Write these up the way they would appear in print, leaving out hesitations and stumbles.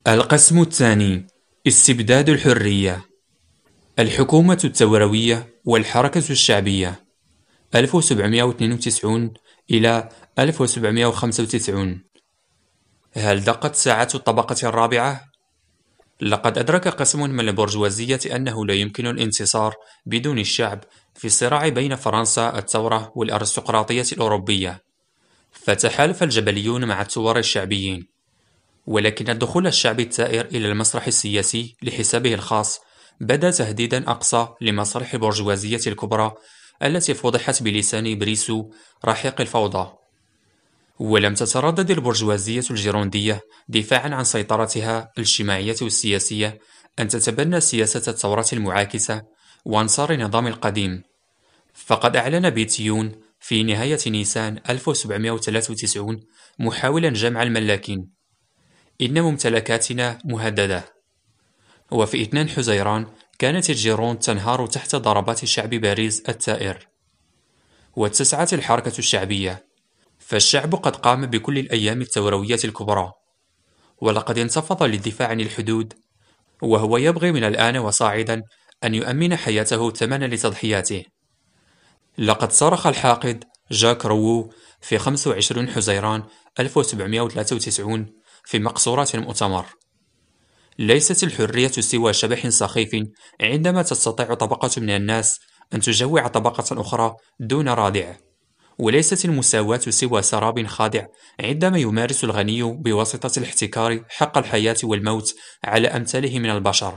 القسم الثاني: استبداد الحرية. الحكومة الثوروية والحركة الشعبية 1792 إلى 1795. هل دقت ساعة الطبقة الرابعة؟ لقد أدرك قسم من البرجوازية أنه لا يمكن الانتصار بدون الشعب في الصراع بين فرنسا الثورة والأرستقراطية الأوروبية، فتحالف الجبليون مع الثوار الشعبيين. ولكن دخول الشعب الثائر إلى المسرح السياسي لحسابه الخاص بدا تهديدا أقصى لمصالح البرجوازية الكبرى التي فضحت بلسان بريسو رحيق الفوضى. ولم تتردد البرجوازية الجيروندية دفاعا عن سيطرتها الاجتماعية والسياسية أن تتبنى سياسة الثورة المعاكسة وانصار النظام القديم. فقد أعلن بيتيون في نهاية نيسان 1793 محاولا جمع الملاكين: إن ممتلكاتنا مهددة. وفي 2 حزيران كانت الجيروند تنهار تحت ضربات شعب باريس الثائر. واتسعت الحركة الشعبية، فالشعب قد قام بكل الأيام الثوروية الكبرى، ولقد انتفض للدفاع عن الحدود، وهو يبغي من الآن وصاعدا أن يؤمن حياته ثمنا لتضحياته. لقد صرخ الحاقد جاك روو في 25 حزيران 1793 في مقصورات المؤتمر: ليست الحرية سوى شبح سخيف عندما تستطيع طبقة من الناس أن تجوع طبقة أخرى دون رادع، وليست المساواة سوى سراب خادع عندما يمارس الغني بواسطة الاحتكار حق الحياة والموت على أمثاله من البشر.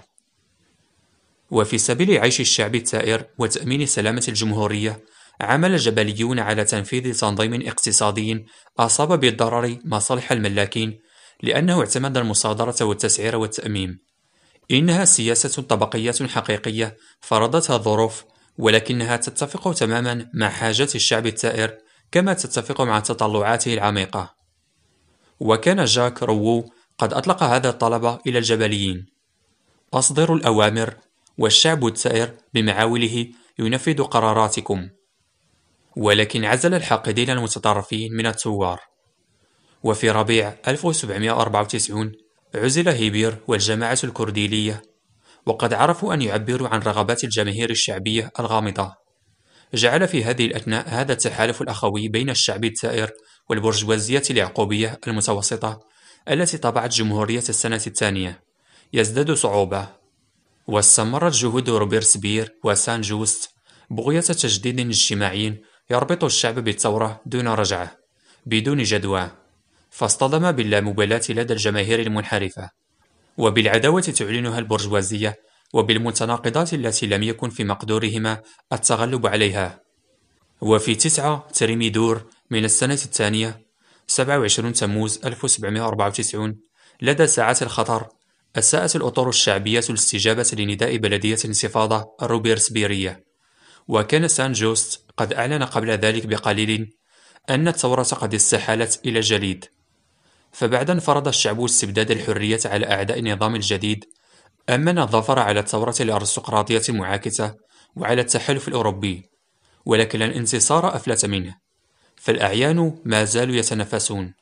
وفي سبيل عيش الشعب الثائر وتأمين سلامة الجمهورية، عمل الجبليون على تنفيذ تنظيم اقتصادي أصاب بالضرر مصالح الملاكين، لأنه اعتمد المصادرة والتسعير والتأميم. إنها سياسة طبقية حقيقية فرضتها الظروف، ولكنها تتفق تماما مع حاجات الشعب الثائر كما تتفق مع تطلعاته العميقة. وكان جاك روو قد أطلق هذا الطلب إلى الجبليين: أصدروا الأوامر، والشعب الثائر بمعاوله ينفذ قراراتكم. ولكن عزل الحاقدين المتطرفين من الثوار. وفي ربيع 1794 عزل هيبير والجماعة الكرديلية، وقد عرفوا أن يعبروا عن رغبات الجماهير الشعبية الغامضة. جعل في هذه الأثناء هذا التحالف الأخوي بين الشعب الثائر والبرجوازية اليعقوبية المتوسطة التي طبعت جمهورية السنة الثانية يزداد صعوبة. واستمرت جهود روبيرسبير وسان جوست بغية تجديد اجتماعي يربط الشعب بالثورة دون رجعة بدون جدوى، فاصطدم باللامبالاة لدى الجماهير المنحرفة، وبالعداوة تعلنها البرجوازية، وبالمتناقضات التي لم يكن في مقدورهما التغلب عليها. وفي 9 تريميدور من السنة الثانية 27 تموز 1794 لدى ساعات الخطر أساءت الأطر الشعبية الاستجابة لنداء بلدية الانتفاضة الروبيرسبيرية. وكان سان جوست قد أعلن قبل ذلك بقليل أن الثورة قد استحالت إلى الجليد. فبعد أن فرض الشعب استبداد الحرية على أعداء النظام الجديد، أمن الظفر على الثورة الأرستقراطية المعاكسة وعلى التحالف الأوروبي، ولكن الانتصار أفلت منه، فالأعيان ما زالوا يتنافسون.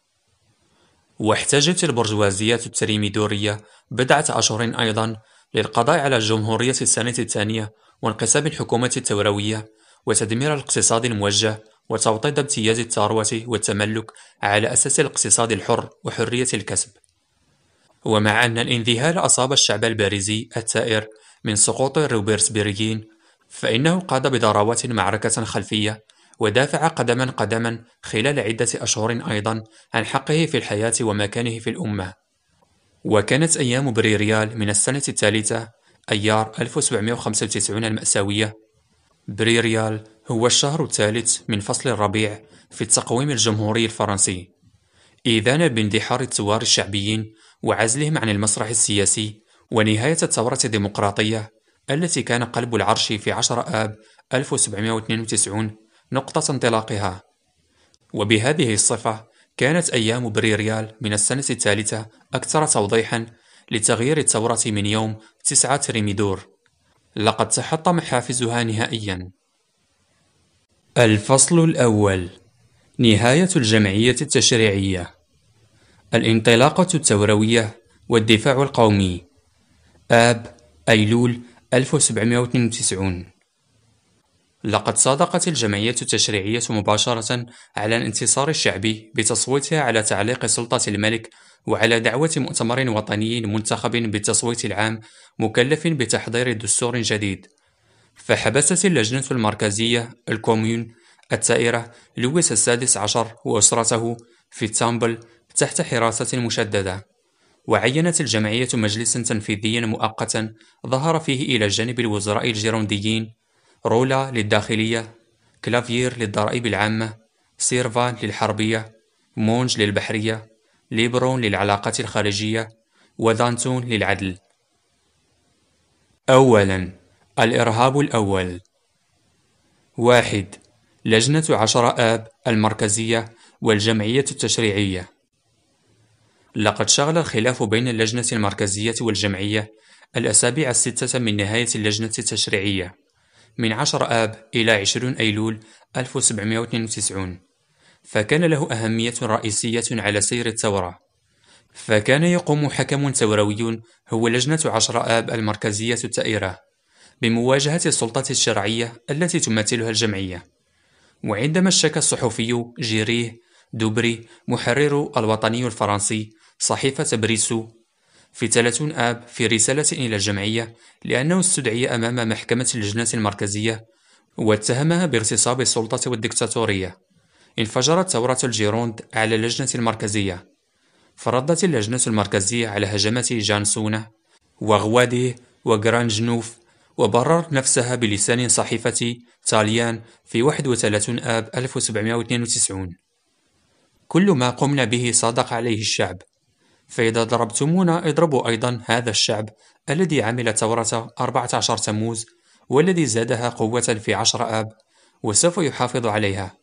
واحتاجت البرجوازية التريميدورية بضعة أشهر أيضا للقضاء على جمهورية السنة الثانية وانقسام الحكومة الثوروية وتدمير الاقتصاد الموجه وتوطيد امتياز الثروة والتملك على أساس الاقتصاد الحر وحرية الكسب. ومع أن الانذهال أصاب الشعب الباريزي الثائر من سقوط الروبيرسبيريين، فإنه قاد بضراوات معركة خلفية ودافع قدما خلال عدة أشهر أيضا عن حقه في الحياة ومكانه في الأمة. وكانت أيام بريريال من السنة الثالثة أيار 1795 المأساوية. بريريال هو الشهر الثالث من فصل الربيع في التقويم الجمهوري الفرنسي، إذانا باندحار الثوار الشعبيين وعزلهم عن المسرح السياسي، ونهاية الثورة الديمقراطية التي كان قلب العرش في 10 آب 1792 نقطة انطلاقها. وبهذه الصفة كانت أيام بريريال من السنة الثالثة أكثر توضيحا لتغيير الثورة من يوم 9 تريميدور. لقد تحطم حافزها نهائيا. الفصل الأول: نهاية الجمعية التشريعية. الانطلاقة الثوروية والدفاع القومي. آب أيلول 1792. لقد صادقت الجمعية التشريعية مباشرة على الانتصار الشعبي بتصويتها على تعليق سلطة الملك، وعلى دعوة مؤتمر وطني منتخب بالتصويت العام مكلف بتحضير دستور جديد. فحبست اللجنة المركزية الكوميون الثائرة لويس السادس عشر وأسرته في تامبل تحت حراسة مشددة، وعينت الجمعية مجلسا تنفيذيا مؤقتا ظهر فيه إلى جانب الوزراء الجيرونديين رولا للداخلية، كلافيير للضرائب العامة، سيرفان للحربية، مونج للبحرية، ليبرون للعلاقات الخارجية، ودانتون للعدل. أولا، الإرهاب الأول. 1. لجنة 10 آب المركزية والجمعية التشريعية. لقد شغل الخلاف بين اللجنة المركزية والجمعية الأسابيع الستة من نهاية اللجنة التشريعية من 10 آب إلى 20 أيلول 1792، فكان له أهمية رئيسية على سير الثورة. فكان يقوم حكم ثوروي هو لجنة 10 آب المركزية الثائرة بمواجهة السلطة الشرعية التي تمثلها الجمعية. وعندما اشتكى الصحفي جيريه دوبري محرر الوطني الفرنسي صحيفة بريسو في 30 آب في رسالة إلى الجمعية لأنه استدعي أمام محكمة اللجنة المركزية واتهمها باغتصاب السلطة والدكتاتورية، انفجرت ثورة الجيروند على اللجنة المركزية. فردت اللجنة المركزية على هجمات جانسونة وغواديه وغرانجنوف، وبررت نفسها بلسان صحيفة تاليان في 31 آب 1792: كل ما قمنا به صادق عليه الشعب، فإذا ضربتمونا اضربوا أيضا هذا الشعب الذي عمل ثورة 14 تموز والذي زادها قوة في 10 آب وسوف يحافظ عليها.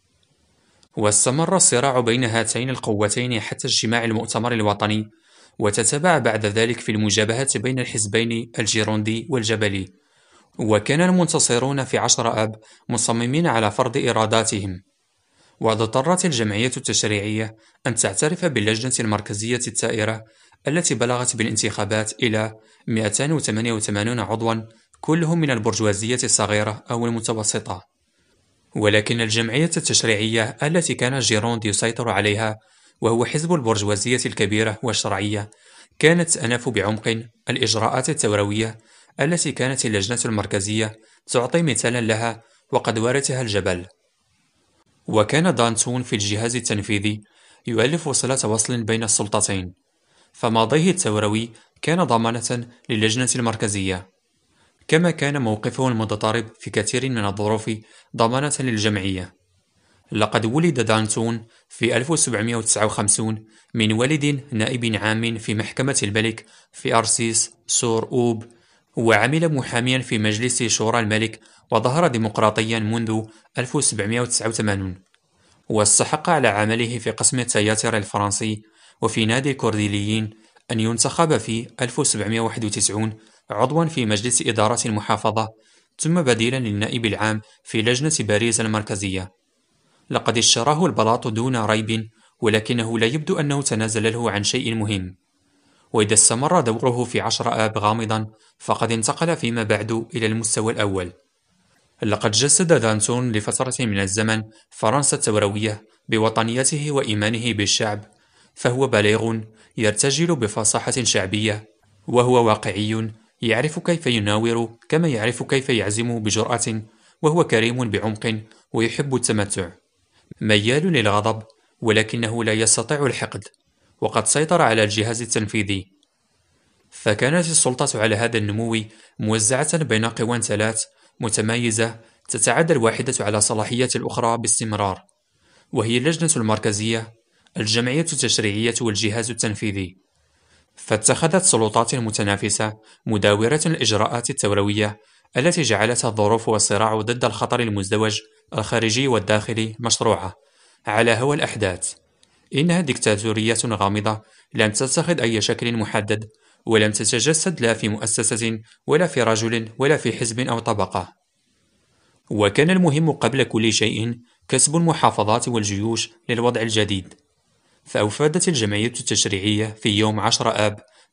واستمر الصراع بين هاتين القوتين حتى اجتماع المؤتمر الوطني، وتتبع بعد ذلك في المجابهات بين الحزبين الجيروندي والجبلي، وكان المنتصرون في 10 آب مصممين على فرض إراداتهم. واضطرت الجمعية التشريعية أن تعترف باللجنة المركزية الثائرة التي بلغت بالانتخابات إلى 288 عضوا، كلهم من البرجوازية الصغيرة أو المتوسطة. ولكن الجمعية التشريعية التي كان جيروند يسيطر عليها، وهو حزب البرجوازية الكبيرة والشرعية، كانت تأنف بعمق الإجراءات الثوروية التي كانت اللجنة المركزية تعطي مثالا لها وقد وارثها الجبل. وكان دانتون في الجهاز التنفيذي يؤلف صلة وصل بين السلطتين، فماضيه الثوروي كان ضمانة للجنة المركزية، كما كان موقفه المتضارب في كثير من الظروف ضمانة للجمعية. لقد ولد دانتون في 1759 من والد نائب عام في محكمة الملك في أرسيس سور أوب، وعمل محاميا في مجلس شورى الملك، وظهر ديمقراطيا منذ 1789، واستحق على عمله في قسم التياتر الفرنسي وفي نادي الكورديليين أن ينتخب في 1791 عضوا في مجلس إدارة المحافظة، ثم بديلا للنائب العام في لجنة باريس المركزية. لقد اشتراه البلاط دون ريب، ولكنه لا يبدو أنه تنازل له عن شيء مهم. وإذا استمر دوره في 10 آب غامضا، فقد انتقل فيما بعد إلى المستوى الأول. لقد جسد دانتون لفترة من الزمن فرنسا الثوروية بوطنيته وإيمانه بالشعب، فهو بالغ يرتجل بفصاحة شعبية، وهو واقعي يعرف كيف يناور كما يعرف كيف يعزم بجرأة، وهو كريم بعمق ويحب التمتع، ميال للغضب ولكنه لا يستطيع الحقد، وقد سيطر على الجهاز التنفيذي. فكانت السلطة على هذا النمو موزعة بين قوى 3 متمايزة تتعدى الواحدة على صلاحية الأخرى باستمرار، وهي اللجنة المركزية، الجمعية التشريعية والجهاز التنفيذي. فاتخذت سلطات متنافسة مداورة الإجراءات الثوروية التي جعلتها الظروف والصراع ضد الخطر المزدوج الخارجي والداخلي مشروعة على هوى الأحداث. إنها ديكتاتورية غامضة لم تتخذ أي شكل محدد، ولم تتجسد لا في مؤسسة ولا في رجل ولا في حزب أو طبقة. وكان المهم قبل كل شيء كسب المحافظات والجيوش للوضع الجديد. فأفادت الجمعية التشريعية في يوم 10 آب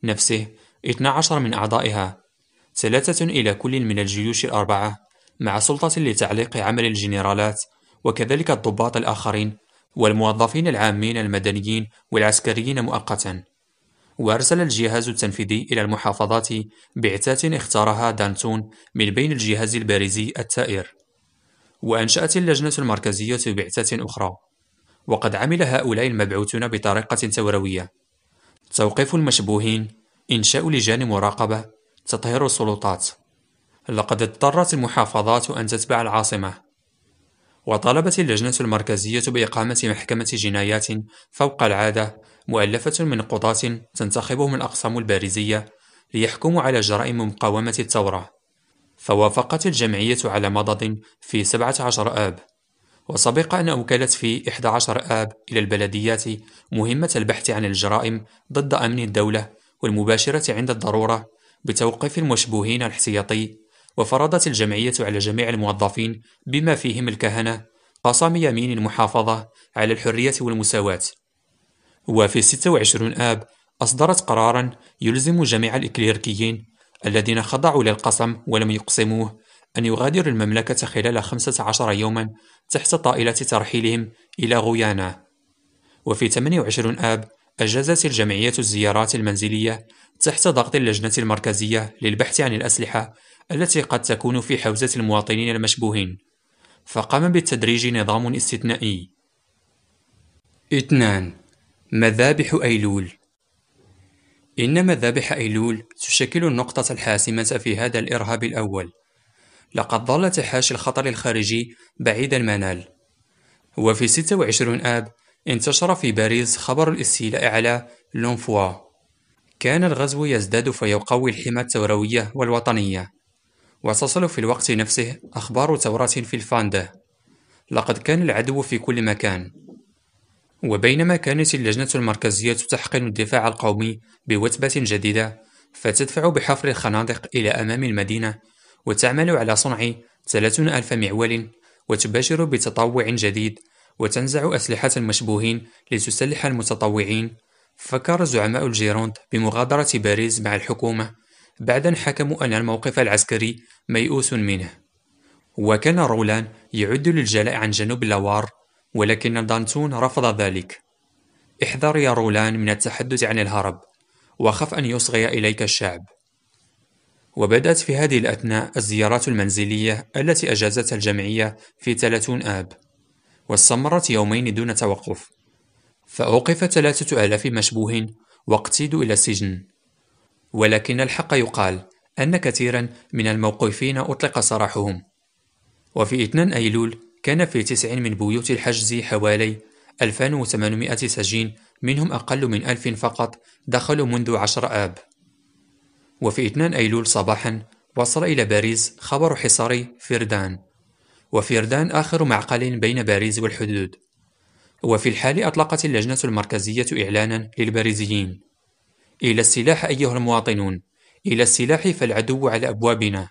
نفسه 12 من أعضائها، 3 إلى كل من الجيوش الأربعة، مع سلطة لتعليق عمل الجنرالات وكذلك الضباط الآخرين والموظفين العامين المدنيين والعسكريين مؤقتا. وأرسل الجهاز التنفيذي إلى المحافظات بعثات اختارها دانتون من بين الجهاز الباريزي الثائر. وأنشأت اللجنة المركزية بعثات أخرى، وقد عمل هؤلاء المبعوثون بطريقة توروية: توقيف المشبوهين، إنشاء لجان مراقبة، تطهير السلطات. لقد اضطرت المحافظات أن تتبع العاصمة، وطلبت اللجنة المركزية بإقامة محكمة جنايات فوق العادة مؤلفة من قضاة تنتخبهم الأقسام الباريزية ليحكموا على جرائم مقاومة الثورة. فوافقت الجمعية على مضض في 17 آب، وسبق أن أوكلت في 11 آب إلى البلديات مهمة البحث عن الجرائم ضد أمن الدولة والمباشرة عند الضرورة بتوقيف المشبوهين الاحتياطي. وفرضت الجمعية على جميع الموظفين بما فيهم الكهنة قسم يمين المحافظة على الحرية والمساواة. وفي 26 آب أصدرت قرارا يلزم جميع الإكليركيين الذين خضعوا للقسم ولم يقسموه أن يغادروا المملكة خلال 15 يوما تحت طائلة ترحيلهم إلى غيانا. وفي 28 آب أجازت الجمعية الزيارات المنزلية تحت ضغط اللجنة المركزية للبحث عن الأسلحة التي قد تكون في حوزة المواطنين المشبوهين، فقام بالتدريج نظام استثنائي. 2. مذابح أيلول. إن مذابح أيلول تشكل النقطة الحاسمة في هذا الإرهاب الأول. لقد ظل تحاشي الخطر الخارجي بعيد المنال. وفي 26 آب انتشر في باريس خبر الاستيلاء على لونفوا. كان الغزو يزداد فيقوي الحمى الثوروية والوطنية، وتصل في الوقت نفسه أخبار ثورة في الفانده. لقد كان العدو في كل مكان. وبينما كانت اللجنة المركزية تحقن الدفاع القومي بوثبة جديدة، فتدفع بحفر الخنادق إلى أمام المدينة، وتعمل على صنع 30,000 معول، وتباشر بتطوع جديد، وتنزع أسلحة المشبوهين لتسلح المتطوعين. فكر زعماء الجيروند بمغادرة باريس مع الحكومة بعد أن حكموا أن الموقف العسكري ميؤوس منه. وكان رولان يعد للجلاء عن جنوب اللوار، ولكن دانتون رفض ذلك. احذر يا رولان من التحدث عن الهرب، وخف أن يصغي إليك الشعب. وبدأت في هذه الأثناء الزيارات المنزلية التي أجازتها الجمعية في 30 آب، واستمرت يومين دون توقف. فأوقف 3000 مشبوه واقتيدوا إلى السجن. ولكن الحق يقال أن كثيرا من الموقوفين أطلق سراحهم. وفي 2 أيلول كان في 9 من بيوت الحجز حوالي 2800 سجين، منهم أقل من 1000 فقط دخلوا منذ 10 آب. وفي 2 أيلول صباحا وصل إلى باريس خبر حصار فردان، وفردان آخر معقل بين باريس والحدود. وفي الحال أطلقت اللجنة المركزية إعلانا للباريزيين: إلى السلاح أيها المواطنون، إلى السلاح فالعدو على أبوابنا.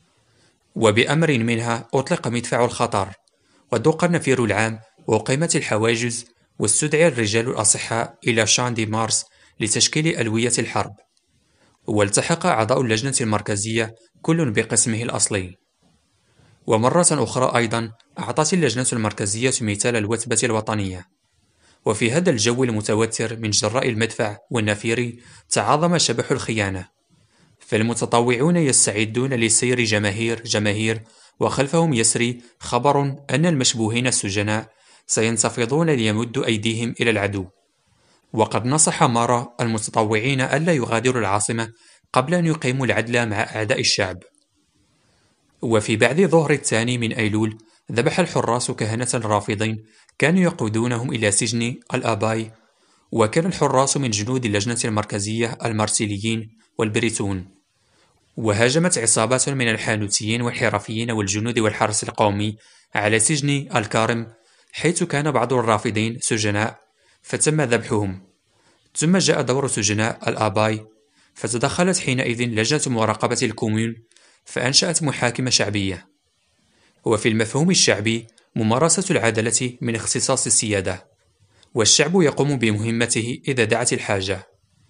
وبأمر منها أطلق مدفع الخطر، ودق النفير العام، وأقيمت الحواجز، واستدعي الرجال الأصحاء إلى شان دي مارس لتشكيل ألوية الحرب. والتحق أعضاء اللجنة المركزية كل بقسمه الأصلي. ومرة أخرى أيضا أعطت اللجنة المركزية مثال الوثبة الوطنية. وفي هذا الجو المتوتر من جراء المدفع والنفير تعاظم شبح الخيانة. فالمتطوعون يستعدون لسير جماهير، وخلفهم يسري خبر أن المشبوهين السجناء سينتفضون ليمدوا أيديهم إلى العدو. وقد نصح مارا المتطوعين ألا يغادروا العاصمة قبل أن يقيموا العدل مع أعداء الشعب. وفي بعد ظهر 2 من أيلول ذبح الحراس كهنة رافضين كانوا يقودونهم إلى سجن الآباي. وكان الحراس من جنود اللجنة المركزية المارسيليين والبريتون. وهاجمت عصابات من الحانوتيين والحرفيين والجنود والحرس القومي على سجن الكارم، حيث كان بعض الرافضين سجناء، فتم ذبحهم. ثم جاء دور سجناء الآباي، فتدخلت حينئذ لجنة مراقبة الكومون، فأنشأت محاكم شعبية. وفي المفهوم الشعبي ممارسة العدالة من اختصاص السيادة، والشعب يقوم بمهمته إذا دعت الحاجة.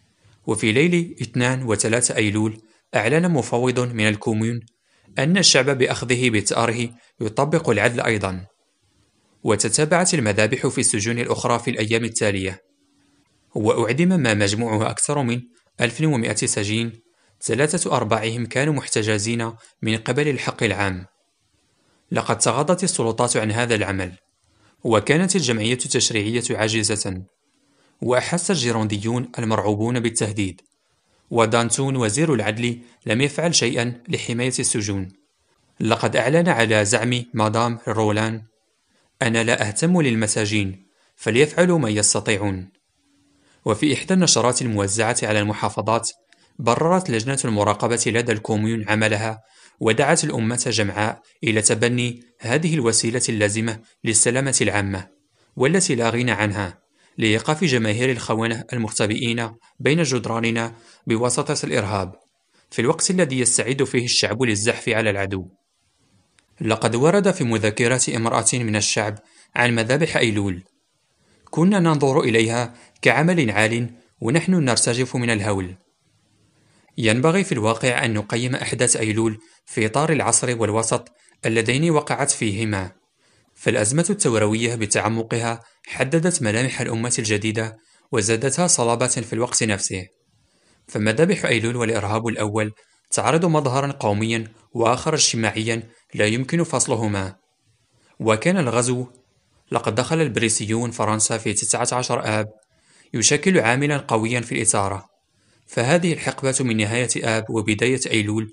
وفي ليل 2 و 3 أيلول أعلن مفوض من الكومون أن الشعب بأخذه بثأره يطبق العدل أيضا. وتتابعت المذابح في السجون الأخرى في الأيام التالية، وأعدم ما مجموعه أكثر من 1100 سجين، 3/4 كانوا محتجزين من قبل الحق العام. لقد تغاضت السلطات عن هذا العمل، وكانت الجمعية التشريعية عاجزة، وأحس الجيرونديون المرعوبون بالتهديد، ودانتون وزير العدل لم يفعل شيئا لحماية السجون. لقد أعلن على زعم مدام رولان: أنا لا أهتم للمساجين، فليفعلوا ما يستطيعون. وفي إحدى النشرات الموزعة على المحافظات، بررت لجنة المراقبة لدى الكوميون عملها، ودعت الأمة جمعاء إلى تبني هذه الوسيلة اللازمة للسلامة العامة، والتي لا غنى عنها، لإيقاف جماهير الخونة المختبئين بين جدراننا بواسطة الإرهاب، في الوقت الذي يستعد فيه الشعب للزحف على العدو. لقد ورد في مذكرات امرأة من الشعب عن مذابح أيلول: كنا ننظر إليها كعمل عال، ونحن نرتجف من الهول. ينبغي في الواقع أن نقيم أحداث أيلول في إطار العصر والوسط اللذين وقعت فيهما، فالأزمة التوروية بتعمقها حددت ملامح الأمة الجديدة وزادتها صلابة في الوقت نفسه. فمذابح أيلول والإرهاب الأول تعرض مظهرا قوميا وآخر اجتماعيا لا يمكن فصلهما. وكان الغزو، لقد دخل البريسيون فرنسا في 19 آب، يشكل عاملا قويا في الإثارة. فهذه الحقبة من نهاية آب وبداية أيلول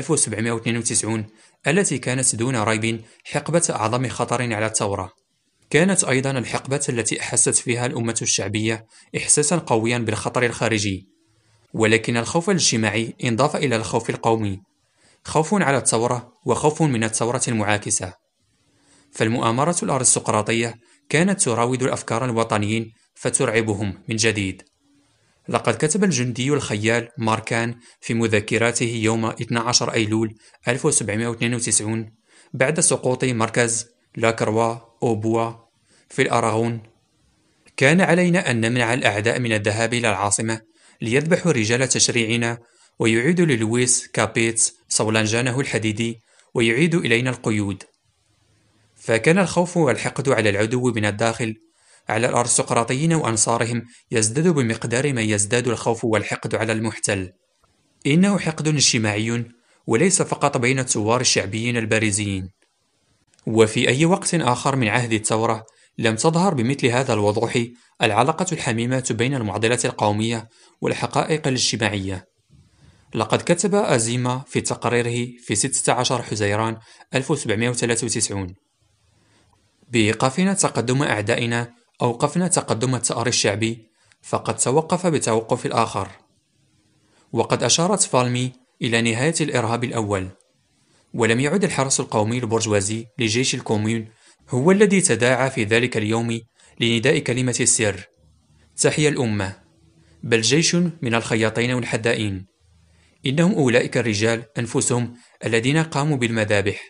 1792 التي كانت دون ريب حقبة أعظم خطر على الثورة، كانت أيضا الحقبة التي أحست فيها الأمة الشعبية إحساسا قويا بالخطر الخارجي. ولكن الخوف الاجتماعي انضاف إلى الخوف القومي، خوف على الثورة وخوف من الثورة المعاكسة. فالمؤامرة الأرستقراطية كانت تراود الأفكار الوطنيين فترعبهم من جديد. لقد كتب الجندي الخيال ماركان في مذكراته يوم 12 أيلول 1792 بعد سقوط مركز لاكروا أو بوا في الأراغون: كان علينا أن نمنع الأعداء من الذهاب إلى العاصمة ليذبحوا رجال تشريعنا، ويعيدوا للويس كابيتس صولنجانه الحديدي، ويعيدوا إلينا القيود. فكان الخوف والحقد على العدو من الداخل، على الأرستقراطيين وأنصارهم، يزداد بمقدار ما يزداد الخوف والحقد على المحتل. إنه حقد اجتماعي، وليس فقط بين الثوار الشعبيين البارزين. وفي أي وقت آخر من عهد الثورة لم تظهر بمثل هذا الوضوح العلاقة الحميمة بين المعضلة القومية والحقائق الاجتماعية. لقد كتب أزيما في تقريره في 16 حزيران 1793: بإيقافنا تقدم أعدائنا أوقفنا تقدم الثأر الشعبي، فقد توقف بتوقف الآخر. وقد أشارت فالمي إلى نهاية الإرهاب الأول، ولم يعد الحرس القومي البرجوازي لجيش الكومون هو الذي تداعى في ذلك اليوم لنداء كلمة السر: تحيا الأمة، بل جيش من الخياطين والحدائين. إنهم أولئك الرجال أنفسهم الذين قاموا بالمذابح.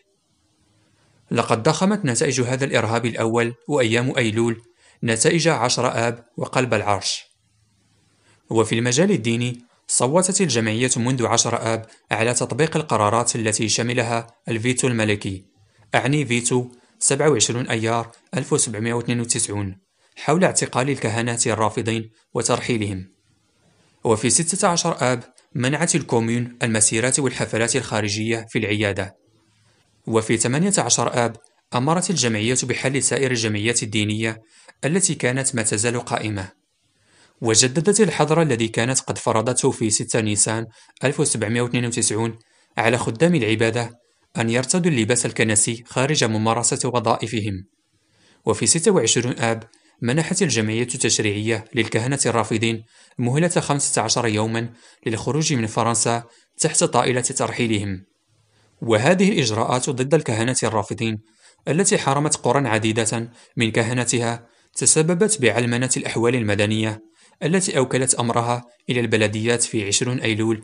لقد ضخمت نتائج هذا الإرهاب الأول وأيام أيلول نتائج 10 آب وقلب العرش. وفي المجال الديني، صوتت الجمعية منذ 10 آب على تطبيق القرارات التي شملها الفيتو الملكي، أعني فيتو 27 أيار 1792، حول اعتقال الكهنة الرافضين وترحيلهم. وفي 16 آب منعت الكومون المسيرات والحفلات الخارجية في العيادة. وفي 18 آب أمرت الجمعية بحل سائر الجمعيات الدينية التي كانت ما تزال قائمة، وجددت الحظر الذي كانت قد فرضته في 6 نيسان 1792 على خدام العبادة أن يرتدوا اللباس الكنسي خارج ممارسة وظائفهم. وفي 26 آب منحت الجمعية التشريعية للكهنة الرافضين مهلة 15 يوما للخروج من فرنسا تحت طائلة ترحيلهم. وهذه الإجراءات ضد الكهنة الرافضين التي حرمت قرى عديدة من كهنتها تسببت بعلمنة الأحوال المدنية التي أوكلت أمرها إلى البلديات في 20 أيلول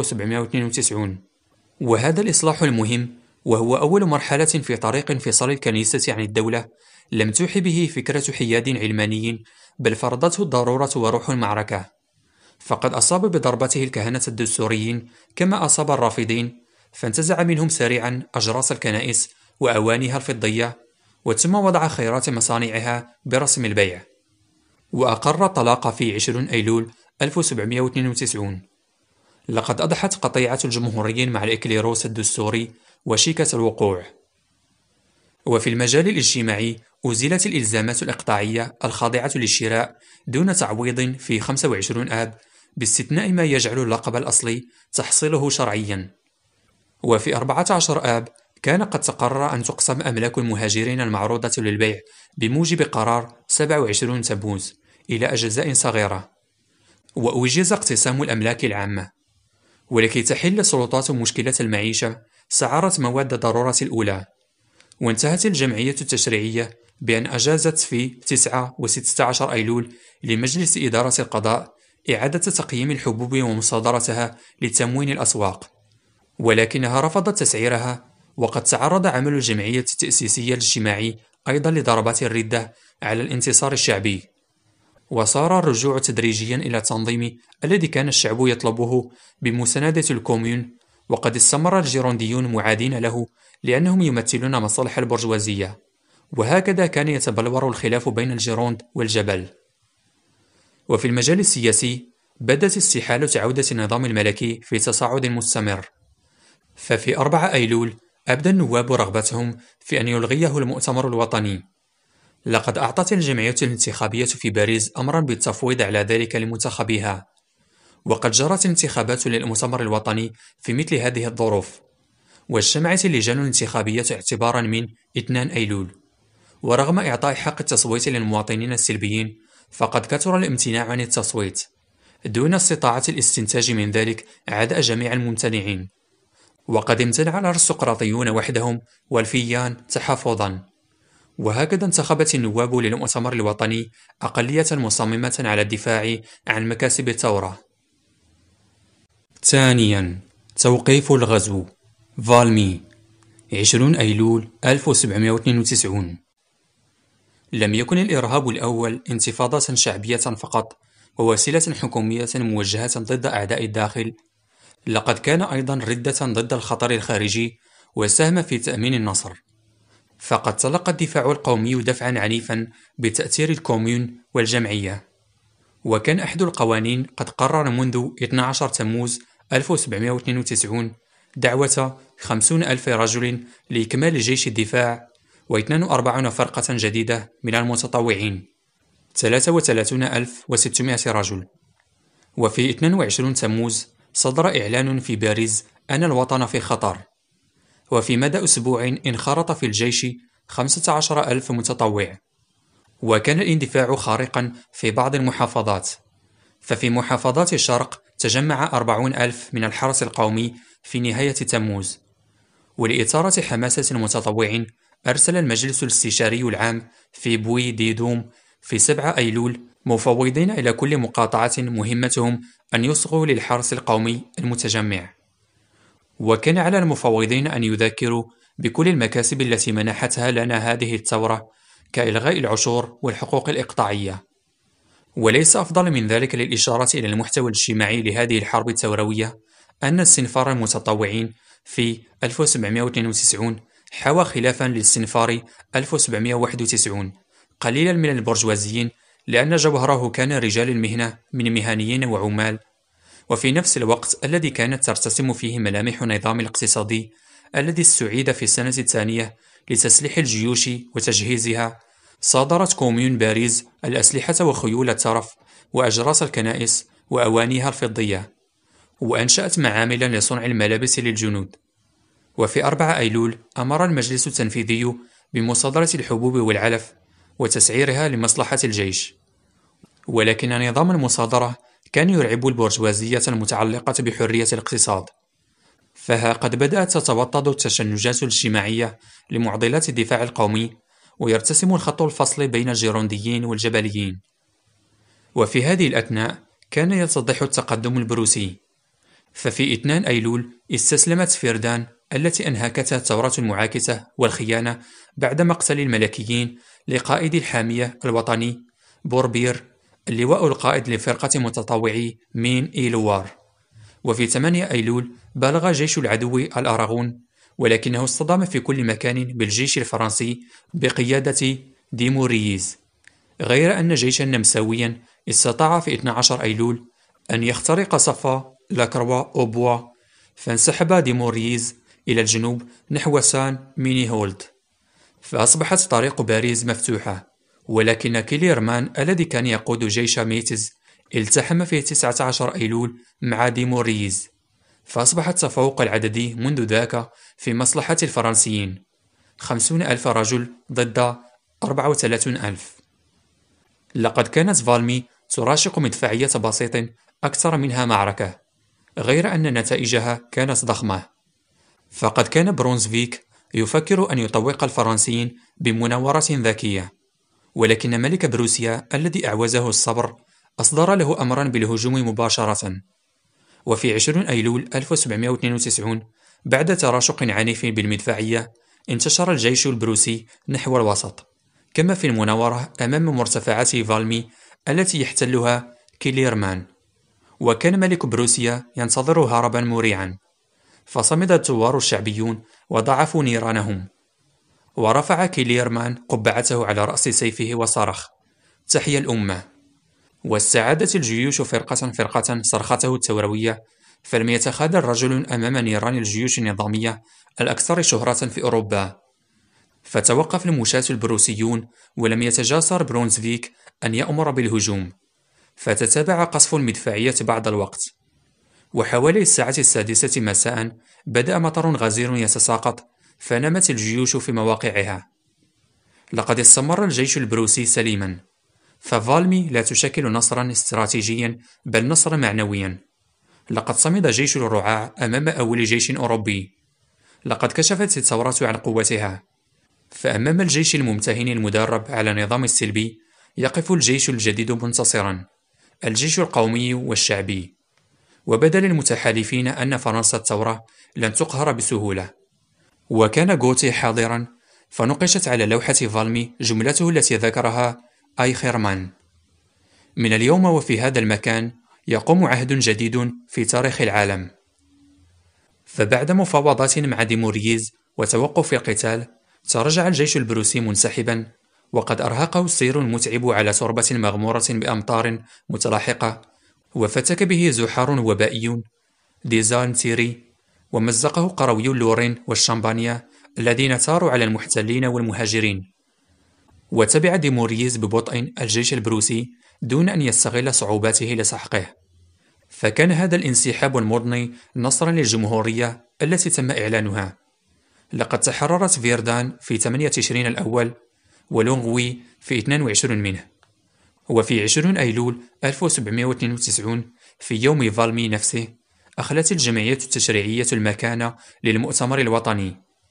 1792. وهذا الإصلاح المهم، وهو أول مرحلة في طريق انفصال الكنيسة عن الدولة، لم توحي به فكرة حياد علماني، بل فرضته الضرورة وروح المعركة. فقد أصاب بضربته الكهنة الدستوريين كما أصاب الرافضين، فانتزع منهم سريعا أجراس الكنائس وأوانيها الفضية، وتم وضع خيرات مصانعها برسم البيع. وأقر الطلاق في 20 أيلول 1792. لقد أضحت قطيعة الجمهوريين مع الإكليروس الدستوري وشيكة الوقوع. وفي المجال الاجتماعي أزيلت الإلزامات الإقطاعية الخاضعة للشراء دون تعويض في 25 آب، باستثناء ما يجعل اللقب الأصلي تحصيله شرعيا. وفي 14 آب كان قد تقرر أن تقسم أملاك المهاجرين المعروضة للبيع بموجب قرار 27 تموز إلى أجزاء صغيرة، وأوجز اقتسام الأملاك العامة. ولكي تحل السلطات مشكلة المعيشة سعرت مواد الضرورة الأولى، وانتهت الجمعية التشريعية بأن أجازت في 9 و16 أيلول لمجلس إدارة القضاء إعادة تقييم الحبوب ومصادرتها لتموين الأسواق، ولكنها رفضت تسعيرها. وقد تعرض عمل الجمعية التأسيسية الاجتماعي أيضا لضربات الردة على الانتصار الشعبي، وصار الرجوع تدريجيا إلى التنظيم الذي كان الشعب يطلبه بمساندة الكوميون. وقد استمر الجيرونديون معادين له لأنهم يمثلون مصالح البرجوازية، وهكذا كان يتبلور الخلاف بين الجيروند والجبل. وفي المجال السياسي بدت استحالة عودة النظام الملكي في تصاعد مستمر، ففي 4 أيلول أبدى النواب رغبتهم في أن يلغيه المؤتمر الوطني. لقد أعطت الجمعية الانتخابية في باريس أمرا بالتفويض على ذلك لمنتخبيها، وقد جرت انتخابات للمؤتمر الوطني في مثل هذه الظروف، واجتمعت اللجان الانتخابية اعتبارا من 2 أيلول. ورغم إعطاء حق التصويت للمواطنين السلبيين، فقد كثر الامتناع عن التصويت دون استطاعة الاستنتاج من ذلك عداء جميع الممتنعين. وقد امتنع الأرستقراطيون وحدهم والفيان تحفظا. وهكذا انتخبت النواب للمؤتمر الوطني أقلية مصممة على الدفاع عن مكاسب الثورة. ثانيا، توقيف الغزو. فالمي 20 أيلول 1792. لم يكن الإرهاب الأول انتفاضة شعبية فقط ووسيلة حكومية موجهة ضد أعداء الداخل، لقد كان أيضا ردة ضد الخطر الخارجي وساهم في تأمين النصر. فقد تلقى الدفاع القومي دفعا عنيفا بتأثير الكوميون والجمعية. وكان أحد القوانين قد قرر منذ 12 تموز 1792 دعوة 50,000 رجل لإكمال جيش الدفاع، و42 فرقة جديدة من المتطوعين، 33,600 رجل. وفي 22 تموز صدر إعلان في باريس أن الوطن في خطر، وفي مدى أسبوع انخرط في الجيش 15,000 متطوع. وكان الاندفاع خارقا في بعض المحافظات، ففي محافظات الشرق تجمع 40,000 من الحرس القومي في نهاية تموز. ولإثارة حماسة المتطوعين أرسل المجلس الاستشاري العام في بوي دي دوم في 7 أيلول مفوضين إلى كل مقاطعة مهمتهم أن يصغوا للحرس القومي المتجمع. وكان على المفوضين أن يذكروا بكل المكاسب التي منحتها لنا هذه الثورة كإلغاء العشور والحقوق الإقطاعية. وليس أفضل من ذلك للإشارة إلى المحتوى الاجتماعي لهذه الحرب الثوروية أن استنفار المتطوعين في 1792 حوى خلافا لاستنفار 1791 قليلا من البرجوازيين، لأن جوهره كان رجال المهنة من مهنيين وعمال. وفي نفس الوقت الذي كانت ترتسم فيه ملامح النظام الاقتصادي الذي استعيد في السنة الثانية لتسليح الجيوش وتجهيزها، صادرت كوميون باريس الأسلحة وخيول الترف وأجراس الكنائس وأوانيها الفضية، وأنشأت معامل لصنع الملابس للجنود. وفي 4 أيلول أمر المجلس التنفيذي بمصادرة الحبوب والعلف وتسعيرها لمصلحة الجيش. ولكن نظام المصادرة كان يرعب البرجوازية المتعلقة بحرية الاقتصاد، فها قد بدأت تتوطد التشنجات الاجتماعية لمعضلات الدفاع القومي، ويرتسم الخط الفصل بين الجيرونديين والجبليين. وفي هذه الأثناء كان يتضح التقدم البروسي، ففي 2 أيلول استسلمت فردان التي أنهكتها الثورة المعاكسة والخيانة بعد مقتل الملكيين لقائد الحامية الوطني بوربير اللواء القائد لفرقة متطوعي مين إيلوار. وفي 8 أيلول بالغ جيش العدو الأراغون، ولكنه اصطدم في كل مكان بالجيش الفرنسي بقيادة ديمورييز، غير أن جيشا نمساويا استطاع في 12 أيلول أن يخترق صف لاكروا أوبوا، فانسحب ديمورييز إلى الجنوب نحو سان ميني هولد، فأصبحت طريق باريس مفتوحة. ولكن كيليرمان الذي كان يقود جيش ميتز التحم في 19 أيلول مع ديمورييز، فأصبح التفوق العددي منذ ذاك في مصلحة الفرنسيين، 50,000 رجل ضد 34,000. لقد كانت فالمي تراشق مدفعية بسيط أكثر منها معركة، غير أن نتائجها كانت ضخمة. فقد كان برونزفيك يفكر أن يطوق الفرنسيين بمناورة ذكية، ولكن ملك بروسيا الذي أعوزه الصبر أصدر له أمرا بالهجوم مباشرة. وفي 20 أيلول 1792 بعد تراشق عنيف بالمدفعية انتشر الجيش البروسي نحو الوسط، كما في المناورة أمام مرتفعات فالمي التي يحتلها كيليرمان. وكان ملك بروسيا ينتظر هربا مريعا، فصمد الثوار الشعبيون وضعفوا نيرانهم. ورفع كيليرمان قبعته على رأس سيفه وصرخ: تحيا الأمة! واستعادت الجيوش فرقة فرقة صرخته الثوروية، فلم يتخاذل رجل أمام نيران الجيوش النظامية الأكثر شهرة في أوروبا. فتوقف المشاة البروسيون، ولم يتجاسر برونزفيك أن يأمر بالهجوم، فتتابع قصف المدفعية بعض الوقت. وحوالي الساعة 6 مساء بدأ مطر غزير يتساقط، فنامت الجيوش في مواقعها. لقد استمر الجيش البروسي سليما، ففالمي لا تشكل نصرا استراتيجيا بل نصرا معنويا. لقد صمد جيش الرعاع أمام أول جيش أوروبي. لقد كشفت الثورة عن قوتها، فأمام الجيش الممتهن المدرب على النظام السلبي يقف الجيش الجديد منتصرا، الجيش القومي والشعبي. وبدا للمتحالفين أن فرنسا الثورة لن تقهر بسهولة. وكان غوتي حاضرا، فنقشت على لوحة فالمي جملته التي ذكرها أيخيرمان: من اليوم وفي هذا المكان يقوم عهد جديد في تاريخ العالم. فبعد مفاوضات مع ديمورييز وتوقف القتال، تراجع الجيش البروسي منسحبا، وقد أرهقه السير المتعب على تربة مغمورة بأمطار متلاحقة، وفتك به زحار وبائي ديزانتيري، ومزقه قروي اللورين والشامبانيا الذين ثاروا على المحتلين والمهاجرين. وتبع ديمورييز ببطء الجيش البروسي دون أن يستغل صعوباته لسحقه. فكان هذا الانسحاب المضني نصرا للجمهورية التي تم إعلانها. لقد تحررت فيردان في 8 تشرين الأول، ولونغوي في 22 منه. وفي 20 أيلول 1792 في يوم فالمي نفسه أخلت الجمعية التشريعية المكان للمؤتمر الوطني.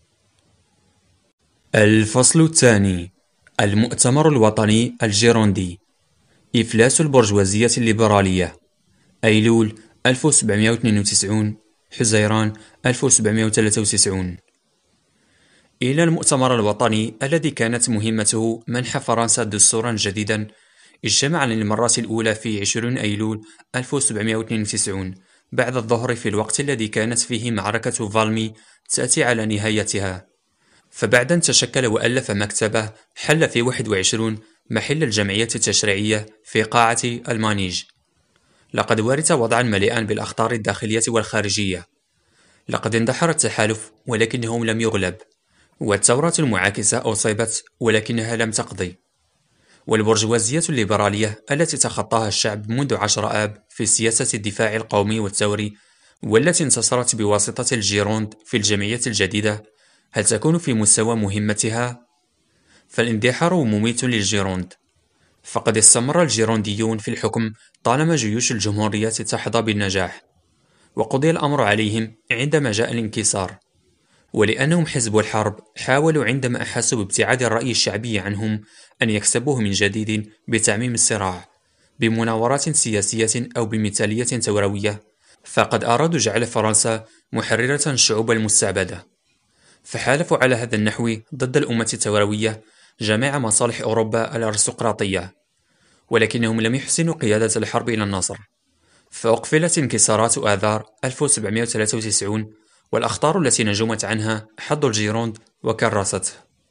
الفصل الثاني: المؤتمر الوطني الجيروندي. إفلاس البرجوازية الليبرالية. أيلول 1792 حزيران 1793. إلى المؤتمر الوطني الذي كانت مهمته منح فرنسا دستورا جديدا اجتمع للمرة الأولى في 20 أيلول 1792 بعد الظهر، في الوقت الذي كانت فيه معركة فالمي تأتي على نهايتها. فبعد أن تشكل وألف مكتبه حل في 21 محل الجمعية التشريعية في قاعة المانيج. لقد ورث وضعا مليئا بالأخطار الداخلية والخارجية. لقد اندحر التحالف ولكنه لم يغلب، والثورة المعاكسة أصيبت ولكنها لم تقضي. والبرجوازية الليبرالية التي تخطاها الشعب منذ 10 آب في سياسة الدفاع القومي والثوري، والتي انتصرت بواسطة الجيروند في الجمعية الجديدة، هل تكون في مستوى مهمتها؟ فالاندحار مميت للجيروند، فقد استمر الجيرونديون في الحكم طالما جيوش الجمهورية تحظى بالنجاح، وقضي الأمر عليهم عندما جاء الانكسار. ولأنهم حزب الحرب، حاولوا عندما أحسوا بابتعاد الرأي الشعبي عنهم أن يكسبوه من جديد بتعميم الصراع بمناورات سياسية أو بمثالية ثوروية، فقد أرادوا جعل فرنسا محررة الشعوب المستعبدة. فحالفوا على هذا النحو ضد الأمة الثوروية جميع مصالح أوروبا الأرستقراطية، ولكنهم لم يحسنوا قيادة الحرب إلى النصر، فأقفلت انكسارات آذار 1793 والأخطار التي نجمت عنها حظ الجيروند وكرسته.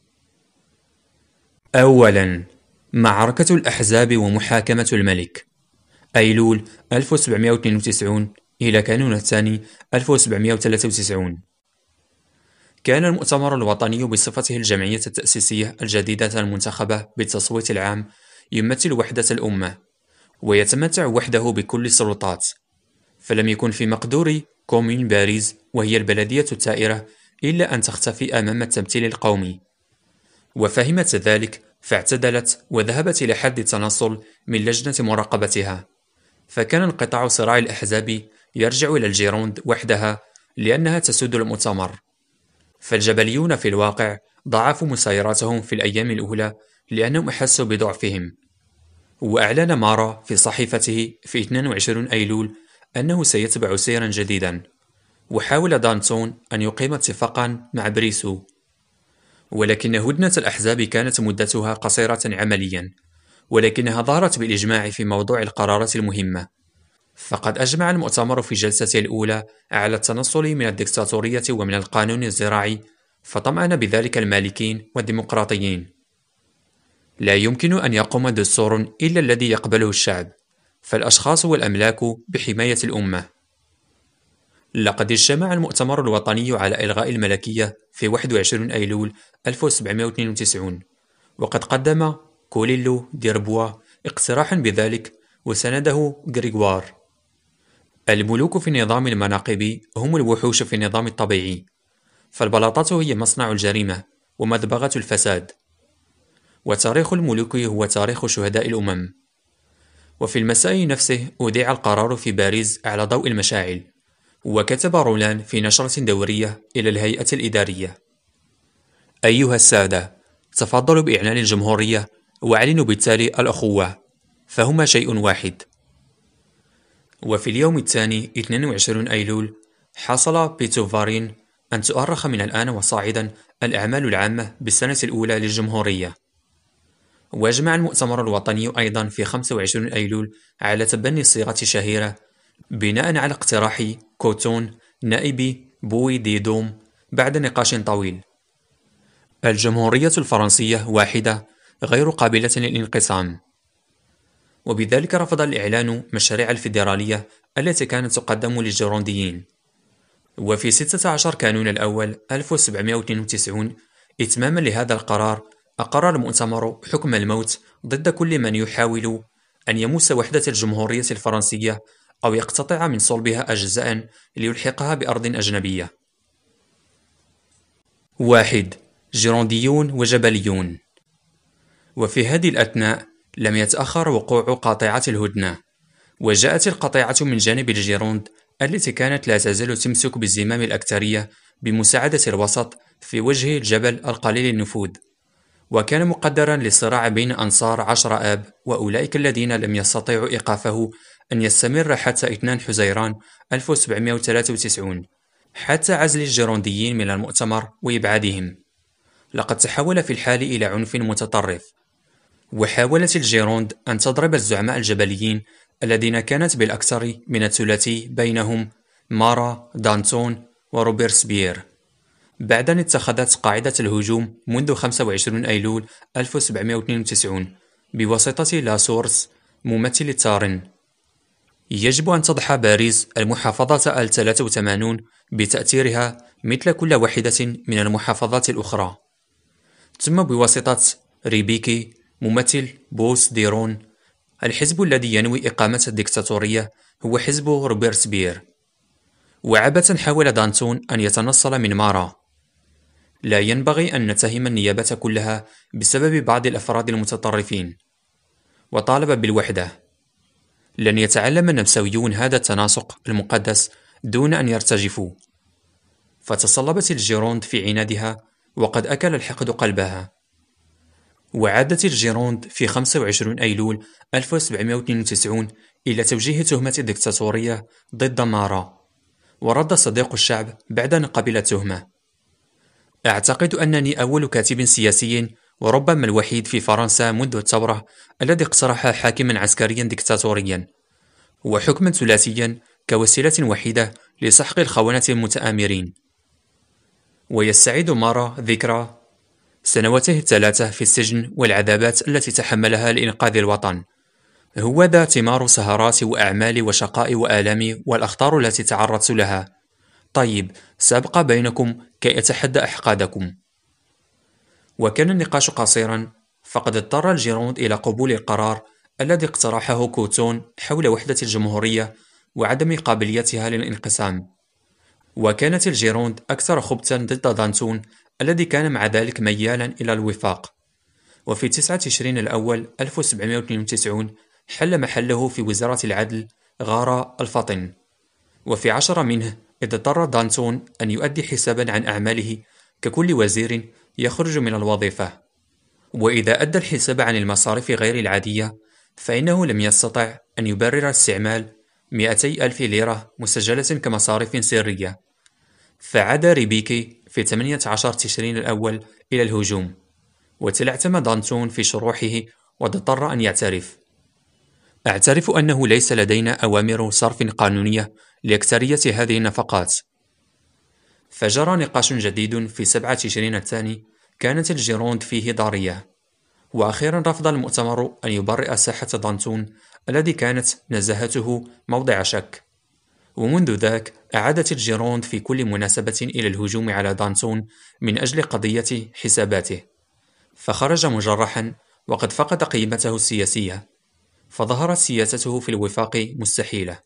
أولاً، معركة الأحزاب ومحاكمة الملك، أيلول 1792 إلى كانون الثاني 1793. كان المؤتمر الوطني بصفته الجمعية التأسيسية الجديدة المنتخبة بالتصويت العام يمثل وحدة الأمة، ويتمتع وحده بكل السلطات، فلم يكن في مقدور كومين باريس وهي البلدية الثائرة إلا أن تختفي أمام التمثيل القومي، وفهمت ذلك فاعتدلت وذهبت إلى حد التنصل من لجنة مراقبتها، فكان انقطاع صراع الأحزاب يرجع إلى الجيروند وحدها لأنها تسود المؤتمر، فالجبليون في الواقع ضاعفوا مسايراتهم في الأيام الأولى لأنهم أحسوا بضعفهم. وأعلن مارا في صحيفته في 22 أيلول أنه سيتبع سيرا جديدا، وحاول دانتون أن يقيم اتفاقا مع بريسو، ولكن هدنة الأحزاب كانت مدتها قصيرة عمليا، ولكنها ظهرت بالإجماع في موضوع القرارات المهمة. فقد أجمع المؤتمر في جلسته الأولى على التنصل من الدكتاتورية ومن القانون الزراعي، فطمأن بذلك المالكين والديمقراطيين. لا يمكن أن يقوم دستور إلا الذي يقبله الشعب، فالأشخاص والأملاك بحماية الأمة. لقد اجتمع المؤتمر الوطني على إلغاء الملكية في 21 أيلول 1792، وقد قدم كوليلو ديربوا اقتراحا بذلك وسنده غريغوار. الملوك في النظام المناقبي هم الوحوش في النظام الطبيعي، فالبلاطات هي مصنع الجريمة ومدبغة الفساد، وتاريخ الملوك هو تاريخ شهداء الأمم. وفي المساء نفسه أذيع القرار في باريس على ضوء المشاعل، وكتب رولان في نشرة دورية إلى الهيئة الإدارية: أيها السادة، تفضلوا بإعلان الجمهورية واعلنوا بالتالي الأخوة، فهما شيء واحد. وفي اليوم الثاني 22 أيلول حصل بيتوفارين أن تؤرخ من الآن وصاعدا الأعمال العامة بالسنة الأولى للجمهورية. وأجمع المؤتمر الوطني أيضا في 25 أيلول على تبني صيغة شهيرة بناء على اقتراح كوتون نائب بوي دي دوم بعد نقاش طويل: الجمهورية الفرنسية واحدة غير قابلة للانقسام. وبذلك رفض الإعلان مشاريع الفيدرالية التي كانت تقدم للجيرونديين. وفي 16 كانون الأول 1792 إتماما لهذا القرار أقر المؤتمر حكم الموت ضد كل من يحاول أن يمس وحدة الجمهورية الفرنسية أو يقتطع من صلبها أجزاء ليلحقها بأرض أجنبية. 1. جيرونديون وجبليون. وفي هذه الأثناء لم يتأخر وقوع قاطعة الهدنة، وجاءت القطيعة من جانب الجيروند التي كانت لا تزال تمسك بالزمام الأكثرية بمساعدة الوسط في وجه الجبل القليل النفوذ، وكان مقدرا للصراع بين أنصار 10 آب وأولئك الذين لم يستطيعوا إيقافه أن يستمر حتى 2 حزيران 1793 حتى عزل الجيرونديين من المؤتمر وإبعادهم. لقد تحول في الحال إلى عنف متطرف، وحاولت الجيروند أن تضرب الزعماء الجبليين الذين كانت بالأكثر من الثلاثي بينهم مارا، دانتون وروبيرسبيير، بعد أن اتخذت قاعدة الهجوم منذ 25 أيلول 1792 بواسطة لا سورس ممثل تارن. يجب أن تضحى باريس المحافظة 83 بتأثيرها مثل كل واحدة من المحافظات الأخرى، ثم بواسطة ريبيكي ممثل بوس ديرون. الحزب الذي ينوي إقامة الدكتاتورية هو حزب روبيرسبيير. وعبثا حاول دانتون أن يتنصل من مارا. لا ينبغي أن نتهم النيابة كلها بسبب بعض الأفراد المتطرفين، وطالب بالوحدة. لن يتعلم النمساويون هذا التناسق المقدس دون أن يرتجفوا. فتصلبت الجيروند في عنادها، وقد أكل الحقد قلبها. وعادت الجيروند في 25 أيلول 1792 إلى توجيه تهمة الدكتاتورية ضد مارا، ورد صديق الشعب بعد أن قبل التهمة: أعتقد أنني أول كاتب سياسي وربما الوحيد في فرنسا منذ الثورة الذي اقترح حاكما عسكريا ديكتاتوريا وحكما ثلاثيا كوسيلة وحيدة لسحق الخونة المتآمرين. ويستعيد مارا ذكرى سنواته الثلاثة في السجن والعذابات التي تحملها لإنقاذ الوطن. هو ذا ثمار سهراتي وأعمالي وشقائي وآلامي والأخطار التي تعرضت لها. طيب، سأبقى بينكم كي أتحدى أحقادكم. وكان النقاش قصيرا، فقد اضطر الجيروند إلى قبول القرار الذي اقترحه كوتون حول وحدة الجمهورية وعدم قابليتها للانقسام. وكانت الجيروند أكثر خبثا ضد دانتون الذي كان مع ذلك ميالا إلى الوفاق. وفي 9 تشرين الأول 1792 حل محله في وزارة العدل غارة الفطن. وفي 10 منه اضطر دانتون أن يؤدي حسابا عن أعماله ككل وزير يخرج من الوظيفة. وإذا أدى الحساب عن المصاريف غير العادية فإنه لم يستطع أن يبرر استعمال 200,000 ليرة مسجلة كمصاريف سرية. فعاد ريبيكي في 18 تشرين الأول إلى الهجوم، وتلعثم دانتون في شروحه واضطر أن يعترف: أعترف أنه ليس لدينا أوامر صرف قانونية لأكثرية هذه النفقات. فجرى نقاش جديد في 7 تشرين الثاني كانت الجيروند فيه ضارية. وأخيرا رفض المؤتمر أن يبرئ ساحة دانتون الذي كانت نزاهته موضع شك. ومنذ ذاك أعادت الجيروند في كل مناسبة إلى الهجوم على دانتون من أجل قضية حساباته. فخرج مجرحا وقد فقد قيمته السياسية، فظهرت سياسته في الوفاق مستحيلة.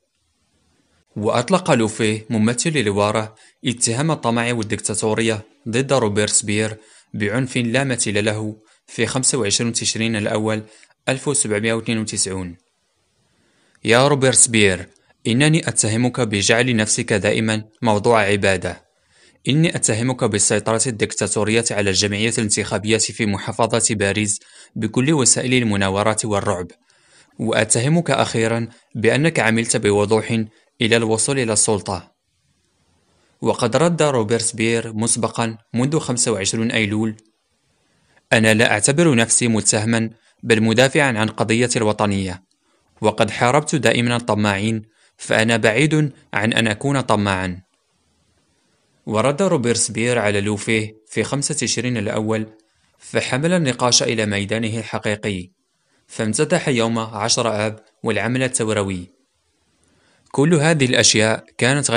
وأطلق لوفيه ممثل لوارة اتهام الطمع والديكتاتورية ضد روبيرسبير بعنف لا مثيل له في 25 تشرين الأول 1792. يا روبيرسبير، إنني أتهمك بجعل نفسك دائما موضوع عبادة. إني أتهمك بالسيطرة الديكتاتورية على الجمعية الانتخابية في محافظة باريس بكل وسائل المناورات والرعب. وأتهمك أخيرا بأنك عملت بوضوح إلى الوصول إلى السلطة. وقد رد روبيرسبير مسبقا منذ 25 أيلول: أنا لا أعتبر نفسي متهما بل مدافعا عن قضية الوطنية، وقد حاربت دائما الطماعين، فأنا بعيد عن أن أكون طماعا. ورد روبيرسبير على لوفيه في 5 تشرين الأول، فحمل النقاش إلى ميدانه الحقيقي، فامتدح يوم 10 آب والعمل الثوروي. كل هذه الأشياء كانت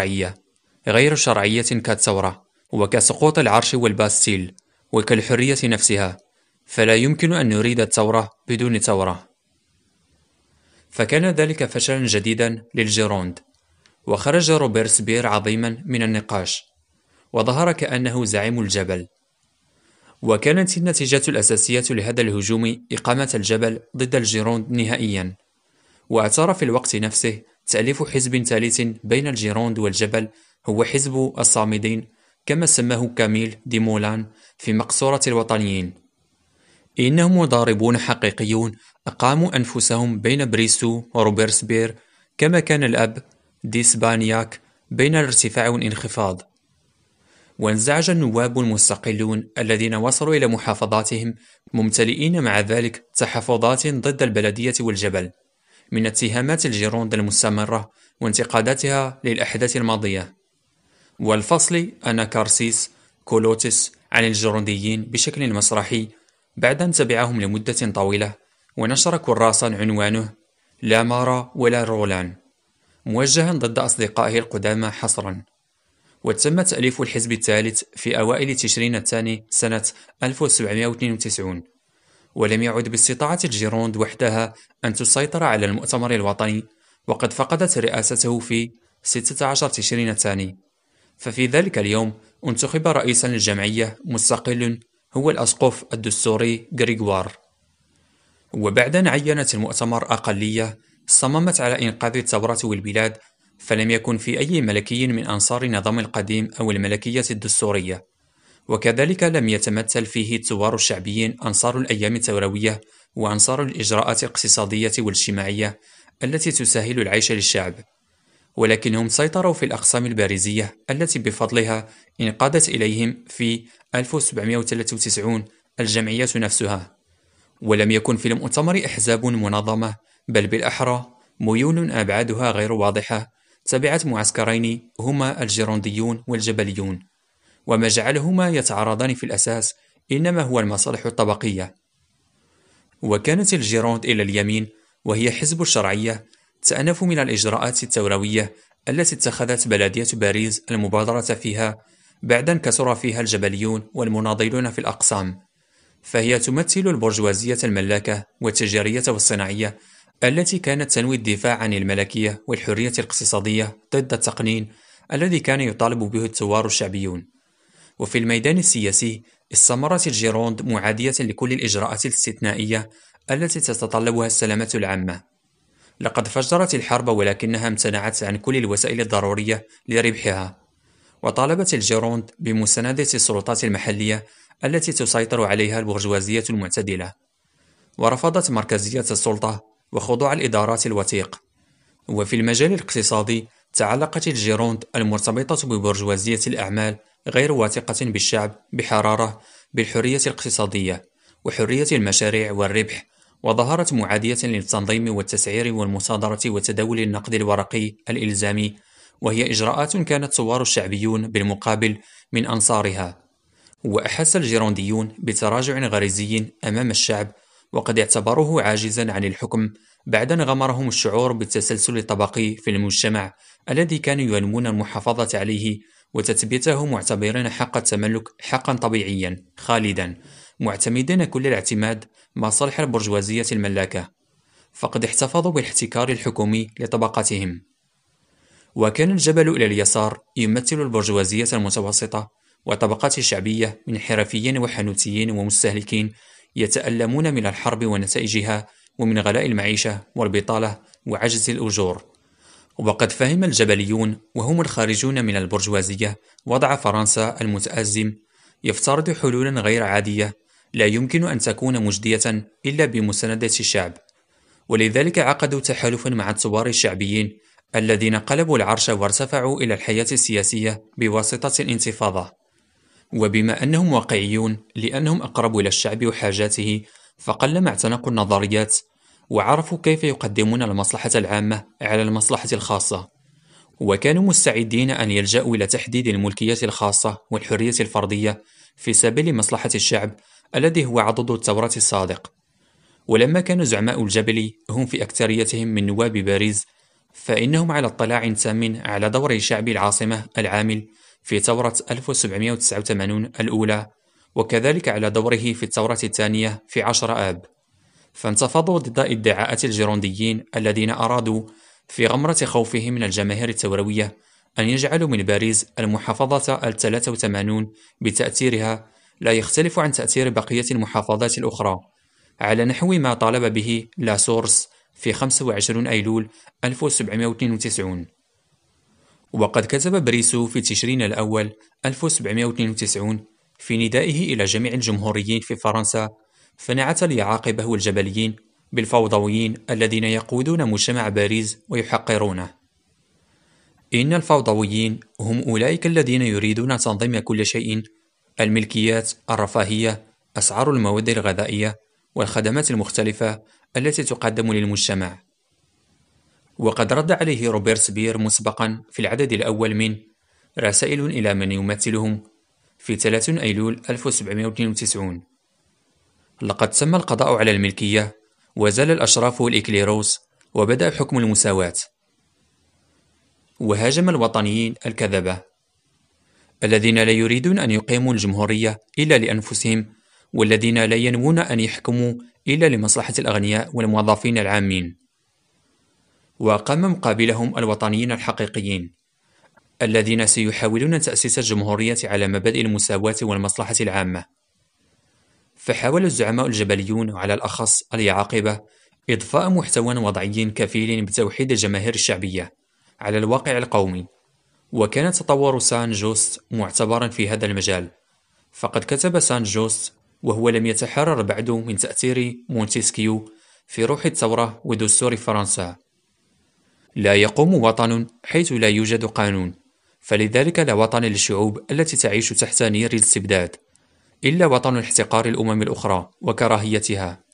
غير شرعية كالثورة وكسقوط العرش والباستيل وكالحرية نفسها، فلا يمكن أن نريد الثورة بدون ثورة. فكان ذلك فشلا جديدا للجيروند، وخرج روبيرسبير عظيما من النقاش، وظهر كأنه زعيم الجبل. وكانت النتيجة الأساسية لهذا الهجوم إقامة الجبل ضد الجيروند نهائيا. وأثار في الوقت نفسه تأليف حزب ثالث بين الجيروند والجبل، هو حزب الصامدين كما سماه كاميل دي مولان في مقصورة الوطنيين. إنهم مضاربون حقيقيون أقاموا أنفسهم بين بريستو وروبيرسبير، كما كان الأب ديسبانياك بين الارتفاع والانخفاض. وانزعج النواب المستقلون الذين وصلوا إلى محافظاتهم ممتلئين مع ذلك تحفظات ضد البلدية والجبل من اتهامات الجيروند المستمرة وانتقاداتها للأحداث الماضية. والفصل أناكارسيس كولوتس عن الجيرونديين بشكل مسرحي بعد أن تبعهم لمدة طويلة، ونشر كراسا عنوانه لا مارا ولا رولان، موجها ضد أصدقائه القدامى حصرا. وتم تأليف الحزب الثالث في أوائل تشرين الثاني سنة 1792. ولم يعد باستطاعة الجيروند وحدها أن تسيطر على المؤتمر الوطني، وقد فقدت رئاسته في 16 تشرين الثاني. ففي ذلك اليوم انتخب رئيسا للجمعية مستقل هو الأسقف الدستوري غريغوار. وبعد أن عينت المؤتمر أقلية صممت على إنقاذ الثورة والبلاد، فلم يكن في أي ملكي من أنصار النظام القديم أو الملكية الدستورية. وكذلك لم يتمثل فيه الثوار الشعبيين أنصار الأيام الثوروية وأنصار الإجراءات الاقتصادية والاجتماعية التي تسهل العيش للشعب، ولكنهم سيطروا في الأقسام البارزية التي بفضلها انقادت إليهم في 1793 الجمعية نفسها. ولم يكن في المؤتمر أحزاب منظمة، بل بالأحرى ميول أبعادها غير واضحة تبعت معسكرين هما الجيرونديون والجبليون، وما جعلهما يتعارضان في الأساس إنما هو المصالح الطبقية. وكانت الجيروند إلى اليمين، وهي حزب الشرعية، تأنف من الإجراءات الثوروية التي اتخذت بلدية باريس المبادرة فيها بعد أن كثر فيها الجبليون والمناضلون في الأقسام، فهي تمثل البرجوازية الملاكة والتجارية والصناعية التي كانت تنوي الدفاع عن الملكية والحرية الاقتصادية ضد التقنين الذي كان يطالب به الثوار الشعبيون. وفي الميدان السياسي استمرت الجيروند معادية لكل الإجراءات الاستثنائية التي تتطلبها السلامة العامة. لقد فجرت الحرب، ولكنها امتنعت عن كل الوسائل الضرورية لربحها، وطالبت الجيروند بمساندة السلطات المحلية التي تسيطر عليها البرجوازية المعتدلة، ورفضت مركزية السلطة وخضوع الإدارات الوثيق. وفي المجال الاقتصادي تعلقت الجيروند المرتبطة ببرجوازية الأعمال غير واثقة بالشعب بحرارة بالحرية الاقتصادية وحرية المشاريع والربح، وظهرت معادية للتنظيم والتسعير والمصادرة وتداول النقد الورقي الإلزامي، وهي إجراءات كانت الثوار الشعبيون بالمقابل من أنصارها. وأحس الجيرونديون بتراجع غريزي أمام الشعب، وقد اعتبروه عاجزا عن الحكم بعد أن غمرهم الشعور بالتسلسل الطبقي في المجتمع الذي كانوا ينمون المحافظة عليه وتثبيته، معتبرين حق التملك حقا طبيعيا خالدا، معتمدين كل الاعتماد مصالح البرجوازية الملاكة، فقد احتفظوا بالاحتكار الحكومي لطبقتهم. وكان الجبل إلى اليسار يمثل البرجوازية المتوسطة وطبقات شعبية من حرفيين وحانوتيين ومستهلكين يتألمون من الحرب ونتائجها، ومن غلاء المعيشة والبطالة وعجز الأجور. وقد فهم الجبليون وهم الخارجون من البرجوازية وضع فرنسا المتأزم، يفترض حلولا غير عادية لا يمكن أن تكون مجدية إلا بمساندة الشعب، ولذلك عقدوا تحالفا مع الثوار الشعبيين الذين قلبوا العرش وارتفعوا إلى الحياة السياسية بواسطة الانتفاضة. وبما أنهم واقعيون لأنهم أقرب إلى الشعب وحاجاته، فقلما اعتنقوا النظريات وعرفوا كيف يقدمون المصلحة العامة على المصلحة الخاصة، وكانوا مستعدين أن يلجأوا إلى تحديد الملكية الخاصة والحرية الفردية في سبيل مصلحة الشعب الذي هو عضد الثورة الصادق. ولما كان زعماء الجبل هم في أكثريتهم من نواب باريس، فإنهم على اطلاع تام على دور شعب العاصمة العامل في ثورة 1789 الأولى، وكذلك على دوره في الثورة الثانية في 10 آب، فانتفضوا ضد ادعاءات الجيرونديين الذين أرادوا في غمرة خوفهم من الجماهير الثوروية أن يجعلوا من باريس المحافظة 83 بتأثيرها لا يختلف عن تأثير بقية المحافظات الأخرى، على نحو ما طالب به لا سورس في 25 أيلول 1792. وقد كتب بريسو في تشرين الأول 1792 في ندائه إلى جميع الجمهوريين في فرنسا، فنعت ليعاقبه الجبليين بالفوضويين الذين يقودون مجتمع باريس ويحقرونه. إن الفوضويين هم أولئك الذين يريدون تنظيم كل شيء: الملكيات، الرفاهية، أسعار المواد الغذائية، والخدمات المختلفة التي تقدم للمجتمع. وقد رد عليه روبيرسبير مسبقا في العدد الأول من رسائل إلى من يمثلهم في 30 أيلول 1792: لقد تم القضاء على الملكية، وزال الأشراف والإكليروس، وبدأ حكم المساواة. وهاجم الوطنيين الكذبة الذين لا يريدون أن يقيموا الجمهورية إلا لأنفسهم، والذين لا ينوون أن يحكموا إلا لمصلحة الأغنياء والموظفين العامين. وقام مقابلهم الوطنيين الحقيقيين الذين سيحاولون تأسيس الجمهورية على مبادئ المساواة والمصلحة العامة. فحاول الزعماء الجبليون وعلى الأخص اليعاقبة إضفاء محتوى وضعي كفيل بتوحيد الجماهير الشعبية على الواقع القومي، وكان تطور سان جوست معتبرا في هذا المجال، فقد كتب سان جوست وهو لم يتحرر بعد من تأثير مونتسكيو في روح الثورة ودستور فرنسا: لا يقوم وطن حيث لا يوجد قانون، فلذلك لا وطن للشعوب التي تعيش تحت نير الاستبداد. إلا وطن احتقار الأمم الأخرى وكراهيتها.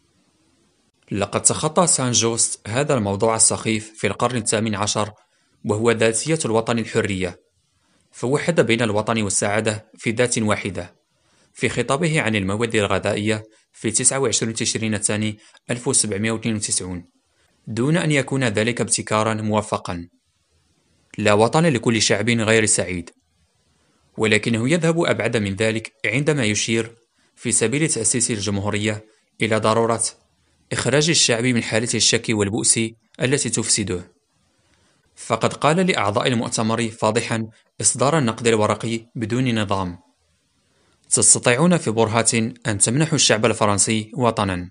لقد تخطى سان جوست هذا الموضوع السخيف في القرن الثامن عشر، وهو ذاتية الوطن الحرية، فوحد بين الوطن والسعادة في ذات واحدة في خطابه عن المواد الغذائية في 29 تشرين الثاني 1792، دون أن يكون ذلك ابتكارا موفقا. لا وطن لكل شعب غير سعيد. ولكنه يذهب أبعد من ذلك عندما يشير في سبيل تأسيس الجمهورية إلى ضرورة إخراج الشعب من حالة الشك والبؤس التي تفسده. فقد قال لأعضاء المؤتمر فاضحا إصدار النقد الورقي بدون نظام: تستطيعون في برهة أن تمنحوا الشعب الفرنسي وطنا،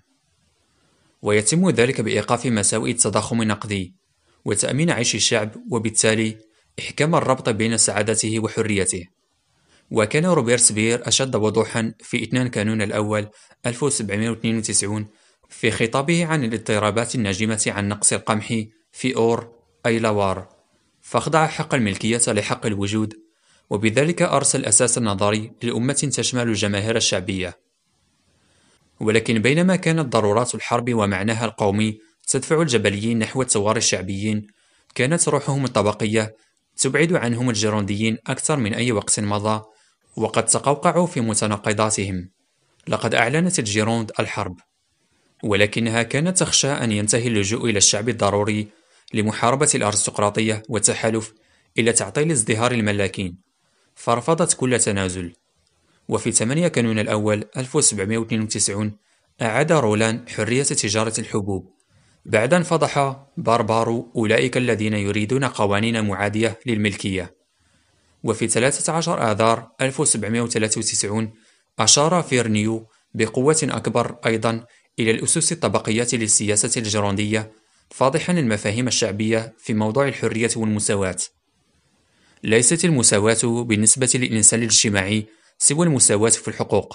ويتم ذلك بإيقاف مساوئ التضخم النقدي وتأمين عيش الشعب، وبالتالي إحكام الربط بين سعادته وحريته. وكان روبيرسبير أشد وضوحا في 2 كانون الأول 1792 في خطابه عن الاضطرابات الناجمة عن نقص القمح في أور أي لوار، فأخضع حق الملكية لحق الوجود، وبذلك أرسى الأساس النظري لأمة تشمل الجماهير الشعبية. ولكن بينما كانت ضرورات الحرب ومعناها القومي تدفع الجبليين نحو الثوار الشعبيين، كانت روحهم الطبقية تبعد عنهم الجيرونديين أكثر من أي وقت مضى، وقد تقوقعوا في متناقضاتهم. لقد أعلنت الجيروند الحرب، ولكنها كانت تخشى أن ينتهي اللجوء إلى الشعب الضروري لمحاربة الأرستقراطية والتحالف إلى تعطيل ازدهار الملاكين، فرفضت كل تنازل. وفي 8 كانون الأول 1792 أعاد رولان حرية تجارة الحبوب، بعد أن فضح باربارو أولئك الذين يريدون قوانين معادية للملكية. وفي 13 آذار 1793 أشار فيرنيو بقوة أكبر أيضا إلى الأسس الطبقية للسياسة الجيروندية، فاضحا المفاهيم الشعبية في موضوع الحرية والمساواة. ليست المساواة بالنسبة للإنسان الاجتماعي سوى المساواة في الحقوق.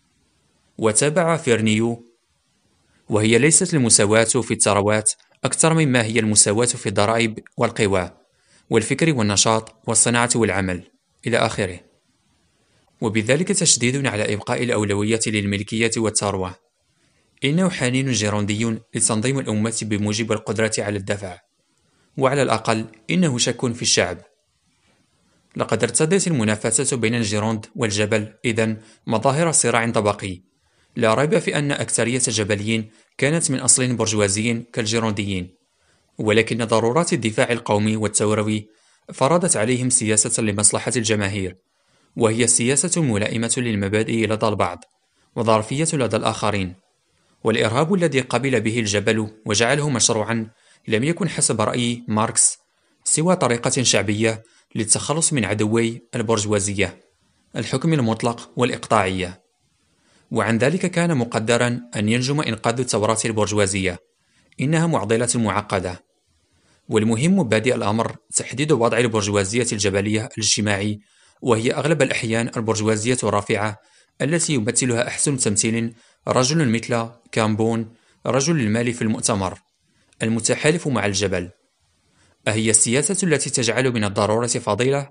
وتابع فيرنيو: وهي ليست المساواة في الثروات أكثر مما هي المساواة في الضرائب والقوى والفكر والنشاط والصناعة والعمل إلى آخره. وبذلك تشديد على إبقاء الأولوية للملكية والثروة. إنه حنين جيروندي لتنظيم الأمة بموجب القدرة على الدفع، وعلى الأقل إنه شك في الشعب. لقد ارتدت المنافسة بين الجيروند والجبل إذن مظاهر صراع طبقي. لا ريب في أن أكثرية الجبليين كانت من أصل برجوازي كالجيرونديين، ولكن ضرورات الدفاع القومي والثوروي فرضت عليهم سياسة لمصلحة الجماهير، وهي السياسة الملائمة للمبادئ لدى البعض وظرفية لدى الآخرين. والإرهاب الذي قبل به الجبل وجعله مشروعا لم يكن حسب رأي ماركس سوى طريقة شعبية للتخلص من عدوي البرجوازية: الحكم المطلق والإقطاعية. وعن ذلك كان مقدرا أن ينجم إنقاذ الثورات البرجوازية. إنها معضلة معقدة، والمهم مبادئ الأمر تحديد وضع البرجوازية الجبلية الاجتماعي، وهي أغلب الأحيان البرجوازية الرافعة التي يمثلها أحسن تمثيل رجل مثل كامبون رجل المال في المؤتمر المتحالف مع الجبل. أهي السياسة التي تجعل من الضرورة فضيلة؟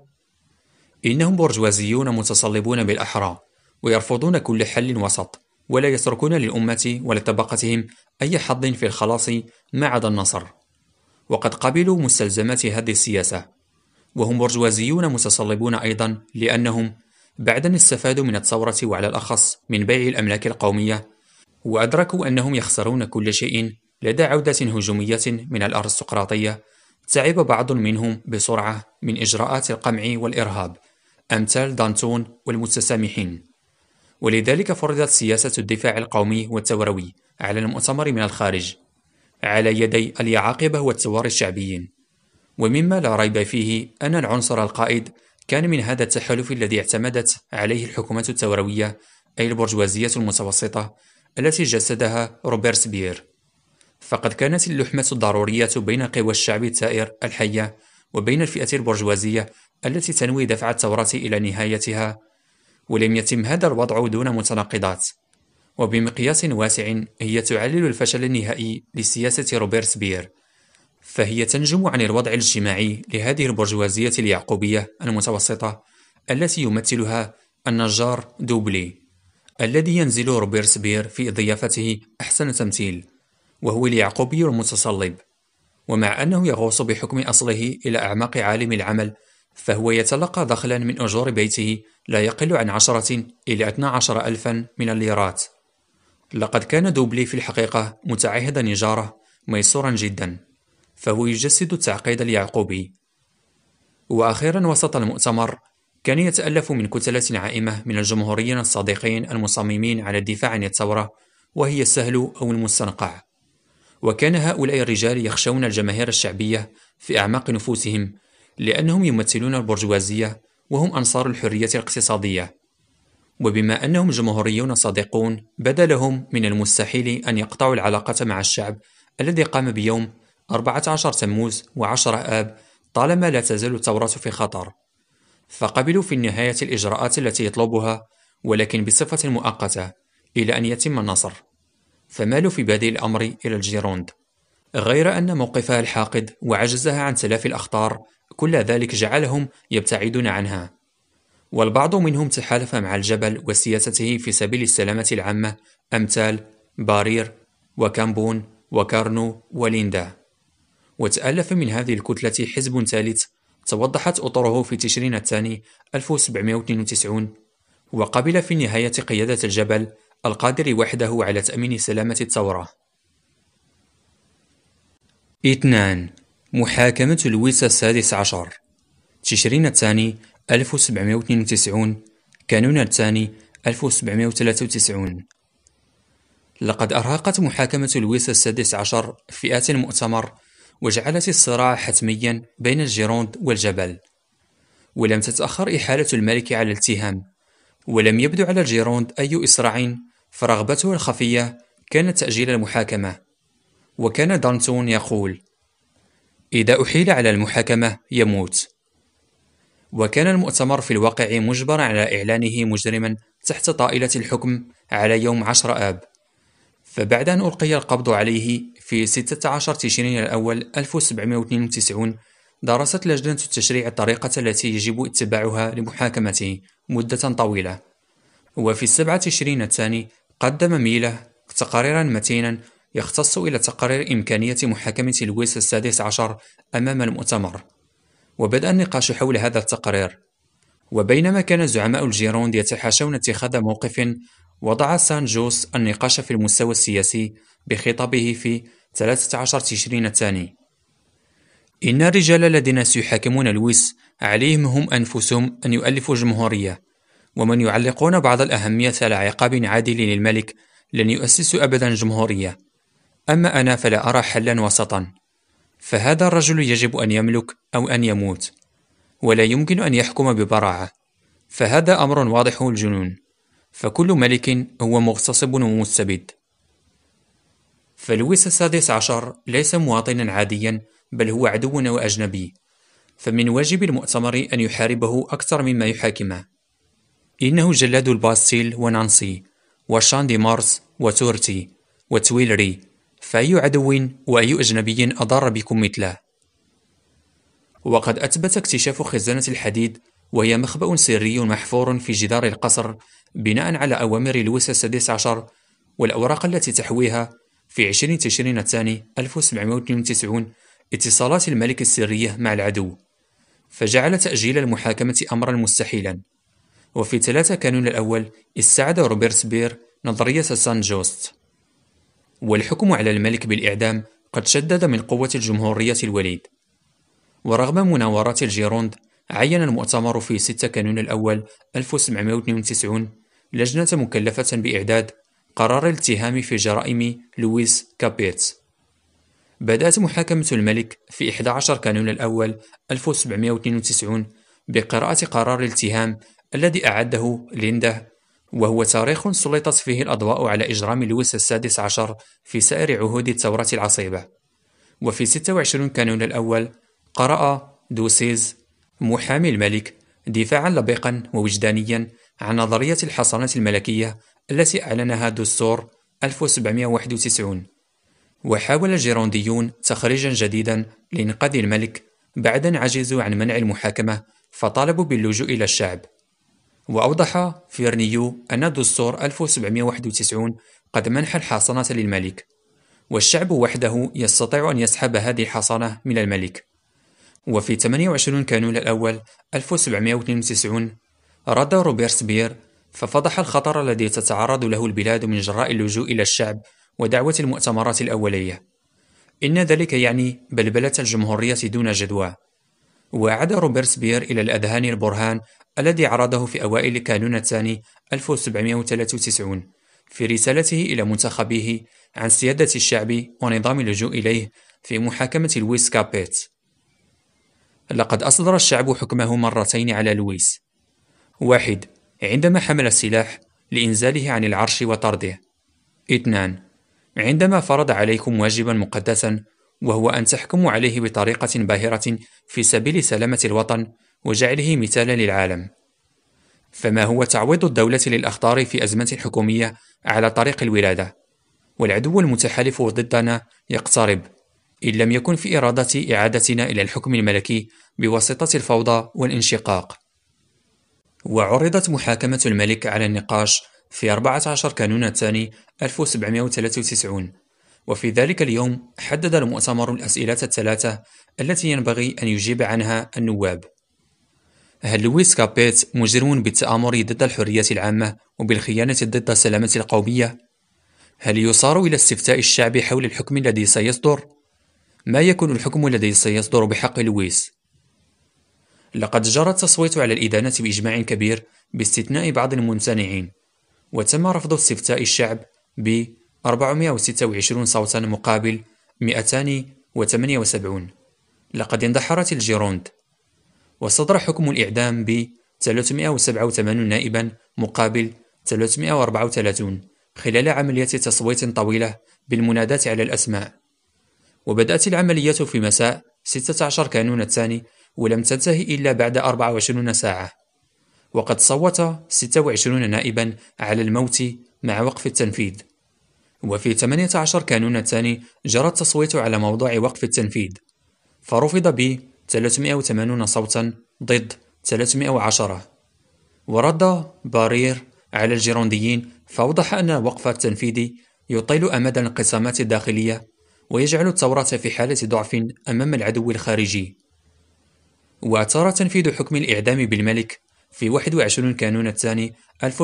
إنهم برجوازيون متصلبون بالأحرى، ويرفضون كل حل وسط، ولا يتركون للأمة ولطبقتهم أي حظ في الخلاص ما عدا النصر. وقد قبلوا مستلزمات هذه السياسة، وهم برجوازيون متصلبون أيضا، لأنهم بعد أن استفادوا من الثورة وعلى الأخص من بيع الأملاك القومية، وأدركوا أنهم يخسرون كل شيء لدى عودة هجومية من الأرستقراطية، تعب بعض منهم بسرعة من إجراءات القمع والإرهاب أمثال دانتون والمتسامحين. ولذلك فرضت سياسة الدفاع القومي والثوروي على المؤتمر من الخارج على يدي اليعاقبة والثوار الشعبيين. ومما لا ريب فيه أن العنصر القائد كان من هذا التحالف الذي اعتمدت عليه الحكومة الثوروية، أي البرجوازية المتوسطة التي جسدها روبيرسبير. فقد كانت اللحمة الضرورية بين قوى الشعب الثائر الحية وبين الفئة البرجوازية التي تنوي دفع الثورة إلى نهايتها، ولم يتم هذا الوضع دون متناقضات. وبمقياس واسع هي تعلل الفشل النهائي لسياسة روبيرسبير، فهي تنجم عن الوضع الاجتماعي لهذه البرجوازية اليعقوبية المتوسطة التي يمثلها النجار دوبلي. الذي ينزل روبيرسبير في ضيافته أحسن تمثيل، وهو اليعقوبي المتصلب. ومع أنه يغوص بحكم أصله إلى أعماق عالم العمل، فهو يتلقى دخلا من أجور بيته لا يقل عن 10 إلى 12 ألفا من الليرات. لقد كان دوبلي في الحقيقة متعهد نجارة ميسورا جدا، فهو يجسد التعقيد اليعقوبي. وأخيرا وسط المؤتمر كان يتألف من كتلة عائمة من الجمهوريين الصادقين المصممين على الدفاع عن الثورة، وهي السهل أو المستنقع. وكان هؤلاء الرجال يخشون الجماهير الشعبية في أعماق نفوسهم، لأنهم يمثلون البرجوازية وهم أنصار الحرية الاقتصادية. وبما أنهم جمهوريون صادقون، بدا لهم من المستحيل أن يقطعوا العلاقة مع الشعب الذي قام بيوم 14 تموز و10 آب طالما لا تزال الثورة في خطر. فقبلوا في النهاية الإجراءات التي يطلبها، ولكن بصفة مؤقتة إلى أن يتم النصر. فمالوا في بادئ الأمر إلى الجيروند، غير أن موقفها الحاقد وعجزها عن تلافي الأخطار كل ذلك جعلهم يبتعدون عنها. والبعض منهم تحالف مع الجبل وسياسته في سبيل السلامة العامة، أمثال بارير وكامبون وكارنو وليندا. وتألف من هذه الكتلة حزب ثالث توضحت أطره في تشرين الثاني 1792، وقبل في النهاية قيادة الجبل القادر وحده على تأمين سلامة الثورة. 2. محاكمة لويس السادس عشر، تشرين الثاني 1792، كانون الثاني 1793. لقد أرهقت محاكمة لويس السادس عشر فئات المؤتمر، وجعلت الصراع حتميا بين الجيروند والجبل. ولم تتأخر إحالة الملك على الاتهام، ولم يبدو على الجيروند أي إسراع، فرغبته الخفية كانت تأجيل المحاكمة. وكان دانتون يقول: إذا أحيل على المحاكمة يموت. وكان المؤتمر في الواقع مجبرا على إعلانه مجرما تحت طائلة الحكم على يوم 10 آب. فبعد أن ألقي القبض عليه في 16 تشرين الأول 1792، درست لجنة التشريع الطريقة التي يجب اتباعها لمحاكمته مدة طويلة. وفي 7 تشرين الثاني قدم ميله تقريرا متينا يختص إلى تقرير إمكانية محاكمة لويس السادس عشر أمام المؤتمر. وبدأ النقاش حول هذا التقرير. وبينما كان زعماء الجيروند يتحاشون اتخاذ موقف، وضع سان جوس النقاش في المستوى السياسي بخطابه في 13 تشرين الثاني: إن الرجال الذين سيحاكمون لويس عليهم هم أنفسهم أن يؤلفوا جمهورية، ومن يعلقون بعض الأهمية على عقاب عادل للملك لن يؤسسوا أبدا جمهورية. أما أنا فلا أرى حلا وسطا، فهذا الرجل يجب أن يملك أو أن يموت، ولا يمكن أن يحكم ببراعة، فهذا أمر واضح الجنون، فكل ملك هو مغتصب ومستبد. فلويس السادس عشر ليس مواطنا عاديا، بل هو عدو وأجنبي، فمن واجب المؤتمر أن يحاربه أكثر مما يحاكمه. إنه جلاد الباستيل ونانسي وشان دي مارس وتورتي وتويلري، فأي عدو وأي أجنبي أضر بكم مثله. وقد أثبت اكتشاف خزانة الحديد، وهي مخبأ سري محفور في جدار القصر بناء على أوامر لويس السادس عشر والأوراق التي تحويها، في 20 تشرين الثاني 1792 اتصالات الملك السرية مع العدو، فجعل تأجيل المحاكمة أمرا مستحيلا. وفي 3 كانون الأول استعاد روبيرسبير نظرية سان جوست، والحكم على الملك بالإعدام قد شدد من قوة الجمهورية الوليد. ورغم مناورات الجيروند، عين المؤتمر في 6 كانون الأول 1792 لجنة مكلفة بإعداد قرار الاتهام في جرائم لويس كابيتس. بدأت محاكمة الملك في 11 كانون الأول 1792 بقراءة قرار الاتهام الذي أعده ليندا، وهو تاريخ سلطت فيه الأضواء على إجرام لويس السادس عشر في سائر عهود الثورة العصيبة. وفي 26 كانون الأول قرأ دوسيز محامي الملك دفاعا لبقا ووجدانيا عن نظرية الحصانة الملكية التي أعلنها دستور 1791. وحاول الجيرونديون تخريجا جديدا لإنقاذ الملك بعد أن عجزوا عن منع المحاكمة، فطالبوا باللجوء إلى الشعب. وأوضح فيرنيو أن دستور 1791 قد منح الحصانة للملك، والشعب وحده يستطيع أن يسحب هذه الحصانة من الملك. وفي 28 كانون الأول 1792 رد روبيرسبير ففضح الخطر الذي تتعرض له البلاد من جراء اللجوء إلى الشعب ودعوة المؤتمرات الأولية. إن ذلك يعني بلبلة الجمهورية دون جدوى. وأعاد روبيرسبير إلى الأذهان البرهان الذي عرضه في أوائل كانون الثاني 1793 في رسالته إلى منتخبيه عن سيادة الشعب ونظام اللجوء إليه في محاكمة لويس كابيت. لقد أصدر الشعب حكمه مرتين على لويس: 1. عندما حمل السلاح لإنزاله عن العرش وطرده. 2. عندما فرض عليكم واجبا مقدسا، وهو أن تحكموا عليه بطريقة باهرة في سبيل سلامة الوطن وجعله مثالا للعالم. فما هو تعويض الدولة للأخطار في أزمة حكومية على طريق الولادة، والعدو المتحالف ضدنا يقترب إن لم يكن في إرادة إعادتنا إلى الحكم الملكي بواسطة الفوضى والانشقاق. وعرضت محاكمة الملك على النقاش في 14 كانون الثاني 1793، وفي ذلك اليوم حدد المؤتمر الأسئلة الثلاثة التي ينبغي أن يجيب عنها النواب. هل لويس كابيت مجرم بالتآمر ضد الحرية العامة وبالخيانة ضد السلامة القومية؟ هل يصار إلى استفتاء الشعب حول الحكم الذي سيصدر؟ ما يكون الحكم الذي سيصدر بحق لويس؟ لقد جرى التصويت على الإدانة بإجماع كبير باستثناء بعض الممتنعين، وتم رفض استفتاء الشعب ب 426 صوتا مقابل 278. لقد اندحرت الجيروند، وصدر حكم الإعدام ب 387 نائبا مقابل 334 خلال عملية تصويت طويلة بالمناداة على الأسماء. وبدأت العملية في مساء 16 كانون الثاني ولم تنتهي إلا بعد 24 ساعة، وقد صوت 26 نائبا على الموت مع وقف التنفيذ. وفي 18 كانون الثاني جرى التصويت على موضوع وقف التنفيذ، فرفض ب 380 صوتا ضد 310. ورد بارير على الجيرونديين فأوضح أن وقف التنفيذ يطيل أمد الانقسامات الداخلية ويجعل الثورة في حالة ضعف أمام العدو الخارجي. وأثار تنفيذ حكم الإعدام بالملك في 21 كانون الثاني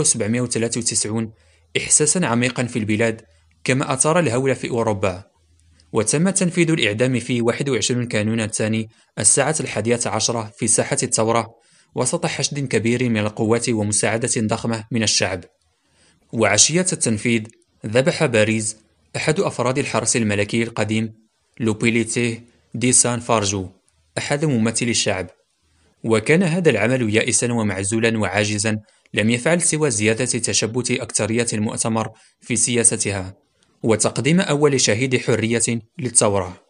1793 إحساسا عميقا في البلاد، كما أثار الهول في أوروبا. وتم تنفيذ الإعدام في 21 كانون الثاني الساعة 11 في ساحة الثورة وسط حشد كبير من القوات ومساعدة ضخمة من الشعب. وعشية التنفيذ ذبح باريس أحد أفراد الحرس الملكي القديم لوبيليتيه دي سان فارجو، أحد ممثلي الشعب. وكان هذا العمل يائسا ومعزولا وعاجزا، لم يفعل سوى زيادة تشبت أكثرية المؤتمر في سياستها وتقديم أول شهيد حرية للثورة.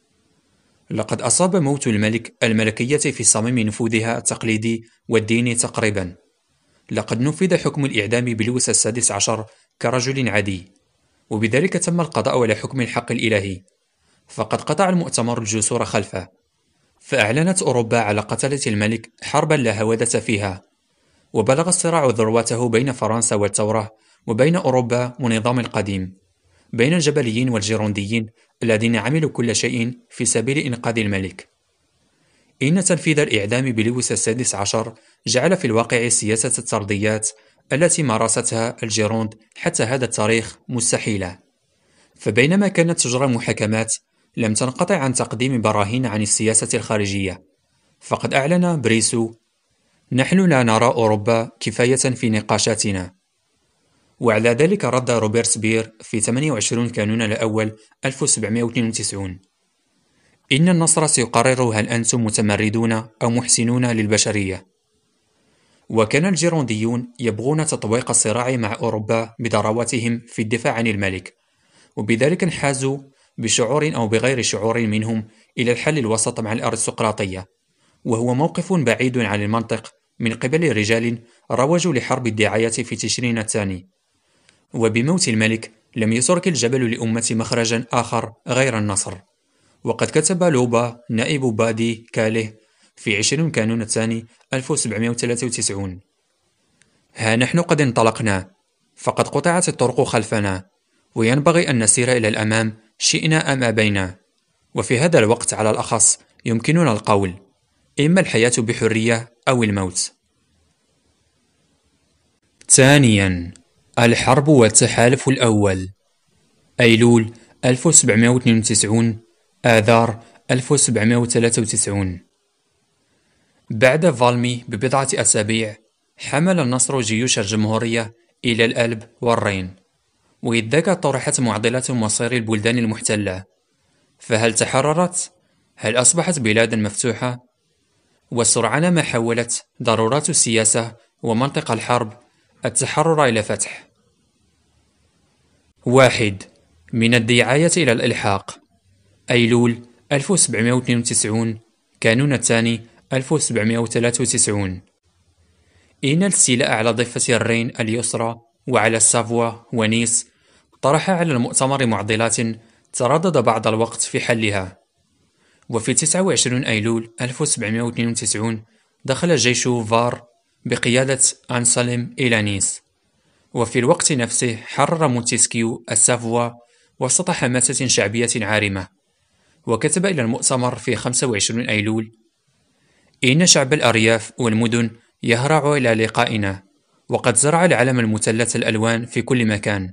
لقد أصاب موت الملك الملكية في صميم نفوذها التقليدي والديني تقريبا. لقد نفذ حكم الإعدام بلويس السادس عشر كرجل عادي، وبذلك تم القضاء على حكم الحق الإلهي، فقد قطع المؤتمر الجسور خلفه. فأعلنت أوروبا على قتلة الملك حربا لا هوادة فيها، وبلغ الصراع ذروته بين فرنسا والثورة وبين أوروبا والنظام القديم، بين الجبليين والجيرونديين الذين عملوا كل شيء في سبيل إنقاذ الملك. إن تنفيذ الإعدام بلويس السادس عشر جعل في الواقع سياسة الطرديات التي مارستها الجيروند حتى هذا التاريخ مستحيلة. فبينما كانت تجرى محاكمات، لم تنقطع عن تقديم براهين عن السياسة الخارجية. فقد أعلن بريسو: نحن لا نرى أوروبا كفاية في نقاشاتنا. وعلى ذلك رد روبيرسبير في 28 كانون الأول 1792: إن النصر سيقرر هل أنتم متمردون أو محسنون للبشرية. وكان الجيرونديون يبغون تطويق الصراع مع أوروبا بضراوتهم في الدفاع عن الملك، وبذلك انحازوا بشعور أو بغير شعور منهم إلى الحل الوسط مع الأرستقراطية، وهو موقف بعيد عن المنطق من قبل رجال روجوا لحرب الدعاية في تشرين الثاني. وبموت الملك لم يترك الجبل لأمة مخرجا آخر غير النصر. وقد كتب لوبا نائب بادي كاله في 20 كانون الثاني 1793: ها نحن قد انطلقنا، فقد قطعت الطرق خلفنا، وينبغي أن نسير إلى الأمام شئنا أم أبينا. وفي هذا الوقت على الأخص يمكننا القول: إما الحياة بحرية أو الموت. ثانياً، الحرب والتحالف الأول. أيلول 1792 آذار 1793. بعد فالمي ببضعة أسابيع حمل النصر جيوش الجمهورية إلى الألب والرين، وإذ ذاك طرحت معضلة مصير البلدان المحتلة، فهل تحررت؟ هل أصبحت بلادا مفتوحة؟ وسرعان ما حولت ضرورات السياسة ومنطق الحرب التحرر إلى فتح. 1. من الدعاية إلى الإلحاق. أيلول 1792 كانون الثاني 1793. إن الاستيلاء على ضفة الرين اليسرى وعلى السافوا ونيس طرح على المؤتمر معضلات تردد بعض الوقت في حلها. وفي 29 أيلول 1792 دخل جيش فار بقيادة أنسلم إلى نيس، وفي الوقت نفسه حرر مونتسكيو السافوا وسط حماسة شعبية عارمة، وكتب إلى المؤتمر في 25 أيلول: إن شعب الأرياف والمدن يهرع إلى لقائنا، وقد زرع العلم المثلث الألوان في كل مكان.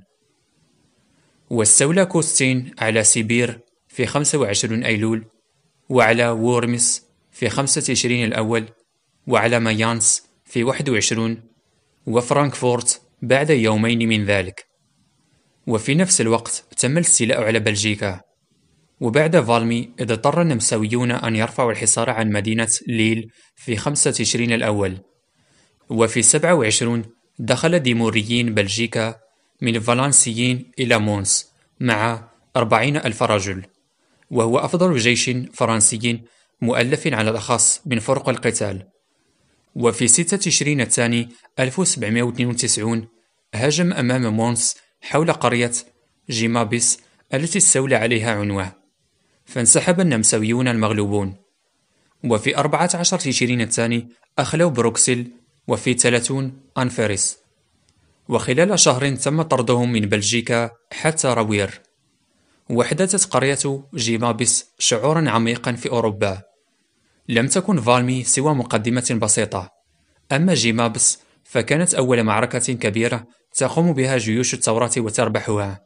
واستولى كوستين على سيبير في 25 أيلول، وعلى وورمس في 5 تشرين الأول، وعلى مايانس في 21، وفرانكفورت بعد يومين من ذلك. وفي نفس الوقت تم الاستيلاء على بلجيكا، وبعد فالمي اضطر النمساويون أن يرفعوا الحصار عن مدينة ليل في 5 تشرين الأول. وفي 27 دخل ديموريين بلجيكا من فالنسيين إلى مونس مع 40,000 رجل، وهو أفضل جيش فرنسي مؤلف على الأخص من فرق القتال. وفي 6 تشرين الثاني 1792 هاجم أمام مونس حول قرية جيمابيس التي استولى عليها عنوة، فانسحب النمساويون المغلوبون. وفي 14 تشرين الثاني أخلوا بروكسل، وفي 30 أنفيرس، وخلال شهر تم طردهم من بلجيكا حتى روير. وحدثت قرية جيمابيس شعورا عميقا في أوروبا. لم تكن فالمي سوى مقدمة بسيطة، أما جيمابيس فكانت أول معركة كبيرة تقوم بها جيوش الثورة وتربحها.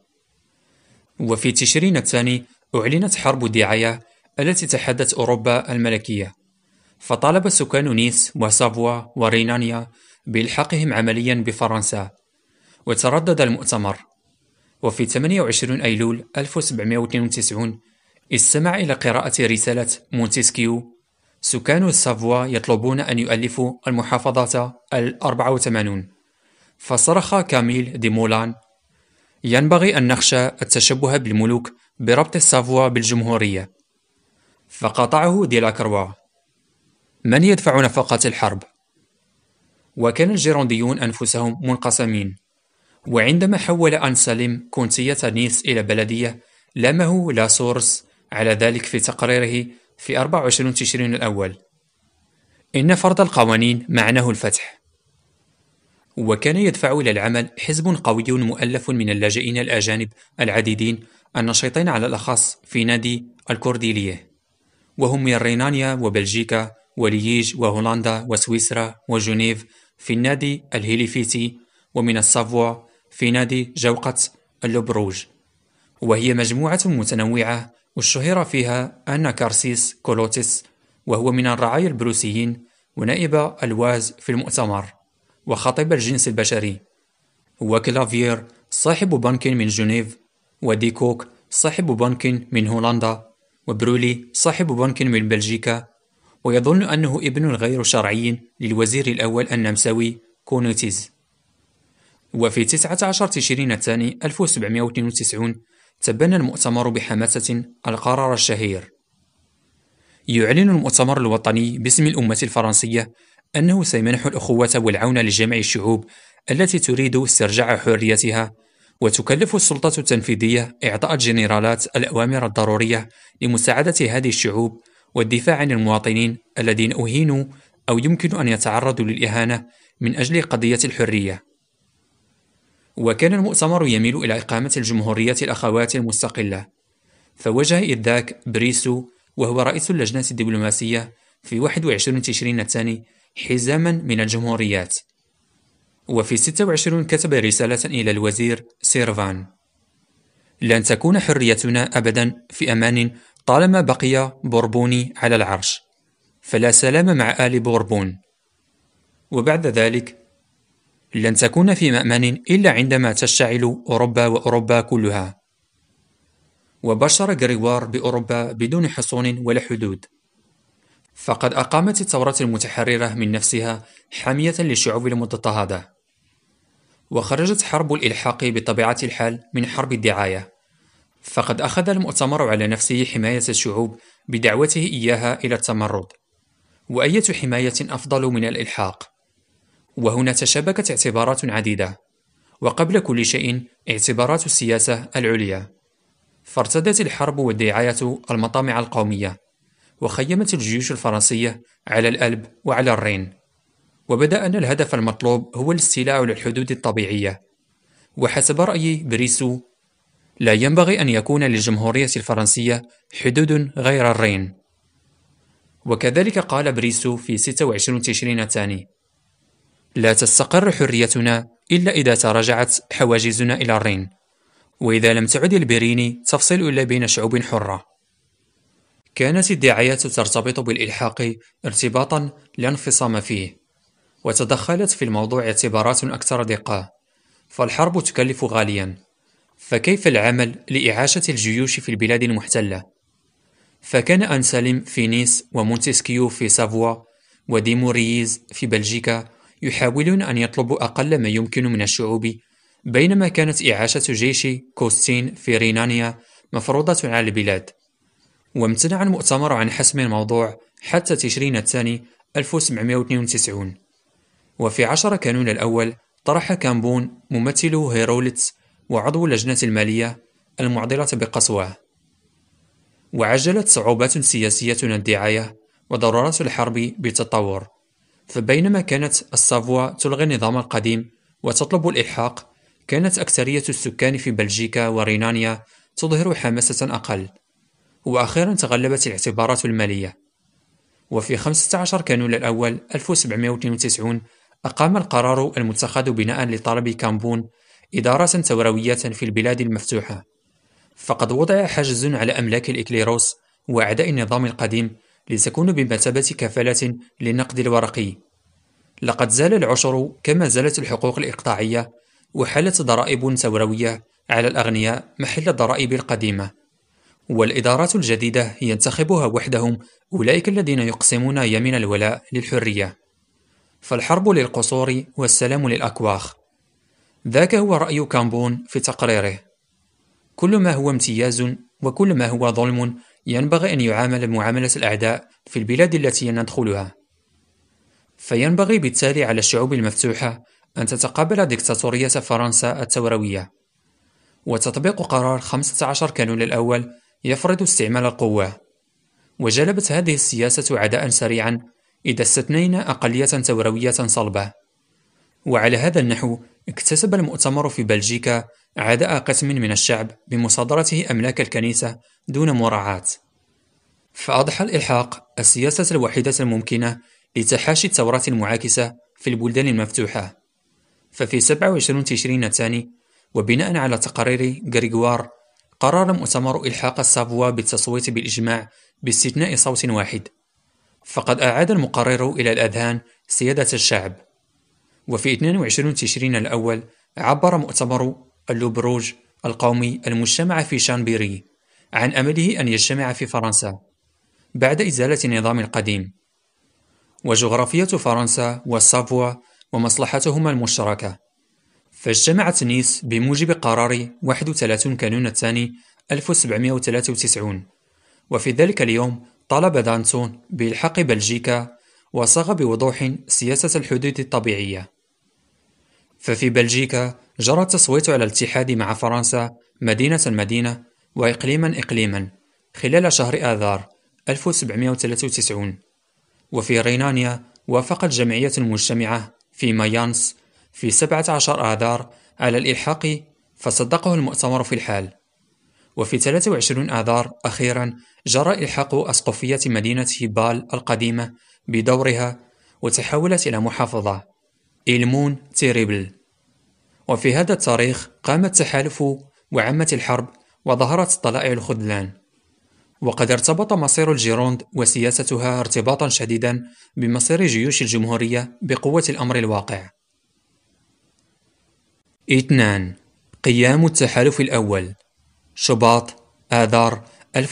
وفي تشرين الثاني أعلنت حرب الدعاية التي تحدت أوروبا الملكية، فطالب سكان نيس وسافوا ورينانيا بإلحاقهم عمليا بفرنسا، وتردد المؤتمر. وفي 28 أيلول 1792 استمع إلى قراءة رسالة مونتسكيو: سكان السافوا يطلبون أن يؤلفوا المحافظة 84. فصرخ كاميل دي مولان: ينبغي أن نخشى التشبه بالملوك بربط السافوا بالجمهورية. فقاطعه ديلاكروا: من يدفع نفقات الحرب؟ وكان الجيرونديون أنفسهم منقسمين. وعندما حول أنسلم كونتية نيس إلى بلدية لامه لاسورس على ذلك في تقريره في 24 تشرين الأول: إن فرض القوانين معناه الفتح. وكان يدفع إلى العمل حزب قوي مؤلف من اللاجئين الأجانب العديدين النشيطين على الأخص في نادي الكورديليه، وهم من رينانيا وبلجيكا ولييج وهولندا وسويسرا وجنيف في النادي الهيليفيتي، ومن السافوا في نادي جوقة اللوبروج. وهي مجموعة متنوعة والشهير فيها أن كارسيس كولوتس، وهو من الرعايا البروسيين ونائب الواز في المؤتمر وخطيب الجنس البشري، وكلافير صاحب بنك من جنيف، وديكوك صاحب بنك من هولندا، وبرولي صاحب بنك من بلجيكا، ويظن أنه ابن غير شرعي للوزير الأول النمساوي كونوتيز. وفي 19 تشرين الثاني 1792 تبنى المؤتمر بحماسة القرار الشهير. يعلن المؤتمر الوطني باسم الأمة الفرنسية أنه سيمنح الأخوة والعون لجميع الشعوب التي تريد استرجاع حريتها، وتكلف السلطة التنفيذية إعطاء الجنرالات الأوامر الضرورية لمساعدة هذه الشعوب والدفاع عن المواطنين الذين أهينوا أو يمكن أن يتعرضوا للإهانة من أجل قضية الحرية. وكان المؤتمر يميل إلى إقامة الجمهورية الأخوات المستقلة، فوجه إذ ذاك بريسو وهو رئيس اللجنة الدبلوماسية في 21 تشرين الثاني حزاما من الجمهوريات. وفي 26 كتب رسالة إلى الوزير سيرفان: لن تكون حريتنا أبدا في أمان طالما بقي بوربوني على العرش، فلا سلام مع آل بوربون. وبعد ذلك: لن تكون في مأمن إلا عندما تشتعل أوروبا وأوروبا كلها. وبشر غريغوار بأوروبا بدون حصون ولا حدود، فقد أقامت الثورة المتحررة من نفسها حامية للشعوب المضطهدة. وخرجت حرب الإلحاق بطبيعة الحال من حرب الدعاية، فقد أخذ المؤتمر على نفسه حماية الشعوب بدعوته إياها إلى التمرد، وأية حماية أفضل من الإلحاق؟ وهنا تشابكت اعتبارات عديدة، وقبل كل شيء اعتبارات السياسة العليا. فارتدت الحرب والدعاية المطامع القومية، وخيمت الجيوش الفرنسية على الألب وعلى الرين، وبدأ أن الهدف المطلوب هو الاستيلاء على الحدود الطبيعية. وحسب رأي بريسو، لا ينبغي أن يكون للجمهورية الفرنسية حدود غير الرين. وكذلك قال بريسو في 26 تشرين الثاني: لا تستقر حريتنا إلا إذا تراجعت حواجزنا إلى الرين، وإذا لم تعد البرين تفصل إلا بين شعوب حرة. كانت الدعايات ترتبط بالإلحاق ارتباطا لا انفصام فيه، وتدخلت في الموضوع اعتبارات أكثر دقة، فالحرب تكلف غاليا، فكيف العمل لإعاشة الجيوش في البلاد المحتلة؟ فكان أنسالم في نيس ومونتسكيو في سافوا وديمورييز في بلجيكا يحاولون أن يطلبوا أقل ما يمكن من الشعوب، بينما كانت إعاشة جيش كوستين في رينانيا مفروضة على البلاد. وامتنع المؤتمر عن حسم الموضوع حتى تشرين الثاني 1792. وفي 10 كانون الأول طرح كامبون ممثل هيرولتس وعضو لجنة المالية المعضلة بقسوة. وعجلت صعوبات سياسية الدعاية وضرورات الحرب بالتطور، فبينما كانت السافوا تلغي النظام القديم وتطلب الإلحاق، كانت أكثرية السكان في بلجيكا ورينانيا تظهر حماسة أقل. وأخيرا تغلبت الاعتبارات المالية. وفي 15 كانون الأول 1792 أقام القرار المتخذ بناء لطلب كامبون إدارة ثوروية في البلاد المفتوحة، فقد وضع حاجز على أملاك الإكليروس وأعداء النظام القديم لتكون بمثابة كفالة للنقد الورقي. لقد زال العشر كما زالت الحقوق الإقطاعية، وحلت ضرائب ثوروية على الأغنياء محل الضرائب القديمة. والإدارات الجديدة ينتخبها وحدهم أولئك الذين يقسمون يمين الولاء للحرية. فالحرب للقصور والسلام للأكواخ. ذاك هو رأي كامبون في تقريره: كل ما هو امتياز وكل ما هو ظلم ينبغي أن يعامل معاملة الأعداء في البلاد التي ندخلها. فينبغي بالتالي على الشعوب المفتوحة أن تتقبل ديكتاتورية فرنسا الثوروية. وتطبيق قرار 15 كانون الأول يفرض استعمال القوة، وجلبت هذه السياسة عداء سريعا إذا استثنينا أقلية ثوروية صلبة. وعلى هذا النحو اكتسب المؤتمر في بلجيكا عداء قسم من الشعب بمصادرته أملاك الكنيسة دون مراعاة. فأضحى الإلحاق السياسة الوحيدة الممكنة لتحاشي الثورات المعاكسة في البلدان المفتوحة. ففي 27 تشرين الثاني وبناء على تقارير غريغوار قرر المؤتمر إلحاق السافوا بالتصويت بالإجماع باستثناء صوت واحد، فقد أعاد المقرر إلى الأذهان سيادة الشعب. وفي 22 تشرين الأول عبر مؤتمر اللوبروج القومي المجتمع في شانبيري عن أمله أن يجتمع في فرنسا بعد إزالة النظام القديم. وجغرافية فرنسا والسافوا ومصلحتهما المشتركة، فاجتمعت نيس بموجب قرار 31 كانون الثاني 1793. وفي ذلك اليوم طالب دانتون بإلحاق بلجيكا، وصاغ بوضوح سياسة الحدود الطبيعية. ففي بلجيكا جرى التصويت على الاتحاد مع فرنسا مدينة مدينة وإقليما إقليما خلال شهر آذار 1793. وفي رينانيا وافقت جمعية مجتمعة في مايانس في 17 آذار على الإلحاق، فصدقه المؤتمر في الحال. وفي 23 آذار أخيرا جرى إلحاق أسقفية مدينة بال القديمة بدورها، وتحولت إلى محافظة إلمون تيريبل. وفي هذا التاريخ قام التحالف وعمت الحرب وظهرت طلائع الخذلان، وقد ارتبط مصير الجيروند وسياستها ارتباطا شديدا بمصير جيوش الجمهورية بقوة الأمر الواقع. 2. قيام التحالف الأول، شباط آذار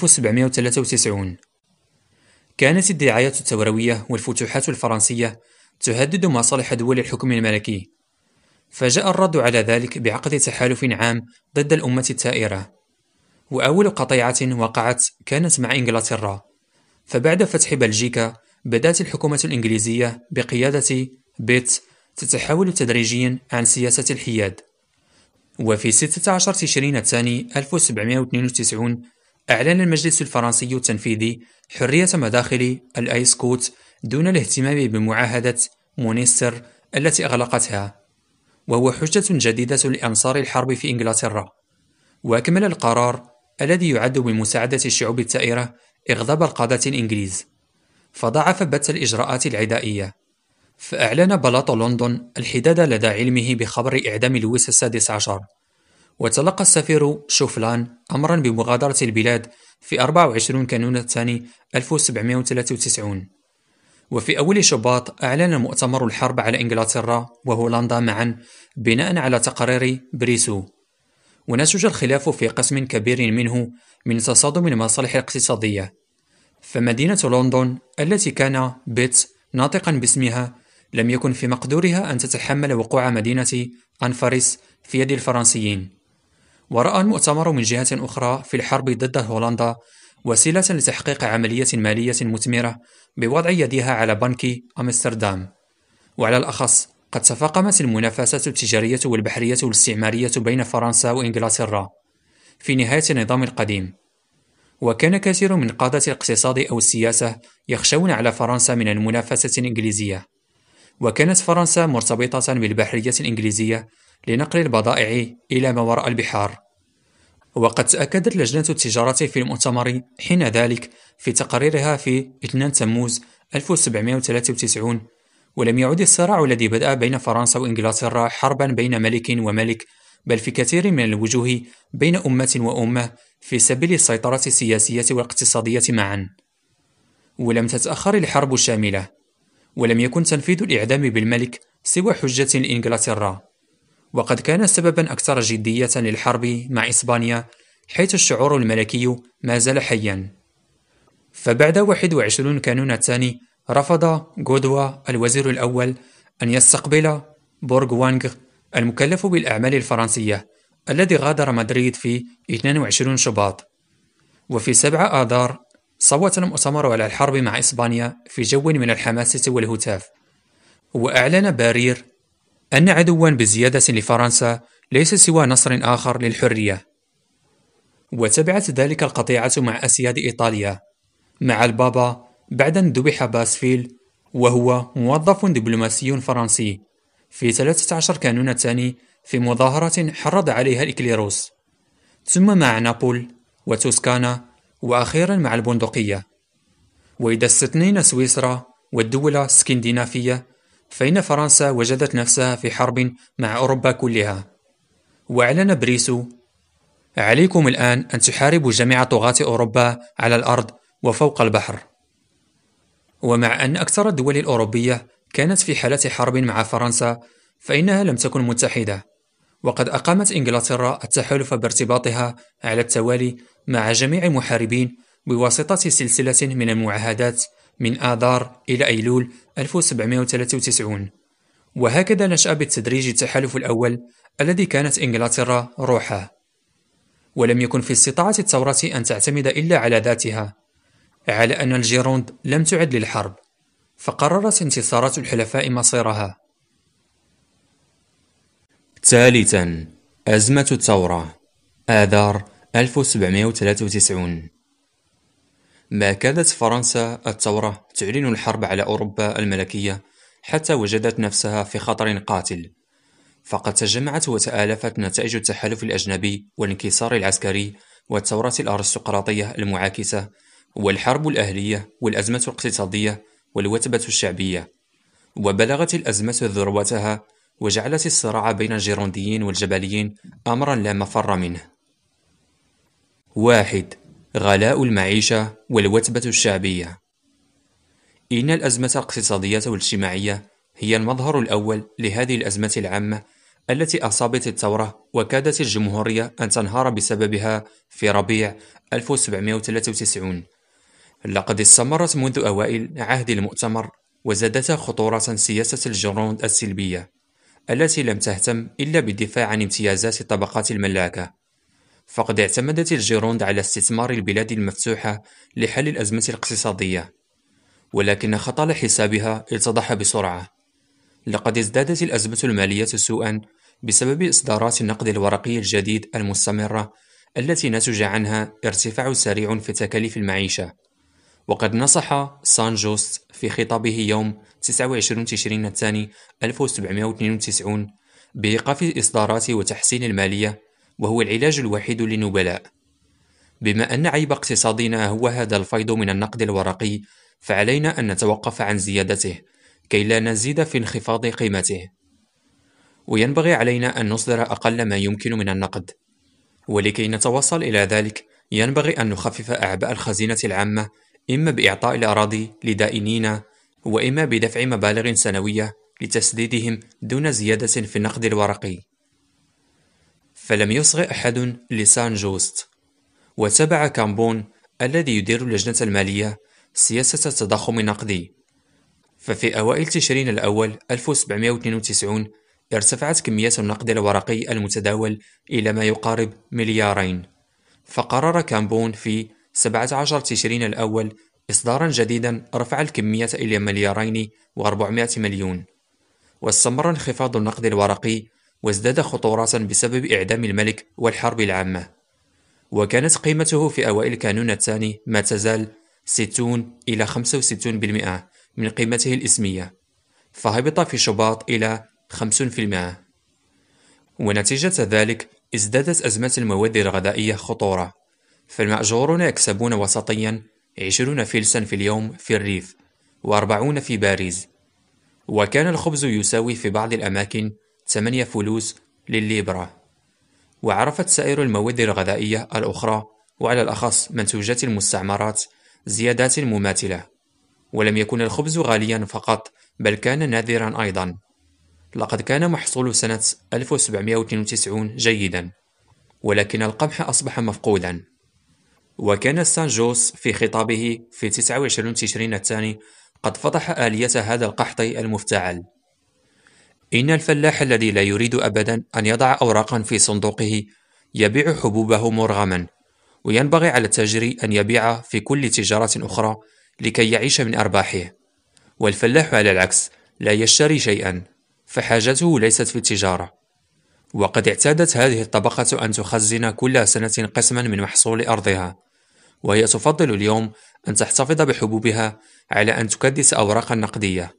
1793. كانت الدعايات التوروية والفتوحات الفرنسية تهدد مصالح دول الحكم الملكي، فجاء الرد على ذلك بعقد تحالف عام ضد الأمة الثائرة. وأول قطيعة وقعت كانت مع إنجلترا، فبعد فتح بلجيكا بدأت الحكومة الإنجليزية بقيادة بيت تتحول تدريجيا عن سياسة الحياد. وفي 16 تشرين الثاني 1792 أعلن المجلس الفرنسي التنفيذي حرية مداخل الأيسكوت دون الاهتمام بمعاهدة مونستر التي أغلقتها، وهو حجة جديدة لأنصار الحرب في إنجلترا. وأكمل القرار الذي يعد بمساعدة الشعوب الثائرة إغضاب القادة الإنجليز، فضاعف بث الإجراءات العدائية. فأعلن بلاط لندن الحداد لدى علمه بخبر إعدام لويس السادس عشر، وتلقى السفير شوفلان أمرا بمغادرة البلاد في 24 كانون الثاني 1793. وفي أول شباط أعلن المؤتمر الحرب على إنجلترا وهولندا معا بناء على تقرير بريسو، ونتج الخلاف في قسم كبير منه من تصادم المصالح الاقتصادية. فمدينة لندن التي كان بيت ناطقا باسمها لم يكن في مقدورها أن تتحمل وقوع مدينة أنفاريس في يد الفرنسيين. ورأى المؤتمر من جهة أخرى في الحرب ضد هولندا وسيلة لتحقيق عملية مالية مثمرة بوضع يدها على بنك أمستردام. وعلى الأخص قد تفاقمت المنافسات التجارية والبحرية والاستعمارية بين فرنسا وإنجلترا في نهاية النظام القديم، وكان كثير من قادة الاقتصاد أو السياسة يخشون على فرنسا من المنافسة الإنجليزية. وكانت فرنسا مرتبطة بالبحرية الإنجليزية لنقل البضائع إلى ما وراء البحار. وقد تأكدت لجنة التجارة في المؤتمر حين ذلك في تقريرها في 2 تموز 1793: ولم يعد الصراع الذي بدأ بين فرنسا وإنجلترا حربا بين ملك وملك، بل في كثير من الوجوه بين أمة وأمة في سبيل السيطرة السياسية والاقتصادية معا. ولم تتأخر الحرب الشاملة، ولم يكن تنفيذ الإعدام بالملك سوى حجة لإنجلترا، وقد كان سببا أكثر جدية للحرب مع إسبانيا، حيث الشعور الملكي ما زال حيا. فبعد 21 كانون الثاني رفض غودوا الوزير الأول أن يستقبل بورغوانغ المكلف بالأعمال الفرنسية الذي غادر مدريد في 22 شباط. وفي 7 آذار صوت المؤتمر على الحرب مع إسبانيا في جو من الحماسة والهتاف، وأعلن بارير أن عدوا بزيادة لفرنسا ليس سوى نصر آخر للحرية. وتبعت ذلك القطيعة مع أسياد إيطاليا مع البابا بعد أن ذبح باسفيل وهو موظف دبلوماسي فرنسي في 13 كانون الثاني في مظاهرة حرض عليها الإكليروس، ثم مع نابل وتوسكانا، وأخيرا مع البندقية. وإذا استثنينا سويسرا والدول السكندنافية فإن فرنسا وجدت نفسها في حرب مع أوروبا كلها. وأعلن بريسو: عليكم الآن أن تحاربوا جميع طغاة أوروبا على الأرض وفوق البحر. ومع أن أكثر الدول الأوروبية كانت في حالة حرب مع فرنسا، فإنها لم تكن متحدة، وقد أقامت إنجلترا التحالف بارتباطها على التوالي مع جميع محاربين بواسطة سلسلة من المعاهدات من آذار إلى أيلول 1793. وهكذا نشأ بالتدريج التحالف الأول الذي كانت إنجلترا روحه. ولم يكن في استطاعة الثورة أن تعتمد إلا على ذاتها، على أن الجيروند لم تعد للحرب، فقررت انتصارات الحلفاء مصيرها. ثالثا، أزمة الثورة آذار 1793. ما كادت فرنسا الثورة تعلن الحرب على أوروبا الملكية حتى وجدت نفسها في خطر قاتل، فقد تجمعت وتآلفت نتائج التحالف الأجنبي والانكسار العسكري والثورة الأرستقراطية المعاكسة والحرب الأهلية والأزمة الاقتصادية والوثبة الشعبية، وبلغت الأزمة ذروتها وجعلت الصراع بين الجيرونديين والجبليين أمرا لا مفر منه. 1. غلاء المعيشة والوثبة الشعبية. إن الأزمة الاقتصادية والاجتماعية هي المظهر الأول لهذه الأزمة العامة التي أصابت الثورة وكادت الجمهورية أن تنهار بسببها في ربيع 1793. لقد استمرت منذ أوائل عهد المؤتمر، وزادتها خطورة سياسة الجيروند السلبية التي لم تهتم إلا بالدفاع عن امتيازات طبقات الملاكة، فقد اعتمدت الجيروند على استثمار البلاد المفتوحة لحل الأزمة الاقتصادية، ولكن خطأ حسابها اتضح بسرعة. لقد ازدادت الأزمة المالية سوءا بسبب إصدارات النقد الورقي الجديد المستمرة التي نتج عنها ارتفاع سريع في تكاليف المعيشة. وقد نصح سان جوست في خطابه يوم 29 تشرين الثاني 1792 بإيقاف الإصدارات وتحسين المالية، وهو العلاج الوحيد للنبلاء. بما أن عيب اقتصادنا هو هذا الفيض من النقد الورقي، فعلينا أن نتوقف عن زيادته كي لا نزيد في انخفاض قيمته، وينبغي علينا أن نصدر أقل ما يمكن من النقد. ولكي نتوصل إلى ذلك ينبغي أن نخفف أعباء الخزينة العامة، إما بإعطاء الأراضي لدائنين، وإما بدفع مبالغ سنوية لتسديدهم دون زيادة في النقد الورقي. فلم يصغ أحد لسان جوست، وتبع كامبون الذي يدير اللجنة المالية سياسة التضخم النقدي. ففي أوائل تشرين الأول 1792 ارتفعت كمية النقد الورقي المتداول إلى ما يقارب مليارين، فقرر كامبون في 17 تشرين الأول إصدارا جديدا رفع الكمية إلى مليارين و400 مليون. واستمر انخفاض النقد الورقي، وازداد خطورة بسبب إعدام الملك والحرب العامة، وكانت قيمته في أوائل كانون الثاني ما تزال 60 إلى 65% من قيمته الإسمية، فهبط في شباط إلى 50%. ونتيجة ذلك ازدادت أزمة المواد الغذائية خطورة، فالمأجورون يكسبون وسطيا 20 فلسا في اليوم في الريف و40 في باريس، وكان الخبز يساوي في بعض الأماكن 8 فلوس للليبرة. وعرفت سائر المواد الغذائية الأخرى، وعلى الأخص منتوجات المستعمرات، زيادات مماثلة. ولم يكن الخبز غاليا فقط، بل كان نادرا أيضا. لقد كان محصول سنة 1792 جيدا، ولكن القمح أصبح مفقودا. وكان سان جوس في خطابه في 29 تشرين الثاني قد فضح آلية هذا القحط المفتعل. إن الفلاح الذي لا يريد أبدا أن يضع أوراقا في صندوقه يبيع حبوبه مرغما، وينبغي على التاجر أن يبيع في كل تجارة أخرى لكي يعيش من أرباحه. والفلاح على العكس لا يشتري شيئا، فحاجته ليست في التجارة. وقد اعتادت هذه الطبقة أن تخزن كل سنة قسما من محصول أرضها، وهي تفضل اليوم أن تحتفظ بحبوبها على أن تكدس أوراقا نقدية.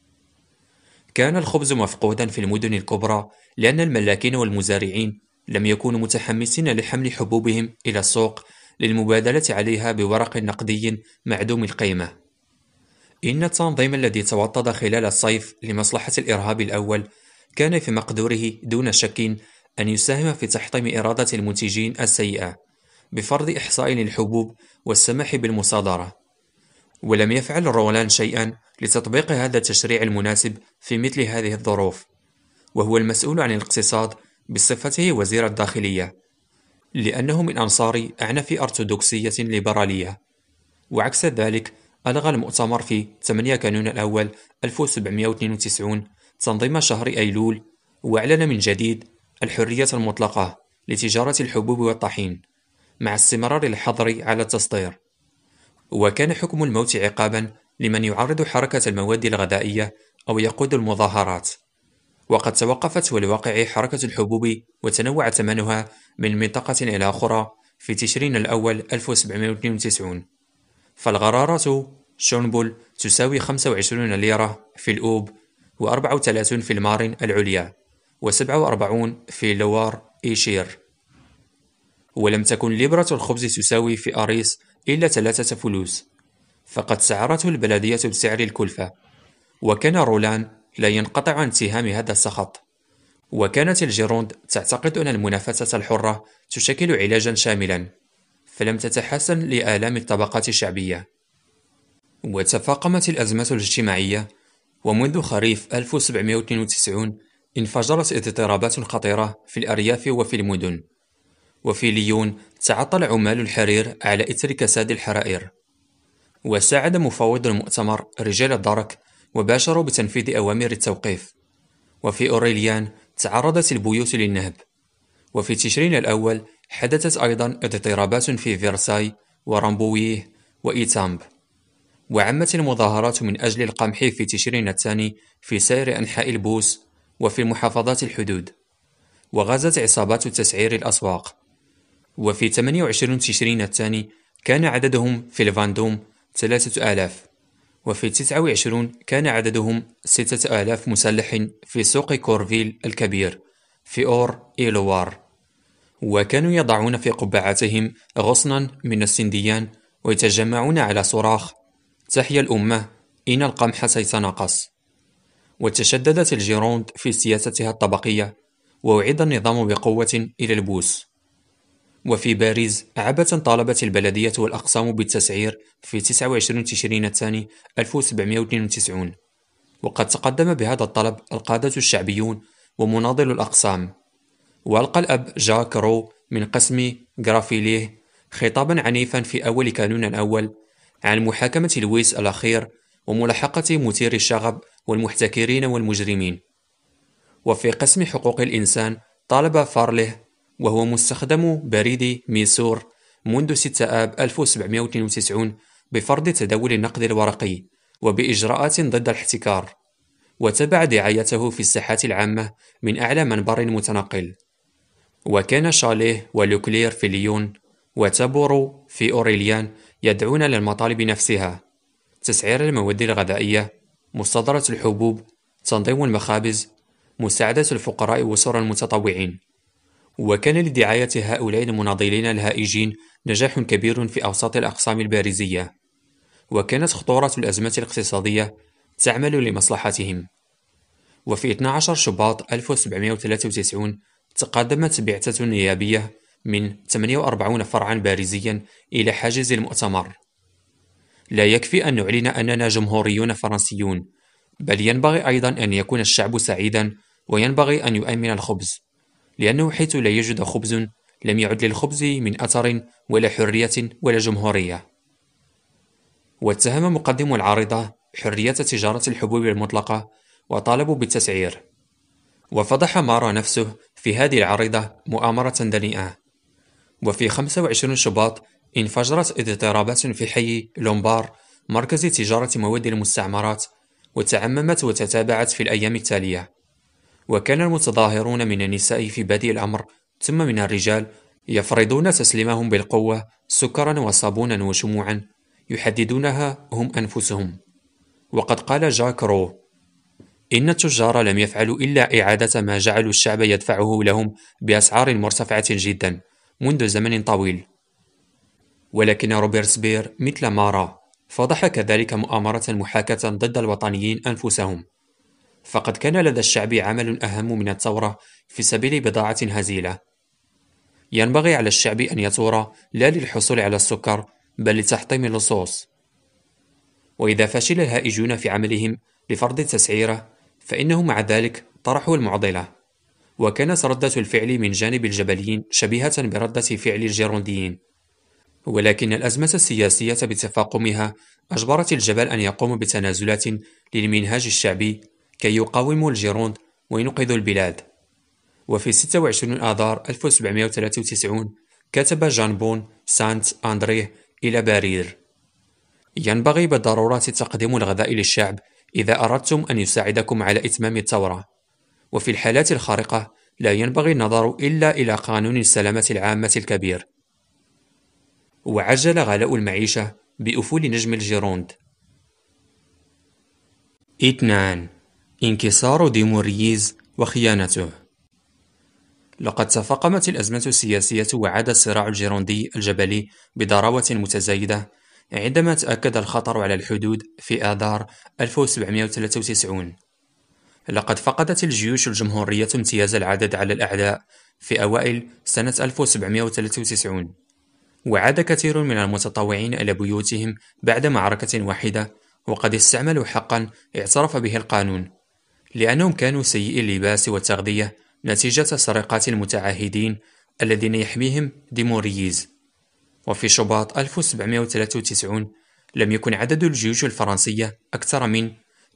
كان الخبز مفقودا في المدن الكبرى لأن الملاكين والمزارعين لم يكونوا متحمسين لحمل حبوبهم إلى السوق للمبادلة عليها بورق نقدي معدوم القيمة. إن التنظيم الذي توطد خلال الصيف لمصلحة الإرهاب الأول كان في مقدوره دون شك أن يساهم في تحطيم إرادة المنتجين السيئة بفرض إحصاء للحبوب والسماح بالمصادرة. ولم يفعل رولان شيئا لتطبيق هذا التشريع المناسب في مثل هذه الظروف، وهو المسؤول عن الاقتصاد بصفته وزير الداخلية، لأنه من أنصار أعنف أرثوذكسية ليبرالية. وعكس ذلك ألغى المؤتمر في 8 كانون الأول 1792 تنظيم شهر أيلول، وأعلن من جديد الحرية المطلقة لتجارة الحبوب والطحين مع استمرار الحظر على التصدير. وكان حكم الموت عقابا لمن يعرض حركة المواد الغذائية أو يقود المظاهرات. وقد توقفت والواقع حركة الحبوب وتنوع ثمنها من منطقة إلى أخرى في تشرين الأول 1792. فالغرارة شونبول تساوي 25 ليرة في الأوب، و34 في المارين العليا، و47 في لوار إيشير. ولم تكن لبرة الخبز تساوي في أريس إلا 3 فلوس، فقد سعرته البلدية بسعر الكلفة. وكان رولان لا ينقطع عن اتهام هذا السخط، وكانت الجيروند تعتقد أن المنافسة الحرة تشكل علاجا شاملا، فلم تتحسن لآلام الطبقات الشعبية. وتفاقمت الأزمة الاجتماعية، ومنذ خريف 1792 انفجرت اضطرابات خطيرة في الأرياف وفي المدن. وفي ليون تعطل عمال الحرير على إثر كساد الحرائر، وساعد مفوض المؤتمر رجال الدرك وباشروا بتنفيذ أوامر التوقيف. وفي أوريليان تعرضت البيوت للنهب. وفي تشرين الأول حدثت أيضا اضطرابات في فيرساي ورامبويه وإيتامب. وعمت المظاهرات من أجل القمح في تشرين الثاني في سائر أنحاء البوس وفي محافظات الحدود. وغزت عصابات التسعير الأسواق. وفي 28 تشرين الثاني كان عددهم في الفاندوم 3000، وفي 29 كان عددهم 6000 مسلح في سوق كورفيل الكبير في أور إيلوار. وكانوا يضعون في قبعاتهم غصنا من السنديان ويتجمعون على صراخ تحيا الأمة إن القمح سيتناقص. وتشددت الجيروند في سياستها الطبقية، وأعيد النظام بقوة إلى البوس. وفي باريس عبث طالبت البلدية والأقسام بالتسعير في 29 تشرين الثاني 1792، وقد تقدم بهذا الطلب القادة الشعبيون ومناضل الأقسام. وألقى الأب جاك رو من قسم غرافيليه خطابا عنيفا في أول كانون الأول عن محاكمة لويس الأخير وملاحقة مثير الشغب والمحتكرين والمجرمين. وفي قسم حقوق الإنسان طالب فارله، وهو مستخدم بريد ميسور منذ 6 آب 1792، بفرض تداول النقد الورقي وبإجراءات ضد الاحتكار، وتبع دعايته في الساحات العامة من أعلى منبر متنقل. وكان شاليه ولوكلير في ليون وتابورو في أوريليان يدعون للمطالب نفسها: تسعير المواد الغذائية، مصادرة الحبوب، تنظيم المخابز، مساعدة الفقراء وسر المتطوعين. وكان لدعاية هؤلاء المناضلين الهائجين نجاح كبير في أوساط الأقسام الباريزية، وكانت خطورة الأزمة الاقتصادية تعمل لمصلحتهم. وفي 12 شباط 1793 تقدمت بعثة نيابية من 48 فرعا باريزيا إلى حاجز المؤتمر. لا يكفي أن نعلن أننا جمهوريون فرنسيون، بل ينبغي أيضا أن يكون الشعب سعيدا، وينبغي أن يؤمن الخبز، لأنه حيث لا يوجد خبز لم يعد للخبز من أثر ولا حرية ولا جمهورية. واتهم مقدم العارضة حرية تجارة الحبوب المطلقة وطالبوا بالتسعير. وفضح مارا نفسه في هذه العارضة مؤامرة دنيئة. وفي 25 شباط انفجرت اضطرابات في حي لومبار مركز تجارة مواد المستعمرات، وتعممت وتتابعت في الأيام التالية. وكان المتظاهرون من النساء في بادئ الأمر ثم من الرجال يفرضون تسليمهم بالقوة سكرا وصابونا وشموعا يحددونها هم أنفسهم. وقد قال جاك رو: إن التجار لم يفعلوا إلا إعادة ما جعلوا الشعب يدفعه لهم بأسعار مرتفعة جدا منذ زمن طويل. ولكن روبرتسبير مثل مارا فضح كذلك مؤامرة محاكاة ضد الوطنيين أنفسهم، فقد كان لدى الشعب عمل أهم من الثورة في سبيل بضاعة هزيلة. ينبغي على الشعب أن يثور لا للحصول على السكر بل لتحطيم اللصوص. وإذا فشل الهائجون في عملهم لفرض التسعيرة فإنهم مع ذلك طرحوا المعضلة. وكانت ردة الفعل من جانب الجبليين شبيهة بردة فعل الجيرونديين، ولكن الأزمة السياسية بتفاقمها أجبرت الجبل أن يقوم بتنازلات للمنهاج الشعبي كي يقاوموا الجيروند وينقذوا البلاد. وفي 26 آذار 1793 كتب جان بون سانت أندريه إلى بارير: ينبغي بالضرورة تقديم الغذاء للشعب إذا أردتم أن يساعدكم على إتمام الثورة، وفي الحالات الخارقة لا ينبغي النظر إلا إلى قانون السلامة العامة الكبير. وعجل غلاء المعيشة بأفول نجم الجيروند. 2. انكسار ديمورييز وخيانته. لقد تفاقمت الأزمة السياسية وعاد الصراع الجيروندي الجبلي بضراوة متزايدة عندما تأكد الخطر على الحدود في آذار 1793. لقد فقدت الجيوش الجمهورية امتياز العدد على الأعداء في أوائل سنة 1793، وعاد كثير من المتطوعين إلى بيوتهم بعد معركة واحدة وقد استعملوا حقا اعترف به القانون، لأنهم كانوا سيئي اللباس والتغذية نتيجة سرقات المتعاهدين الذين يحميهم ديمورييز. وفي شباط 1793 لم يكن عدد الجيوش الفرنسية أكثر من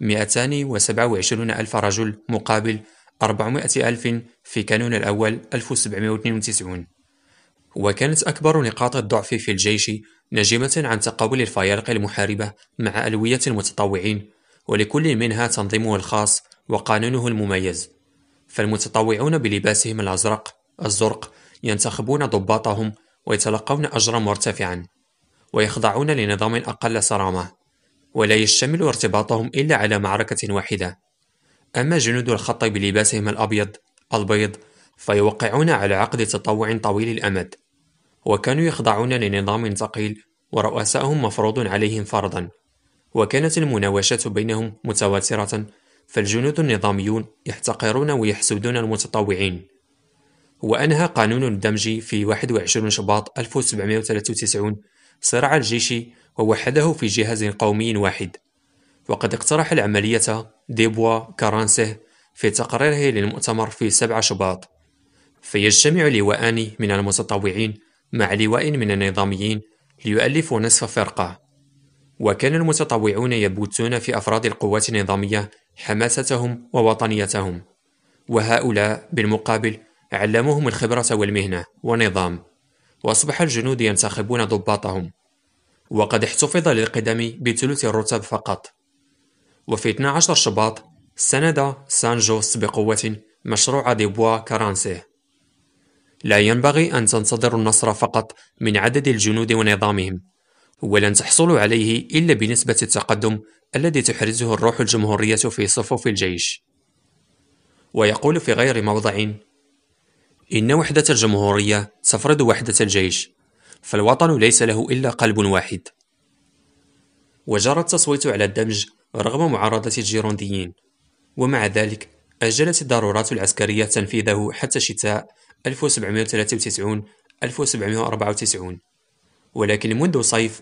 227 ألف رجل مقابل 400 ألف في كانون الأول 1792. وكانت أكبر نقاط الضعف في الجيش ناجمة عن تقابل الفيالق المحاربة مع ألوية المتطوعين، ولكل منها تنظيمه الخاص وقانونه المميز. فالمتطوعون بلباسهم الزرق ينتخبون ضباطهم ويتلقون أجرا مرتفعا، ويخضعون لنظام أقل صرامة، ولا يشتمل ارتباطهم إلا على معركة واحدة. أما جنود الخط بلباسهم البيض فيوقعون على عقد تطوع طويل الأمد، وكانوا يخضعون لنظام ثقيل ورؤساءهم مفروض عليهم فرضا، وكانت المناوشات بينهم متواترة، فالجنود النظاميون يحتقرون ويحسدون المتطوعين. وأنهى قانون الدمج في 21 شباط 1793 صراع الجيش ووحده في جهاز قومي واحد. وقد اقترح العملية ديبوا كارانسيه في تقريره للمؤتمر في 7 شباط، فيجتمع لواءان من المتطوعين مع لواء من النظاميين ليؤلفوا نصف فرقة. وكان المتطوعون يبثون في أفراد القوات النظامية حماستهم ووطنيتهم، وهؤلاء بالمقابل علموهم الخبرة والمهنة والنظام، وأصبح الجنود ينتخبون ضباطهم. وقد احتفظ للقدم بثلث الرتب فقط. وفي 12 شباط ساند سان جوست بقوة مشروع ديبوا كارانسيه. لا ينبغي أن تنتظروا النصر فقط من عدد الجنود ونظامهم، ولن تحصلوا عليه إلا بنسبة التقدم الذي تحرزه الروح الجمهورية في صفوف الجيش. ويقول في غير موضع: إن وحدة الجمهورية تفرض وحدة الجيش، فالوطن ليس له إلا قلب واحد. وجرى التصويت على الدمج رغم معارضة الجيرونديين، ومع ذلك أجلت الضرورات العسكرية تنفيذه حتى شتاء 1793-1794. ولكن منذ صيف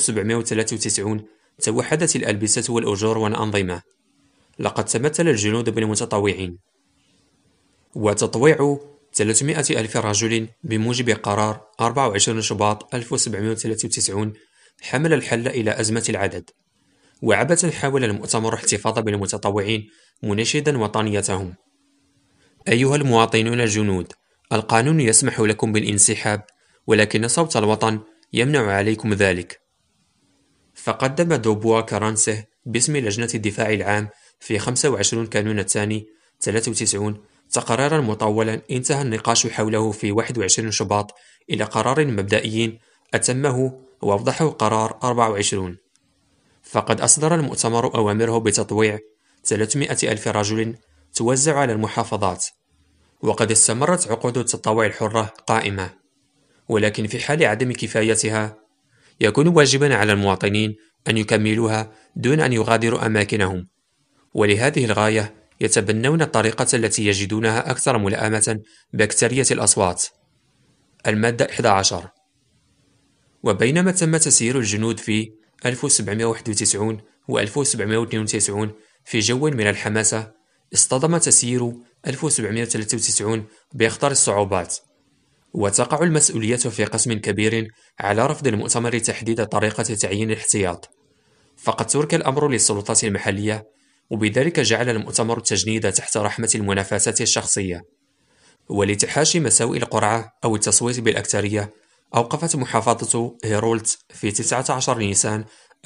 1793 توحدت الألبسة والأجور والأنظمة. لقد تمثل الجنود بالمتطوعين، وتطويع 300 ألف رجل بموجب قرار 24 شباط 1793 حمل الحل إلى أزمة العدد. وعبثا حاول المؤتمر الاحتفاظ بالمتطوعين مناشدا وطنيتهم: أيها المواطنون الجنود، القانون يسمح لكم بالانسحاب، ولكن صوت الوطن يمنع عليكم ذلك. فقدم دوبوا كارانسيه باسم لجنة الدفاع العام في 25 كانون الثاني 93 تقريرا مطولا انتهى النقاش حوله في 21 شباط إلى قرار مبدئي أتمه وأوضحه قرار 24. فقد أصدر المؤتمر أوامره بتطويع 300 ألف رجل توزع على المحافظات، وقد استمرت عقود التطوع الحرة قائمة، ولكن في حال عدم كفايتها يكون واجبا على المواطنين أن يكملوها دون أن يغادروا أماكنهم. ولهذه الغاية يتبنون الطريقة التي يجدونها أكثر ملائمة بأكثرية الأصوات. المادة 11. وبينما تم تسيير الجنود في 1791 و 1792 في جو من الحماسة، اصطدم تسيير 1793 بأخطر الصعوبات، وتقع المسؤولية في قسم كبير على رفض المؤتمر تحديد طريقة تعيين الاحتياط، فقد ترك الأمر للسلطات المحلية، وبذلك جعل المؤتمر التجنيد تحت رحمة المنافسات الشخصية. ولتحاشي مساوئ القرعة أو التصويت بالأكثرية، أوقفت محافظة هيرولت في 19 نيسان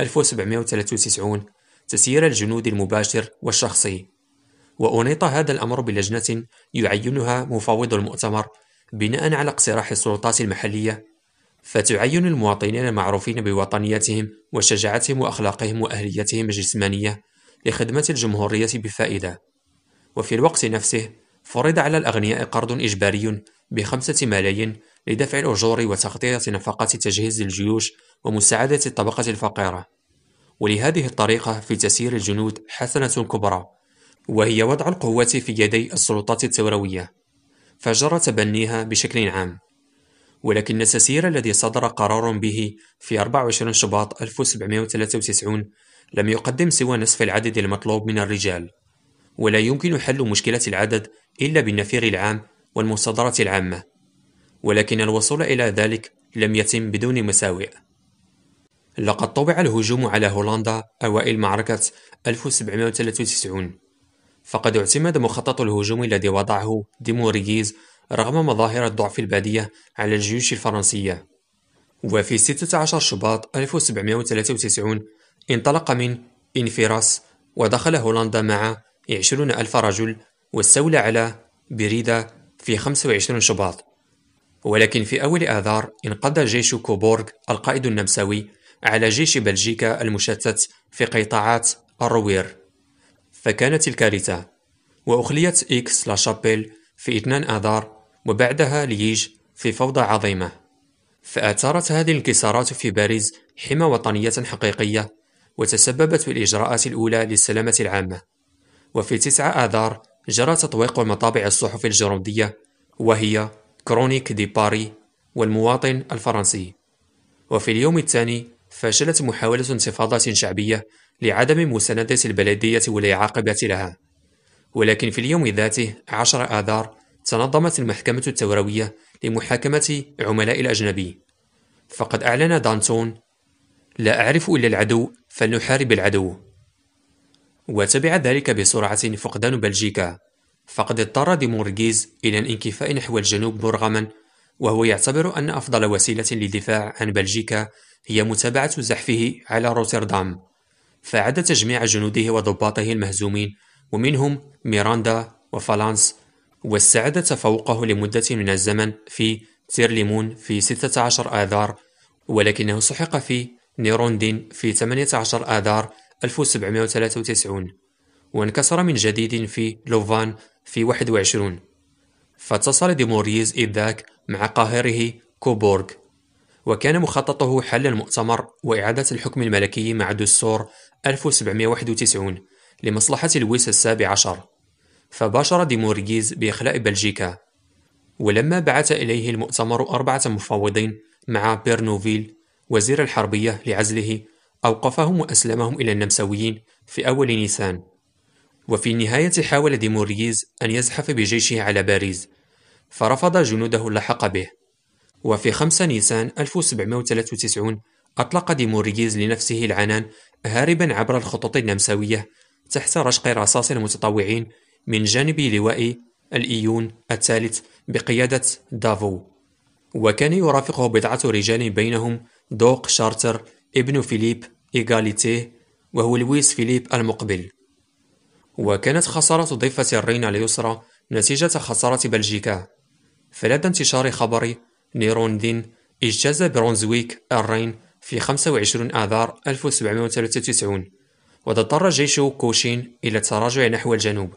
1793 تسيير الجنود المباشر والشخصي، وأنيط هذا الأمر بلجنة يعينها مفوض المؤتمر بناء على اقتراح السلطات المحلية، فتعين المواطنين المعروفين بوطنيتهم وشجاعتهم وأخلاقهم وأهليتهم الجسمانية لخدمة الجمهورية بفائدة. وفي الوقت نفسه فرض على الأغنياء قرض إجباري ب5 ملايين لدفع الأجور وتغطية نفقات تجهيز الجيوش ومساعدة الطبقة الفقيرة. ولهذه الطريقة في تسيير الجنود حسنة كبرى، وهي وضع القوة في يدي السلطات الثوروية، فجرى تبنيها بشكل عام. ولكن التسيير الذي صدر قرار به في 24 شباط 1793 لم يقدم سوى نصف العدد المطلوب من الرجال، ولا يمكن حل مشكلة العدد إلا بالنفير العام والمصادرة العامة، ولكن الوصول إلى ذلك لم يتم بدون مساوئ. لقد طُبع الهجوم على هولندا أوائل معركة 1793، فقد اعتمد مخطط الهجوم الذي وضعه ديموريغيز رغم مظاهر الضعف البادية على الجيوش الفرنسية. وفي 16 شباط 1793 انطلق من إنفيراس ودخل هولندا مع 20,000 رجل واستولى على بريدة في 25 شباط. ولكن في أول آذار انقضى جيش كوبورغ القائد النمساوي على جيش بلجيكا المشتت في قطاعات الروير، فكانت الكارثة. وأخليت إكس لا شابيل في 2 آذار وبعدها ليج في فوضى عظيمة. فأثارت هذه الانكسارات في باريس حمى وطنية حقيقية، وتسببت في الإجراءات الأولى للسلامة العامة. وفي 9 آذار جرى تطويق مطابع الصحف الجيروندية، وهي كرونيك دي باري والمواطن الفرنسي. وفي اليوم الثاني فشلت محاولة انتفاضة شعبية لعدم مساندة البلدية والعاقبة لها. ولكن في اليوم ذاته 10 آذار تنظمت المحكمة الثوروية لمحاكمة عملاء الأجنبي، فقد أعلن دانتون: لا أعرف إلا العدو فلنحارب العدو. وتبع ذلك بسرعة فقدان بلجيكا، فقد اضطر ديمورغيز إلى الانكفاء نحو الجنوب مرغما، وهو يعتبر أن أفضل وسيلة للدفاع عن بلجيكا هي متابعة زحفه على روتردام. فعاد تجميع جنوده وضباطه المهزومين ومنهم ميراندا وفالانس، واستعاد تفوقه لمدة من الزمن في تيرليمون في 16 آذار، ولكنه سحق في نيروندين في 18 آذار 1793، وانكسر من جديد في لوفان في 21. فاتصل ديموريز إذ ذاك مع قاهره كوبورغ، وكان مخططه حل المؤتمر وإعادة الحكم الملكي مع دستور 1791 لمصلحة لويس ال17. فباشر ديموريغيز بإخلاء بلجيكا، ولما بعث إليه المؤتمر 4 مفوضين مع بيرنوفيل وزير الحربية لعزله، أوقفهم وأسلمهم إلى النمساويين في أول نيسان. وفي النهاية حاول ديموريغيز أن يزحف بجيشه على باريس، فرفض جنوده اللحاق به. وفي 5 نيسان 1793 أطلق ديموريغيز لنفسه العنان هاربا عبر الخطوط النمساوية تحت رشق رصاص المتطوعين من جانب لواء الإيون الثالث بقيادة دافو، وكان يرافقه 10 رجال بينهم دوق شارتر ابن فيليب إيغاليتيه وهو لويس فيليب المقبل. وكانت خسارة ضفة الرين اليسرى نتيجة خسارة بلجيكا. فلدى انتشار خبر نيروندين اجتاز برونزويك الرين في 25 آذار 1793، واضطر جيش كوشين إلى التراجع نحو الجنوب،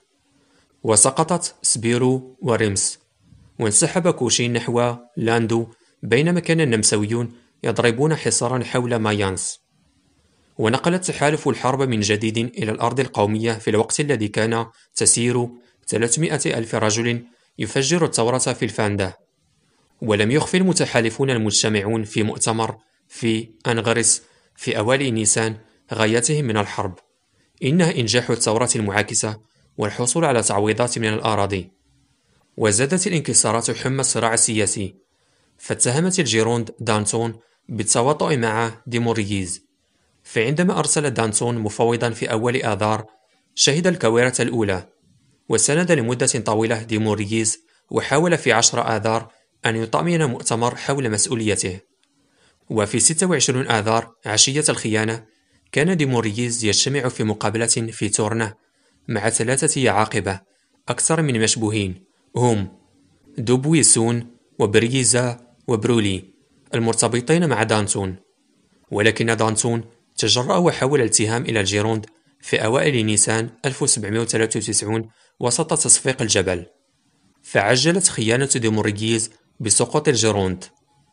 وسقطت سبيرو وريمس، وانسحب كوشين نحو لاندو، بينما كان النمساويون يضربون حصارا حول مايانس. ونقل التحالف الحرب من جديد إلى الأرض القومية في الوقت الذي كان تسير 300,000 رجل يفجر الثورة في الفاندا. ولم يخفي المتحالفون المجتمعون في مؤتمر في أنغرس في أوائل نيسان غايتهم من الحرب، إنها إنجاح الثورة المعاكسة والحصول على تعويضات من الأراضي. وزادت الانكسارات حمى الصراع السياسي، فاتهمت الجيروند دانتون بالتواطؤ مع ديموريغيز. فعندما أرسل دانتون مفوضا في أول آذار شهد الكوارث الأولى، وساند لمدة طويلة ديموريغيز، وحاول في 10 آذار أن يطمئن المؤتمر حول مسؤوليته. وفي 26 آذار عشية الخيانة كان ديموريغيز يجتمع في مقابلة في تورنه مع 3 يعاقبة أكثر من مشبوهين، هم دوبويسون وبريزا وبرولي، المرتبطين مع دانتون، ولكن دانتون تجرأ وحاول الالتهام إلى الجيروند في أوائل نيسان 1793 وسط تصفيق الجبل، فعجلت خيانة دوموريغيز بسقوط الجيروند.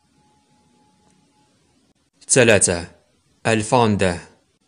3. الفاندا.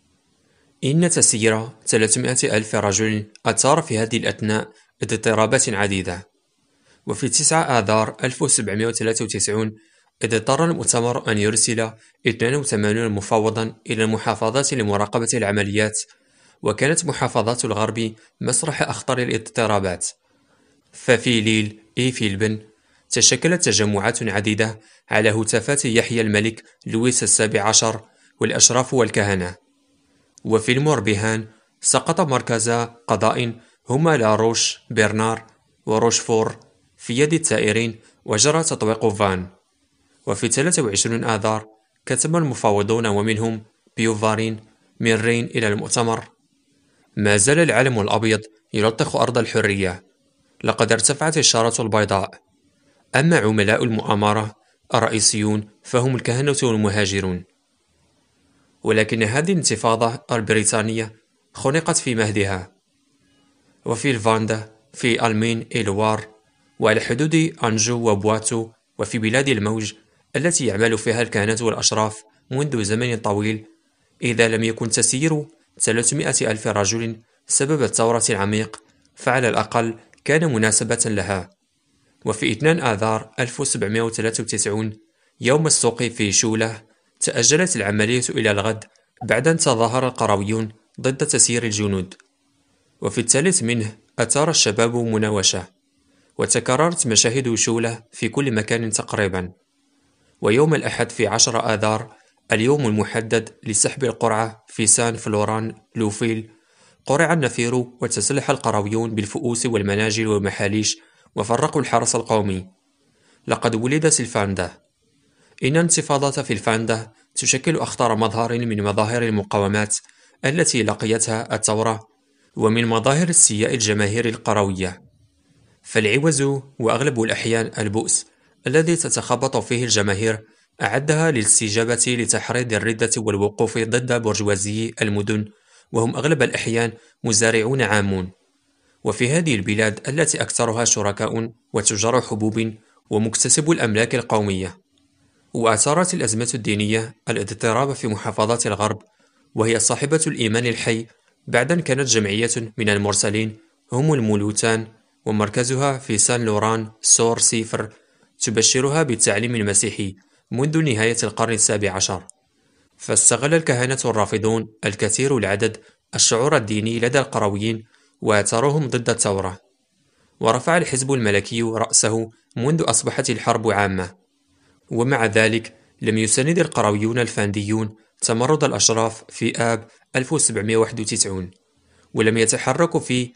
إن تسيير 300 ألف رجل أثار في هذه الأثناء اضطرابات عديدة، وفي 9 آذار 1793 اضطر المؤتمر أن يرسل 82 مفوضا إلى المحافظات لمراقبة العمليات، وكانت محافظات الغرب مسرح أخطر الاضطرابات. ففي ليل إيفيلبن تشكلت تجمعات عديدة على هتافات يحيى الملك لويس السابع عشر والأشراف والكهنة. وفي الموربيهان سقط مركز قضاء هما لاروش برنار وروشفور في يد الثائرين، وجرى تطويق فان. وفي 23 آذار كتب المفاوضون ومنهم بيوفارين من رين إلى المؤتمر: ما زال العلم الأبيض يلطخ أرض الحرية، لقد ارتفعت الشارة البيضاء. أما عملاء المؤامرة الرئيسيون فهم الكهنة والمهاجرون. ولكن هذه الانتفاضة البريطانية خنقت في مهدها. وفي الفاندا، في ألمين إلوار، وعلى حدود أنجو وبواتو، وفي بلاد الموج التي يعمل فيها الكهنة والأشراف منذ زمن طويل، إذا لم يكن تسيير 300 ألف رجل سبب الثورة العميق، فعلى الأقل كان مناسبة لها. وفي 2 آذار 1793 يوم السوق في شولة تأجلت العملية إلى الغد بعد أن تظاهر القرويون ضد تسيير الجنود. وفي الثالث منه أثار الشباب مناوشة، وتكررت مشاهد شولة في كل مكان تقريبا. ويوم الأحد في 10 آذار، اليوم المحدد لسحب القرعة في سان فلوران لوفيل، قرع النفير وتسلح القرويون بالفؤوس والمناجل والمحاليش وفرقوا الحرس القومي. لقد ولدت الفاندا. إن الانتفاضة في الفاندا تشكل أخطر مظهر من مظاهر المقاومات التي لقيتها الثورة، ومن مظاهر استياء الجماهير القروية. فالعوز وأغلب الأحيان البؤس الذي تتخبط فيه الجماهير أعدها للاستجابة لتحريض الردة والوقوف ضد برجوازي المدن، وهم أغلب الأحيان مزارعون عامون. وفي هذه البلاد التي أكثرها شركاء وتجار حبوب ومكتسب الأملاك القومية، وأثارت الأزمة الدينية الاضطراب في محافظات الغرب، وهي صاحبة الإيمان الحي بعد أن كانت جمعية من المرسلين هم المولوتان، ومركزها في سان لوران سور سيفر، تبشرها بالتعليم المسيحي منذ نهاية القرن السابع عشر. فاستغل الكهنة الرافضون الكثير العدد الشعور الديني لدى القرويين وأثارهم ضد الثورة، ورفع الحزب الملكي رأسه منذ أصبحت الحرب عامة. ومع ذلك لم يساند القرويون الفانديون تمرد الأشراف في آب 1791، ولم يتحركوا في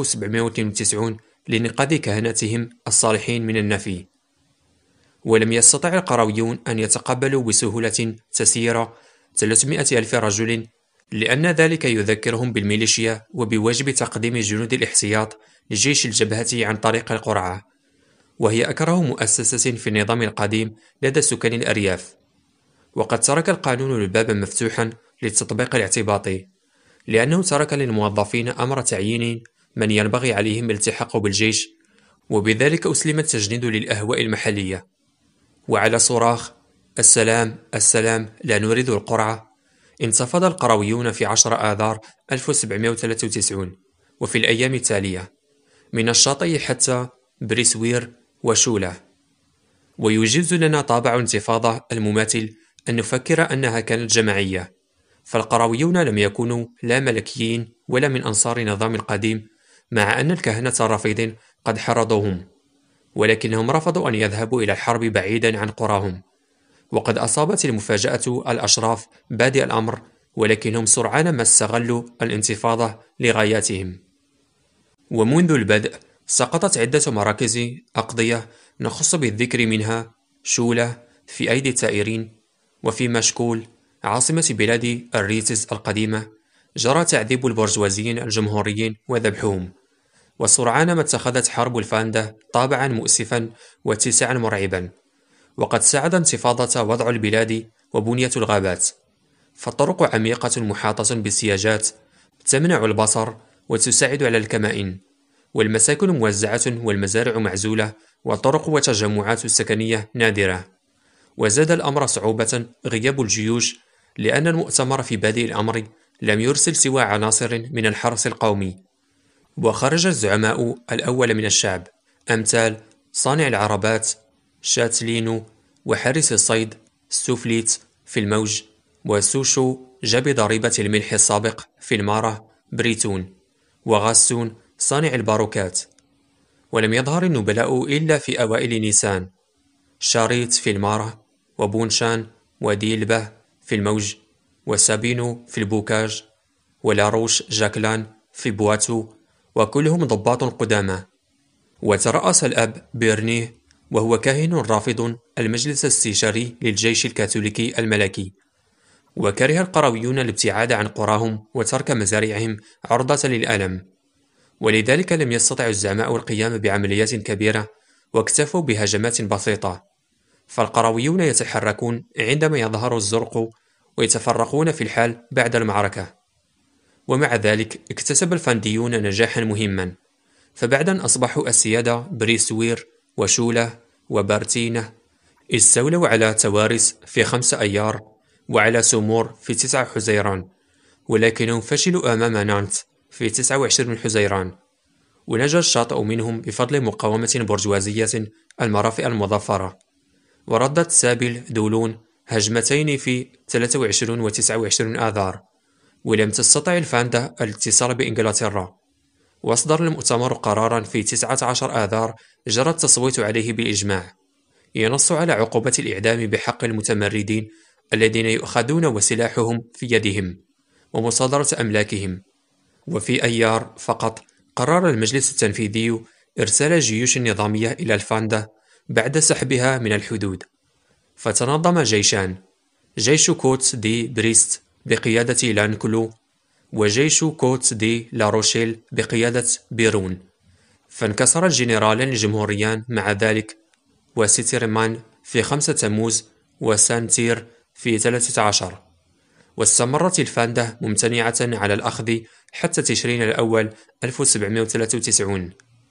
1792 لإنقاذ كهنتهم الصالحين من النفي. ولم يستطع القرويون أن يتقبلوا بسهولة تسيير 300 ألف رجل، لأن ذلك يذكرهم بالميليشيا وبواجب تقديم جنود الاحتياط لجيش الجبهة عن طريق القرعة، وهي أكره مؤسسة في النظام القديم لدى سكان الأرياف. وقد ترك القانون الباب مفتوحا للتطبيق الاعتباطي، لأنه ترك للموظفين أمر تعيين من ينبغي عليهم الالتحاق بالجيش، وبذلك أسلم التجنيد للأهواء المحلية. وعلى صراخ السلام السلام لا نريد القرعة، انتفض القرويون في 10 آذار 1793 وفي الأيام التالية من الشاطئ حتى بريسوير وشولة. ويجيز لنا طابع الانتفاضة المماثل أن نفكر أنها كانت جماعية، فالقرويون لم يكونوا لا ملكيين ولا من أنصار النظام القديم، مع أن الكهنة الرافضين قد حرضوهم، ولكنهم رفضوا أن يذهبوا إلى الحرب بعيدا عن قراهم. وقد أصابت المفاجأة الأشراف بادئ الأمر، ولكنهم سرعان ما استغلوا الانتفاضة لغاياتهم. ومنذ البدء سقطت عدة مراكز أقضية نخص بالذكر منها شولة في أيدي الثائرين، وفي مشكول عاصمة بلاد الريتز القديمة جرى تعذيب البرجوازيين الجمهوريين وذبحهم. وسرعان ما اتخذت حرب الفاندا طابعا مؤسفا واتساعا مرعبا، وقد ساعد انتفاضة وضع البلاد وبنية الغابات، فالطرق عميقة محاطة بالسياجات تمنع البصر وتساعد على الكمائن، والمساكن موزعة والمزارع معزولة والطرق والتجمعات السكنية نادرة. وزاد الأمر صعوبة غياب الجيوش، لأن المؤتمر في بادئ الأمر لم يرسل سوى عناصر من الحرس القومي، وخرج الزعماء الأول من الشعب أمثال صانع العربات شاتلينو، وحارس الصيد ستوفليت في الموج، وسوشو جاب ضريبة الملح السابق في المارة بريتون، وغاسون صانع الباروكات. ولم يظهر النبلاء إلا في أوائل نيسان، شاريت في المارة، وبونشان وديلبة في الموج، وسابينو في البوكاج، ولاروش جاكلان في بواتو، وكلهم ضباط قدامى. وترأس الأب بيرنيه، وهو كاهن رافض المجلس الاستشاري للجيش الكاثوليكي الملكي، وكره القرويون الابتعاد عن قراهم وترك مزارعهم عرضة للألم، ولذلك لم يستطع الزعماء القيام بعمليات كبيرة، واكتفوا بهجمات بسيطة. فالقرويون يتحركون عندما يظهر الزرق، ويتفرقون في الحال بعد المعركة. ومع ذلك اكتسب الفانديون نجاحا مهما، فبعد أن أصبحوا السيادة بريسوير وشولة وبارتينة، استولوا على توارس في 5 أيار، وعلى سمور في 9 حزيران، ولكنهم فشلوا أمام نانت في 29 حزيران، ونجا الشاطئ منهم بفضل مقاومة برجوازية المرافئ المظفرة. وردت سابل دولون هجمتين في 23 و 29 آذار، ولم تستطع الفاندة الاتصال بإنجلترا. وأصدر المؤتمر قرارا في 19 آذار جرى التصويت عليه بالإجماع، ينص على عقوبة الإعدام بحق المتمردين الذين يؤخذون وسلاحهم في يدهم، ومصادرة أملاكهم. وفي أيار فقط قرر المجلس التنفيذي إرسال الجيوش النظامية إلى الفاندة بعد سحبها من الحدود، فتنظم جيشان: جيش كوت دي بريست بقيادة لانكلو، وجيش كوت دي لاروشيل بقيادة بيرون. فانكسر الجنرالان الجمهوريان مع ذلك، وستيرمان في 5 تموز، وسانتير في 13. واستمرت الفاندة ممتنعة على الأخذ حتى تشرين الأول 1793.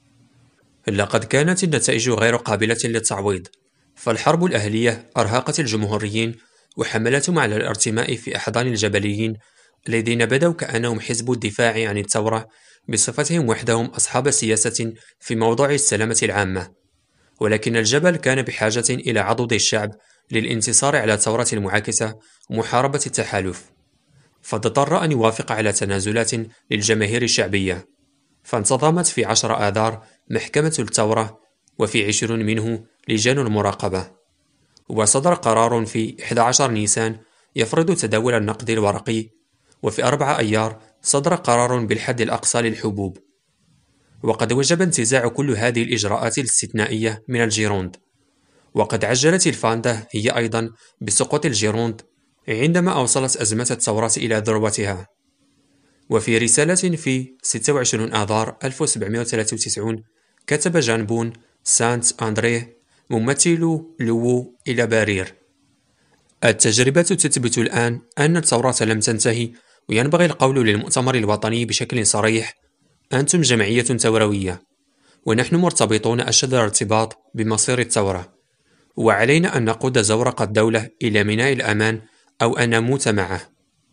لقد كانت النتائج غير قابلة للتعويض، فالحرب الأهلية أرهقت الجمهوريين وحملتهم على الارتماء في أحضان الجبليين الذين بدوا كأنهم حزب الدفاع عن الثورة بصفتهم وحدهم أصحاب سياسة في موضوع السلامة العامة. ولكن الجبل كان بحاجة إلى عضد الشعب للانتصار على الثورة المعاكسة ومحاربة التحالف، فاضطر أن يوافق على تنازلات للجماهير الشعبية. فانتظمت في 10 آذار محكمة الثورة، وفي 20 منه لجان المراقبة. وصدر قرار في 11 نيسان يفرض تداول النقد الورقي، وفي 4 أيار صدر قرار بالحد الأقصى للحبوب. وقد وجب انتزاع كل هذه الإجراءات الاستثنائية من الجيروند، وقد عجلت الفاندة هي أيضا بسقوط الجيروند عندما أوصلت أزمة الثورة إلى ذروتها. وفي رسالة في 26 آذار 1793 كتب جان بون سانت أندريه ممثل لوو إلى بارير: التجربة تثبت الآن أن الثورة لم تنتهي، وينبغي القول للمؤتمر الوطني بشكل صريح: أنتم جمعية ثوروية، ونحن مرتبطون أشد الارتباط بمصير الثورة، وعلينا أن نقود زورق الدولة إلى ميناء الأمان أو أن نموت معه.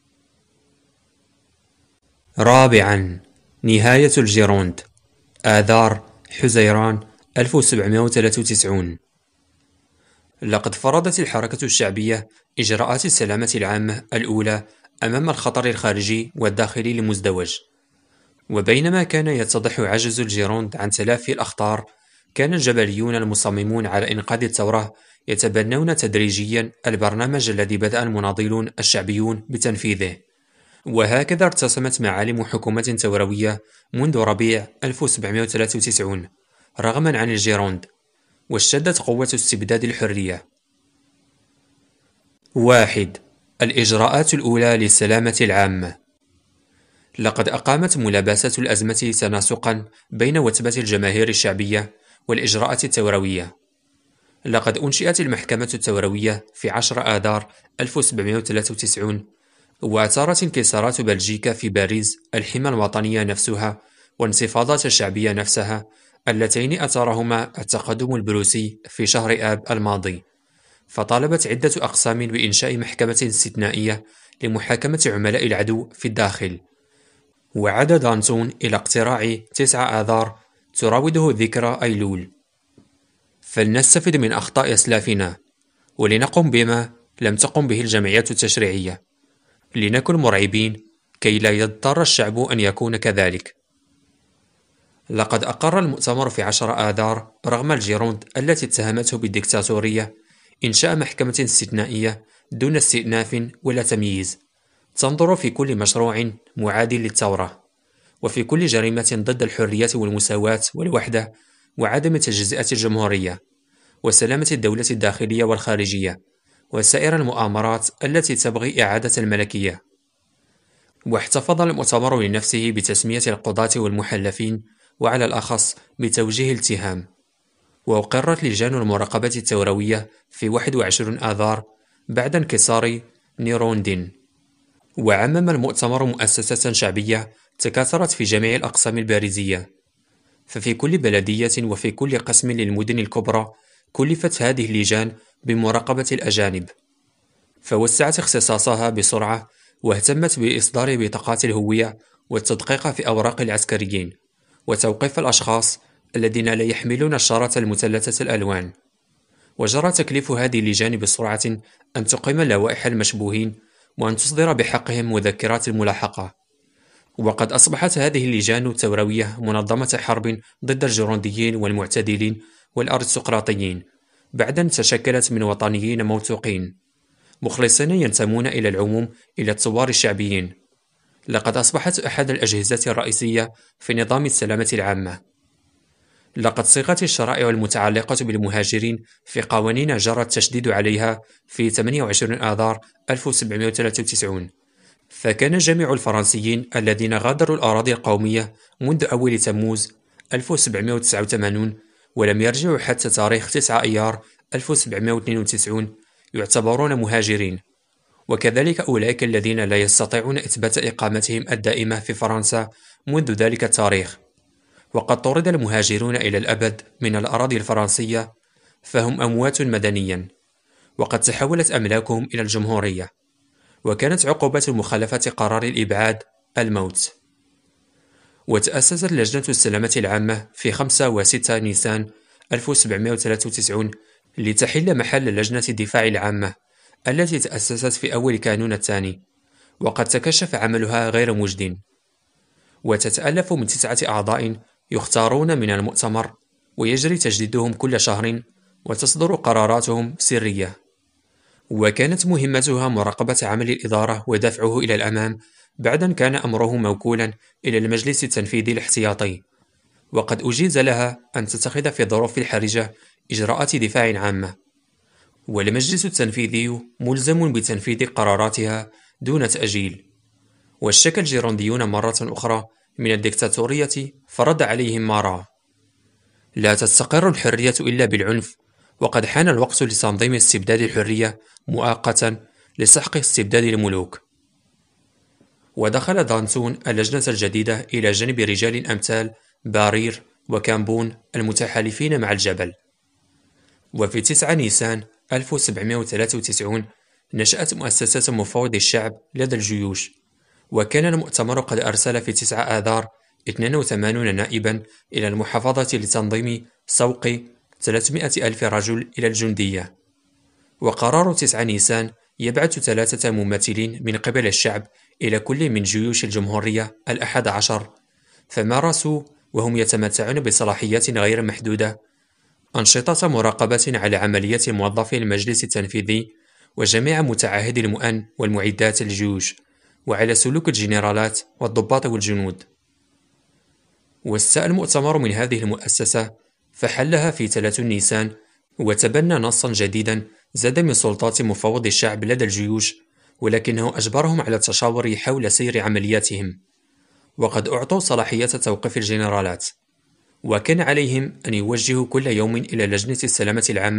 رابعا، نهاية الجيروند، آذار حزيران 1793. لقد فرضت الحركة الشعبية إجراءات السلامة العامة الأولى أمام الخطر الخارجي والداخلي المزدوج. وبينما كان يتضح عجز الجيروند عن تلافي الأخطار، كان الجبليون المصممون على إنقاذ الثورة يتبنون تدريجيا البرنامج الذي بدأ المناضلون الشعبيون بتنفيذه. وهكذا ارتسمت معالم حكومة ثوروية منذ ربيع 1793 رغما عن الجيروند، واشتدت قوة استبداد الحرية. 1. الإجراءات الأولى للسلامة العامة. لقد أقامت ملابسة الأزمة تناسقا بين وثبة الجماهير الشعبية والإجراءات الثوروية. لقد أنشئت المحكمة الثوروية في 10 آذار 1793، وأثارت انكسارات بلجيكا في باريس الحمى الوطنية نفسها والانتفاضات الشعبية نفسها، اللتين أثارهما التقدم البروسي في شهر آب الماضي. فطالبت عدة أقسام بإنشاء محكمة استثنائية لمحاكمة عملاء العدو في الداخل. وعاد دانتون إلى اقتراع 9 آذار تراوده ذكرى أيلول. فلنستفد من أخطاء أسلافنا، ولنقم بما لم تقم به الجمعيات التشريعية، لنكن مرعبين كي لا يضطر الشعب أن يكون كذلك. لقد أقر المؤتمر في 10 آذار رغم الجيروند التي اتهمته بالديكتاتورية إنشاء محكمة استثنائية دون استئناف ولا تمييز، تنظر في كل مشروع معادٍ للثورة، وفي كل جريمة ضد الحرية والمساواة والوحدة وعدم تجزئة الجمهورية وسلامة الدولة الداخلية والخارجية وسائر المؤامرات التي تبغي إعادة الملكية. واحتفظ المؤتمر لنفسه بتسمية القضاة والمحلفين، وعلى الأخص بتوجيه الاتهام. وأقرت لجان المراقبة الثوروية في 21 آذار بعد انكسار نيروندين. وعمم المؤتمر مؤسسة شعبية تكاثرت في جميع الأقسام الباريزية، ففي كل بلدية وفي كل قسم للمدن الكبرى كلفت هذه اللجان بمراقبة الأجانب، فوسعت اختصاصها بسرعة واهتمت بإصدار بطاقات الهوية والتدقيق في أوراق العسكريين وتوقيف الأشخاص الذين لا يحملون الشارة المثلثة الألوان. وجرى تكليف هذه اللجان بسرعة أن تقيم لوائح المشبوهين وأن تصدر بحقهم مذكرات الملاحقة. وقد أصبحت هذه اللجان الثوروية منظمة حرب ضد الجيرونديين والمعتدلين والأرستقراطيين، بعد أن تشكلت من وطنيين موثوقين مخلصين ينتمون إلى العموم إلى الثوار الشعبيين. لقد أصبحت أحد الأجهزة الرئيسية في نظام السلامة العامة. لقد صيغت الشرائع المتعلقة بالمهاجرين في قوانين جرى التشديد عليها في 28 آذار 1793، فكان جميع الفرنسيين الذين غادروا الأراضي القومية منذ أول تموز 1789 ولم يرجعوا حتى تاريخ 9 أيار 1792 يعتبرون مهاجرين، وكذلك أولئك الذين لا يستطيعون إثبات إقامتهم الدائمة في فرنسا منذ ذلك التاريخ. وقد طرد المهاجرون إلى الأبد من الأراضي الفرنسية، فهم أموات مدنيا، وقد تحولت أملاكهم إلى الجمهورية، وكانت عقوبة مخالفة قرار الإبعاد الموت. وتأسست لجنة السلامة العامة في 5 و6 نيسان 1793 لتحل محل لجنة الدفاع العامة التي تأسست في أول كانون الثاني، وقد تكشف عملها غير مجد. وتتألف من 9 أعضاء يختارون من المؤتمر، ويجري تجديدهم كل شهر، وتصدر قراراتهم سرية. وكانت مهمتها مراقبة عمل الإدارة ودفعه إلى الأمام بعد أن كان أمره موكولا إلى المجلس التنفيذي الاحتياطي، وقد أجيز لها أن تتخذ في الظروف الحرجة إجراءات دفاع عامة، والمجلس التنفيذي ملزم بتنفيذ قراراتها دون تأجيل. واشتكى الجيرونديون مرة أخرى من الديكتاتورية، فرد عليهم ما رأى: لا تستقر الحرية إلا بالعنف، وقد حان الوقت لتنظيم استبداد الحرية مؤقتا لسحق استبداد الملوك. ودخل دانتون اللجنة الجديدة إلى جانب رجال أمثال بارير وكامبون المتحالفين مع الجبل. وفي 9 نيسان 1793 نشأت مؤسسة مفوض الشعب لدى الجيوش، وكان المؤتمر قد أرسل في 9 آذار 82 نائبا إلى المحافظة لتنظيم سوق 300 ألف رجل إلى الجندية. وقرار 9 نيسان يبعث 3 ممثلين من قبل الشعب إلى كل من جيوش الجمهورية 11، فمارسوا وهم يتمتعون بصلاحيات غير محدودة أنشطة مراقبة على عملية موظفي المجلس التنفيذي وجميع متعهدي المؤن والمعدات الجيوش، وعلى سلوك الجنرالات والضباط والجنود. واستاء المؤتمر من هذه المؤسسة، فحلها في 30 نيسان، وتبنى نصا جديدا زاد من سلطات مفوض الشعب لدى الجيوش، ولكنه أجبرهم على التشاور حول سير عملياتهم، وقد أعطوا صلاحية توقيف الجنرالات، وكان عليهم أن يوجهوا كل يوم إلى لجنة السلامة العامة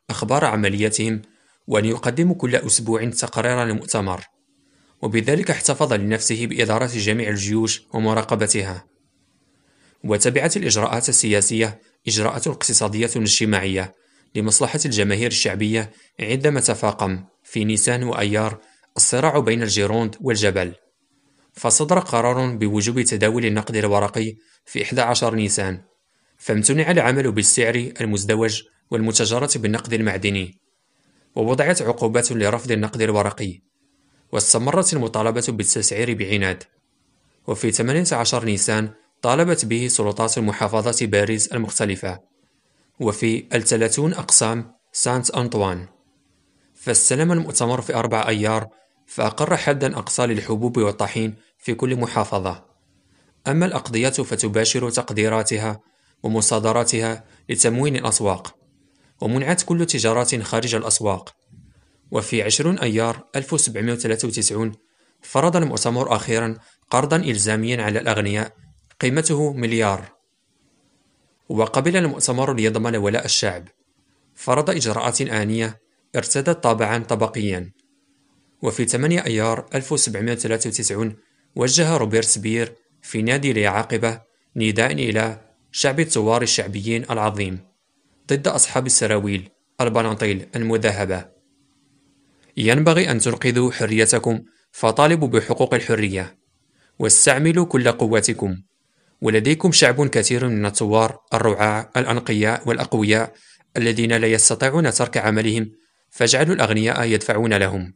أخبار عملياتهم، وأن يقدموا كل أسبوع تقريرا للمؤتمر، وبذلك احتفظ لنفسه بإدارة جميع الجيوش ومراقبتها. وتبعت الإجراءات السياسية إجراءات اقتصادية اجتماعية لمصلحة الجماهير الشعبية عندما تفاقم في نيسان وأيار الصراع بين الجيروند والجبل، فصدر قرار بوجوب تداول النقد الورقي في 11 نيسان، فامتنع العمل بالسعر المزدوج والمتجرة بالنقد المعدني، ووضعت عقوبات لرفض النقد الورقي، واستمرت المطالبة بالتسعير بعناد. وفي 18 نيسان طالبت به سلطات محافظة باريس المختلفة، وفي 30 أقسام سانت أنطوان. فاستلم المؤتمر في 4 أيار، فأقر حدا أقصى للحبوب والطحين في كل محافظة. أما الأقضية فتباشر تقديراتها ومصادراتها لتموين الأسواق، ومنعت كل تجارات خارج الأسواق. وفي 20 أيار 1793 فرض المؤتمر أخيرا قرضا إلزاميا على الأغنياء قيمته مليار، وقبل المؤتمر ليضمن ولاء الشعب فرض إجراءات آنية ارتدت طابعا طبقيا. وفي 8 أيار 1793 وجه روبيرسبير في نادي اليعاقبة نداء إلى شعب الثوار الشعبيين العظيم ضد أصحاب السراويل البناطيل المذهبة: ينبغي أن تنقذوا حريتكم، فطالبوا بحقوق الحرية، واستعملوا كل قوتكم، ولديكم شعب كثير من الثوار الرعاع الأنقياء والأقوياء الذين لا يستطيعون ترك عملهم، فاجعلوا الأغنياء يدفعون لهم.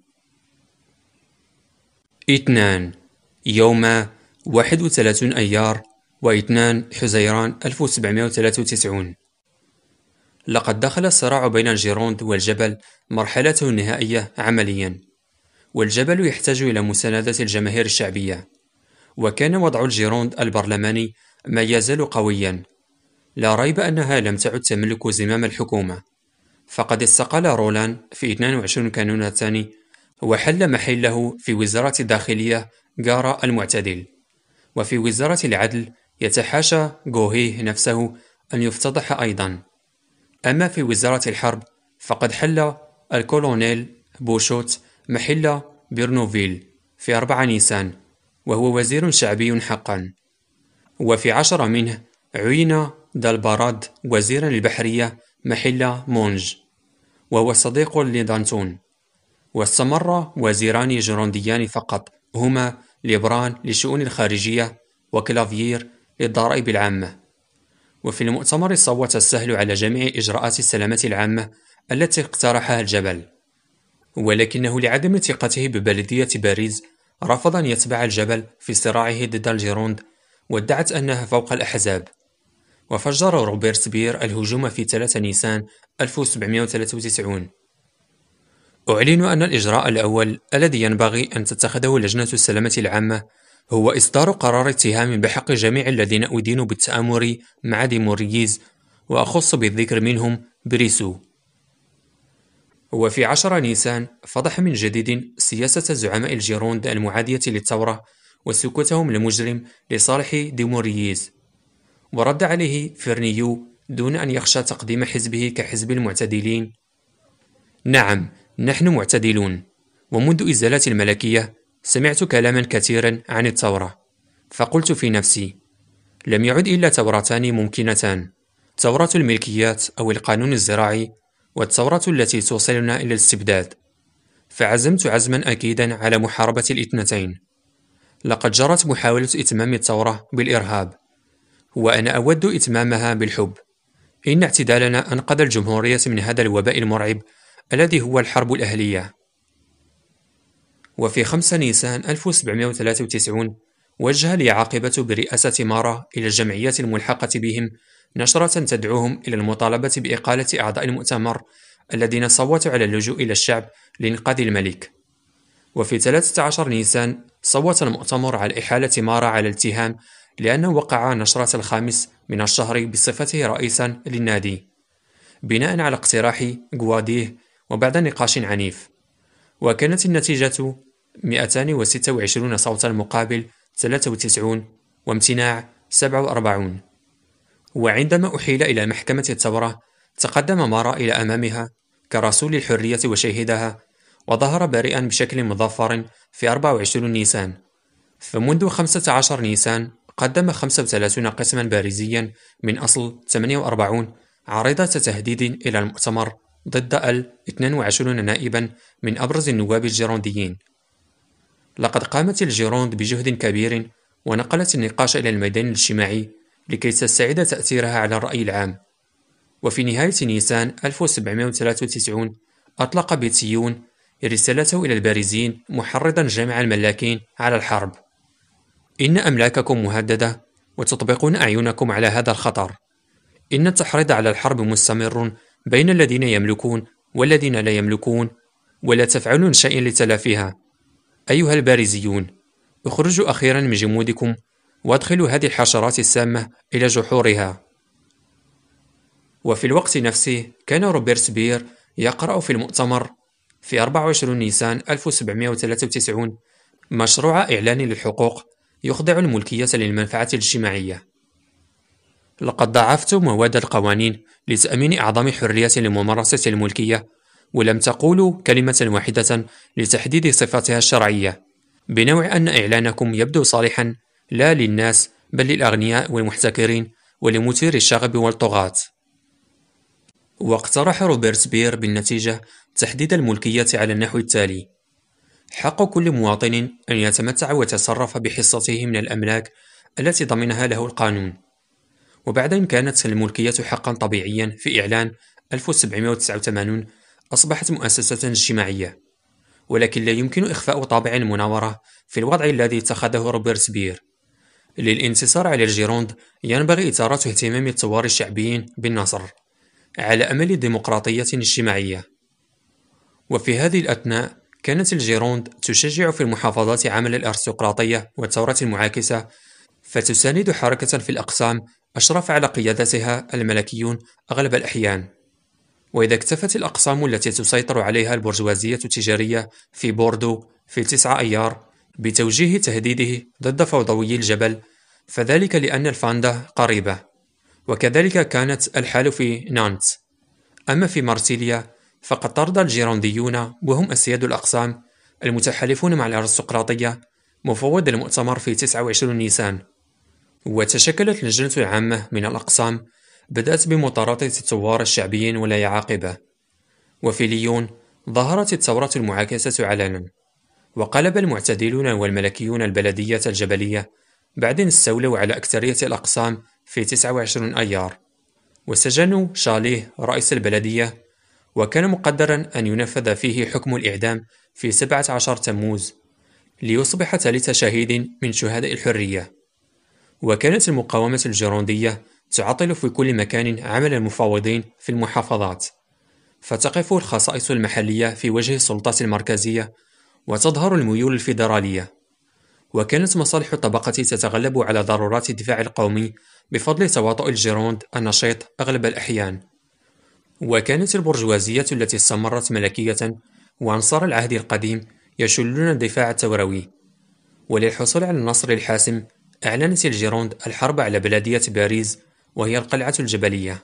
2. يوم 31 أيار و2 حزيران 1793 لقد دخل الصراع بين الجيروند والجبل مرحلته النهائية عمليا، والجبل يحتاج إلى مساندة الجماهير الشعبية. وكان وضع الجيروند البرلماني ما يزال قويا، لا ريب أنها لم تعد تملك زمام الحكومة، فقد استقال رولان في 22 كانون الثاني، وحل محله في وزارة الداخلية غارا المعتدل. وفي وزارة العدل يتحاشى غوهيه نفسه أن يفتضح أيضا. أما في وزارة الحرب فقد حل الكولونيل بوشوت محل بيرنوفيل في 4 نيسان، وهو وزير شعبي حقا. وفي 10 منه عين دالباراد وزيرا للبحرية محل مونج، وهو صديق لدانتون. واستمر وزيران جيرونديان فقط، هما ليبران للشؤون الخارجية وكلافيير للضرائب العامة. وفي المؤتمر صوت السهل على جميع إجراءات السلامة العامة التي اقترحها الجبل، ولكنه لعدم ثقته ببلدية باريس رفض أن يتبع الجبل في صراعه ضد الجيروند، وادعت أنها فوق الأحزاب. وفجر روبيرسبير الهجوم في 3 نيسان 1793. أعلن أن الإجراء الأول الذي ينبغي أن تتخذه لجنة السلامة العامة هو إصدار قرار اتهام بحق جميع الذين أدينوا بالتآمر مع ديمورييز، وأخص بالذكر منهم بريسو. وفي 10 نيسان فضح من جديد سياسة زعماء الجيروند المعادية للثورة وسكوتهم المجرم لصالح ديمورييز، ورد عليه فيرنيو دون أن يخشى تقديم حزبه كحزب المعتدلين: نعم، نحن معتدلون، ومنذ إزالة الملكية سمعت كلاما كثيرا عن الثورة، فقلت في نفسي: لم يعد إلا ثورتان ممكنتان، ثورة الملكيات أو القانون الزراعي، والثورة التي توصلنا إلى الاستبداد. فعزمت عزما أكيدا على محاربة الاثنتين. لقد جرت محاولة إتمام الثورة بالإرهاب، وأنا أود إتمامها بالحب. إن اعتدالنا أنقذ الجمهورية من هذا الوباء المرعب الذي هو الحرب الأهلية. وفي 5 نيسان 1793 وجه اليعاقبة برئاسة مارا إلى الجمعيات الملحقة بهم نشرة تدعوهم إلى المطالبة بإقالة أعضاء المؤتمر الذين صوتوا على اللجوء إلى الشعب لإنقاذ الملك. وفي 13 نيسان صوت المؤتمر على إحالة مارا على الاتهام لأنه وقع نشرة 5 من الشهر بصفته رئيسا للنادي، بناء على اقتراح غواديه وبعد نقاش عنيف. وكانت النتيجة 226 صوتا مقابل 93 وامتناع 47. وعندما أحيل إلى محكمة الثورة تقدم مارا إلى أمامها كرسول الحرية وشهدها، وظهر بريئا بشكل مظفر في 24 نيسان. فمنذ 15 نيسان قدم 35 قسما باريزيا من أصل 48 عريضة تهديد إلى المؤتمر ضد 22 نائبا من أبرز النواب الجيرونديين. لقد قامت الجيروند بجهد كبير ونقلت النقاش إلى الميدان الاجتماعي لكي تستعيد تأثيرها على الرأي العام. وفي نهاية نيسان 1793 أطلق بيتيون رسالته إلى البارزين محرضا جميع الملاكين على الحرب: إن أملاككم مهددة وتطبقون أعينكم على هذا الخطر. إن التحريض على الحرب مستمر بين الذين يملكون والذين لا يملكون، ولا تفعلون شيئا لتلافيها. أيها البارزيون، اخرجوا أخيرا من جمودكم وادخلوا هذه الحشرات السامة إلى جحورها. وفي الوقت نفسه كان روبيرسبير يقرأ في المؤتمر في 24 نيسان 1793 مشروع إعلان للحقوق يخضع الملكية للمنفعة الاجتماعية. لقد ضاعفت مواد القوانين لتأمين أعظم حرية لممارسة الملكية، ولم تقولوا كلمة واحدة لتحديد صفتها الشرعية، بنوع أن إعلانكم يبدو صالحا لا للناس بل للأغنياء والمحتكرين ولمثير الشغب والطغاة. واقترح روبيرسبير بالنتيجة تحديد الملكية على النحو التالي: حق كل مواطن أن يتمتع ويتصرف بحصته من الأملاك التي ضمنها له القانون. وبعد أن كانت الملكية حقا طبيعيا في إعلان 1789 أصبحت مؤسسة اجتماعية، ولكن لا يمكن إخفاء طابع المناورة في الوضع الذي اتخذه روبيرسبير. للانتصار على الجيروند ينبغي إثارة اهتمام الثوار الشعبيين بالنصر على أمل ديمقراطية اجتماعية. وفي هذه الأثناء كانت الجيروند تشجع في المحافظات عمل الأرستقراطية والثورة المعاكسة، فتساند حركة في الأقسام أشرف على قيادتها الملكيون أغلب الأحيان. وإذا اكتفت الأقسام التي تسيطر عليها البرجوازية التجارية في بوردو في 9 أيار بتوجيه تهديده ضد فوضوي الجبل، فذلك لأن الفاندا قريبة، وكذلك كانت الحال في نانت. أما في مارسيليا فقد طرد الجيرونديون وهم أسياد الأقسام المتحالفون مع الأرستقراطية مفوض المؤتمر في 29 نيسان، وتشكلت لجنة عامة من الأقسام بدأت بمطاردة الثوار الشعبيين ولا يعاقبه. وفي ليون ظهرت الثورة المعاكسة علنا، وقلب المعتدلون والملكيون البلدية الجبلية بعد أن استولوا على أكثرية الأقسام في 29 أيار، وسجنوا شاليه رئيس البلدية، وكان مقدرا أن ينفذ فيه حكم الإعدام في 17 تموز ليصبح ثالث شهيد من شهداء الحرية. وكانت المقاومة الجيروندية تعطل في كل مكان عمل المفاوضين في المحافظات، فتقف الخصائص المحلية في وجه السلطات المركزية وتظهر الميول الفيدرالية. وكانت مصالح الطبقة تتغلب على ضرورات الدفاع القومي بفضل تواطؤ الجيروند النشيط أغلب الأحيان. وكانت البرجوازية التي استمرت ملكية وأنصار العهد القديم يشلون الدفاع الثوروي. وللحصول على النصر الحاسم أعلنت الجيروند الحرب على بلدية باريس، وهي القلعة الجبلية.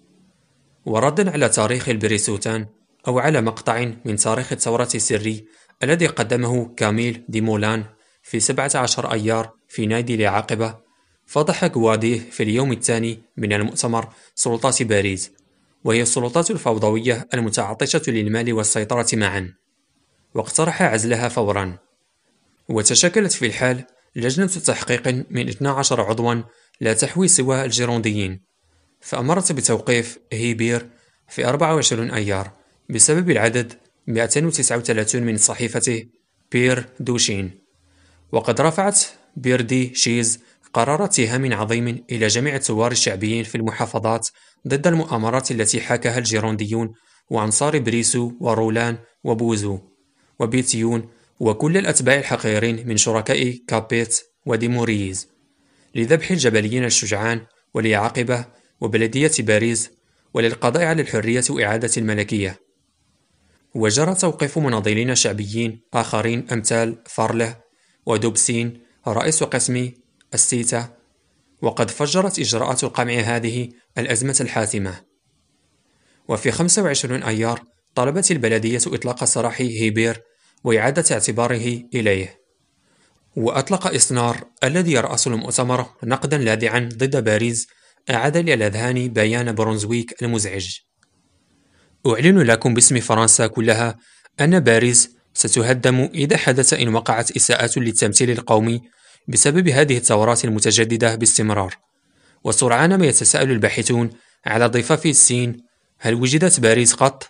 وردا على تاريخ البريسوتان، أو على مقطع من تاريخ الثورة السري الذي قدمه كاميل دي مولان في 17 أيار في نادي العاقبة، فضح جواديه في اليوم الثاني من المؤتمر سلطات باريس، وهي السلطات الفوضوية المتعطشة للمال والسيطرة معا، واقترح عزلها فورا. وتشكلت في الحال لجنة تحقيق من 12 عضوا لا تحوي سوى الجيرونديين، فأمرت بتوقيف هيبير في 24 أيار بسبب العدد 239 من صحيفته بير دوشين. وقد رفعت بيردي شيز قرار اتهام عظيم إلى جميع الثوار الشعبيين في المحافظات ضد المؤامرات التي حاكها الجيرونديون وأنصار بريسو ورولان وبوزو وبيتيون وكل الأتباع الحقيرين من شركاء كابيت وديموريز لذبح الجبليين الشجعان وليعاقبه وبلدية باريس وللقضاء على الحرية وإعادة الملكية. وجرى توقيف مناضلين شعبيين آخرين أمثال فارله ودوبسين رئيس قسم السيتا، وقد فجرت إجراءات القمع هذه الأزمة الحاسمة. وفي 25 أيار طلبت البلدية إطلاق سراح هيبير وإعادة اعتباره إليه. وأطلق إسنار الذي يرأس المؤتمر نقدا لاذعا ضد باريس أعاد للأذهان بيان برونزويك المزعج: أعلن لكم باسم فرنسا كلها أن باريس ستهدم إذا حدث إن وقعت إساءة للتمثيل القومي بسبب هذه الثورات المتجددة باستمرار. وسرعان ما يتساءل الباحثون على ضفاف السين: هل وجدت باريس قط؟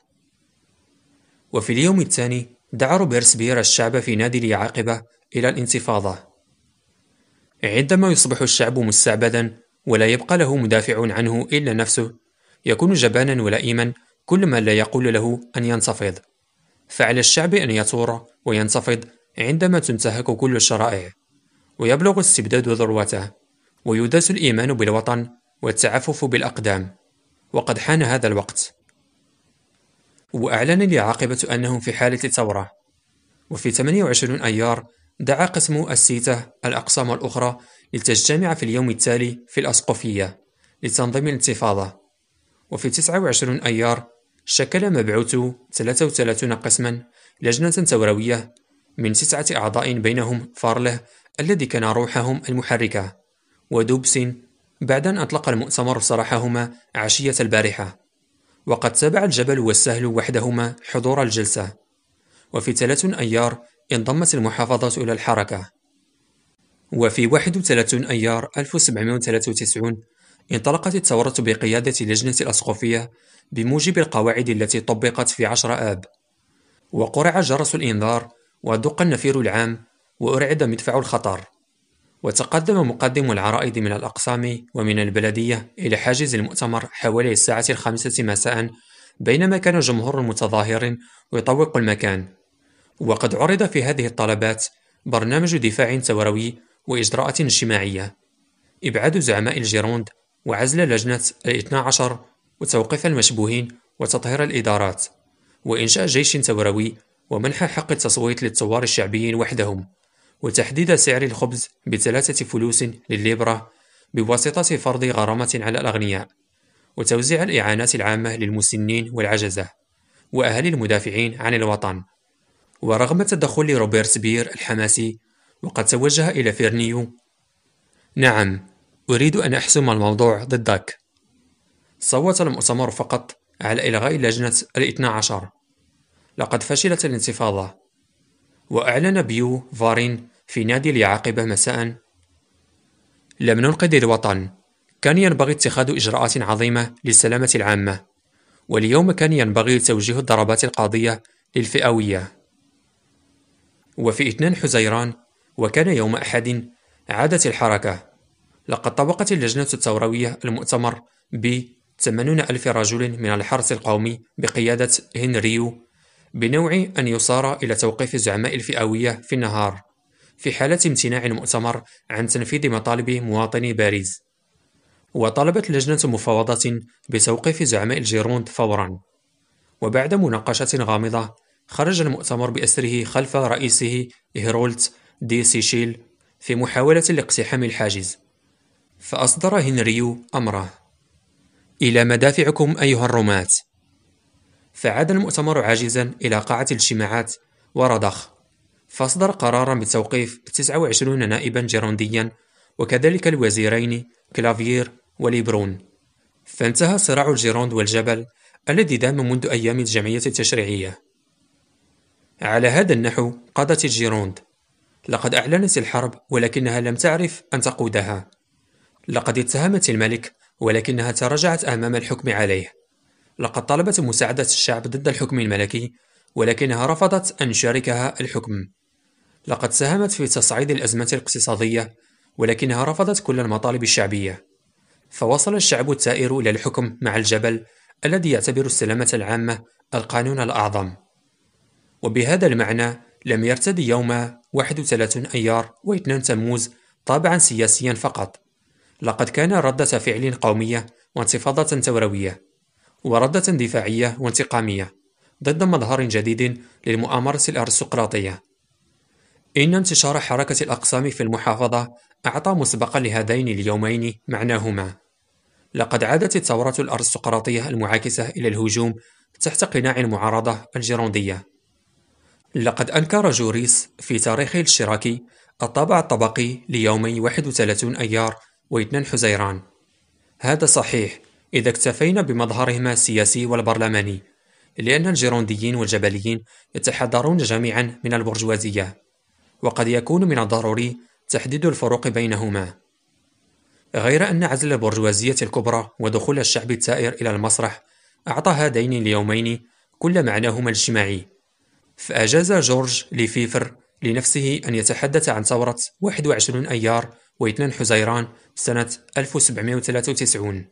وفي اليوم الثاني دعا روبيرسبير الشعب في نادي اليعاقبة إلى الانتفاضة. عندما يصبح الشعب مستعبدا ولا يبقى له مدافع عنه إلا نفسه، يكون جبانا ولئيما كل من لا يقول له أن ينتفض. فعلى الشعب أن يثور وينتفض عندما تنتهك كل الشرائع، ويبلغ الاستبداد ذروته، ويداس الإيمان بالوطن والتعفف بالأقدام. وقد حان هذا الوقت. وأعلن اليعاقبة أنهم في حالة ثورة. وفي 28 أيار دعا قسم السيتة الأقسام الأخرى لتجتمع في اليوم التالي في الأسقفية لتنظيم الانتفاضة. وفي 29 أيار شكل مبعوثو 33 قسما لجنة ثوروية من 9 أعضاء بينهم فارله الذي كان روحهم المحركة، ودوبسين، بعد أن أطلق المؤتمر سراحهما عشية البارحة. وقد تابع الجبل والسهل وحدهما حضور الجلسة. وفي 30 أيار انضمت المحافظة إلى الحركة. وفي 31 أيار 1793 انطلقت الثورة بقيادة لجنة الأسقفية بموجب القواعد التي طبقت في 10 آب. وقرع جرس الإنذار ودق النفير العام وأرعد مدفع الخطر. وتقدم مقدم العرائض من الأقسام ومن البلدية إلى حاجز المؤتمر حوالي الساعة 5 مساء، بينما كان جمهور متظاهر يطوق المكان. وقد عرض في هذه الطلبات برنامج دفاع ثوروي وإجراءات اجتماعية: إبعاد زعماء الجيروند، وعزل لجنة ال12، وتوقيف المشبوهين، وتطهير الإدارات، وإنشاء جيش ثوروي، ومنح حق التصويت للثوار الشعبيين وحدهم، وتحديد سعر الخبز ب3 فلوس للليبرة بواسطة فرض غرامة على الأغنياء، وتوزيع الإعانات العامة للمسنين والعجزة وأهل المدافعين عن الوطن. ورغم تدخل روبيرسبير الحماسي وقد توجه إلى فيرنيو: نعم، أريد أن أحسم الموضوع ضدك. صوت المؤتمر فقط على إلغاء لجنة ال12. لقد فشلت الانتفاضة. وأعلن بيو فارين في نادي اليعاقبة مساء: لم ننقذ الوطن، كان ينبغي اتخاذ إجراءات عظيمة للسلامة العامة، واليوم كان ينبغي توجيه الضربات القاضية للفئوية. وفي 2 حزيران وكان يوم أحد عادت الحركة. لقد طبقت اللجنة الثوروية المؤتمر ب80,000 رجل من الحرس القومي بقيادة هنريو، بنوع أن يصار إلى توقيف زعماء الفئوية في النهار في حالة امتناع المؤتمر عن تنفيذ مطالب مواطني باريس. وطلبت لجنة مفاوضة بتوقيف زعماء الجيروند فورا. وبعد مناقشة غامضة خرج المؤتمر بأسره خلف رئيسه هيرولت دي سيشيل في محاولة لاقتحام الحاجز. فأصدر هنريو أمره: إلى مدافعكم أيها الرماة. فعاد المؤتمر عاجزا إلى قاعة الاجتماعات ورضخ، فأصدر قرارا بتوقيف 29 نائبا جيرونديا وكذلك الوزيرين كلافيير وليبرون. فانتهى صراع الجيروند والجبل الذي دام منذ أيام الجمعية التشريعية. على هذا النحو قادت الجيروند. لقد أعلنت الحرب ولكنها لم تعرف أن تقودها. لقد اتهمت الملك ولكنها تراجعت أمام الحكم عليه. لقد طلبت مساعدة الشعب ضد الحكم الملكي ولكنها رفضت أن يشاركها الحكم. لقد ساهمت في تصعيد الأزمة الاقتصادية ولكنها رفضت كل المطالب الشعبية. فوصل الشعب الثائر إلى الحكم مع الجبل الذي يعتبر السلامة العامة القانون الأعظم. وبهذا المعنى لم يرتدي يوم 31 أيار و2 تموز طابعا سياسيا فقط. لقد كان ردة فعل قومية وانتفاضة ثوروية، وردة دفاعية وانتقامية ضد مظهر جديد للمؤامرة الأرستقراطية. إن انتشار حركة الأقسام في المحافظة أعطى مسبقا لهذين اليومين معناهما. لقد عادت الثورة الأرستقراطية المعاكسة إلى الهجوم تحت قناع المعارضة الجيروندية. لقد أنكر جوريس في تاريخه الاشتراكي الطابع الطبقي ليومي 31 أيار و2 حزيران. هذا صحيح إذا اكتفينا بمظهرهما السياسي والبرلماني، لأن الجيرونديين والجبليين يتحدرون جميعا من البرجوازية، وقد يكون من الضروري تحديد الفروق بينهما. غير أن عزل البرجوازية الكبرى ودخول الشعب الثائر إلى المسرح أعطى هذين اليومين كل معناهما الاجتماعي. فأجاز جورج ليفيفر لنفسه أن يتحدث عن ثورة 21 أيار و2 حزيران سنة 1793.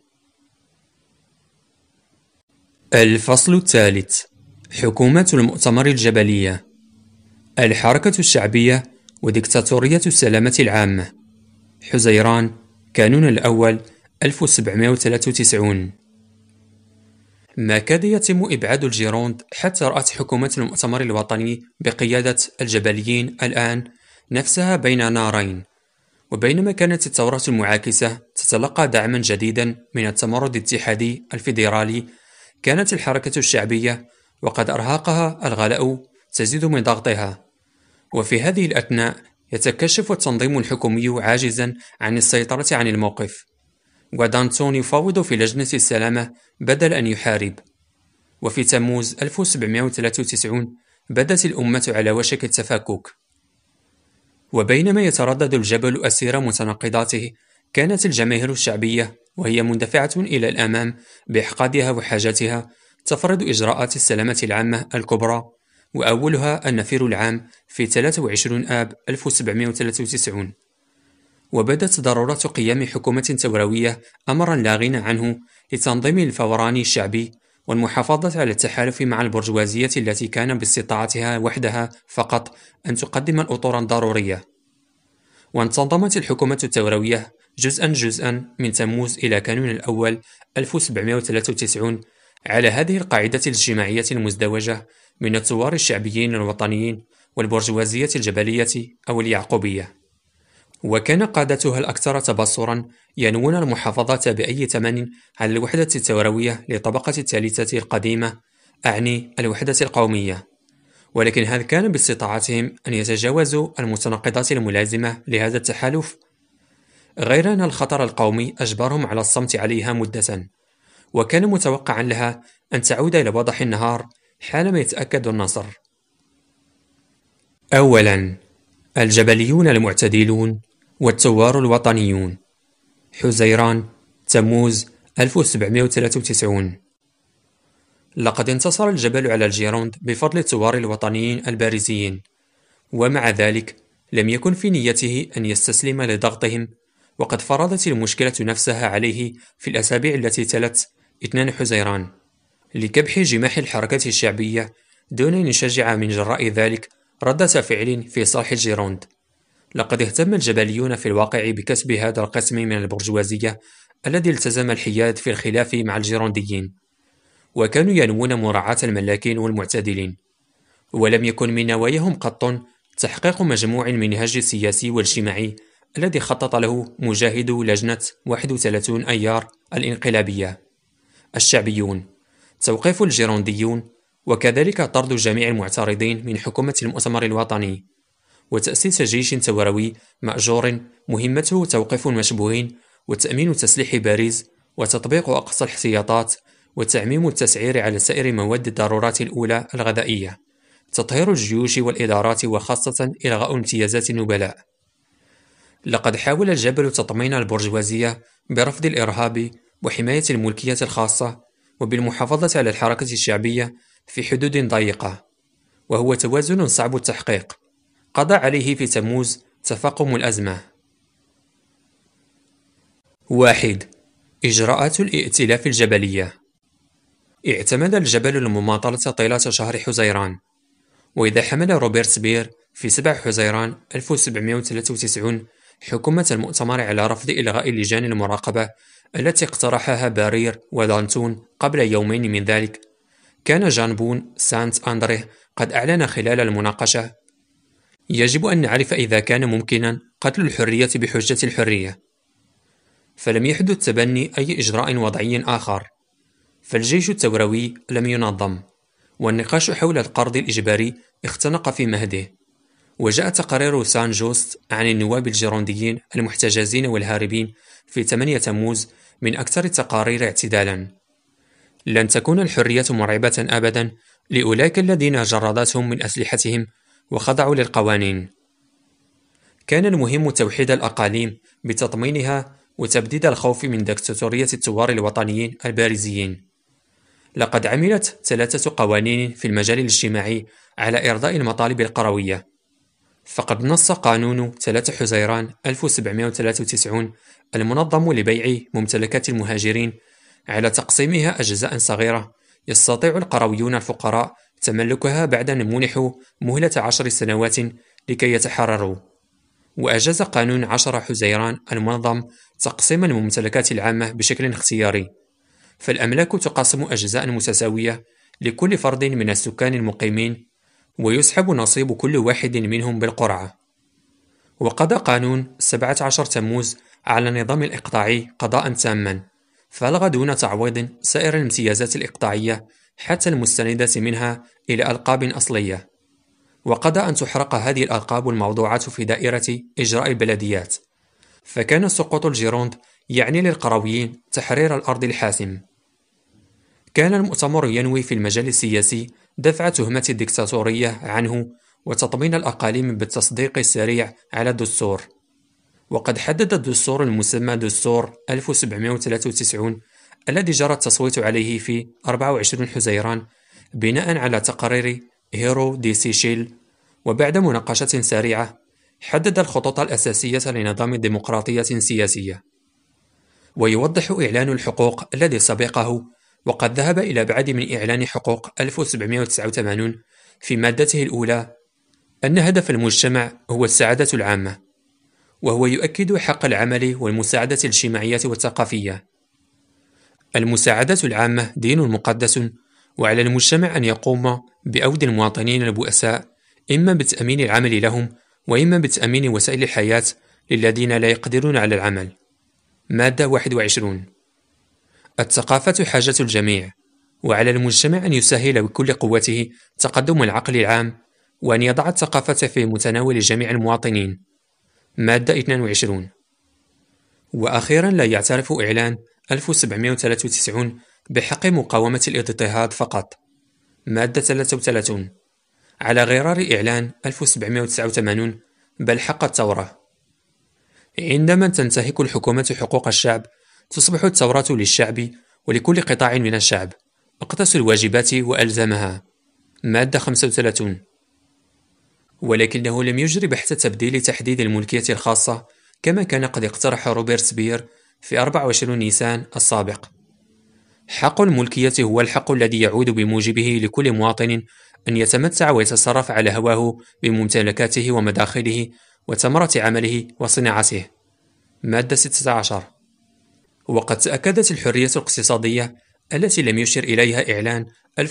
الفصل الثالث: حكومة المؤتمر الجبلية، الحركة الشعبية وديكتاتورية السلامة العامة. حزيران، كانون الأول 1793. ما كاد يتم إبعاد الجيروند حتى رأت حكومة المؤتمر الوطني بقيادة الجبليين الآن نفسها بين نارين. وبينما كانت الثورة المعاكسة تتلقى دعما جديدا من التمرد الاتحادي الفيدرالي، كانت الحركة الشعبية وقد أرهقها الغلاء تزيد من ضغطها. وفي هذه الأثناء يتكشف التنظيم الحكومي عاجزا عن السيطرة عن الموقف، ودانتون يفاوض في لجنة السلامة بدل أن يحارب. وفي تموز 1793 بدت الأمة على وشك التفكك. وبينما يتردد الجبل أسير متناقضاته، كانت الجماهير الشعبية وهي مندفعة إلى الأمام بإحقادها وحاجاتها تفرض إجراءات السلامة العامة الكبرى، وأولها النفير العام في 23 آب 1793. وبدت ضرورة قيام حكومة ثوروية أمرا لا غنى عنه لتنظيم الفوران الشعبي والمحافظة على التحالف مع البرجوازية التي كان باستطاعتها وحدها فقط أن تقدم الأطورا الضرورية. وانتظمت الحكومة الثوروية جزءا من تموز إلى كانون الأول 1793 على هذه القاعدة الاجتماعية المزدوجة من الثوار الشعبيين الوطنيين والبرجوازية الجبلية أو اليعقوبية. وكان قادتها الأكثر تبصرا ينوون المحافظة بأي ثمن على الوحدة الثوروية للطبقة الثالثة القديمة، أعني الوحدة القومية. ولكن هل كان باستطاعتهم أن يتجاوزوا المتناقضات الملازمة لهذا التحالف؟ غير أن الخطر القومي أجبرهم على الصمت عليها مدة، وكان متوقعا لها أن تعود إلى وضح النهار حالما يتأكد النصر. أولا، الجبليون المعتدلون والثوار الوطنيون. حزيران، تموز 1793. لقد انتصر الجبل على الجيروند بفضل الثوار الوطنيين البارزيين، ومع ذلك لم يكن في نيته أن يستسلم لضغطهم، وقد فرضت المشكلة نفسها عليه في الأسابيع التي تلت 2 حزيران لكبح جماح الحركة الشعبية دون أن يشجع من جراء ذلك ردة فعل في صالح الجيروند. لقد اهتم الجبليون في الواقع بكسب هذا القسم من البرجوازية الذي التزم الحياد في الخلاف مع الجيرونديين، وكانوا ينوون مراعاة الملاكين والمعتدلين. ولم يكن من نواياهم قط تحقيق مجموع المنهاج السياسي والاجتماعي الذي خطط له مجاهدو لجنة 31 أيار الانقلابية: الشعبيون، توقيف الجيرونديون، وكذلك طرد جميع المعترضين من حكومة المؤتمر الوطني، وتأسيس جيش ثوروي مأجور مهمته توقيف المشبوهين وتأمين تسليح باريس وتطبيق أقصى الاحتياطات وتعميم التسعير على سائر مواد الضرورات الأولى الغذائية، تطهير الجيوش والإدارات وخاصة إلغاء امتيازات النبلاء. لقد حاول الجبل تطمين البرجوازية برفض الإرهاب وحماية الملكية الخاصة وبالمحافظة على الحركة الشعبية في حدود ضيقة، وهو توازن صعب التحقيق قضى عليه في تموز تفاقم الأزمة. 1. إجراءات الائتلاف الجبلية. اعتمد الجبل المماطلة طيلة شهر حزيران، وإذا حمل روبرت بير في 7 حزيران 1793 حكومة المؤتمر على رفض إلغاء لجان المراقبة التي اقترحها بارير ودانتون قبل يومين من ذلك، كان جان بون سانت أندريه قد أعلن خلال المناقشة: يجب أن نعرف إذا كان ممكنا قتل الحرية بحجة الحرية. فلم يحدث تبني أي إجراء وضعي آخر، فالجيش الثوروي لم ينظم، والنقاش حول القرض الإجباري اختنق في مهده. وجاء تقرير سان جوست عن النواب الجيرونديين المحتجزين والهاربين في 8 تموز من أكثر التقارير اعتدالا. لن تكون الحرية مرعبة أبدا لأولئك الذين جردتهم من أسلحتهم وخضعوا للقوانين. كان المهم توحيد الأقاليم بتطمينها وتبديد الخوف من دكتاتورية الثوار الوطنيين البارزين. لقد عملت 3 قوانين في المجال الاجتماعي على إرضاء المطالب القروية. فقد نص قانون 3 حزيران 1793 المنظم لبيع ممتلكات المهاجرين على تقسيمها أجزاء صغيرة يستطيع القرويون الفقراء تملكها بعد أن منحوا مهلة 10 سنوات لكي يتحرروا. وأجاز قانون 10 حزيران المنظم تقسيم الممتلكات العامة بشكل اختياري، فالأملاك تقسم أجزاء متساوية لكل فرد من السكان المقيمين، ويسحب نصيب كل واحد منهم بالقرعة. وقضى قانون 17 تموز على النظام الإقطاعي قضاء تاما، فألغى دون تعويض سائر الامتيازات الإقطاعية حتى المستندة منها إلى ألقاب أصلية. وقضى أن تحرق هذه الألقاب الموضوعة في دائرة إجراء البلديات، فكان سقوط الجيروند يعني للقرويين تحرير الأرض الحاسم. كان المؤتمر ينوي في المجال السياسي دفع تهمة الدكتاتورية عنه وتطمين الأقاليم بالتصديق السريع على الدستور. وقد حدد الدستور المسمى دستور 1793 الذي جرى التصويت عليه في 24 حزيران بناء على تقرير هيرو دي سيشيل، وبعد مناقشة سريعة حدد الخطوط الأساسية لنظام ديمقراطية سياسية. ويوضح إعلان الحقوق الذي سبقه، وقد ذهب إلى أبعد من إعلان حقوق 1789 في مادته الأولى، أن هدف المجتمع هو السعادة العامة، وهو يؤكد حق العمل والمساعدة الاجتماعية والثقافية. المساعدة العامة دين مقدس، وعلى المجتمع أن يقوم بأود المواطنين البؤساء، إما بتأمين العمل لهم وإما بتأمين وسائل الحياة للذين لا يقدرون على العمل. مادة 21. الثقافة حاجة الجميع، وعلى المجتمع أن يسهل بكل قوته تقدم العقل العام، وأن يضع الثقافة في متناول جميع المواطنين. مادة 22. وأخيرا لا يعترف إعلان 1793 بحق مقاومة الاضطهاد فقط. مادة 33. على غرار إعلان 1789 بل حق الثورة. عندما تنتهك الحكومة حقوق الشعب تصبح الثورة للشعب ولكل قطاع من الشعب، اقتص الواجبات وألزمها. مادة 35. ولكنه لم يجري بحث تبديل تحديد الملكية الخاصة كما كان قد اقترح روبرت بير في 24 نيسان السابق. حق الملكية هو الحق الذي يعود بموجبه لكل مواطن أن يتمتع ويتصرف على هواه بممتلكاته ومداخله وثمرة عمله وصناعته. مادة 16. وقد تأكدت الحرية الاقتصادية التي لم يشر إليها إعلان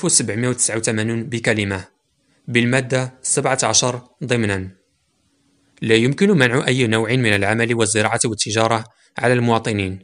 1789 بكلمة بالمادة 17 ضمنا: لا يمكن منع أي نوع من العمل والزراعة والتجارة على المواطنين.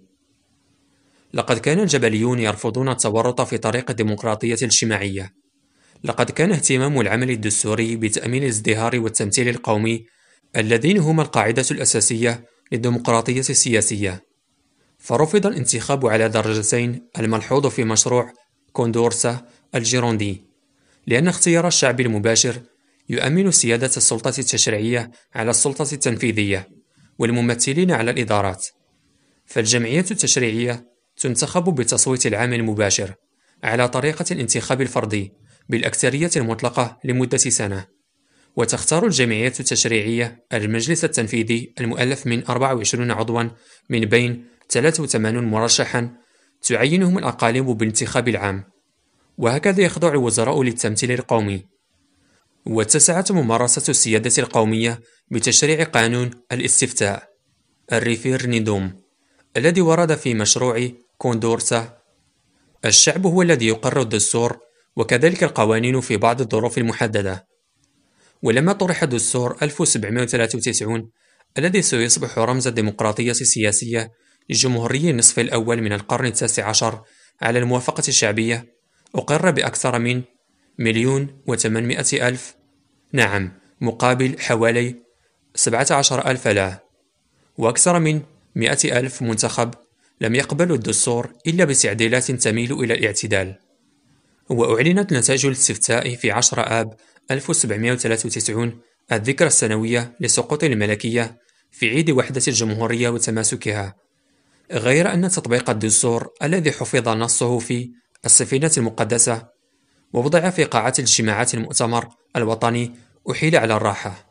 لقد كان الجبليون يرفضون التورط في طريق الديمقراطية الاجتماعية. لقد كان اهتمام العمل الدستوري بتأمين الازدهار والتمثيل القومي الذين هما القاعدة الأساسية للديمقراطية السياسية، فرفض الانتخاب على درجتين الملحوظ في مشروع كوندورسا الجيروندي، لأن اختيار الشعب المباشر يؤمن سيادة السلطة التشريعية على السلطة التنفيذية والممثلين على الإدارات. فالجمعية التشريعية تنتخب بالتصويت العام المباشر على طريقة الانتخاب الفردي بالأكثرية المطلقة لمدة سنة، وتختار الجمعية التشريعية المجلس التنفيذي المؤلف من 24 عضوا من بين 83 مرشحا تعينهم الأقاليم بالانتخاب العام، وهكذا يخضع الوزراء للتمثيل القومي. واتسعت ممارسة السيادة القومية بتشريع قانون الاستفتاء الريفيرندوم الذي ورد في مشروع كوندورسا. الشعب هو الذي يقرر الدستور وكذلك القوانين في بعض الظروف المحددة. ولما طرح دستور 1793 الذي سيصبح رمز الديمقراطية السياسية لجمهوري النصف الأول من القرن التاسع عشر على الموافقة الشعبية أقر بأكثر من 1,800,000 نعم مقابل حوالي 17,000 لا، وأكثر من 100,000 منتخب لم يقبلوا الدستور إلا بتعديلات تميل إلى الاعتدال. وأعلنت نتائج الاستفتاء في 10 آب 1793 الذكرى السنوية لسقوط الملكية في عيد وحدة الجمهورية وتماسكها، غير أن تطبيق الدستور الذي حفظ نصه في السفينة المقدسة ووضع في قاعة الاجتماعات المؤتمر الوطني أحيل على الراحة.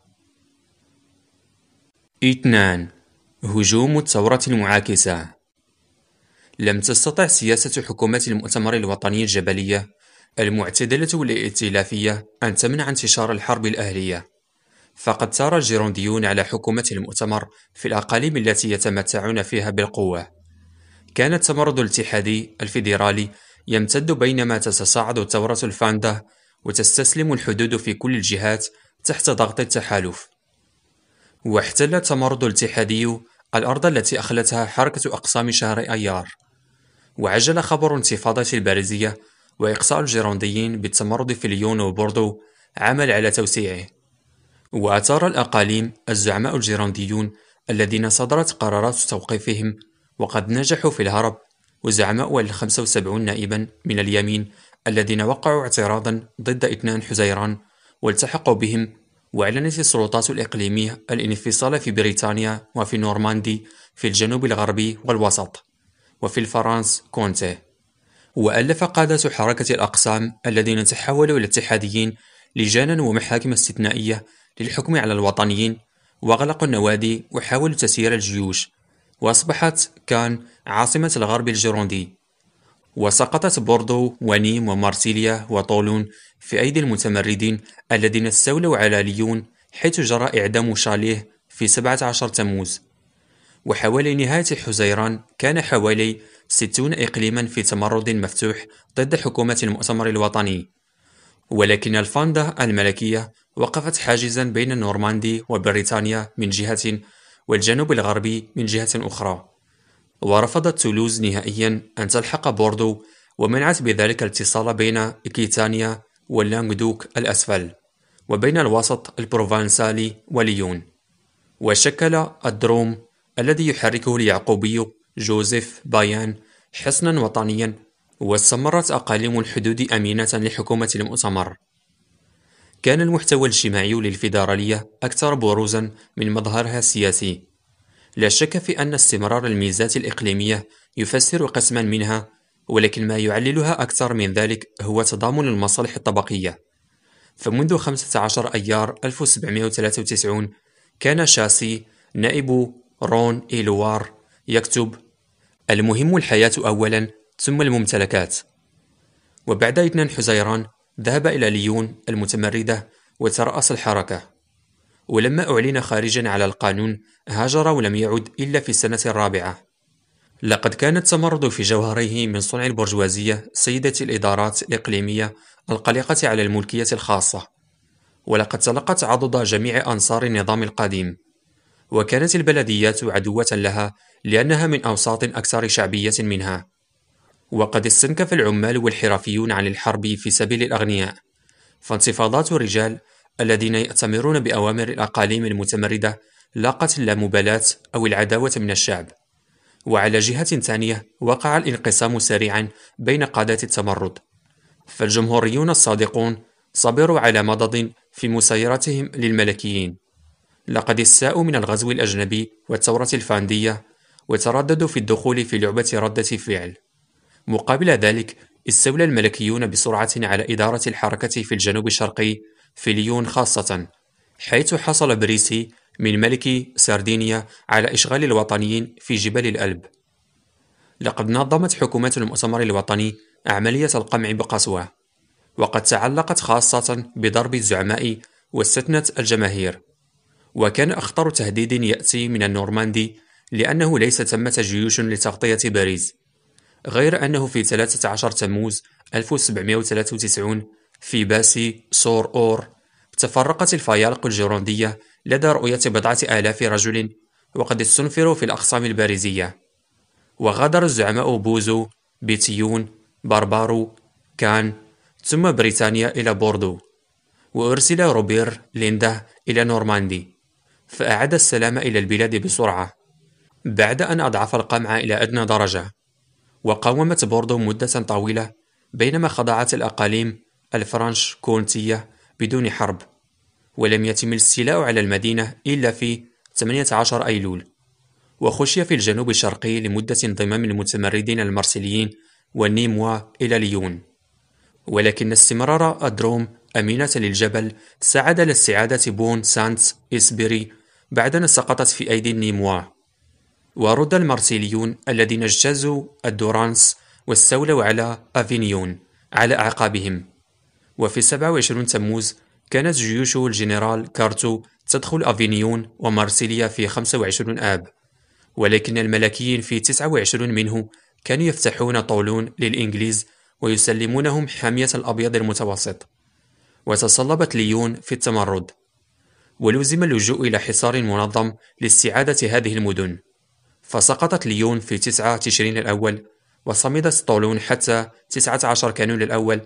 2. هجوم الثورة المعاكسة. لم تستطع سياسة حكومة المؤتمر الوطني الجبلية المعتدلة والائتلافية أن تمنع انتشار الحرب الأهلية، فقد ثار الجيرونديون على حكومة المؤتمر في الأقاليم التي يتمتعون فيها بالقوة. كان التمرد الاتحادي الفيدرالي يمتد بينما تتصاعد الثورة الفاندة وتستسلم الحدود في كل الجهات تحت ضغط التحالف. واحتل التمرد الاتحادي الأرض التي أخلتها حركة أقسام شهر أيار، وعجل خبر انتفاضة الباريزية وإقصاء الجيرونديين بالتمرد في ليون وبوردو عمل على توسيعه. وأثار الأقاليم الزعماء الجيرونديون الذين صدرت قرارات توقيفهم وقد نجحوا في الهرب، وزعماء 75 نائبا من اليمين الذين وقعوا اعتراضا ضد 2 حزيران والتحقوا بهم. وأعلنت السلطات الإقليمية الانفصال في بريطانيا وفي نورماندي في الجنوب الغربي والوسط، وفي الفرنس كونتي. وألف قادة حركة الأقسام الذين تحولوا إلى اتحاديين لجانا ومحاكم استثنائية للحكم على الوطنيين، وأغلقوا النوادي وحاولوا تسيير الجيوش، وأصبحت كان عاصمة الغرب الجيروندي. وسقطت بوردو ونيم ومارسيليا وطولون في أيدي المتمردين الذين استولوا على ليون، حيث جرى إعدام شاليه في 17 تموز. وحوالي نهاية حزيران كان حوالي 60 إقليما في تمرد مفتوح ضد حكومة المؤتمر الوطني، ولكن الفاندا الملكية وقفت حاجزا بين نورماندي وبريطانيا من جهة والجنوب الغربي من جهة أخرى، ورفضت تولوز نهائيا أن تلحق بوردو، ومنعت بذلك الاتصال بين إكيتانيا واللانغدوك الأسفل وبين الوسط البروفانسالي وليون. وشكل الدروم الذي يحركه اليعقوبي جوزيف بايان حصنا وطنيا، واستمرت أقاليم الحدود أمينة لحكومة المؤتمر. كان المحتوى الاجتماعي للفيدرالية أكثر بروزا من مظهرها السياسي. لا شك في أن استمرار الميزات الإقليمية يفسر قسما منها، ولكن ما يعللها أكثر من ذلك هو تضامن المصالح الطبقية. فمنذ 15 أيار 1793 كان شاسي نائب رون إيلوار يكتب: المهم الحياة أولا ثم الممتلكات. وبعد 2 حزيران ذهب إلى ليون المتمردة وترأس الحركة، ولما أعلن خارجا على القانون هاجر ولم يعد إلا في السنة الرابعة. لقد كان التمرد في جوهره من صنع البرجوازية سيدة الإدارات الإقليمية القلقة على الملكية الخاصة، ولقد تلقت عضد جميع أنصار النظام القديم، وكانت البلديات عدوة لها لأنها من أوساط أكثر شعبية منها. وقد استنكف العمال والحرفيون عن الحرب في سبيل الأغنياء، فانتفاضات الرجال الذين يأتمرون بأوامر الأقاليم المتمردة لاقت اللامبالاة أو العداوة من الشعب. وعلى جهة ثانية وقع الانقسام سريعا بين قادات التمرد، فالجمهوريون الصادقون صبروا على مضض في مسايرتهم للملكيين. لقد استاءوا من الغزو الأجنبي والثورة الفاندية، وترددوا في الدخول في لعبة ردة فعل. مقابل ذلك استولى الملكيون بسرعة على إدارة الحركة في الجنوب الشرقي، في ليون خاصة، حيث حصل بريسي من ملك سردينيا على إشغال الوطنيين في جبال الألب. لقد نظمت حكومة المؤتمر الوطني عملية القمع بقسوة، وقد تعلقت خاصة بضرب الزعماء واستثنت الجماهير. وكان أخطر تهديد يأتي من النورماندي، لأنه ليس ثمة جيوش لتغطية باريس، غير أنه في 13 تموز 1793 في باسي سور أور تفرقت الفيالق الجيروندية لدى رؤية 10,000 رجل وقد استنفروا في الأقسام الباريزية. وغادر الزعماء بوزو بيتيون، باربارو، كان، ثم بريطانيا إلى بوردو، وأرسل روبير ليندا إلى نورماندي، فأعاد السلام إلى البلاد بسرعة بعد أن أضعف القمع إلى أدنى درجة. وقاومت بوردو مدة طويلة بينما خضعت الأقاليم الفرنش كونتية بدون حرب، ولم يتم الاستيلاء على المدينة إلا في 18 أيلول، وخشي في الجنوب الشرقي لمدة انضمام المتمردين المارسيليين والنيموا إلى ليون. ولكن استمرار أدروم أمينة للجبل ساعد لاستعادة بون سانت إسبيري بعد أن سقطت في أيدي النيموا، ورد المارسيليون الذين اجتازوا الدورانس واستولوا على أفينيون على أعقابهم. وفي 27 تموز كانت جيوش الجنرال كارتو تدخل أفينيون ومارسيليا في 25 آب، ولكن الملكيين في 29 منه كانوا يفتحون طولون للإنجليز ويسلمونهم حامية الأبيض المتوسط، وتصلبت ليون في التمرد، ولزم اللجوء إلى حصار منظم لاستعادة هذه المدن، فسقطت ليون في 9 تشرين الأول، وصمدت طولون حتى 19 كانون الأول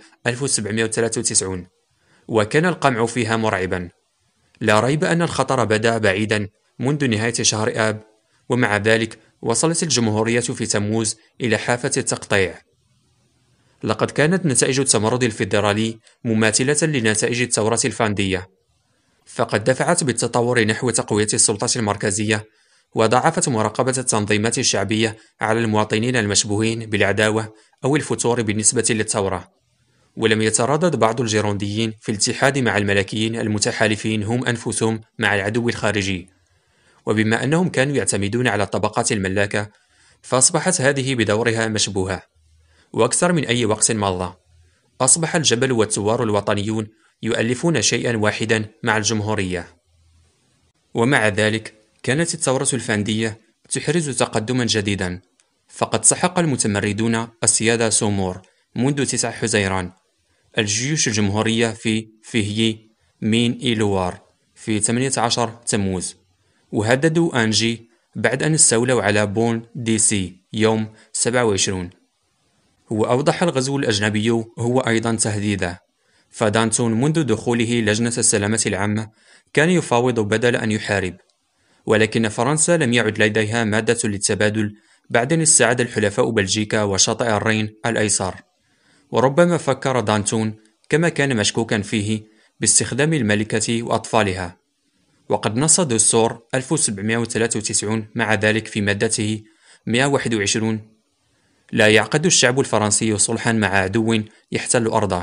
1793، وكان القمع فيها مرعبا. لا ريب أن الخطر بدأ بعيدا منذ نهاية شهر آب، ومع ذلك وصلت الجمهورية في تموز إلى حافة التقطيع. لقد كانت نتائج التمرد الفيدرالي مماثلة لنتائج الثورة الفاندية، فقد دفعت بالتطور نحو تقوية السلطة المركزية، وضاعفت مراقبة التنظيمات الشعبية على المواطنين المشبوهين بالعداوة أو الفتور بالنسبة للثورة. ولم يتردد بعض الجيرونديين في الاتحاد مع الملكيين المتحالفين هم أنفسهم مع العدو الخارجي، وبما أنهم كانوا يعتمدون على طبقات الملاكة فأصبحت هذه بدورها مشبوهة. وأكثر من أي وقت مضى أصبح الجبل والثوار الوطنيون يؤلفون شيئا واحدا مع الجمهورية. ومع ذلك كانت الثورة الفاندية تحرز تقدما جديدا، فقد سحق المتمردون السيادة سومور منذ 9 حزيران الجيوش الجمهورية في فيهي مين إيلوار في 18 تموز، وهددوا أنجي بعد أن استولوا على بون دي سي يوم 27. وأوضح الغزو الأجنبي هو أيضا تهديده، فدانتون منذ دخوله لجنة السلامة العامة كان يفاوض بدل أن يحارب، ولكن فرنسا لم يعد لديها مادة للتبادل بعد أن استعاد الحلفاء بلجيكا وشاطئ الرين الأيسر. وربما فكر دانتون كما كان مشكوكا فيه باستخدام الملكة وأطفالها، وقد نص دستور 1793 مع ذلك في مادته 121: لا يعقد الشعب الفرنسي صلحا مع عدو يحتل أرضه.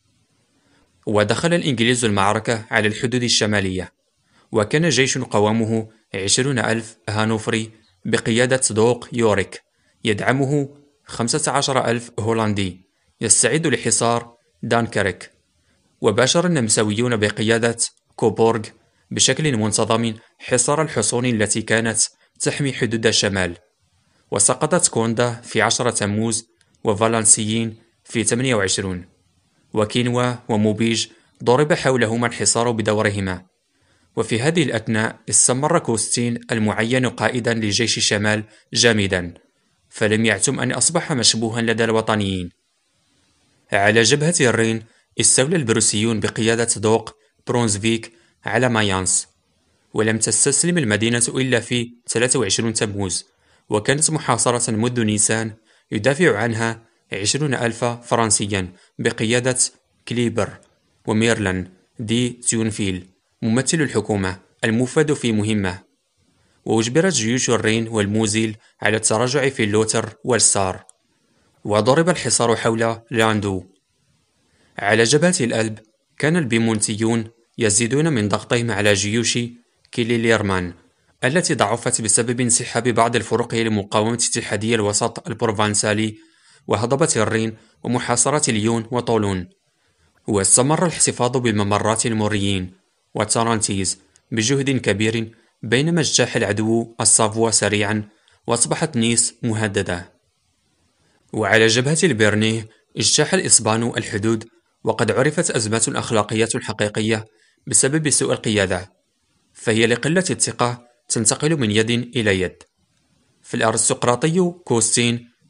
ودخل الإنجليز المعركة على الحدود الشمالية، وكان جيش قوامه 20,000 هانوفري بقيادة دوق يوريك، يدعمه 15,000 هولندي يستعد لحصار دانكرك. وباشر النمساويون بقيادة كوبورغ بشكل منتظم حصار الحصون التي كانت تحمي حدود الشمال، وسقطت كوندا في 10 تموز وفالنسيين في 28، وكينوا وموبيج ضرب حولهما الحصار بدورهما. وفي هذه الأثناء استمر كوستين المعين قائدا لجيش الشمال جامدا، فلم يعتم أن أصبح مشبوها لدى الوطنيين. على جبهة الرين استولى البروسيون بقيادة دوق برونزفيك على مايانس، ولم تستسلم المدينة إلا في 23 تموز، وكانت محاصرة منذ نيسان يدافع عنها 20,000 فرنسيا بقيادة كليبر وميرلان دي تيونفيل ممثل الحكومة المفاد في مهمة. وأجبرت جيوش الرين والموزيل على التراجع في اللوتر والسار، وضرب الحصار حول لاندو. على جبهة الألب كان البيمونتيون يزيدون من ضغطهم على جيوش كيليليرمان التي ضعفت بسبب انسحاب بعض الفرق لمقاومة اتحادية الوسط البروفانسالي وهضبة الرين ومحاصرة ليون وطولون. واستمر الاحتفاظ بممرات الموريين وتارانتيز بجهد كبير، بينما اجتاح العدو السافوا سريعا وأصبحت نيس مهددة. وعلى جبهة البيرنيه اجتاح الإسبان الحدود، وقد عرفت أزمات أخلاقية حقيقية بسبب سوء القيادة، فهي لقلة الثقة تنتقل من يد إلى يد. فالأرستقراطي كوستين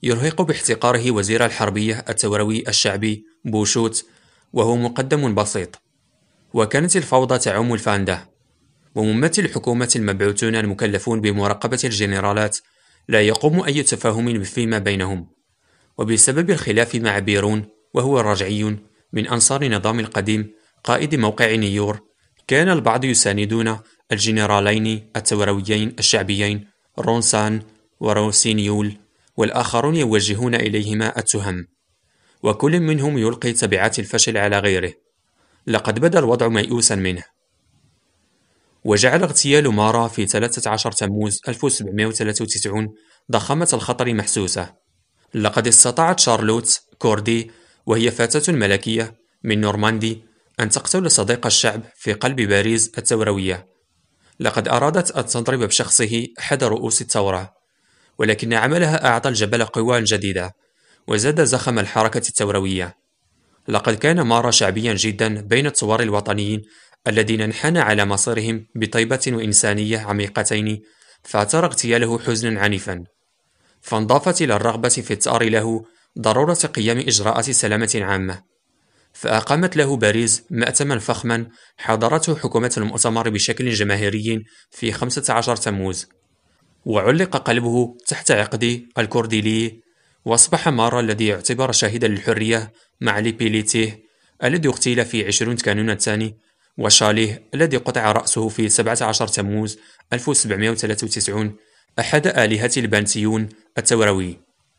يرهق باحتقاره وزير الحربية الثوروي الشعبي بوشوت وهو مقدم بسيط. وكانت الفوضى تعم الفاندة، وممثل الحكومة المبعوثون المكلفون بمراقبة الجنرالات لا يقوم أي تفاهم فيما بينهم. وبسبب الخلاف مع بيرون وهو رجعي من أنصار النظام القديم قائد موقع نيور، كان البعض يساندون الجنرالين الثورويين الشعبيين رونسان وروسينيول، والآخرون يوجهون إليهما التهم، وكل منهم يلقي تبعات الفشل على غيره. لقد بدا الوضع ميؤوسا منه. وجعل اغتيال مارا في 13 تموز 1793 ضخامة الخطر محسوسة. لقد استطاعت شارلوت كوردي، وهي فتاة ملكية من نورماندي، أن تقتل صديق الشعب في قلب باريس الثوروية. لقد أرادت أن تضرب بشخصه أحد رؤوس الثورة، ولكن عملها أعطى الجبل قوى جديدة وزاد زخم الحركة الثوروية. لقد كان مارا شعبيا جدا بين الثوار الوطنيين الذين انحنى على مصيرهم بطيبة وإنسانية عميقتين، فاعترى اغتياله حزنا عنيفا. فانضافت إلى الرغبة في الثأر له ضرورة قيام إجراءات سلامة عامة، فأقامت له باريس مأتما فخما حضرته حكومة المؤتمر بشكل جماهيري في 15 تموز، وعلق قلبه تحت عقد الكورديلي. وأصبح مارا الذي يعتبر شاهدا للحرية مع ليبيليتيه الذي اغتيل في 20 كانون الثاني، وشاليه الذي قطع رأسه في 17 تموز 1793 أحد آلهة البنتيون الثوروي.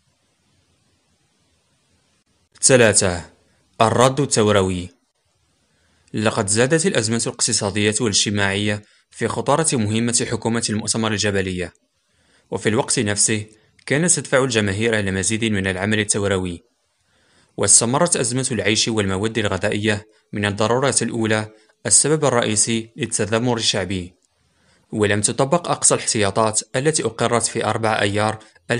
3. الرد الثوروي. لقد زادت الأزمة الاقتصادية والاجتماعية في خطورة مهمة حكومة المؤتمر الجبلية، وفي الوقت نفسه كانت تدفع الجماهير إلى مزيد من العمل الثوروي. واستمرت أزمة العيش والمواد الغذائية من الضرورة الأولى السبب الرئيسي للتذمر الشعبي، ولم تطبق أقصى الاحتياطات التي أقرت في 4 أيار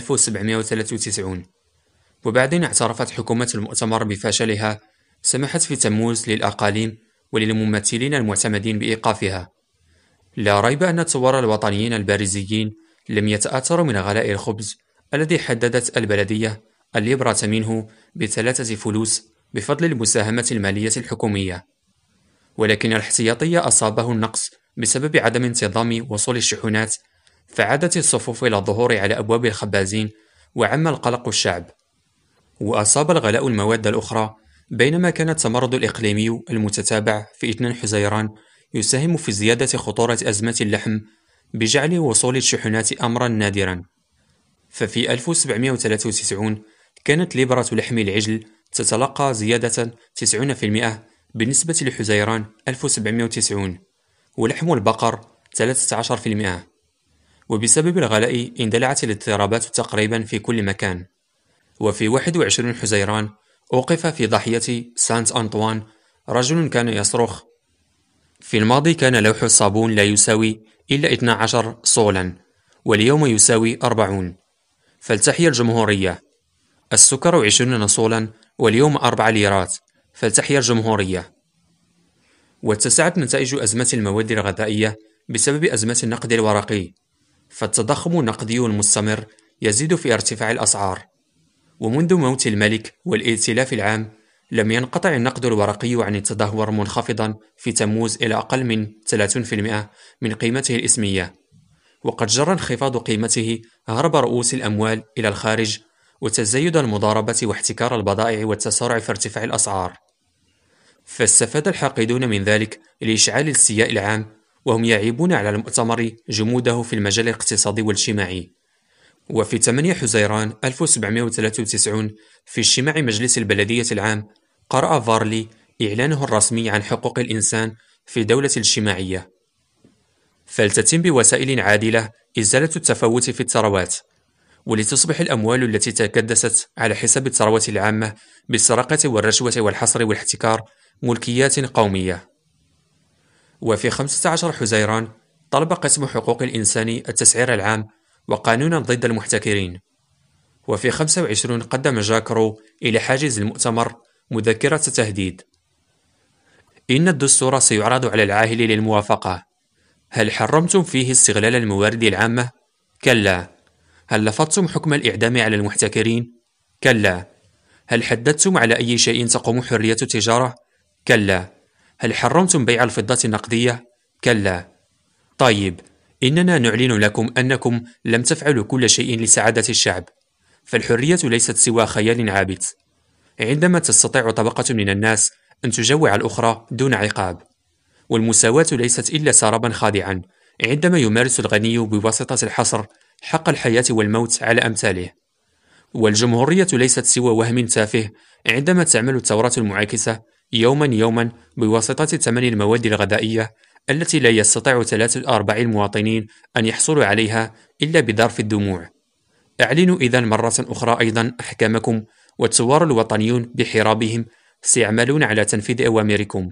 1793. وبعدين اعترفت حكومة المؤتمر بفشلها، سمحت في تموز للأقاليم وللممثلين المعتمدين بإيقافها. لا ريب أن الثوار الوطنيين الباريزيين لم يتأثروا من غلاء الخبز الذي حددت البلدية الليبرة منه ب3 فلوس بفضل المساهمة المالية الحكومية، ولكن الاحتياطي أصابه النقص بسبب عدم انتظام وصول الشحنات، فعادت الصفوف إلى الظهور على أبواب الخبازين وعم القلق الشعب. وأصاب الغلاء المواد الأخرى، بينما كان التمرد الإقليمي المتتابع في 2 حزيران يساهم في زيادة خطورة أزمة اللحم بجعل وصول الشحنات أمرا نادرا. ففي 1793 كانت ليبرة لحم العجل تتلقى زيادة 90% بالنسبة لحزيران 1790، ولحم البقر 13%. وبسبب الغلاء اندلعت الاضطرابات تقريبا في كل مكان. وفي 21 حزيران أوقف في ضاحية سانت أنطوان رجل كان يصرخ: في الماضي كان لوح الصابون لا يساوي إلا 12 صولا، واليوم يساوي 40. فلتحيا الجمهورية. السكر 20 صولا، واليوم 4 ليرات، فلتحيا الجمهورية. واتسعت نتائج أزمة المواد الغذائية بسبب أزمة النقد الورقي، فالتضخم النقدي المستمر يزيد في ارتفاع الأسعار. ومنذ موت الملك والائتلاف العام لم ينقطع النقد الورقي عن التدهور، منخفضا في تموز إلى أقل من 30% من قيمته الإسمية، وقد جرى انخفاض قيمته هرب رؤوس الأموال إلى الخارج وتزايد المضاربة واحتكار البضائع والتسارع في ارتفاع الأسعار. فاستفاد الحاقدون من ذلك لإشعال الاستياء العام، وهم يعيبون على المؤتمر جموده في المجال الاقتصادي والاجتماعي. وفي 8 حزيران 1793 في اجتماع مجلس البلدية العام قرأ فارلي إعلانه الرسمي عن حقوق الإنسان في دولة الاجتماعية. فلتتم بوسائل عادلة إزالة التفاوت في الثروات، ولتصبح الأموال التي تكدست على حساب الثروة العامة بالسرقة والرشوة والحصر والاحتكار ملكيات قومية. وفي 15 حزيران طلب قسم حقوق الإنسان التسعير العام وقانونا ضد المحتكرين. وفي 25 قدم جاك رو إلى حاجز المؤتمر مذكرة تهديد: إن الدستور سيعرض على العاهل للموافقة. هل حرمتم فيه استغلال الموارد العامة؟ كلا. هل لفظتم حكم الإعدام على المحتكرين؟ كلا. هل حددتم على أي شيء تقوم حرية التجارة؟ كلا. هل حرمتم بيع الفضة النقدية؟ كلا. طيب، إننا نعلن لكم أنكم لم تفعلوا كل شيء لسعادة الشعب، فالحرية ليست سوى خيال عابث. عندما تستطيع طبقة من الناس أن تجوع الأخرى دون عقاب، والمساواة ليست إلا سرابا خادعا عندما يمارس الغني بواسطة الحصر حق الحياة والموت على أمثاله، والجمهورية ليست سوى وهم تافه عندما تعمل الثورة المعاكسة يوما يوما بواسطة ثمن المواد الغذائية التي لا يستطيع 3/4 المواطنين أن يحصلوا عليها إلا بظرف الدموع. اعلنوا إذن مرة أخرى أيضا أحكامكم، والثوار الوطنيون بحرابهم سيعملون على تنفيذ أوامركم.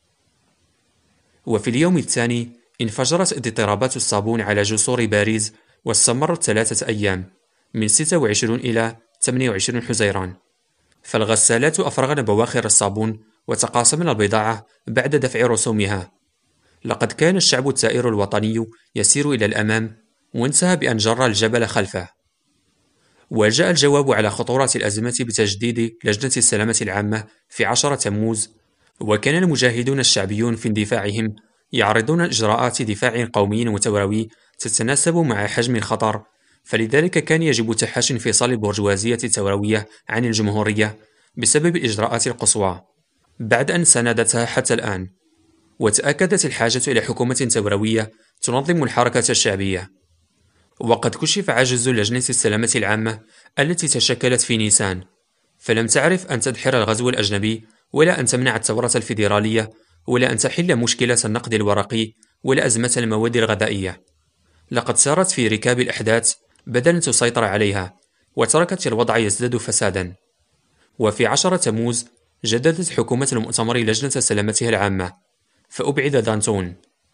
وفي اليوم الثاني انفجرت اضطرابات الصابون على جسور باريس، واستمرت 3 أيام من 26 إلى 28 حزيران. فالغسالات أفرغن بواخر الصابون وتقاسمن البضاعة بعد دفع رسومها. لقد كان الشعب الثائر الوطني يسير إلى الأمام، وانتهى بأن جر الجبل خلفه. وجاء الجواب على خطورة الأزمة بتجديد لجنة السلامة العامة في 10 تموز، وكان المجاهدون الشعبيون في اندفاعهم يعرضون إجراءات دفاع قومي وتوروي تتناسب مع حجم الخطر، فلذلك كان يجب تحاشي انفصال البرجوازية التوروية عن الجمهورية بسبب الإجراءات القصوى، بعد أن ساندتها حتى الآن. وتأكدت الحاجة إلى حكومة توروية تنظم الحركة الشعبية. وقد كشف عجز لجنة السلامة العامة التي تشكلت في نيسان، فلم تعرف أن تدحر الغزو الأجنبي، ولا أن تمنع الثورة الفيدرالية، ولا أن تحل مشكلة النقد الورقي، ولا أزمة المواد الغذائية. لقد سارت في ركاب الأحداث بدل أن تسيطر عليها، وتركت الوضع يزداد فسادا. وفي 10 تموز جددت حكومة المؤتمر لجنة سلامتها العامة، فأبعد دانتون.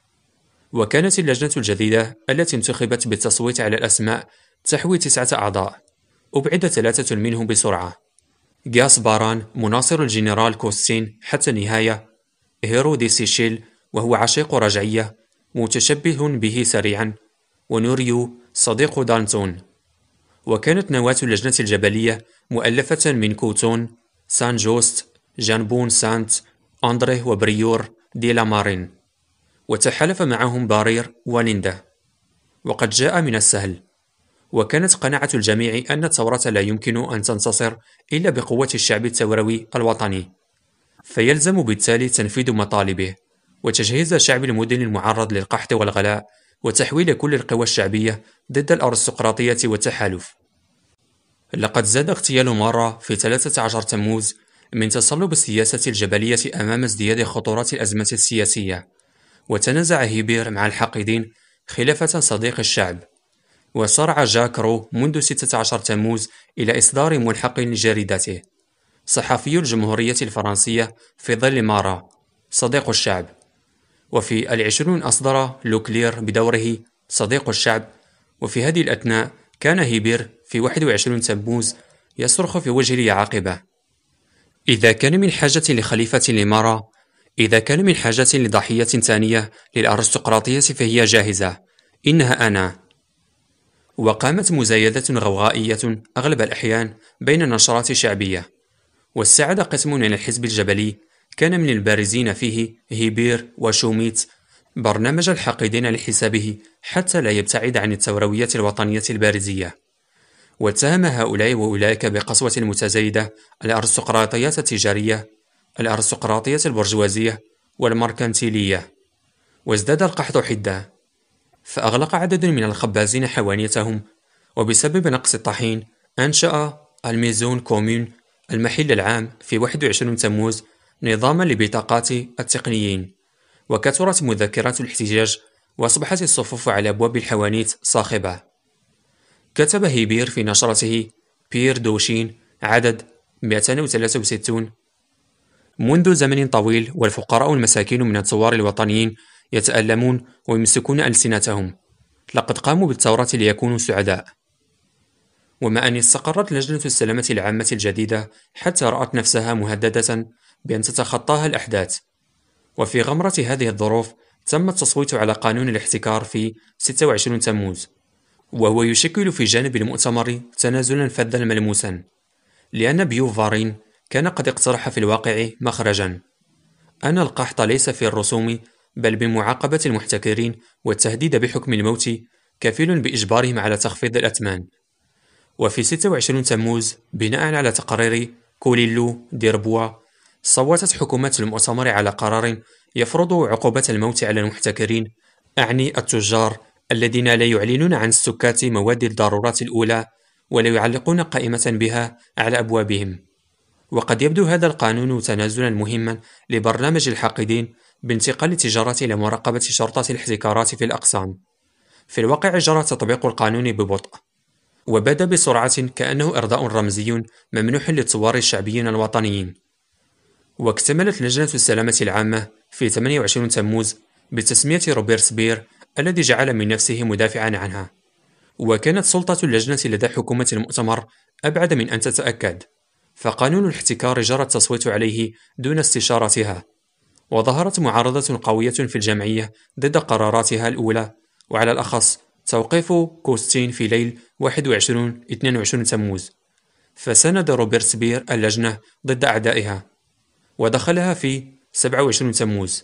وكانت اللجنة الجديدة التي انتخبت بالتصويت على الأسماء تحوي 9 أعضاء، أبعد 3 منهم بسرعة: غاس باران مناصر الجنرال كوستين حتى النهاية، هيرو دي سيشيل وهو عشيق رجعية متشبه به سريعا، ونوريو صديق دانتون. وكانت نواة اللجنة الجبلية مؤلفة من كوتون، سان جوست، جانبون سانت، أندريه وبريور دي لامارين، وتحالف معهم بارير وليندا. وقد جاء من السهل، وكانت قناعة الجميع أن الثورة لا يمكن أن تنتصر إلا بقوة الشعب الثوروي الوطني، فيلزم بالتالي تنفيذ مطالبه، وتجهيز شعب المدن المعرض للقحط والغلاء، وتحويل كل القوى الشعبية ضد الأرستقراطية والتحالف. لقد زاد اغتيال مارا في 13 تموز من تصلب السياسة الجبلية أمام ازدياد خطورات الأزمة السياسية، وتنازع هيبير مع الحاقدين خلافة صديق الشعب. وصرع جاك رو منذ 16 تموز إلى إصدار ملحق لجريدته صحفي الجمهورية الفرنسية في ظل مارا صديق الشعب. وفي 20 أصدر لوكلير بدوره صديق الشعب. وفي هذه الأثناء كان هيبير في 21 تموز يصرخ في وجه اليعاقبة: إذا كان من حاجة لخليفة لمارا، إذا كان من حاجة لضحية ثانية للأرستقراطية فهي جاهزة، إنها أنا. وقامت مزايدة غوغائية أغلب الأحيان بين نشرات شعبية، واستعاد قسم من الحزب الجبلي كان من البارزين فيه هيبير وشوميت برنامج الحاقدين لحسابه حتى لا يبتعد عن الثوروية الوطنية البارزية. واتهم هؤلاء وأولئك بقسوة متزايدة الأرستقراطية التجارية، الأرستقراطية البرجوازية والمركنتيلية. وازداد القحط حدة، فأغلق عدد من الخبازين حوانيتهم، وبسبب نقص الطحين أنشأ الميزون كومون المحل العام في 21 تموز نظاما لبطاقات التقنيين، وكثرت مذكرات الاحتجاج، وأصبحت الصفوف على أبواب الحوانيت صاخبة. كتب هيبير في نشرته بير دوشين عدد 263: منذ زمن طويل والفقراء المساكين من الثوار الوطنيين يتألمون ويمسكون ألسنتهم، لقد قاموا بالثورة ليكونوا سعداء. ومع أن استقرت لجنة السلامة العامة الجديدة حتى رأت نفسها مهددة بأن تتخطاها الأحداث، وفي غمرة هذه الظروف تم التصويت على قانون الاحتكار في 26 تموز، وهو يشكل في جانب المؤتمر تنازلا فذا ملموسا. لأن بيوفارين كان قد اقترح في الواقع مخرجا: أن القحط ليس في الرسوم بل بمعاقبة المحتكرين والتهديد بحكم الموت كفيل بإجبارهم على تخفيض الأثمان. وفي 26 تموز بناء على تقرير كوليلو ديربوا صوتت حكومة المؤتمر على قرار يفرض عقوبة الموت على المحتكرين، أعني التجار الذين لا يعلنون عن استكات مواد الضرورات الأولى ولا يعلقون قائمة بها على أبوابهم. وقد يبدو هذا القانون تنازلا مهما لبرنامج الحاقدين بانتقال التجارة إلى مراقبة شرطة الاحتكارات في الأقسام. في الواقع جرى تطبيق القانون ببطء، وبدا بسرعة كأنه إرضاء رمزي ممنوح للثوار الشعبيين الوطنيين. واكتملت لجنة السلامة العامة في 28 تموز بتسمية روبيرسبير الذي جعل من نفسه مدافعا عنها. وكانت سلطة اللجنة لدى حكومة المؤتمر أبعد من أن تتأكد، فقانون الاحتكار جرى التصويت عليه دون استشارتها، وظهرت معارضة قوية في الجمعية ضد قراراتها الأولى، وعلى الأخص توقيف كوستين في ليل 21-22 تموز. فساند روبيرسبير اللجنة ضد أعدائها ودخلها في 27 تموز.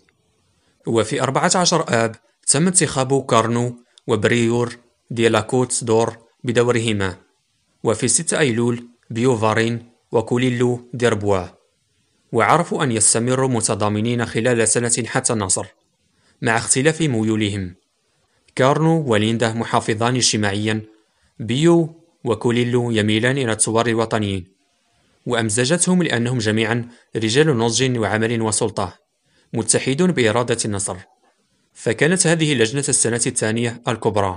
وفي 14 آب تم انتخاب كارنو وبريور دي لاكوت دور بدورهما، وفي 6 أيلول بيوفارين وكوليلو ديربوا، وعرفوا أن يستمروا متضامنين خلال سنة حتى النصر مع اختلاف ميولهم. كارنو وليندا محافظان اجتماعيا، بيو وكوليلو يميلان إلى الثوار الوطنيين، وأمزجتهم لأنهم جميعا رجال نضج وعمل وسلطة متحدون بإرادة النصر. فكانت هذه لجنة السنة الثانية الكبرى.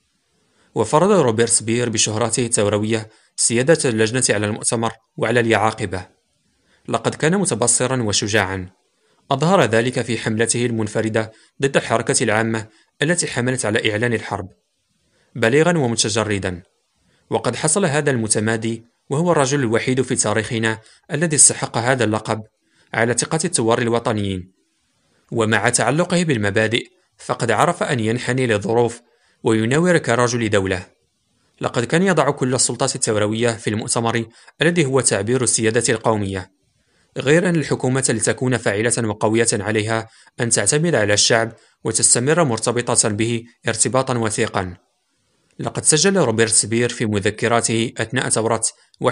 وفرض روبيرسبير بشهرته الثوروية سيادة اللجنة على المؤتمر وعلى اليعاقبة. لقد كان متبصرا وشجاعا، أظهر ذلك في حملته المنفردة ضد الحركة العامة التي حملت على إعلان الحرب، بليغا ومتجردا. وقد حصل هذا المتمادي، وهو الرجل الوحيد في تاريخنا الذي استحق هذا اللقب، على ثقة الثوار الوطنيين. ومع تعلقه بالمبادئ فقد عرف أن ينحني للظروف ويناور كرجل دولة. لقد كان يضع كل السلطات الثوروية في المؤتمر الذي هو تعبير السيادة القومية، غير أن الحكومة لتكون فاعلة وقوية عليها أن تعتمد على الشعب وتستمر مرتبطة به ارتباطا وثيقا. لقد سجل روبيرسبير في مذكراته أثناء ثورة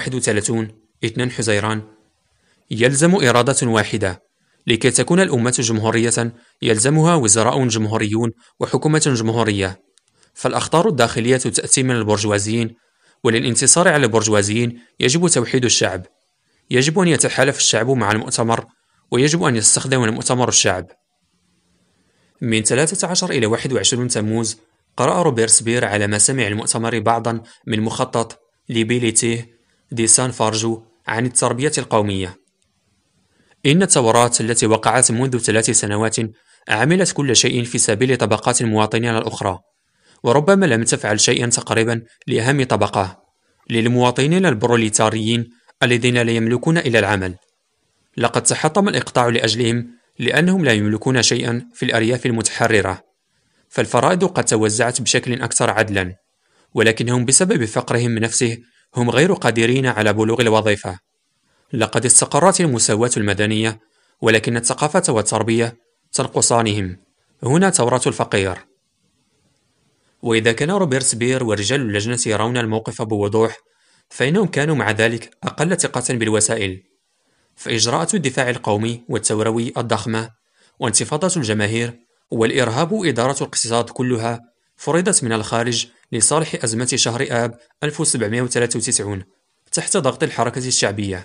31/2 حزيران: يلزم إرادة واحدة لكي تكون الأمة جمهورية، يلزمها وزراء جمهوريون وحكومة جمهورية. فالأخطار الداخلية تأتي من البرجوازيين، وللانتصار على البرجوازيين يجب توحيد الشعب. يجب أن يتحالف الشعب مع المؤتمر، ويجب أن يستخدم المؤتمر الشعب. من 13 إلى 21 تموز قرأ روبيرسبير على مسامع المؤتمر بعضا من مخطط ليبيليتيه دي سان فارجو عن التربية القومية. إن الثورات التي وقعت منذ 3 سنوات عملت كل شيء في سبيل طبقات المواطنين الأخرى، وربما لم تفعل شيئا تقريبا لأهم طبقة، للمواطنين البروليتاريين الذين لا يملكون إلا العمل. لقد تحطم الإقطاع لأجلهم، لأنهم لا يملكون شيئا في الأرياف المتحررة، فالفرائض قد توزعت بشكل أكثر عدلا، ولكنهم بسبب فقرهم نفسه هم غير قادرين على بلوغ الوظيفة. لقد استقرت المساواة المدنية، ولكن الثقافة والتربية تنقصانهم. هنا ثورة الفقير. وإذا كان روبيرسبير ورجال اللجنة يرون الموقف بوضوح، فإنهم كانوا مع ذلك أقل ثقة بالوسائل. فإجراءات الدفاع القومي والثوروي الضخمة وانتفاضة الجماهير والإرهاب وإدارة الاقتصاد كلها فرضت من الخارج لصالح أزمة شهر آب 1793 تحت ضغط الحركة الشعبية.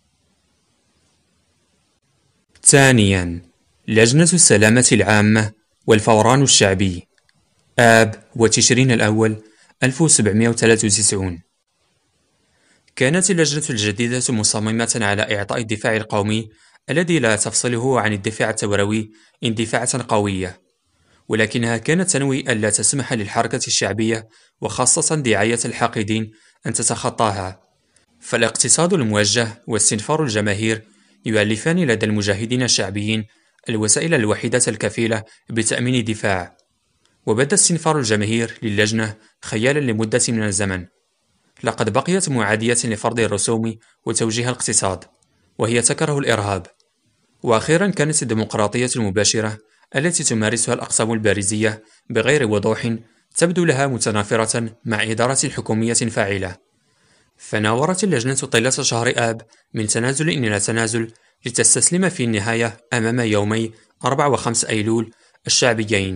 ثانيا، لجنة السلامة العامة والفوران الشعبي، آب وتشرين الأول 1793. كانت اللجنة الجديدة مصممة على إعطاء الدفاع القومي الذي لا تفصله عن الدفاع الثوروي اندفاعة قوية، ولكنها كانت تنوي ألا تسمح للحركة الشعبية وخاصة دعاية الحاقدين أن تتخطاها. فالاقتصاد الموجه واستنفار الجماهير يؤلفان لدى المجاهدين الشعبيين الوسائل الوحيدة الكفيلة بتأمين الدفاع. وبدا استنفار الجماهير للجنة خيالا لمدة من الزمن، لقد بقيت معادية لفرض الرسوم وتوجيه الاقتصاد، وهي تكره الإرهاب. وأخيرا كانت الديمقراطية المباشرة التي تمارسها الأقسام البارزية بغير وضوح تبدو لها متنافرة مع إدارة حكومية فاعلة. فناورت اللجنة طيلة شهر آب من تنازل إلى تنازل لتستسلم في النهاية أمام يومي 4 و5 أيلول الشعبيين.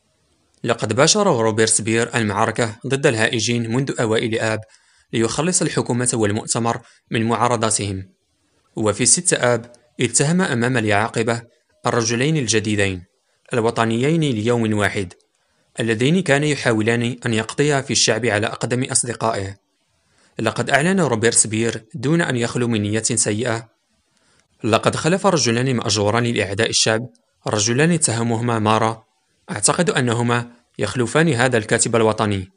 لقد باشر روبيرسبير المعركة ضد الهائجين منذ أوائل آب ليخلص الحكومة والمؤتمر من معارضتهم، وفي 6 آب اتهم أمام اليعاقبة الرجلين الجديدين الوطنيين ليوم واحد اللذين كانا يحاولان أن يقضيا في الشعب على أقدم أصدقائه. لقد أعلن روبيرسبير دون أن يخلو من نية سيئة: لقد خلف رجلان مأجوران لإعداء الشعب، رجلان اتهمهما مارا، أعتقد أنهما يخلفان هذا الكاتب الوطني.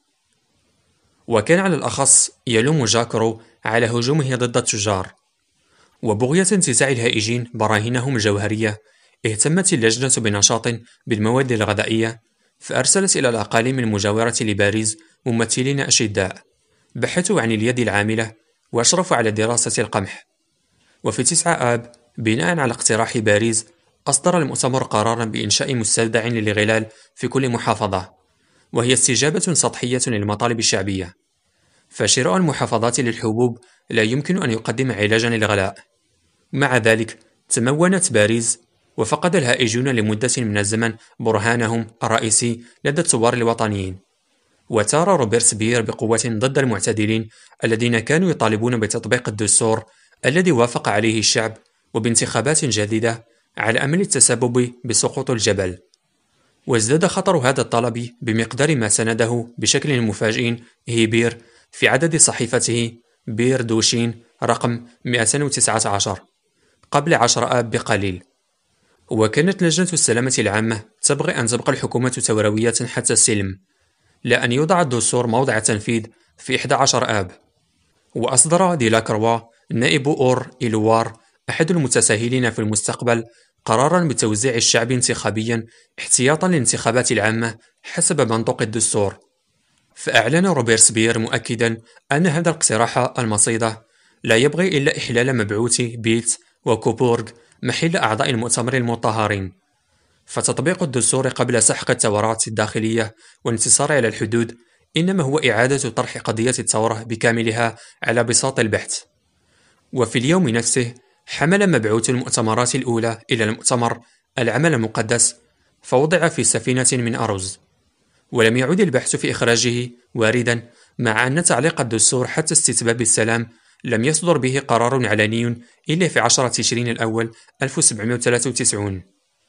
وكان على الأخص يلوم جاكرو على هجومه ضد التجار. وبغية انتزاع الهائجين براهينهم الجوهرية، اهتمت اللجنة بنشاط بالمواد الغذائية، فأرسلت إلى الأقاليم المجاورة لباريس ممثلين أشداء بحثوا عن اليد العاملة وأشرفوا على دراسة القمح. وفي 9 آب بناء على اقتراح باريس أصدر المؤتمر قرارا بإنشاء مستودع للغلال في كل محافظة، وهي استجابة سطحية للمطالب الشعبية. فشراء المحافظات للحبوب لا يمكن أن يقدم علاجا للغلاء. مع ذلك تمونت باريس، وفقد الهائجون لمدة من الزمن برهانهم الرئيسي لدى الثوار الوطنيين. وثار روبيرسبير بقوة ضد المعتدلين الذين كانوا يطالبون بتطبيق الدستور الذي وافق عليه الشعب وبانتخابات جديدة على أمل التسبب بسقوط الجبل. وازداد خطر هذا الطلب بمقدار ما سنده بشكل مفاجئ هيبير في عدد صحيفته بير دوشين رقم 219 قبل 10 آب بقليل. وكانت لجنة السلامة العامة تبغي أن تبقى الحكومة ثوروية حتى السلم، لا أن يوضع الدستور موضع تنفيذ في 11 آب. وأصدر ديلاكروا نائب أور إلوار أحد المتساهلين في المستقبل قرارا بتوزيع الشعب انتخابيا احتياطا للانتخابات العامة حسب منطوق الدستور. فأعلن روبيرسبير مؤكدا أن هذا الاقتراح المصيدة لا يبغي إلا إحلال مبعوثي بيت وكوبورغ محل أعضاء المؤتمر المطهرين. فتطبيق الدستور قبل سحق الثورات الداخلية والانتصار على الحدود إنما هو إعادة طرح قضية الثورة بكاملها على بساط البحث. وفي اليوم نفسه حمل مبعوث المؤتمرات الأولى إلى المؤتمر العمل المقدس، فوضع في سفينة من أرز. ولم يعد البحث في إخراجه واردا، مع أن تعليق الدستور حتى استتباب السلام لم يصدر به قرار علني إلا في 10 تشرين الأول 1793.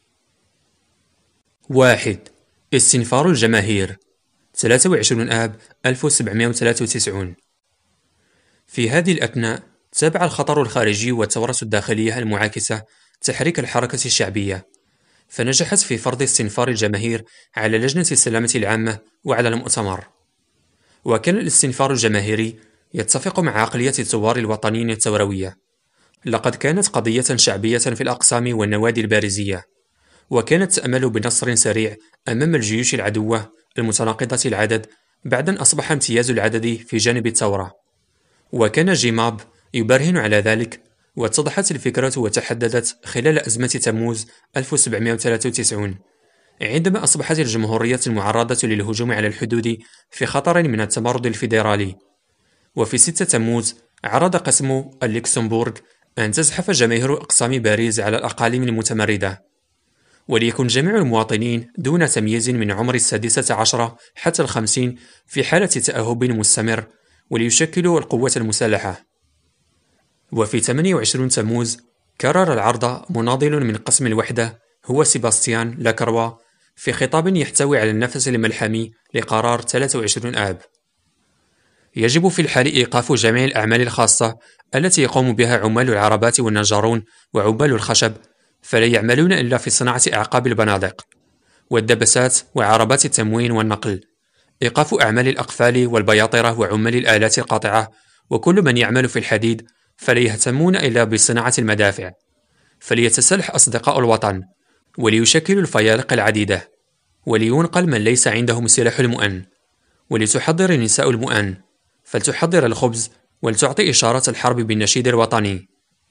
1. استنفار الجماهير 23 آب 1793. في هذه الأثناء تابع الخطر الخارجي والثورة الداخلية المعاكسة تحريك الحركة الشعبية، فنجحت في فرض استنفار الجماهير على لجنة السلامة العامة وعلى المؤتمر. وكان الاستنفار الجماهيري يتفق مع عقلية الثوار الوطنيين الثوروية. لقد كانت قضية شعبية في الأقسام والنوادي البارزية، وكانت تأمل بنصر سريع أمام الجيوش العدوة المتناقضة العدد بعد أن أصبح امتياز العدد في جانب الثورة. وكان جيماب يبرهن على ذلك، واتضحت الفكرة وتحددت خلال أزمة تموز 1793 عندما أصبحت الجمهورية المعرضة للهجوم على الحدود في خطر من التمرد الفيدرالي. وفي 6 تموز عرض قسم اللوكسمبورغ أن تزحف جماهير أقسام باريس على الأقاليم المتمردة، وليكن جميع المواطنين دون تمييز من عمر 16 حتى 50 في حالة تأهب مستمر، وليشكلوا القوة المسلحة. وفي 28 تموز كرر العرض مناضل من قسم الوحدة هو سيباستيان لاكروا في خطاب يحتوي على النفس الملحمي لقرار 23 آب: يجب في الحال إيقاف جميع الأعمال الخاصة التي يقوم بها عمال العربات والنجارون وعمال الخشب، فلا يعملون إلا في صناعة أعقاب البنادق والدبسات وعربات التموين والنقل. إيقاف أعمال الأقفال والبياطرة وعمال الآلات القاطعة، وكل من يعمل في الحديد فلا يهتمون إلا بصناعة المدافع. فليتسلح أصدقاء الوطن، وليشكلوا الفيالق العديدة، ولينقل من ليس عندهم السلاح المؤن، ولتحضر النساء المؤن، فلتحضر الخبز ولتعطي إشارة الحرب بالنشيد الوطني.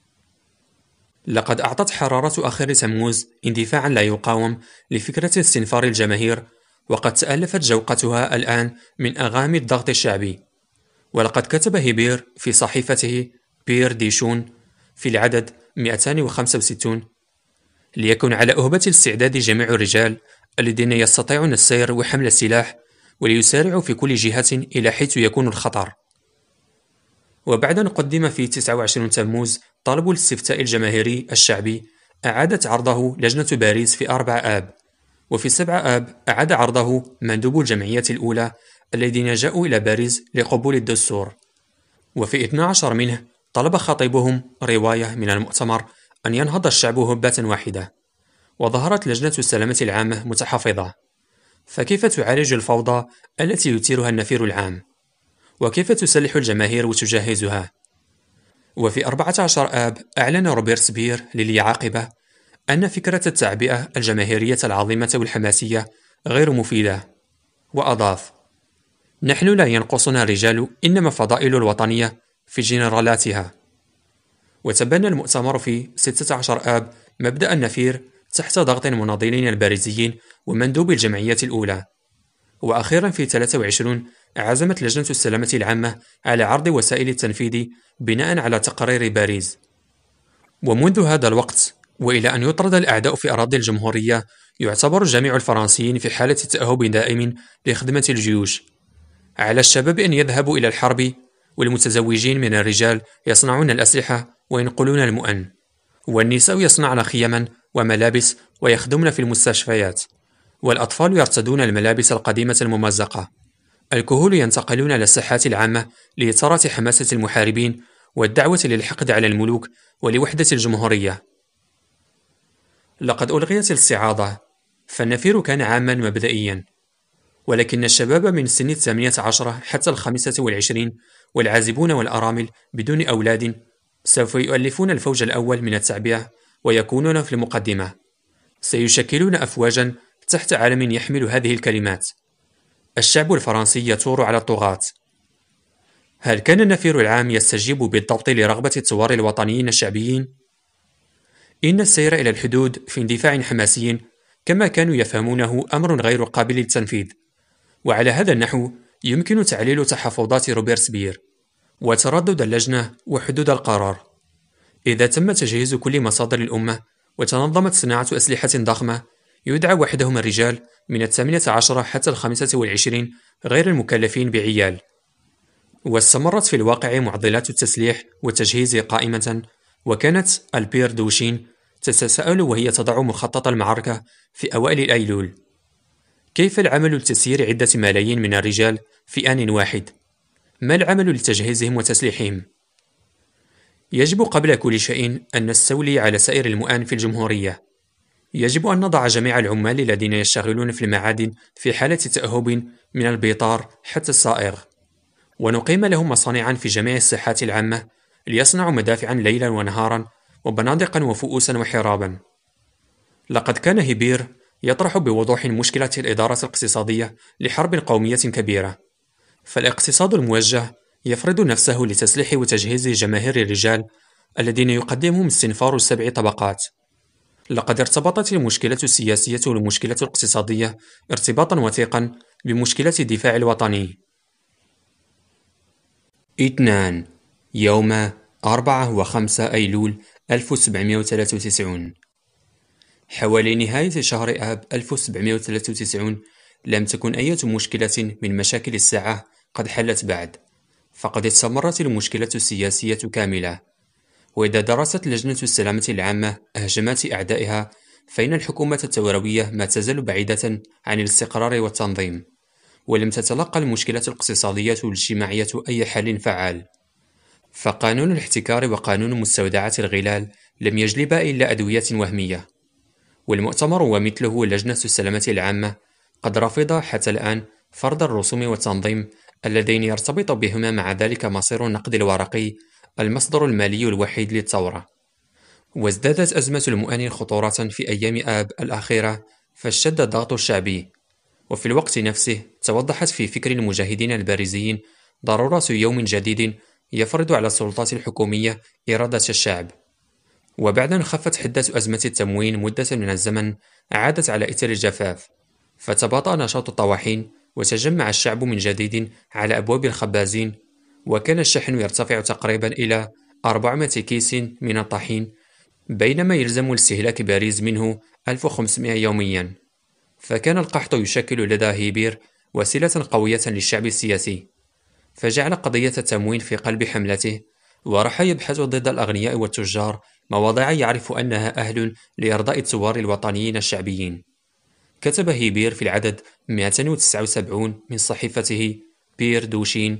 لقد أعطت حرارة آخر تموز اندفاعا لا يقاوم لفكرة استنفار الجماهير، وقد تألفت جوقتها الآن من أغاني الضغط الشعبي. ولقد كتب هيبير في صحيفته بير دي شون في العدد 265: ليكن على أهبة الاستعداد جميع الرجال الذين يستطيعون السير وحمل السلاح، وليسارعوا في كل جهة إلى حيث يكون الخطر. وبعد أن قدم في 29 تموز طلب الاستفتاء الجماهيري الشعبي، أعادت عرضه لجنة باريس في 4 آب، وفي 7 آب أعاد عرضه مندوب الجمعية الأولى الذين جاءوا إلى باريس لقبول الدستور. وفي 12 منه طلب خطيبهم رواية من المؤتمر أن ينهض الشعب هبة واحدة. وظهرت لجنة السلامة العامة متحفظة. فكيف تعالج الفوضى التي يثيرها النفير العام؟ وكيف تسلح الجماهير وتجهزها؟ وفي 14 آب أعلن روبيرسبير للي عاقبة أن فكرة التعبئة الجماهيرية العظيمة والحماسية غير مفيدة، وأضاف: نحن لا ينقصنا الرجال، إنما فضائل الوطنية في جنرالاتها. وتبنى المؤتمر في 16 آب مبدأ النفير تحت ضغط المناضلين الباريزيين ومندوب الجمعية الأولى. وأخيرا في 23 عزمت لجنة السلامة العامة على عرض وسائل التنفيذ بناء على تقرير باريس. ومنذ هذا الوقت وإلى أن يطرد الأعداء في أراضي الجمهورية، يعتبر جميع الفرنسيين في حالة تأهب دائم لخدمة الجيوش. على الشباب أن يذهبوا إلى الحرب، والمتزوجين من الرجال يصنعون الأسلحة وينقلون المؤن، والنساء يصنعن خيما وملابس ويخدمن في المستشفيات، والأطفال يرتدون الملابس القديمة الممزقة. الكهول ينتقلون إلى الساحات العامة لإثارة حماسة المحاربين والدعوة للحقد على الملوك ولوحدة الجمهورية. لقد ألغيت الاستعاضة، فالنفير كان عاما مبدئيا، ولكن الشباب من سن 18 حتى 25 والعازبون والأرامل بدون أولاد سوف يؤلفون الفوج الأول من التعبئة ويكونون في المقدمة. سيشكلون أفواجا تحت علم يحمل هذه الكلمات: الشعب الفرنسي يثور على الطغاة. هل كان النفير العام يستجيب بالضبط لرغبة الثوار الوطنيين الشعبيين؟ إن السير إلى الحدود في اندفاع حماسي كما كانوا يفهمونه أمر غير قابل للتنفيذ. وعلى هذا النحو يمكن تعليل تحفظات روبيرسبير وتردد اللجنة وحدود القرار. إذا تم تجهيز كل مصادر الأمة وتنظمت صناعة أسلحة ضخمة، يدعى وحدهم الرجال من 18 حتى 25 غير المكلفين بعيال. واستمرت في الواقع معضلات التسليح والتجهيز قائمة، وكانت البير دوشين تتساءل وهي تضع مخطط المعركة في أوائل الأيلول: كيف العمل لتسيير عدة ملايين من الرجال في آن واحد؟ ما العمل لتجهيزهم وتسليحهم؟ يجب قبل كل شيء أن نستولي على سائر المؤن في الجمهورية. يجب أن نضع جميع العمال الذين يشتغلون في المعادن في حالة تأهب من البيطار حتى الصائغ، ونقيم لهم مصانعا في جميع الساحات العامة ليصنعوا مدافعا ليلا ونهارا وبنادقا وفؤوسا وحرابا. لقد كان هيبير يطرح بوضوح مشكلة الإدارة الاقتصادية لحرب قومية كبيرة. فالاقتصاد الموجه يفرض نفسه لتسليح وتجهيز جماهير الرجال الذين يقدمهم استنفار 7 طبقات. لقد ارتبطت المشكلة السياسية والمشكلة الاقتصادية ارتباطا وثيقا بمشكلة الدفاع الوطني. 2 يوم 4 و5 أيلول 1793. حوالي نهاية شهر آب 1793 لم تكن أي مشكلة من مشاكل الساعة قد حلت بعد، فقد استمرت المشكلة السياسية كاملة. وإذا درست لجنة السلامة العامة أهجمات أعدائها، فإن الحكومة الثوروية ما تزال بعيدة عن الاستقرار والتنظيم، ولم تتلقى المشكلة الاقتصادية والاجتماعية أي حل فعال. فقانون الاحتكار وقانون مستودعات الغلال لم يجلبا إلا أدوية وهمية. والمؤتمر ومثله لجنة السلامة العامة قد رفض حتى الآن فرض الرسوم والتنظيم اللذين يرتبط بهما مع ذلك مصير النقد الورقي، المصدر المالي الوحيد للثورة. وازدادت أزمة المؤن خطورة في أيام آب الأخيرة، فاشتد الضغط الشعبي. وفي الوقت نفسه توضحت في فكر المجاهدين الباريزيين ضرورة يوم جديد يفرض على السلطات الحكومية إرادة الشعب. وبعد أن خفت حدة أزمة التموين مدة من الزمن، عادت على إثر الجفاف، فتباطأ نشاط الطواحين وتجمع الشعب من جديد على أبواب الخبازين، وكان الشحن يرتفع تقريبا إلى 400 كيس من الطحين، بينما يلزم الاستهلاك باريس منه 1500 يوميا. فكان القحط يشكل لدى هيبير وسيلة قوية للشعب السياسي، فجعل قضية التموين في قلب حملته، وراح يبحث ضد الأغنياء والتجار مواضيع يعرف أنها أهل لإرضاء الثوار الوطنيين الشعبيين. كتب هيبير في العدد 279 من صحيفته بير دوشين: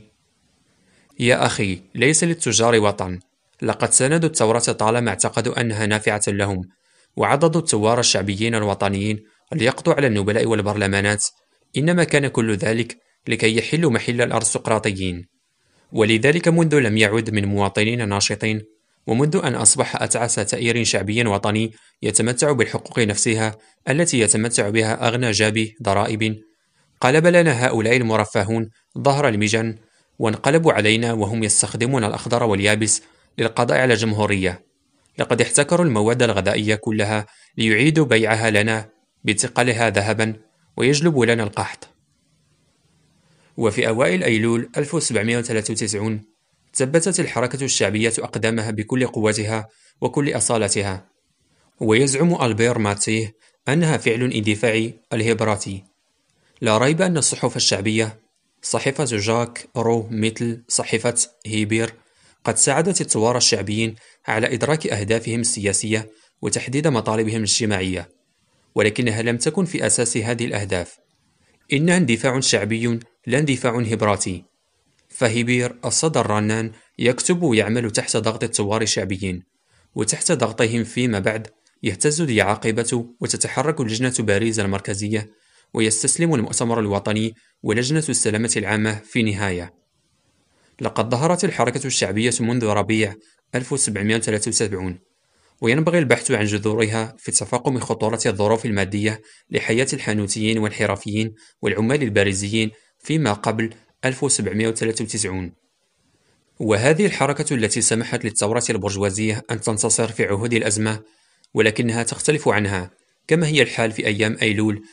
يا أخي، ليس للتجار وطن، لقد ساندوا الثورة طالما اعتقدوا أنها نافعة لهم، وعضدوا الثوار الشعبيين الوطنيين ليقضوا على النبلاء والبرلمانات، إنما كان كل ذلك لكي يحلوا محل الأرستقراطيين. ولذلك منذ لم يعد من مواطنين ناشطين، ومنذ أن أصبح أتعس تأيير شعبي وطني يتمتع بالحقوق نفسها التي يتمتع بها أغنى جابي ضرائب، قلب لنا هؤلاء المرفهون ظهر المجن، وانقلبوا علينا وهم يستخدمون الأخضر واليابس للقضاء على الجمهورية. لقد احتكروا المواد الغذائية كلها ليعيدوا بيعها لنا بثقلها ذهبا، ويجلبوا لنا القحط. وفي أوائل أيلول 1793 ثبتت الحركة الشعبية أقدامها بكل قوتها وكل أصالتها، ويزعم ألبير ماتيه أنها فعل اندفاعي الهبراتي. لا ريب أن الصحف الشعبية، صحيفة جاك رو مثل صحيفة هيبير، قد ساعدت الثوار الشعبيين على إدراك أهدافهم السياسية وتحديد مطالبهم الاجتماعية، ولكنها لم تكن في أساس هذه الأهداف. إنها اندفاع شعبي لا اندفاع هبراتي. فهيبير الصدى الرنان يكتب ويعمل تحت ضغط الثوار الشعبيين، وتحت ضغطهم فيما بعد يهتز العاقبة وتتحرك لجنة باريس المركزية، ويستسلم المؤتمر الوطني ولجنة السلامة العامة في نهاية. لقد ظهرت الحركة الشعبية منذ ربيع 1773، وينبغي البحث عن جذورها في تفاقم خطورة الظروف المادية لحياة الحانوتيين والحرفيين والعمال الباريزيين فيما قبل 1793. وهذه الحركة التي سمحت للثورة البرجوازية أن تنتصر في عهود الأزمة، ولكنها تختلف عنها كما هي الحال في أيام أيلول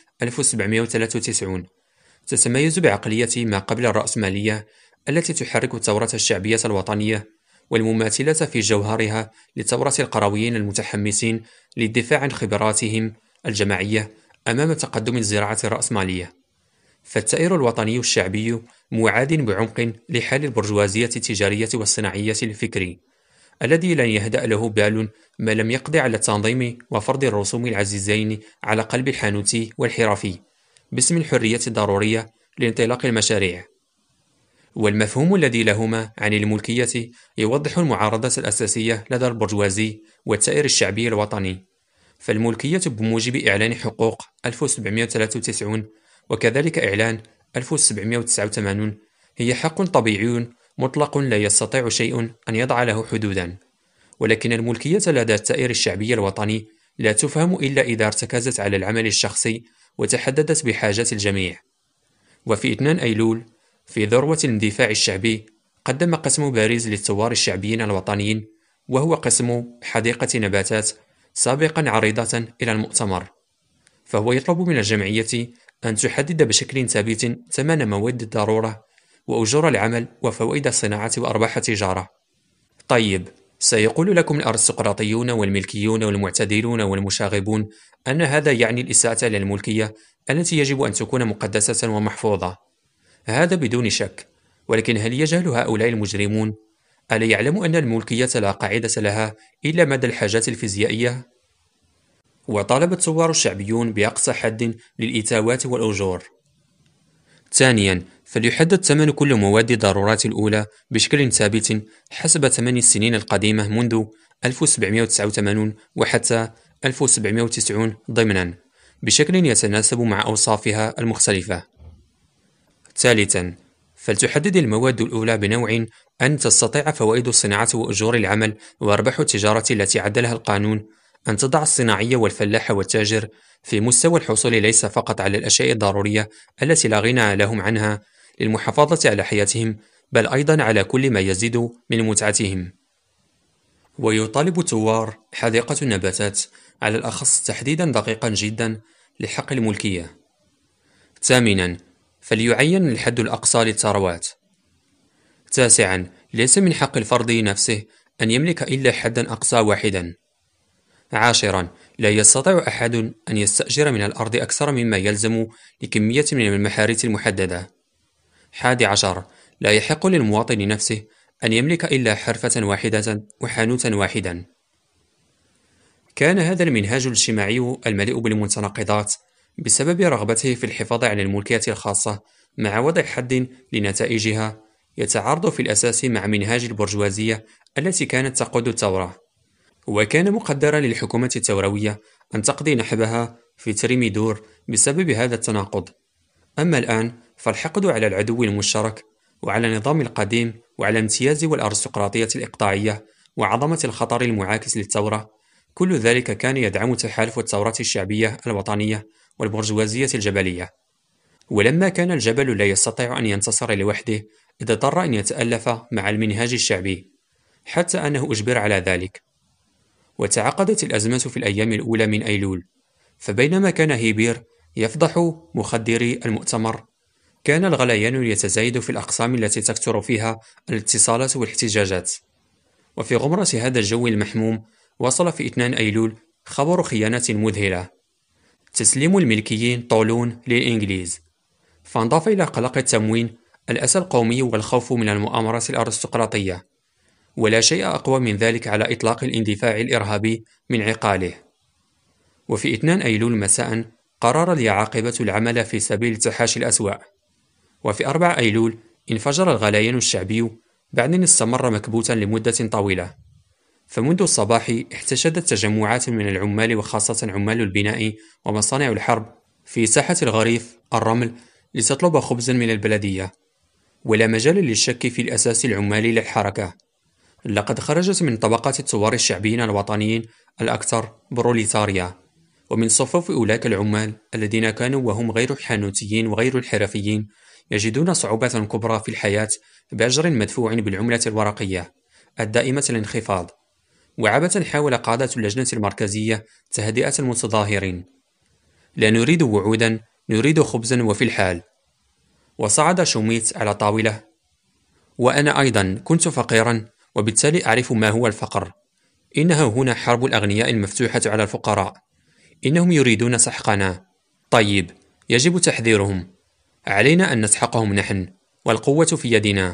1793. تتميز بعقلية ما قبل الرأسمالية التي تحرك الثورة الشعبية الوطنية، والمماثلة في جوهرها لثورة القرويين المتحمسين للدفاع عن خبراتهم الجماعية أمام تقدم الزراعة الرأسمالية. فالتأيير الوطني الشعبي معاد بعمق لحال البرجوازية التجارية والصناعية الفكري، الذي لن يهدأ له بال ما لم يقضي على التنظيم وفرض الرسوم العزيزين على قلب الحانوتي والحرفي باسم الحرية الضرورية لانطلاق المشاريع. والمفهوم الذي لهما عن الملكية يوضح المعارضة الأساسية لدى البرجوازي والتأيير الشعبي الوطني. فالملكية بموجب إعلان حقوق 1793 وكذلك إعلان 1789 هي حق طبيعي مطلق لا يستطيع شيء أن يضع له حدودا، ولكن الملكية لدى التأيير الشعبي الوطني لا تفهم إلا إذا ارتكزت على العمل الشخصي وتحددت بحاجات الجميع. وفي 2 أيلول في ذروة الاندفاع الشعبي قدم قسم باريس للثوار الشعبيين الوطنيين، وهو قسم حديقة نباتات، سابقا عريضة إلى المؤتمر، فهو يطلب من الجمعية أن تحدد بشكل ثابت ثمن مواد الضرورة وأجور العمل وفوائد الصناعة وأرباح التجارة. طيب، سيقول لكم الأرستقراطيون والملكيون والمعتدلون والمشاغبون أن هذا يعني الإساءة للملكية التي يجب أن تكون مقدسة ومحفوظة. هذا بدون شك، ولكن هل يجهل هؤلاء المجرمون؟ ألا يعلموا أن الملكية لا قاعدة لها إلا مدى الحاجات الفيزيائية؟ وطالب الثوار الشعبيون بأقصى حد للإتاوات والأجور. ثانيا، فليحدد ثمن كل مواد الضرورات الأولى بشكل ثابت حسب ثمن السنين القديمة منذ 1789 وحتى 1790 ضمنا، بشكل يتناسب مع أوصافها المختلفة. ثالثا، فلتحدد المواد الأولى بنوع أن تستطيع فوائد الصناعة وأجور العمل وأرباح التجارة التي عدلها القانون أن تضع الصناعي والفلاح والتاجر في مستوى الحصول ليس فقط على الأشياء الضرورية التي لا غنى لهم عنها للمحافظة على حياتهم، بل أيضا على كل ما يزيد من متعتهم. ويطالب الثوار حديقة النباتات على الأخص تحديدا دقيقا جدا لحق الملكية. ثامنا، فليعين الحد الأقصى للثروات. تاسعا، ليس من حق الفرد نفسه أن يملك إلا حدا أقصى واحدا. عاشرا، لا يستطيع أحد أن يستأجر من الأرض أكثر مما يلزم لكمية من المحارث المحددة. 11، لا يحق للمواطن نفسه أن يملك إلا حرفة واحدة وحانوتا واحدا. كان هذا المنهاج الاجتماعي المليء بالمتناقضات بسبب رغبته في الحفاظ على الملكية الخاصة مع وضع حد لنتائجها يتعارض في الأساس مع منهاج البرجوازية التي كانت تقود الثورة، وكان مقدرا للحكومة الثوروية أن تقضي نحبها في ترم دور بسبب هذا التناقض. أما الآن فالحقد على العدو المشترك وعلى النظام القديم وعلى امتياز والأرستقراطية الإقطاعية وعظمة الخطر المعاكس للثورة، كل ذلك كان يدعم تحالف الثورة الشعبية الوطنية والبرجوازية الجبلية. ولما كان الجبل لا يستطيع أن ينتصر لوحده، اضطر أن يتألف مع المنهاج الشعبي حتى أنه أجبر على ذلك. وتعقدت الأزمة في الأيام الأولى من أيلول، فبينما كان هيبير يفضح مخدري المؤتمر، كان الغليان يتزايد في الأقسام التي تكثر فيها الاتصالات والاحتجاجات. وفي غمرة هذا الجو المحموم وصل في 2 أيلول خبر خيانة مذهلة: تسليم الملكيين طولون للإنجليز. فانضاف إلى قلق التموين الأسى القومي والخوف من المؤامرات الأرستقراطية، ولا شيء أقوى من ذلك على إطلاق الاندفاع الإرهابي من عقاله. وفي 2 أيلول مساء قرر اليعاقبة العمل في سبيل تحاشي الأسواء. وفي 4 أيلول انفجر الغليان الشعبي بعد أن استمر مكبوتا لمدة طويلة. فمنذ الصباح احتشدت تجمعات من العمال وخاصة عمال البناء ومصانع الحرب في ساحة الغريف الرمل لتطلب خبزا من البلدية، ولا مجال للشك في الأساس العمالي للحركة. لقد خرجت من طبقات الثوار الشعبيين الوطنيين الأكثر بروليتاريا، ومن صفوف أولئك العمال الذين كانوا وهم غير الحانوتيين وغير الحرفيين يجدون صعوبة كبرى في الحياة بأجر مدفوع بالعملة الورقية الدائمة الانخفاض. وعبثا حاول قادة اللجنة المركزية تهدئة المتظاهرين: لا نريد وعودا، نريد خبزا وفي الحال. وصعد شوميت على طاولة: وأنا أيضا كنت فقيرا، وبالتالي أعرف ما هو الفقر. إنها هنا حرب الأغنياء المفتوحة على الفقراء. إنهم يريدون سحقنا. طيب، يجب تحذيرهم. علينا أن نسحقهم نحن، والقوة في يدنا.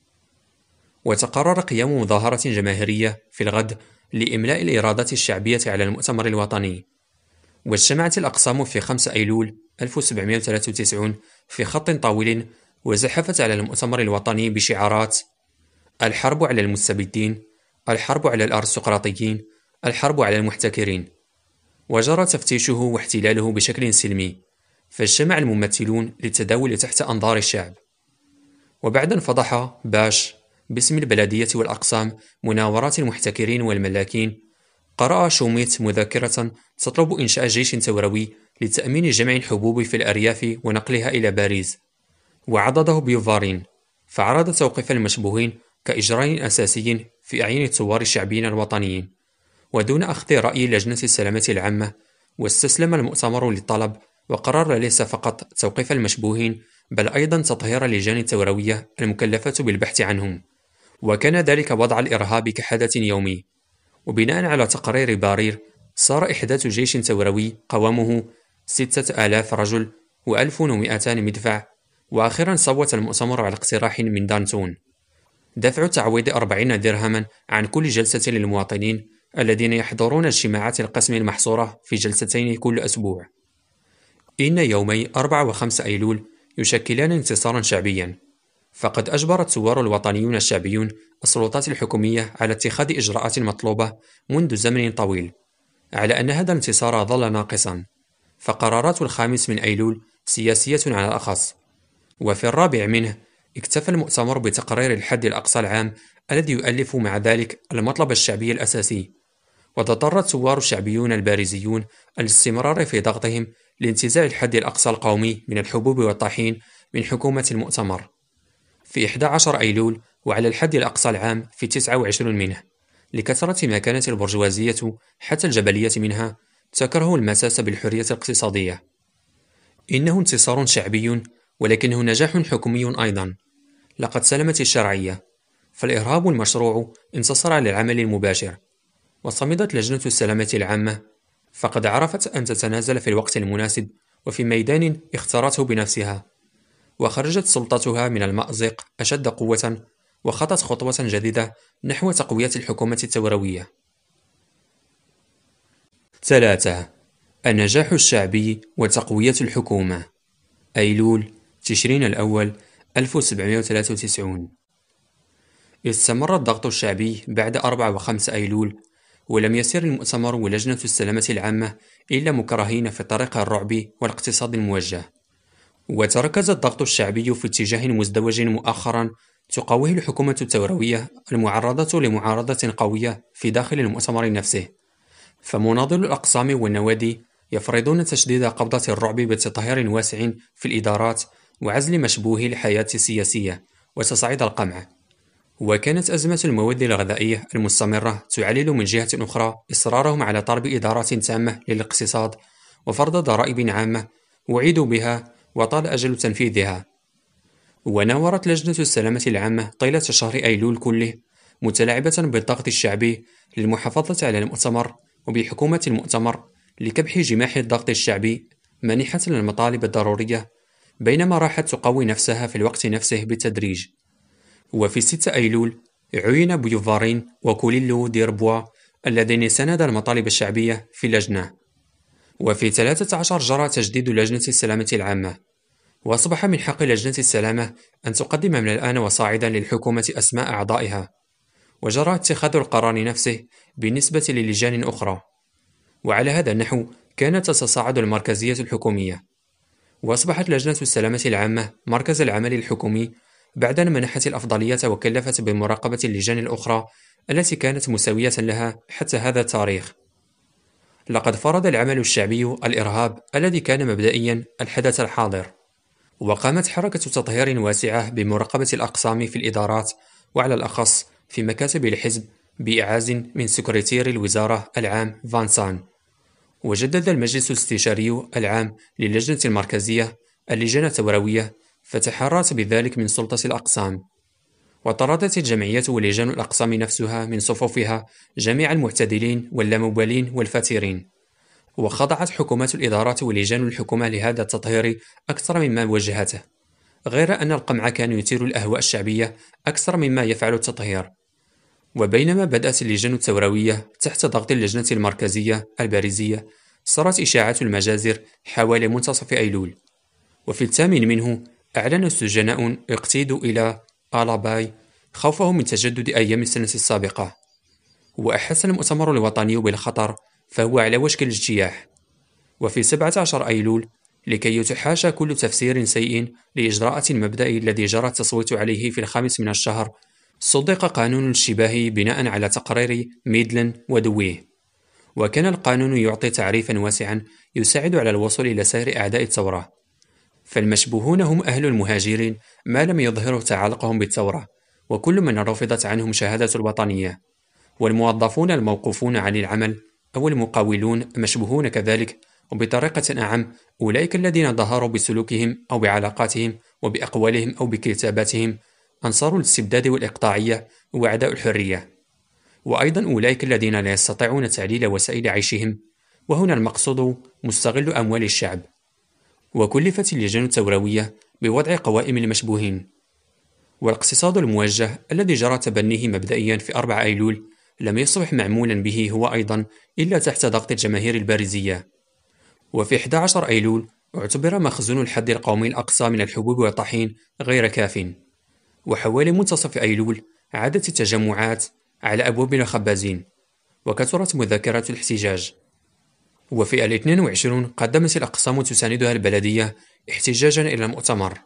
وتقرر قيام مظاهرة جماهيرية في الغد لإملاء الإرادة الشعبية على المؤتمر الوطني. واجتمعت الأقسام في 5 أيلول 1793 في خط طويل وزحفت على المؤتمر الوطني بشعارات: الحرب على المستبدين، الحرب على الأرستقراطيين، الحرب على المحتكرين. وجرى تفتيشه واحتلاله بشكل سلمي، فاجتمع الممثلون للتداول تحت أنظار الشعب. وبعد أن فضح باش باسم البلدية والأقسام مناورات المحتكرين والملاكين، قرأ شوميت مذكرة تطلب إنشاء جيش ثوروي لتأمين جمع الحبوب في الأرياف ونقلها إلى باريس. وعضده بيوفارين، فعرض توقيف المشبوهين كإجراء أساسي في أعين الثوار الشعبيين الوطنيين، ودون أخذ رأي لجنة السلامة العامة. واستسلم المؤتمر للطلب، وقرر ليس فقط توقيف المشبوهين بل أيضا تطهير اللجان الثوروية المكلفة بالبحث عنهم، وكان ذلك وضع الإرهاب كحدث يومي. وبناء على تقرير بارير، صار إحداث جيش ثوروي قوامه 6000 رجل و1200 مدفع. وأخيرا صوت المؤتمر على اقتراح من دانتون: دفع تعويض 40 درهما عن كل جلسة للمواطنين الذين يحضرون اجتماعات القسم المحصورة في جلستين كل أسبوع. إن يومي 4 و5 أيلول يشكلان انتصارا شعبيا، فقد أجبر الثوار الوطنيون الشعبيون السلطات الحكومية على اتخاذ إجراءات مطلوبة منذ زمن طويل، على أن هذا الانتصار ظل ناقصا. فقرارات 5 من أيلول سياسية على الأخص. وفي 4 منه اكتفى المؤتمر بتقرير الحد الأقصى العام الذي يؤلف مع ذلك المطلب الشعبي الأساسي. وتضطر الثوار الشعبيون البارزيون الاستمرار في ضغطهم لانتزاع الحد الأقصى القومي من الحبوب والطحين من حكومة المؤتمر. في 11 أيلول وعلى الحد الأقصى العام في 29 منه، لكثرة ما كانت البرجوازية حتى الجبلية منها تكره المساس بالحرية الاقتصادية. إنه انتصار شعبي، ولكنه نجاح حكومي أيضا. لقد سلمت الشرعية، فالإرهاب المشروع انتصر على العمل المباشر. وصمدت لجنة السلامة العامة، فقد عرفت أن تتنازل في الوقت المناسب وفي ميدان اختارته بنفسها، وخرجت سلطتها من المأزق أشد قوة، وخطت خطوة جديدة نحو تقوية الحكومة التوروية. 3. النجاح الشعبي وتقوية الحكومة. أيلول تشرين الأول 1793. استمر الضغط الشعبي بعد 4 و5 أيلول، ولم يسر المؤتمر ولجنة السلامة العامة إلا مكرهين في طريق الرعب والاقتصاد الموجه. وتركز الضغط الشعبي في اتجاه مزدوج مؤخرا تقاوه الحكومة التوروية المعرضة لمعارضة قوية في داخل المؤتمر نفسه. فمناضل الأقسام والنوادي يفرضون تشديد قبضة الرعب بتطهير واسع في الإدارات وعزل مشبوهي الحياة السياسية وتصعيد القمع. وكانت أزمة المواد الغذائية المستمرة تعلل من جهة أخرى إصرارهم على طلب إدارات تامة للاقتصاد وفرض ضرائب عامة وعيدوا بها وطال أجل تنفيذها. وناورت لجنة السلامة العامة طيلة شهر أيلول كله متلاعبة بالضغط الشعبي للمحافظة على المؤتمر وبحكومة المؤتمر لكبح جماح الضغط الشعبي مانحة للمطالب الضرورية، بينما راحت تقوي نفسها في الوقت نفسه بالتدريج. وفي 6 أيلول عين بيوفارين وكوليلو ديربوا اللذين سندا المطالب الشعبية في اللجنة. وفي 13 جرى تجديد لجنة السلامة العامة، وأصبح من حق لجنة السلامة أن تقدم من الآن وصاعدا للحكومة أسماء أعضائها، وجرى اتخاذ القرار نفسه بالنسبة للجان أخرى. وعلى هذا النحو كانت تتصاعد المركزية الحكومية، وأصبحت لجنة السلامة العامة مركز العمل الحكومي بعد أن منحت الأفضلية وكلفت بمراقبة اللجان الأخرى التي كانت مساوية لها حتى هذا التاريخ. لقد فرض العمل الشعبي الإرهاب الذي كان مبدئيا الحدث الحاضر، وقامت حركة تطهير واسعة بمراقبة الأقسام في الإدارات، وعلى الأخص في مكاتب الحزب، بإعاز من سكرتير الوزارة العام فانسان. وجدد المجلس الاستشاري العام للجنة المركزية اللجان التوروية، فتحررت بذلك من سلطة الأقسام. وطردت الجمعية ولجان الأقسام نفسها من صفوفها جميع المعتدلين واللامبالين والفاترين. وخضعت حكومات الإدارات ولجان الحكومة لهذا التطهير أكثر مما وجهته، غير أن القمع كان يثير الأهواء الشعبية أكثر مما يفعل التطهير. وبينما بدأت اللجان التوروية تحت ضغط اللجنة المركزية الباريزية، صارت إشاعات المجازر حوالي منتصف أيلول. وفي 8 منه أعلن السجناء اقتيدوا إلى آلاباي خوفهم من تجدد أيام السنة السابقة. وأحس المؤتمر الوطني بالخطر، فهو على وشك الاجتياح. وفي 17 أيلول، لكي يتحاشى كل تفسير سيء لإجراءات المبدأ الذي جرى التصويت عليه في 5 من الشهر، صدق قانون الشباه بناء على تقرير ميدلن ودويه. وكان القانون يعطي تعريفا واسعا يساعد على الوصول إلى سير أعداء الثورة. فالمشبوهون هم أهل المهاجرين ما لم يظهروا تعلقهم بالثورة، وكل من رفضت عنهم شهادة الوطنية. والموظفون الموقوفون عن العمل أو المقاولون مشبوهون كذلك، وبطريقة أعم أولئك الذين ظهروا بسلوكهم أو بعلاقاتهم وبأقوالهم أو بكتاباتهم أنصار الاستبداد والإقطاعية وأعداء الحرية. وأيضا أولئك الذين لا يستطيعون تعليل وسائل عيشهم، وهنا المقصود مستغل أموال الشعب. وكلفت اللجان التوروية بوضع قوائم المشبوهين. والاقتصاد الموجه الذي جرى تبنيه مبدئيا في 4 أيلول لم يصبح معمولا به هو أيضا إلا تحت ضغط الجماهير الباريزية. وفي 11 أيلول اعتبر مخزون الحد القومي الأقصى من الحبوب والطحين غير كاف. وحوالي منتصف أيلول عادت التجمعات على أبواب الخبازين، وكثرت مذكرات الاحتجاج. وفي 22 قدمت الأقسام تساندها البلدية احتجاجا إلى المؤتمر.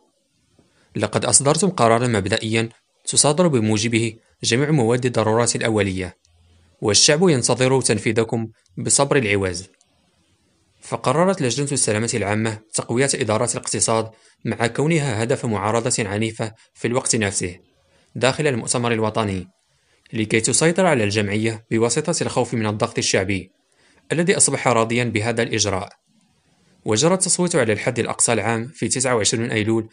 لقد أصدرتم قرارا مبدئيا تصادر بموجبه جميع مواد الضرورات الأولية، والشعب ينتظر تنفيذكم بصبر العواز. فقررت لجنة السلامة العامة تقوية إدارات الاقتصاد مع كونها هدف معارضة عنيفة في الوقت نفسه داخل المؤتمر الوطني، لكي تسيطر على الجمعية بواسطة الخوف من الضغط الشعبي الذي أصبح راضيا بهذا الإجراء. وجرى التصويت على الحد الأقصى العام في 29 أيلول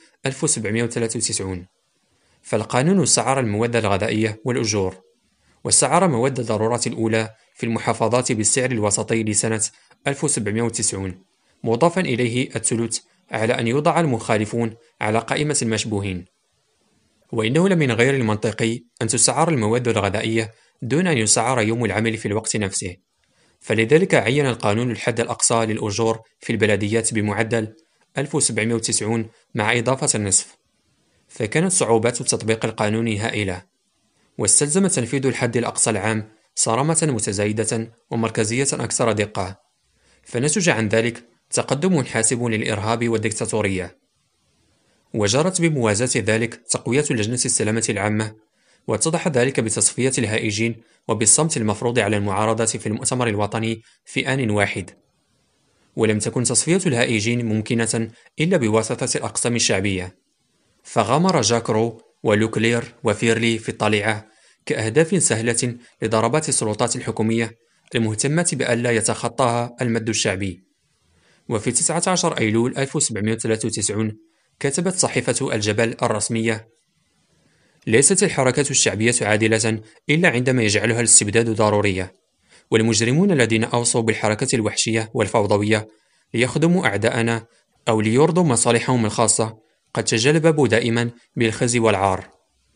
1793. فالقانون سعر المواد الغذائية والأجور، وسعر مواد الضرورة الأولى في المحافظات بالسعر الوسطي لسنة 1790، مضافا إليه الثلث على أن يوضع المخالفون على قائمة المشبوهين. وإنه لمن غير المنطقي أن تسعر المواد الغذائية دون أن يسعر يوم العمل في الوقت نفسه، فلذلك عين القانون الحد الأقصى للأجور في البلديات بمعدل 1790 مع إضافة النصف. فكانت صعوبات تطبيق القانون هائلة، واستلزم تنفيذ الحد الأقصى العام صارمة متزايدة ومركزية أكثر دقة، فنتج عن ذلك تقدم حاسم للإرهاب والدكتاتورية. وجرت بموازاة ذلك تقوية لجنة السلامة العامة، واتضح ذلك بتصفية الهائجين وبالصمت المفروض على المعارضة في المؤتمر الوطني في آن واحد. ولم تكن تصفية الهائجين ممكنة إلا بواسطة الأقسام الشعبية، فغامر جاك رو ولوكلير وفيرلي في الطليعة كأهداف سهلة لضربات السلطات الحكومية المهتمة بألا يتخطاها المد الشعبي. وفي 19 أيلول 1793 كتبت صحيفة الجبل الرسمية: ليست الحركة الشعبية عادلة إلا عندما يجعلها الاستبداد ضرورية، والمجرمون الذين أوصوا بالحركة الوحشية والفوضوية ليخدموا أعداءنا أو ليرضوا مصالحهم الخاصة قد تجلببوا دائما بالخزي والعار.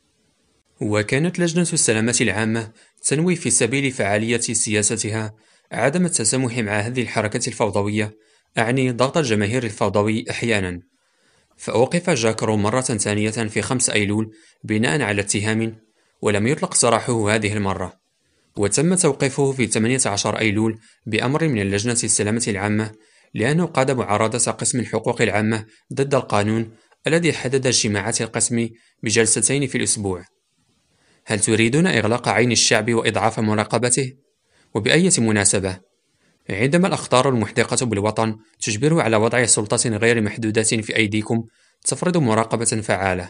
وكانت لجنة السلامة العامة تنوي في سبيل فعالية سياستها عدم التسامح مع هذه الحركة الفوضوية، أعني ضغط الجماهير الفوضوي أحيانا. فأوقف جاك رو مرة ثانية في 5 أيلول بناء على اتهام، ولم يطلق سراحه هذه المرة، وتم توقيفه في 18 أيلول بأمر من اللجنة السلامة العامة لأنه قاد معارضة قسم الحقوق العامة ضد القانون الذي حدد اجتماعات القسم بجلستين في الأسبوع. هل تريدون إغلاق عين الشعب وإضعاف مراقبته؟ وبأية مناسبة؟ عندما الأخطار المحدقة بالوطن تجبره على وضع سلطة غير محدودة في أيديكم تفرض مراقبة فعالة.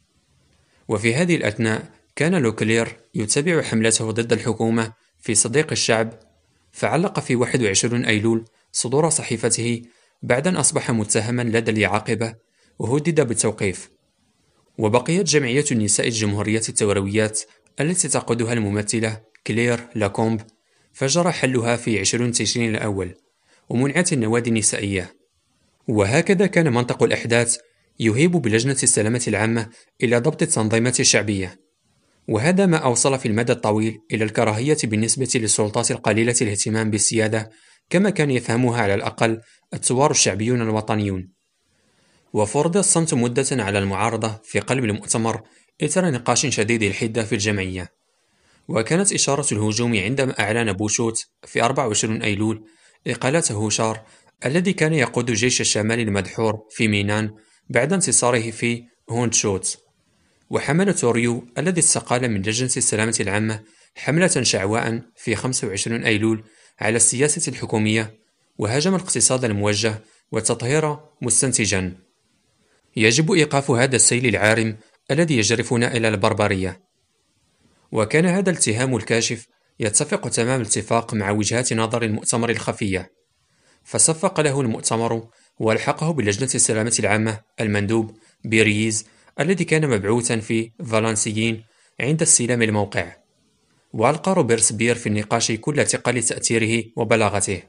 وفي هذه الأثناء كان لوكلير يتبع حملته ضد الحكومة في صديق الشعب، فعلق في 21 أيلول صدور صحيفته بعد أن أصبح متهما لدى اليعاقبة وهدد بالتوقيف. وبقيت جمعية النساء الجمهورية التورويات التي تقودها الممثلة كلير لاكومب، فجرى حلها في 20 تشرين الأول، ومنعت النوادي النسائية. وهكذا كان منطق الأحداث يهيب بلجنة السلامة العامة إلى ضبط التنظيمات الشعبية، وهذا ما أوصل في المدى الطويل إلى الكراهية بالنسبة للسلطات القليلة الاهتمام بالسيادة كما كان يفهمها على الأقل الثوار الشعبيون الوطنيون. وفرض الصمت مدة على المعارضة في قلب المؤتمر إثر نقاش شديد الحدة في الجمعية. وكانت إشارة الهجوم عندما أعلن بوشوت في 24 أيلول إقالة هوشار الذي كان يقود جيش الشمال المدحور في مينان بعد انتصاره في هوندشوت. وحمل توريو الذي استقال من لجنة السلامة العامة حملة شعواء في 25 أيلول على السياسة الحكومية، وهاجم الاقتصاد الموجه والتطهير مستنتجا: يجب إيقاف هذا السيل العارم الذي يجرفنا إلى البربرية. وكان هذا الاتهام الكاشف يتفق تمام الاتفاق مع وجهات نظر المؤتمر الخفية، فصفق له المؤتمر والحقه بلجنة السلامة العامة المندوب بيريز الذي كان مبعوثا في فالنسيين عند استلام الموقع، وألقى روبرسبير في النقاش كل ثقة لتأثيره وبلاغته: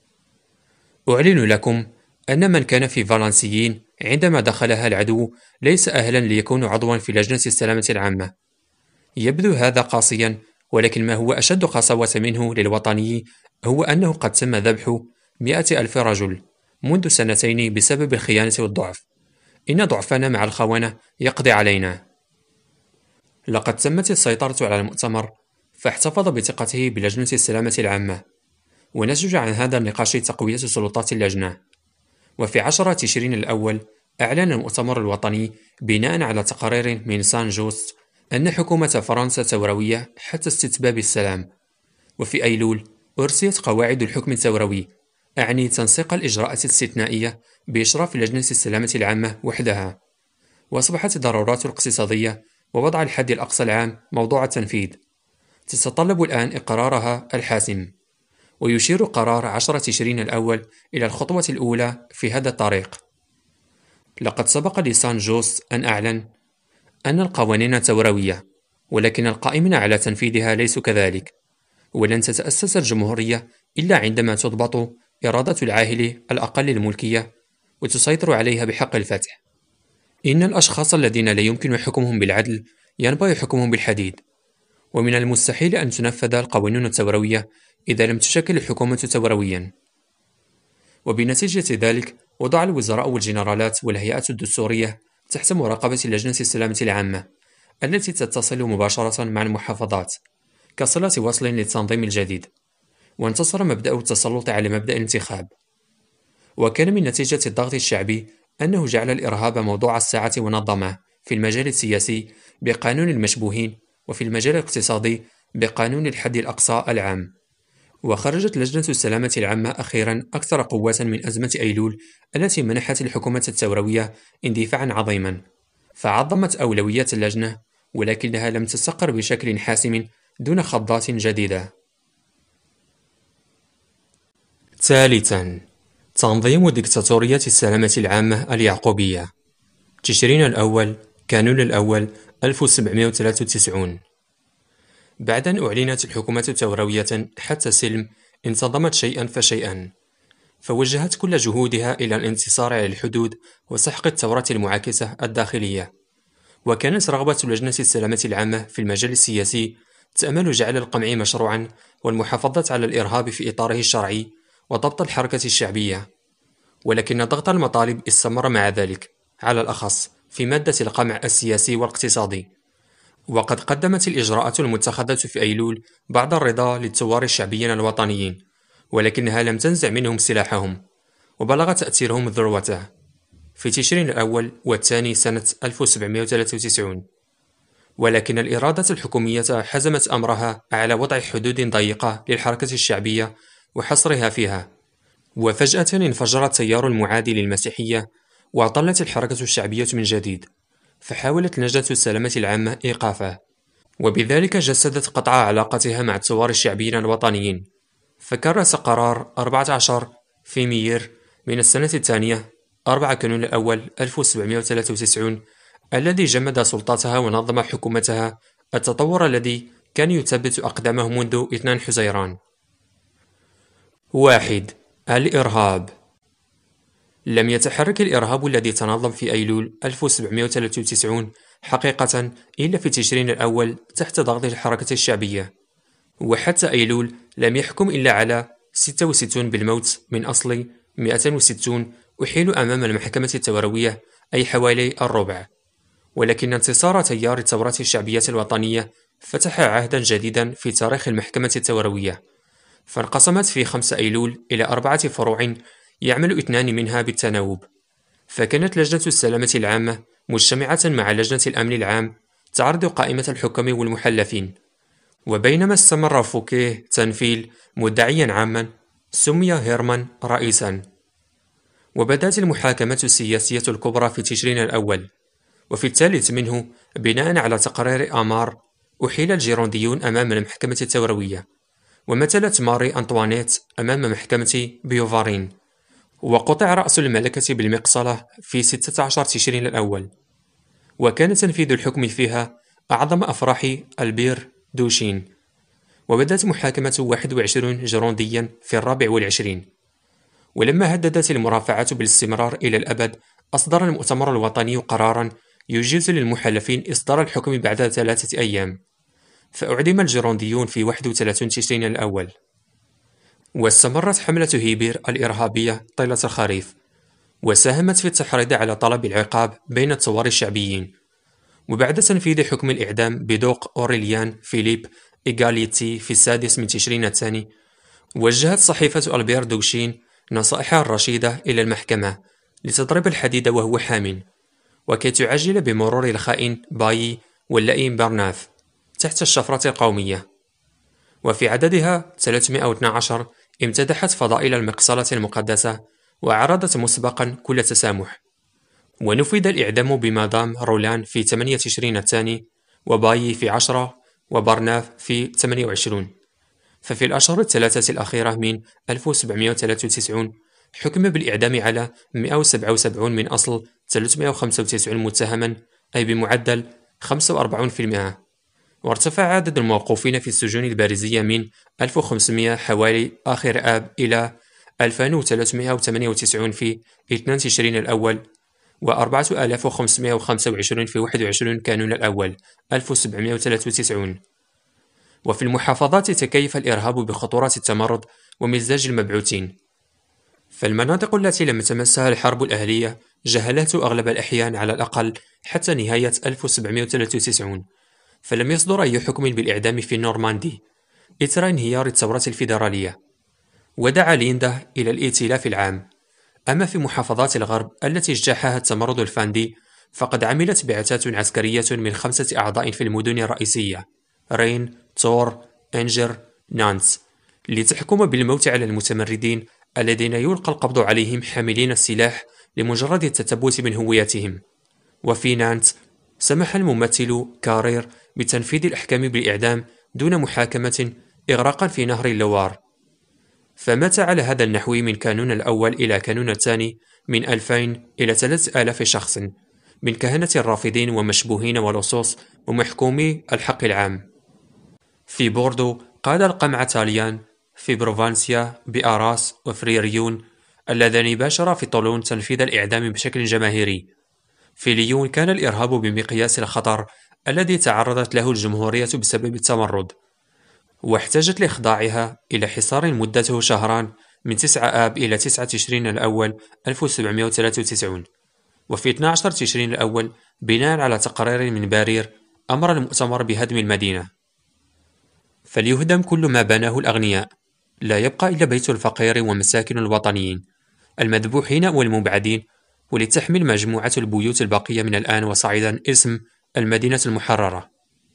أعلن لكم أن من كان في فالنسيين عندما دخلها العدو ليس أهلا ليكون عضوا في لجنة السلامة العامة. يبدو هذا قاسيا، ولكن ما هو أشد قسوة منه للوطني هو أنه قد تم ذبح 100,000 رجل منذ 2 بسبب الخيانة والضعف. إن ضعفنا مع الخونة يقضي علينا. لقد تمت السيطرة على المؤتمر، فاحتفظ بثقته بلجنة السلامة العامة، ونتج عن هذا النقاش تقوية سلطات اللجنة. وفي 10 تشرين الأول أعلن المؤتمر الوطني بناء على تقارير من سان جوست أن حكومة فرنسا توروية حتى استتباب السلام. وفي أيلول أرسيت قواعد الحكم التوروي أعني تنسيق الإجراءات الاستثنائية بإشراف لجنة السلامة العامة وحدها. وأصبحت الضرورات الاقتصادية ووضع الحد الأقصى العام موضوع التنفيذ، تتطلب الآن إقرارها الحاسم. ويشير قرار 10 تشرين الأول إلى الخطوة الأولى في هذا الطريق. لقد سبق لسان جوست أن أعلن أن القوانين توروية، ولكن القائمين على تنفيذها ليسوا كذلك. ولن تتأسس الجمهورية إلا عندما تضبط إرادة العاهل الأقل الملكية وتسيطر عليها بحق الفتح. إن الأشخاص الذين لا يمكن حكمهم بالعدل ينبغي حكمهم بالحديد، ومن المستحيل أن تنفذ القوانين التوروية إذا لم تشكل الحكومة تورويا. وبنتيجة ذلك وضع الوزراء والجنرالات والهيئات الدستورية تحت مراقبة لجنة السلامة العامة التي تتصل مباشرة مع المحافظات كصلة وصل للتنظيم الجديد. وانتصر مبدأ التسلط على مبدأ الانتخاب. وكان من نتيجة الضغط الشعبي أنه جعل الإرهاب موضوع الساعة ونظمه في المجال السياسي بقانون المشبوهين، وفي المجال الاقتصادي بقانون الحد الأقصى العام. وخرجت لجنة السلامة العامة أخيرا أكثر قوة من أزمة أيلول التي منحت الحكومة التوروية اندفاعا عظيما، فعظمت أولويات اللجنة، ولكنها لم تستقر بشكل حاسم دون خضات جديدة. ثالثا، تنظيم ديكتاتورية السلامة العامة اليعقوبية. تشرين الأول، كانون الأول، 1793. بعد أن أعلنت الحكومة توروية حتى السلم، انتظمت شيئا فشيئا، فوجهت كل جهودها إلى الانتصار على الحدود وسحق الثورة المعاكسة الداخلية. وكانت رغبة لجنة السلامة العامة في المجال السياسي تأمل جعل القمع مشروعا والمحافظة على الإرهاب في إطاره الشرعي وضبط الحركة الشعبية. ولكن ضغط المطالب استمر مع ذلك، على الأخص في مادة القمع السياسي والاقتصادي. وقد قدمت الإجراءات المتخذة في أيلول بعض الرضا للثوار الشعبيين الوطنيين، ولكنها لم تنزع منهم سلاحهم، وبلغ تأثيرهم ذروته في تشرين الأول والثاني سنة 1793. ولكن الإرادة الحكومية حزمت أمرها على وضع حدود ضيقة للحركة الشعبية وحصرها فيها. وفجأة انفجر التيار المعادي للمسيحية وأطلت الحركة الشعبية من جديد، فحاولت لجنة السلامة العامة إيقافه، وبذلك جسدت قطع علاقتها مع الثوار الشعبيين الوطنيين. فكرس قرار 14 فيمير من السنة الثانية 4 كانون الأول 1793 الذي جمد سلطاتها ونظم حكومتها التطور الذي كان يثبت أقدامه منذ 2 حزيران. 1. الإرهاب. لم يتحرك الإرهاب الذي تنظم في أيلول 1793 حقيقة إلا في تشرين الأول تحت ضغط الحركة الشعبية. وحتى أيلول لم يحكم إلا على 66 بالموت من أصل 260 أحيلوا أمام المحكمة التوروية، أي حوالي الربع. ولكن انتصار تيار الثورات الشعبية الوطنية فتح عهدا جديدا في تاريخ المحكمة التوروية، فانقسمت في 5 أيلول إلى 4 فروع يعمل 2 منها بالتناوب. فكانت لجنة السلامة العامة مجتمعة مع لجنة الأمن العام تعرض قائمة الحكام والمحلفين. وبينما استمر فوكيه تنفيل مدعيا عاما، سمي هيرمان رئيسا. وبدأت المحاكمة السياسية الكبرى في تشرين الأول، وفي الثالث منه بناء على تقرير آمار أحيل الجيرونديون أمام المحكمة التوروية، ومثلت ماري أنطوانيت أمام محكمة بيوفارين، وقطع رأس الملكة بالمقصلة في 16 تشرين الأول. وكان تنفيذ الحكم فيها أعظم أفراح البير دوشين. وبدأت محاكمة 21 جيرونديا في 24. ولما هددت المرافعة بالاستمرار إلى الأبد، أصدر المؤتمر الوطني قرارا يجيز للمحلفين إصدار الحكم بعد 3 أيام، فأعدم الجيرونديون في 31 تشرين الأول. واستمرت حملة هيبير الإرهابية طيلة الخريف، وساهمت في التحريض على طلب العقاب بين الثوار الشعبيين. وبعد تنفيذ حكم الإعدام بدوق أوريليان فيليب إيغاليتي في 6 من تشرين الثاني، وجهت صحيفة البير دوشين نصائحها الرشيدة إلى المحكمة لتضرب الحديد وهو حامٍ، وكي تعجل بمرور الخائن بايي واللئيم برناف تحت الشفرة القومية. وفي عددها 312 امتدحت فضائل المقصلة المقدسة وعرضت مسبقا كل تسامح. ونفذ الإعدام بمدام رولان في 8 تشرين الثاني، وبايي في 10، وبرناف في 28. ففي الأشهر الثلاثة الأخيرة من 1793 حكم بالإعدام على 177 من أصل 395 متهما، أي بمعدل 45%. وارتفع عدد الموقوفين في السجون الباريزية من 1500 حوالي آخر آب إلى 2398 في 2 تشرين الأول، و 4525 في 21 كانون الأول 1793. وفي المحافظات تكيف الإرهاب بخطورة التمرد ومزاج المبعوثين. فالمناطق التي لم تمسها الحرب الأهلية جهلته أغلب الأحيان على الأقل حتى نهاية 1793، فلم يصدر أي حكم بالإعدام في نورماندي إثر انهيار الثورة الفيدرالية، ودعا ليندا إلى الائتلاف العام. أما في محافظات الغرب التي اجتاحها التمرد الفاندي فقد عملت بعثات عسكرية من 5 أعضاء في المدن الرئيسية رين، تور، أنجر، نانس، لتحكم بالموت على المتمردين الذين يلقى القبض عليهم حاملين السلاح لمجرد التثبت من هويتهم. وفي نانت سمح الممثل كارير بتنفيذ الأحكام بالإعدام دون محاكمة إغراقا في نهر اللوار. فمات على هذا النحو من كانون الأول إلى كانون الثاني من 2000 إلى 3000 شخص من كهنة الرافضين ومشبوهين ولصوص ومحكومي الحق العام. في بوردو قاد القمع تاليان، في بروفانسيا بأراس وفريريون اللذان باشرا في طولون تنفيذ الإعدام بشكل جماهيري. في ليون كان الإرهاب بمقياس الخطر الذي تعرضت له الجمهورية بسبب التمرد، واحتاجت لإخضاعها إلى حصار مدته شهران من 9 آب إلى 9 تشرين الأول 1793. وفي 12 تشرين الأول بناء على تقرير من بارير أمر المؤتمر بهدم المدينة. فليهدم كل ما بناه الأغنياء، لا يبقى إلا بيت الفقير ومساكن الوطنيين المذبوحين والمبعدين، ولتحمل مجموعة البيوت الباقية من الآن وصاعدا اسم المدينة المحررة.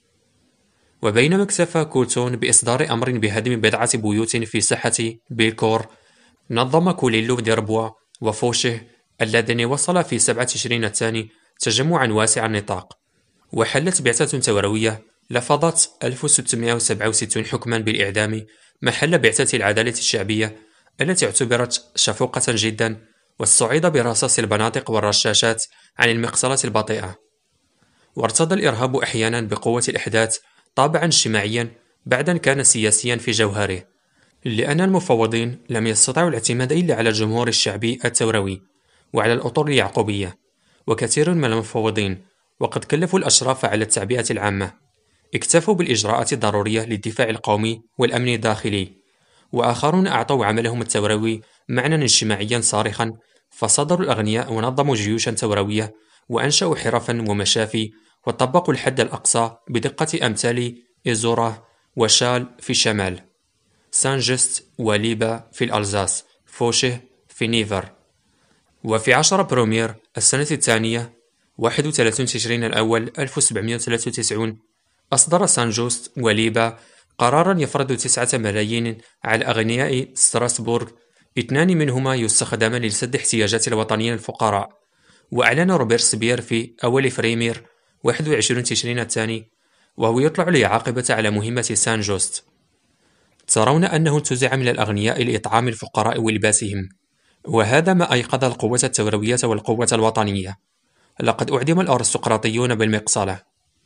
وبينما اكتفى كولتون بإصدار أمر بهدم بضعة بيوت في ساحة بيلكور، نظم كوليلو ديربوا وفوشه اللذان وصل في 7 تشرين الثاني تجمعا واسع النطاق، وحلت بعثة ثوروية لفظت 1667 حكما بالإعدام محل بعثة العدالة الشعبية التي اعتبرت شفوقة جدا، واستعيض برصاص البنادق والرشاشات عن المقصلة البطيئة. وارتضى الإرهاب أحيانا بقوة الإحداث طابعا اجتماعيا بعد أن كان سياسيا في جوهره، لأن المفوضين لم يستطيعوا الاعتماد إلا على الجمهور الشعبي الثوروي وعلى الأطر اليعقوبية. وكثير من المفوضين وقد كلفوا الأشراف على التعبئة العامة اكتفوا بالإجراءات الضرورية للدفاع القومي والأمن الداخلي، وآخرون أعطوا عملهم الثوروي معنى اجتماعيا صارخا، فصدروا الأغنياء ونظموا جيوشا ثوروية وأنشأوا حرفا ومشافي، وطبقوا الحد الأقصى بدقة أمثال إيزورا وشال في الشمال، سان جست وليبا في الألزاس، فوشه في نيفر. وفي 10 برومير السنة الثانية 31 تشرين الأول 1793 أصدر سان جوست وليبا قرارا يفرض 9 ملايين على أغنياء ستراسبورغ، 2 منهما يستخدمان لسد احتياجات الوطنيين الفقراء. وأعلن روبرسبير في أول فريمير 21 تشرين الثاني وهو يطلع ليعاقبة على مهمة سان جوست: ترون أنه انتزع من الأغنياء لإطعام الفقراء ولباسهم، وهذا ما أيقظ القوة الثوروية والقوة الوطنية. لقد أعدم الأرستقراطيون بالمقصلة.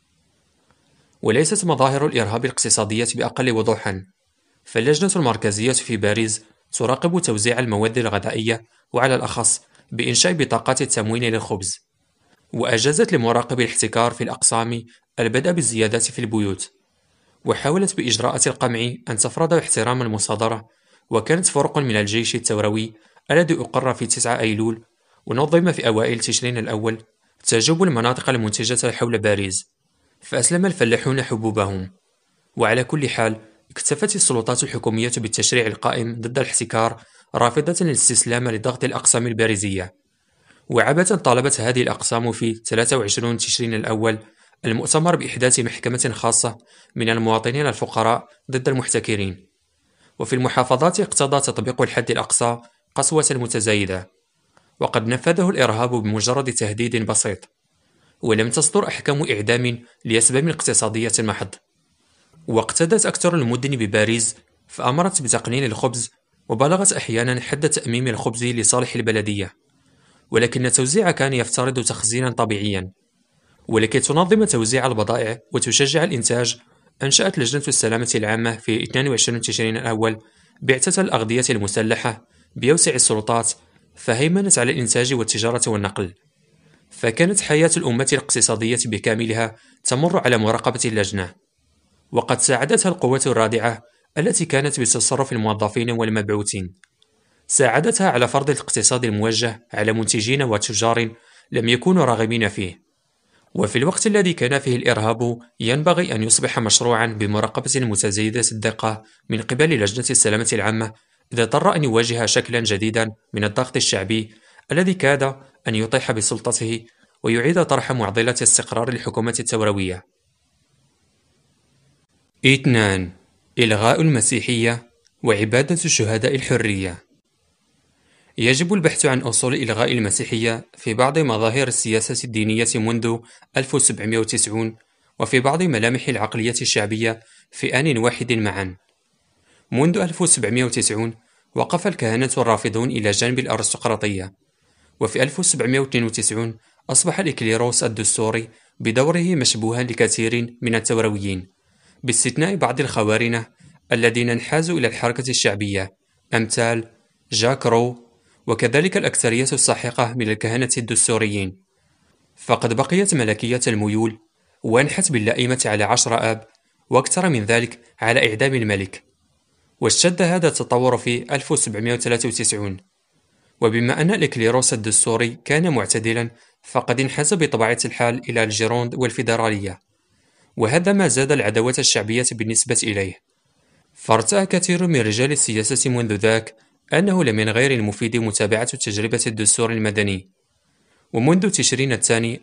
وليست مظاهر الإرهاب الاقتصادية بأقل وضوحا، فاللجنة المركزية في باريس تراقب توزيع المواد الغذائية، وعلى الأخص بإنشاء بطاقات التموين للخبز، وأجازت لمراقب الاحتكار في الأقسام البدء بالزيادات في البيوت، وحاولت بإجراءات القمع أن تفرض احترام المصادرة. وكانت فرق من الجيش الثوروي الذي أقر في 9 أيلول ونظم في أوائل تشرين الأول تجوب المناطق المنتجة حول باريس، فأسلم الفلاحون حبوبهم. وعلى كل حال اكتفت السلطات الحكومية بالتشريع القائم ضد الاحتكار، رافضة الاستسلام لضغط الأقسام الباريزية. وعبثا طالبت هذه الأقسام في 23 تشرين الأول المؤتمر بإحداث محكمة خاصة من المواطنين الفقراء ضد المحتكرين. وفي المحافظات اقتضى تطبيق الحد الأقصى قسوة متزايدة، وقد نفذه الإرهاب بمجرد تهديد بسيط، ولم تصدر أحكام إعدام لأسباب اقتصادية محض. واقتدت أكثر المدن بباريس فأمرت بتقنين الخبز، وبلغت أحيانا حد تأميم الخبز لصالح البلدية، ولكن التوزيع كان يفترض تخزينا طبيعيا. ولكي تنظم توزيع البضائع وتشجع الإنتاج، أنشأت لجنة السلامة العامة في 22 تشرين الأول بعثة الأغذية المسلحة بأوسع السلطات، فهيمنت على الإنتاج والتجارة والنقل. فكانت حياة الأمة الاقتصادية بكاملها تمر على مراقبة اللجنة، وقد ساعدتها القوات الرادعة التي كانت بتصرف الموظفين والمبعوثين. ساعدتها على فرض الاقتصاد الموجه على منتجين وتجار لم يكونوا راغبين فيه. وفي الوقت الذي كان فيه الإرهاب ينبغي أن يصبح مشروعا بمراقبة متزايدة الدقة من قبل لجنة السلامة العامة، إذا اضطر أن يواجه شكلا جديدا من الضغط الشعبي الذي كاد أن يطيح بسلطته ويعيد طرح معضلة استقرار الحكومة الثوروية. 2. إلغاء المسيحية وعبادة الشهداء الحرية. يجب البحث عن أصول إلغاء المسيحية في بعض مظاهر السياسة الدينية منذ 1790 وفي بعض ملامح العقلية الشعبية في آن واحد معا. منذ 1790 وقف الكهنة الرافضون إلى جانب الأرستقراطية، وفي 1792 أصبح الإكليروس الدستوري بدوره مشبوها لكثير من الثورويين، باستثناء بعض الخوارنة الذين انحازوا إلى الحركة الشعبية أمثال جاك رو، وكذلك الأكثرية الساحقة من الكهنة الدستوريين. فقد بقيت ملكية الميول، وانحت باللائمة على 10 آب، واكثر من ذلك على إعدام الملك. واشتد هذا التطور في 1793، وبما أن الإكليروس الدستوري كان معتدلا فقد انحاز بطبيعة الحال إلى الجيروند والفيدرالية، وهذا ما زاد العداوة الشعبية بالنسبة إليه. فارتأى كثير من رجال السياسة منذ ذاك أنه لمن غير المفيد متابعة تجربة الدستور المدني. ومنذ تشرين الثاني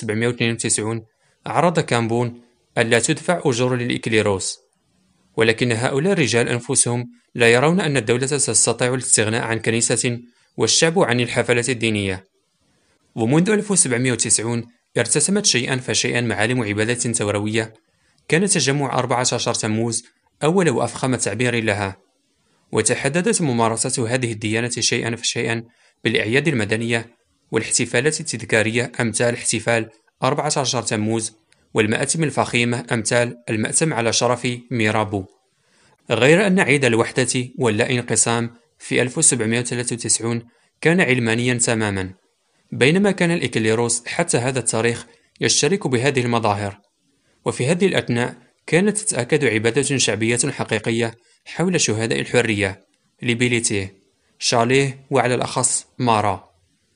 1792 عرض كامبون ألا تدفع أجور للإكليروس، ولكن هؤلاء الرجال أنفسهم لا يرون أن الدولة تستطيع الاستغناء عن كنيسة والشعب عن الحفلات الدينية. ومنذ 1790 ارتسمت شيئا فشيئا معالم عبادة ثوروية، كان تجمع 14 تموز أول وأفخم تعبير لها، وتحددت ممارسة هذه الديانة شيئا فشيئا بالأعياد المدنية والاحتفالات التذكارية أمثال احتفال 14 تموز، والمآتم الفخيمة أمثال المأتم على شرف ميرابو. غير أن عيد الوحدة واللا انقسام في 1793 كان علمانيا تماما، بينما كان الإكليروس حتى هذا التاريخ يشترك بهذه المظاهر. وفي هذه الأثناء كانت تتأكد عبادة شعبية حقيقية حول شهداء الحرية ليبيليتيه، شاليه، وعلى الأخص مارا.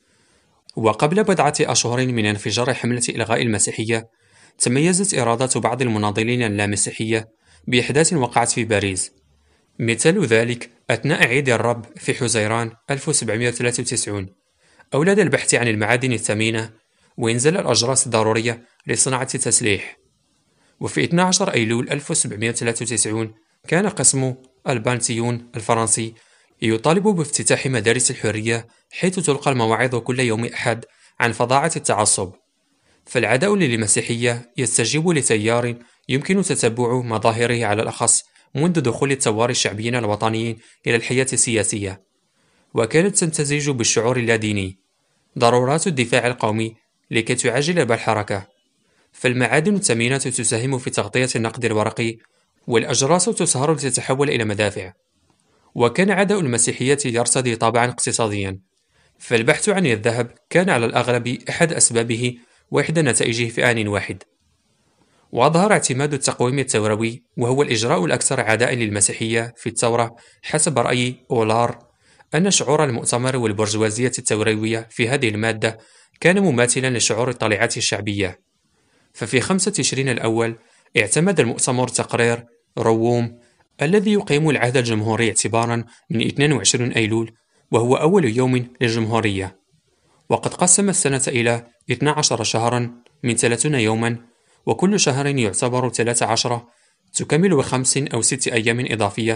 وقبل بضعة أشهر من انفجار حملة إلغاء المسيحية، تميزت إرادة بعض المناضلين اللامسيحية بإحداث وقعت في باريس، مثال ذلك أثناء عيد الرب في حزيران 1793 أولاد البحث عن المعادن الثمينة وإنزال الأجراس الضرورية لصناعة التسليح. وفي 12 أيلول 1793 كان قسم البانتيون الفرنسي يطالب بافتتاح مدارس الحرية، حيث تلقى المواعظ كل يوم أحد عن فظاعة التعصب. فالعداء للمسيحية يستجيب لتيار يمكن تتبع مظاهره على الأخص منذ دخول الثوار الشعبيين الوطنيين إلى الحياة السياسية، وكانت تمتزج بالشعور اللاديني، ضرورات الدفاع القومي لكي تعجل بالحركة. فالمعادن الثمينة تساهم في تغطية النقد الورقي، والأجراس تسهر لتتحول إلى مدافع. وكان عداء المسيحية يرتدي طابعا اقتصاديا، فالبحث عن الذهب كان على الأغلب أحد أسبابه وإحدى نتائجه في آن واحد. وأظهر اعتماد التقويم الثوروي، وهو الإجراء الأكثر عداء للمسيحية في الثورة حسب رأي أولار، أن شعور المؤتمر والبرجوازية الثوروية في هذه المادة كان مماثلا لشعور الطليعة الشعبية. ففي 5 تشرين الأول اعتمد المؤتمر تقرير رووم الذي يقيم العهد الجمهوري اعتبارا من 22 أيلول، وهو أول يوم للجمهورية. وقد قسم السنة إلى 12 شهرا من 30 يوما، وكل شهر يعتبر 13 تكمل ب5 أو 6 أيام إضافية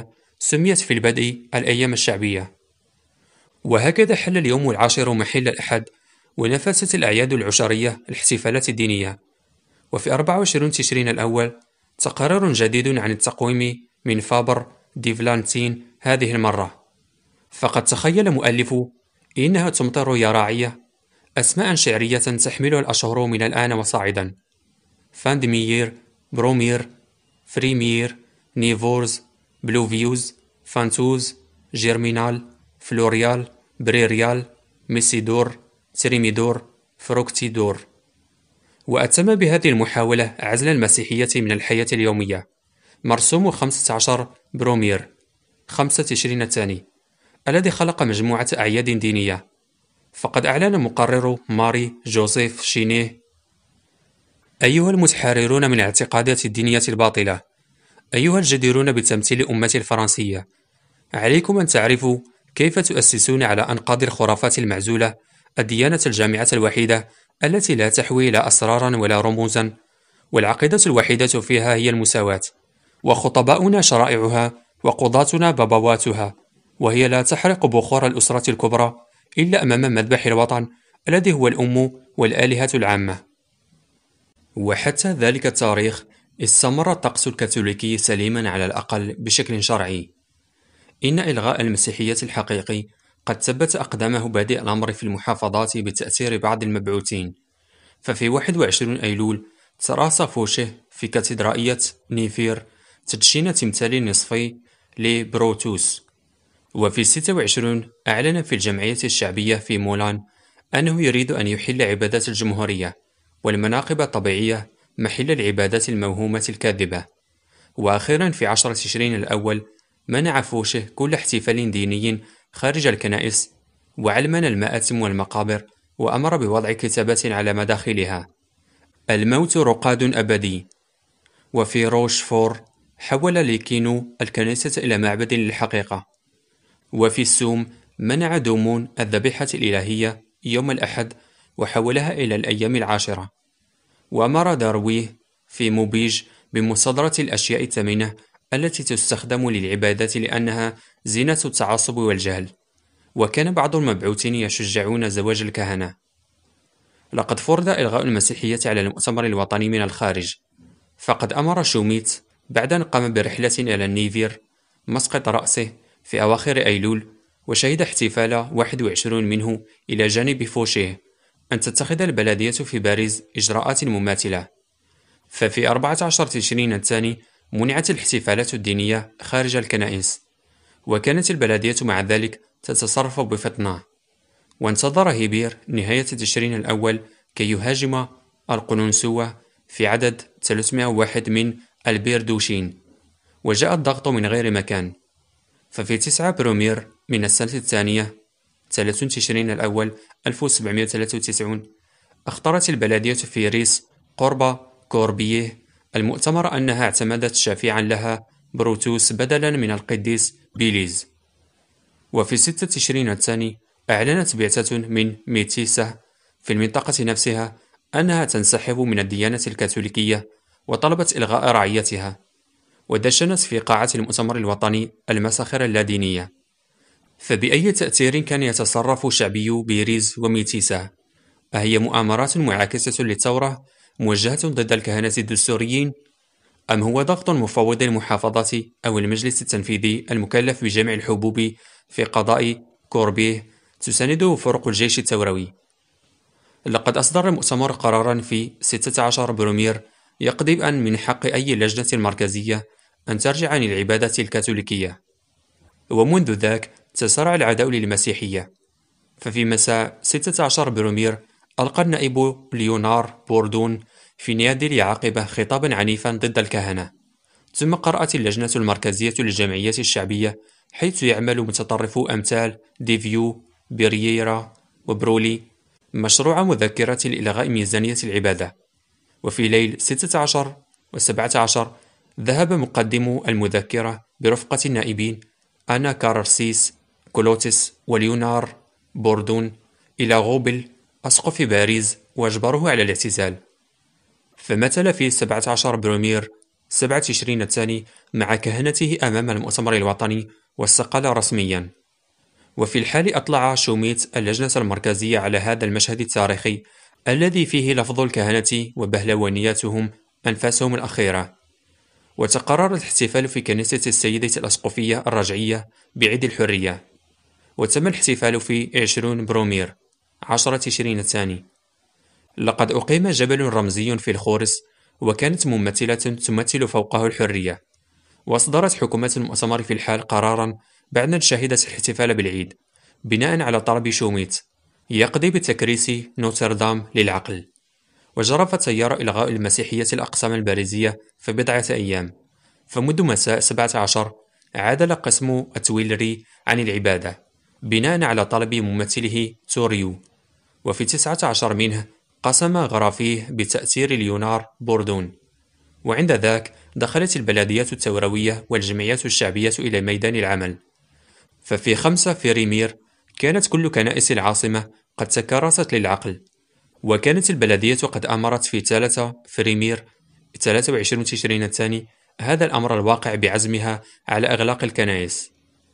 سميت في البدء الأيام الشعبية. وهكذا حل اليوم العاشر محل الأحد، ونفست الأعياد العشرية الاحتفالات الدينية. وفي 24 تشرين الأول تقرير جديد عن التقويم من فابر دي فلانتين هذه المرة. فقد تخيل مؤلف إنها تمطر يا راعية أسماء شعرية تحملها الأشهر من الآن وصاعدا: فاندمير، برومير، فريمير، نيفورز، بلوفيوز، فانتوز، جيرمينال، فلوريال، بريريال، ميسيدور، تريميدور، فروكتيدور. وأتم بهذه المحاولة عزل المسيحية من الحياة اليومية. مرسوم 15 برومير 5 تشرين الثاني الذي خلق مجموعة أعياد دينية. فقد أعلن مقرر ماري جوزيف شينيه: أيها المتحررون من الاعتقادات الدينية الباطلة، أيها الجديرون بتمثيل أمتي الفرنسية، عليكم أن تعرفوا كيف تؤسسون على أنقاض الخرافات المعزولة الديانة الجامعة الوحيدة التي لا تحوي لا أسرارا ولا رموزا، والعقيدة الوحيدة فيها هي المساواة، وخطباؤنا شرائعها، وقضاتنا بابواتها، وهي لا تحرق بخور الأسرة الكبرى إلا أمام مذبح الوطن الذي هو الأم والآلهة العامة. وحتى ذلك التاريخ استمر الطقس الكاثوليكي سليما على الأقل بشكل شرعي. إن إلغاء المسيحية الحقيقي قد ثبت أقدامه بادئ الأمر في المحافظات بتأثير بعض المبعوثين. ففي 21 أيلول تراص فوشه في كاتدرائية نيفير تدشين تمثال نصفي لبروتوس. وفي 26 أعلن في الجمعية الشعبية في مولان أنه يريد أن يحل عبادات الجمهورية والمناقب الطبيعية محل العبادات الموهومة الكاذبة. وأخيرا في 10 تشرين الأول منع فوشه كل احتفال ديني خارج الكنائس، وعلمن المآتم والمقابر، وأمر بوضع كتابات على مداخلها: الموت رقاد أبدي. وفي روشفور حول ليكينو الكنيسة إلى معبد للحقيقة. وفي السوم منع دومون الذبيحة الإلهية يوم الأحد وحولها إلى الأيام العاشرة. وأمر دارويه في موبيج بمصادرة الأشياء الثمينة التي تستخدم للعبادات لأنها زينة التعصب والجهل. وكان بعض المبعوثين يشجعون زواج الكهنة. لقد فرض إلغاء المسيحية على المؤتمر الوطني من الخارج. فقد أمر شوميت بعد أن قام برحلة إلى النيفير مسقط رأسه في أواخر أيلول، وشهد احتفال 21 منه إلى جانب فوشيه أن تتخذ البلدية في باريس إجراءات مماثلة. ففي 14 تشرين الثاني منعت الاحتفالات الدينية خارج الكنائس، وكانت البلدية مع ذلك تتصرف بفطنة. وانتظر هيبير نهاية تشرين الأول كي يهاجم القنونسوة في عدد 301 من البيردوشين، وجاء الضغط من غير مكان. ففي 9 برومير من السنة الثانية 30 تشرين الأول 1793 اختارت البلدية في ريس قرب كوربيه المؤتمر أنها اعتمدت شفيعا لها بروتوس بدلا من القديس بيليز. وفي 6 تشرين الثاني أعلنت بعثة من ميتيسة في المنطقة نفسها أنها تنسحب من الديانة الكاثوليكية، وطلبت إلغاء رعيتها، ودشنت في قاعة المؤتمر الوطني المساخر اللادينية. فبأي تأثير كان يتصرف شعبي بيريز وميتيسا؟ أهي مؤامرات معاكسة للثورة موجهة ضد الكهنة الدستوريين؟ أم هو ضغط مفوض المحافظة أو المجلس التنفيذي المكلف بجمع الحبوب في قضاء كوربيه تسانده فرق الجيش الثوروي؟ لقد أصدر المؤتمر قرارا في 16 برومير يقضي بأن من حق أي لجنة مركزية أن ترجع عن العبادة الكاثوليكية. ومنذ ذاك تسارع العداء للمسيحية. ففي مساء 16 برومير ألقى النائب ليونار بوردون في نيادي العاقبة خطابا عنيفا ضد الكهنة. ثم قرأت اللجنة المركزية للجمعية الشعبية، حيث يعمل متطرفو أمثال ديفيو، بيرييرا وبرولي، مشروع مذكرة لإلغاء ميزانية العبادة. وفي ليل 16 و17 ذهب مقدمو المذكرة برفقة النائبين أنا كارسيس كولوتس وليونار بوردون إلى غوبل أسقف باريس، وأجبره على الاعتزال. فمثل في 17 برومير 7 تشرين الثاني مع كهنته أمام المؤتمر الوطني واستقال رسميا. وفي الحال أطلع شوميت اللجنة المركزية على هذا المشهد التاريخي الذي فيه لفظ الكهنة وبهلوانياتهم أنفاسهم الأخيرة. وتقرر الاحتفال في كنيسة السيدة الأسقفية الرجعية بعيد الحرية، وتم الاحتفال في 20 برومير 10 تشرين الثاني. لقد أقيم جبل رمزي في الخورس، وكانت ممثلة تمثل فوقه الحرية. وأصدرت حكومة المؤتمر في الحال قرارا بعد أن شهدت الاحتفال بالعيد بناء على طلب شوميت يقضي بتكريس نوتردام للعقل. وجرف تيار إلغاء المسيحية الأقسام الباريزية في بضعة أيام، فمنذ مساء 17 عادل قسم التويلري عن العبادة بناء على طلب ممثله توريو، وفي 19 منه قسم غرافيه بتأثير ليونار بوردون. وعند ذاك دخلت البلديات التوروية والجمعيات الشعبية إلى ميدان العمل. ففي 5 فيريمير كانت كل كنائس العاصمة قد تكرست للعقل، وكانت البلدية قد أمرت في 3 فيريمير 23 تشرين الثاني هذا الأمر الواقع بعزمها على إغلاق الكنائس.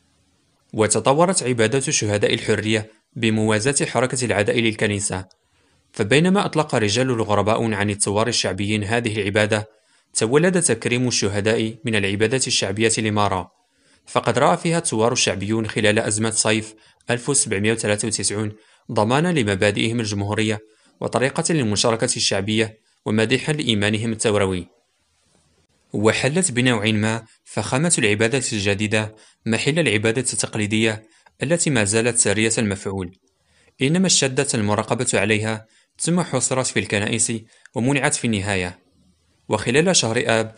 وتطورت عبادة شهداء الحرية بموازاة حركة العداء للكنيسة، فبينما أطلق رجال الغرباء عن الثوار الشعبيين هذه العبادة، تولد تكريم الشهداء من العبادة الشعبية لمارا، فقد رأى فيها الثوار الشعبيون خلال أزمة صيف 1793 ضمانا لمبادئهم الجمهورية وطريقة للمشاركة الشعبية ومديحا لإيمانهم الثوروي. وحلت بنوع ما فخامة العبادة الجديدة محل العبادة التقليدية التي ما زالت سارية المفعول، إنما اشتدت المراقبة عليها ثم حصرت في الكنائس ومنعت في النهاية. وخلال شهر آب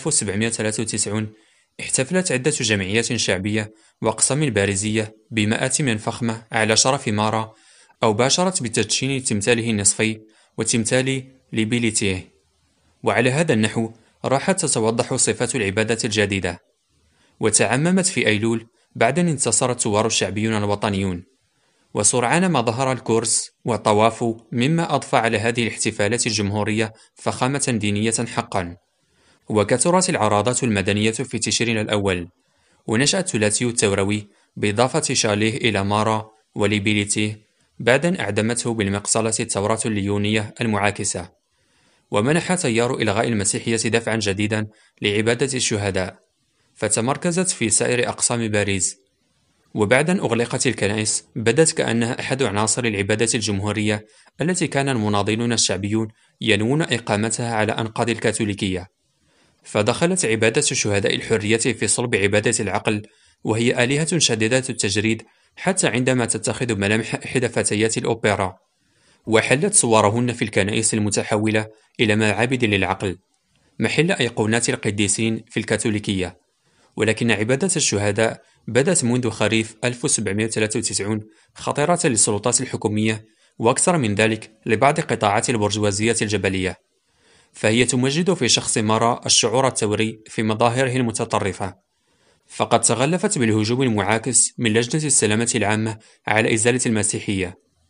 1793 احتفلت عدة جمعيات شعبية وأقسام باريزية بمآتم فخمة على شرف مارا، أو باشرت بتدشين تمثاله النصفي وتمثال ليبيليتيه. وعلى هذا النحو راحت تتوضح صفات العبادة الجديدة، وتعممت في أيلول بعد أن انتصر الثوار الشعبيون الوطنيون. وسرعان ما ظهر الكورس والطواف مما أضفى على هذه الاحتفالات الجمهورية فخامة دينية حقا. وكثرت العراضات المدنية في تشرين الأول، ونشأ الثلاثي الثوروي بإضافة شاليه إلى مارا وليبيليتيه بعد أن أعدمته بالمقصلة الثورة الليونية المعاكسة. ومنح تيار إلغاء المسيحية دفعا جديدا لعبادة الشهداء، فتمركزت في سائر أقسام باريس. وبعد أن أغلقت الكنائس بدت كأنها أحد عناصر العبادة الجمهورية التي كان المناضلون الشعبيون ينوون إقامتها على أنقاض الكاثوليكية. فدخلت عبادة شهداء الحرية في صلب عبادة العقل، وهي آلهة شديدة التجريد حتى عندما تتخذ ملامح إحدى فتيات الأوبرا، وحلت صورهن في الكنائس المتحولة إلى معابد للعقل محل أيقونات القديسين في الكاثوليكية. ولكن عبادة الشهداء بدت منذ خريف 1793 خطيرة للسلطات الحكومية، وأكثر من ذلك لبعض قطاعات البرجوازية الجبلية، فهي تمجد في شخص مارا الشعور الثوري في مظاهره المتطرفة. فقد تغلفت بالهجوم المعاكس من لجنة السلامة العامة على إزالة المسيحية.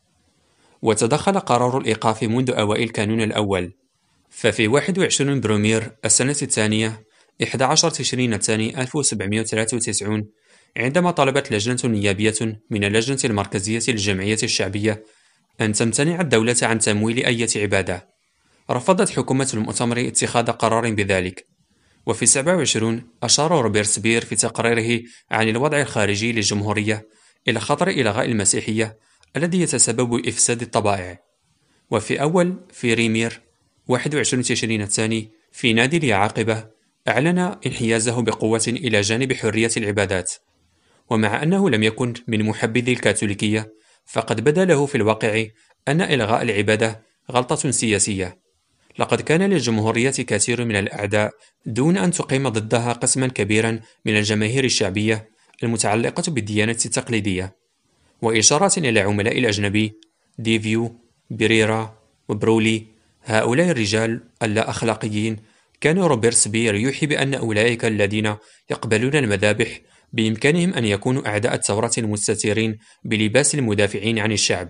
وتدخل قرار الإيقاف منذ أوائل كانون الأول، ففي 21 برومير السنة الثانية 11 تشرين الثاني 1793 عندما طلبت لجنة نيابية من اللجنة المركزية للجمعية الشعبية أن تمتنع الدولة عن تمويل أي عبادة، رفضت حكومة المؤتمر اتخاذ قرار بذلك. وفي 27 أشار روبيرسبير في تقريره عن الوضع الخارجي للجمهورية إلى خطر إلغاء المسيحية الذي يتسبب بإفساد الطبائع. وفي أول فيريمير 21 تشرين الثاني في نادي اليعاقبة أعلن انحيازه بقوة إلى جانب حرية العبادات. ومع أنه لم يكن من محبذي الكاثوليكية، فقد بدا له في الواقع أن إلغاء العبادة غلطة سياسية. لقد كان للجمهورية كثير من الأعداء دون أن تقيم ضدها قسما كبيرا من الجماهير الشعبية المتعلقة بالديانة التقليدية. وإشارة إلى عملاء الأجنبي ديفيو، بريرا، وبرولي، هؤلاء الرجال اللا أخلاقيين، كان روبيرسبير يوحي بأن أولئك الذين يقبلون المذابح بإمكانهم أن يكونوا أعداء الثورة المستترين بلباس المدافعين عن الشعب.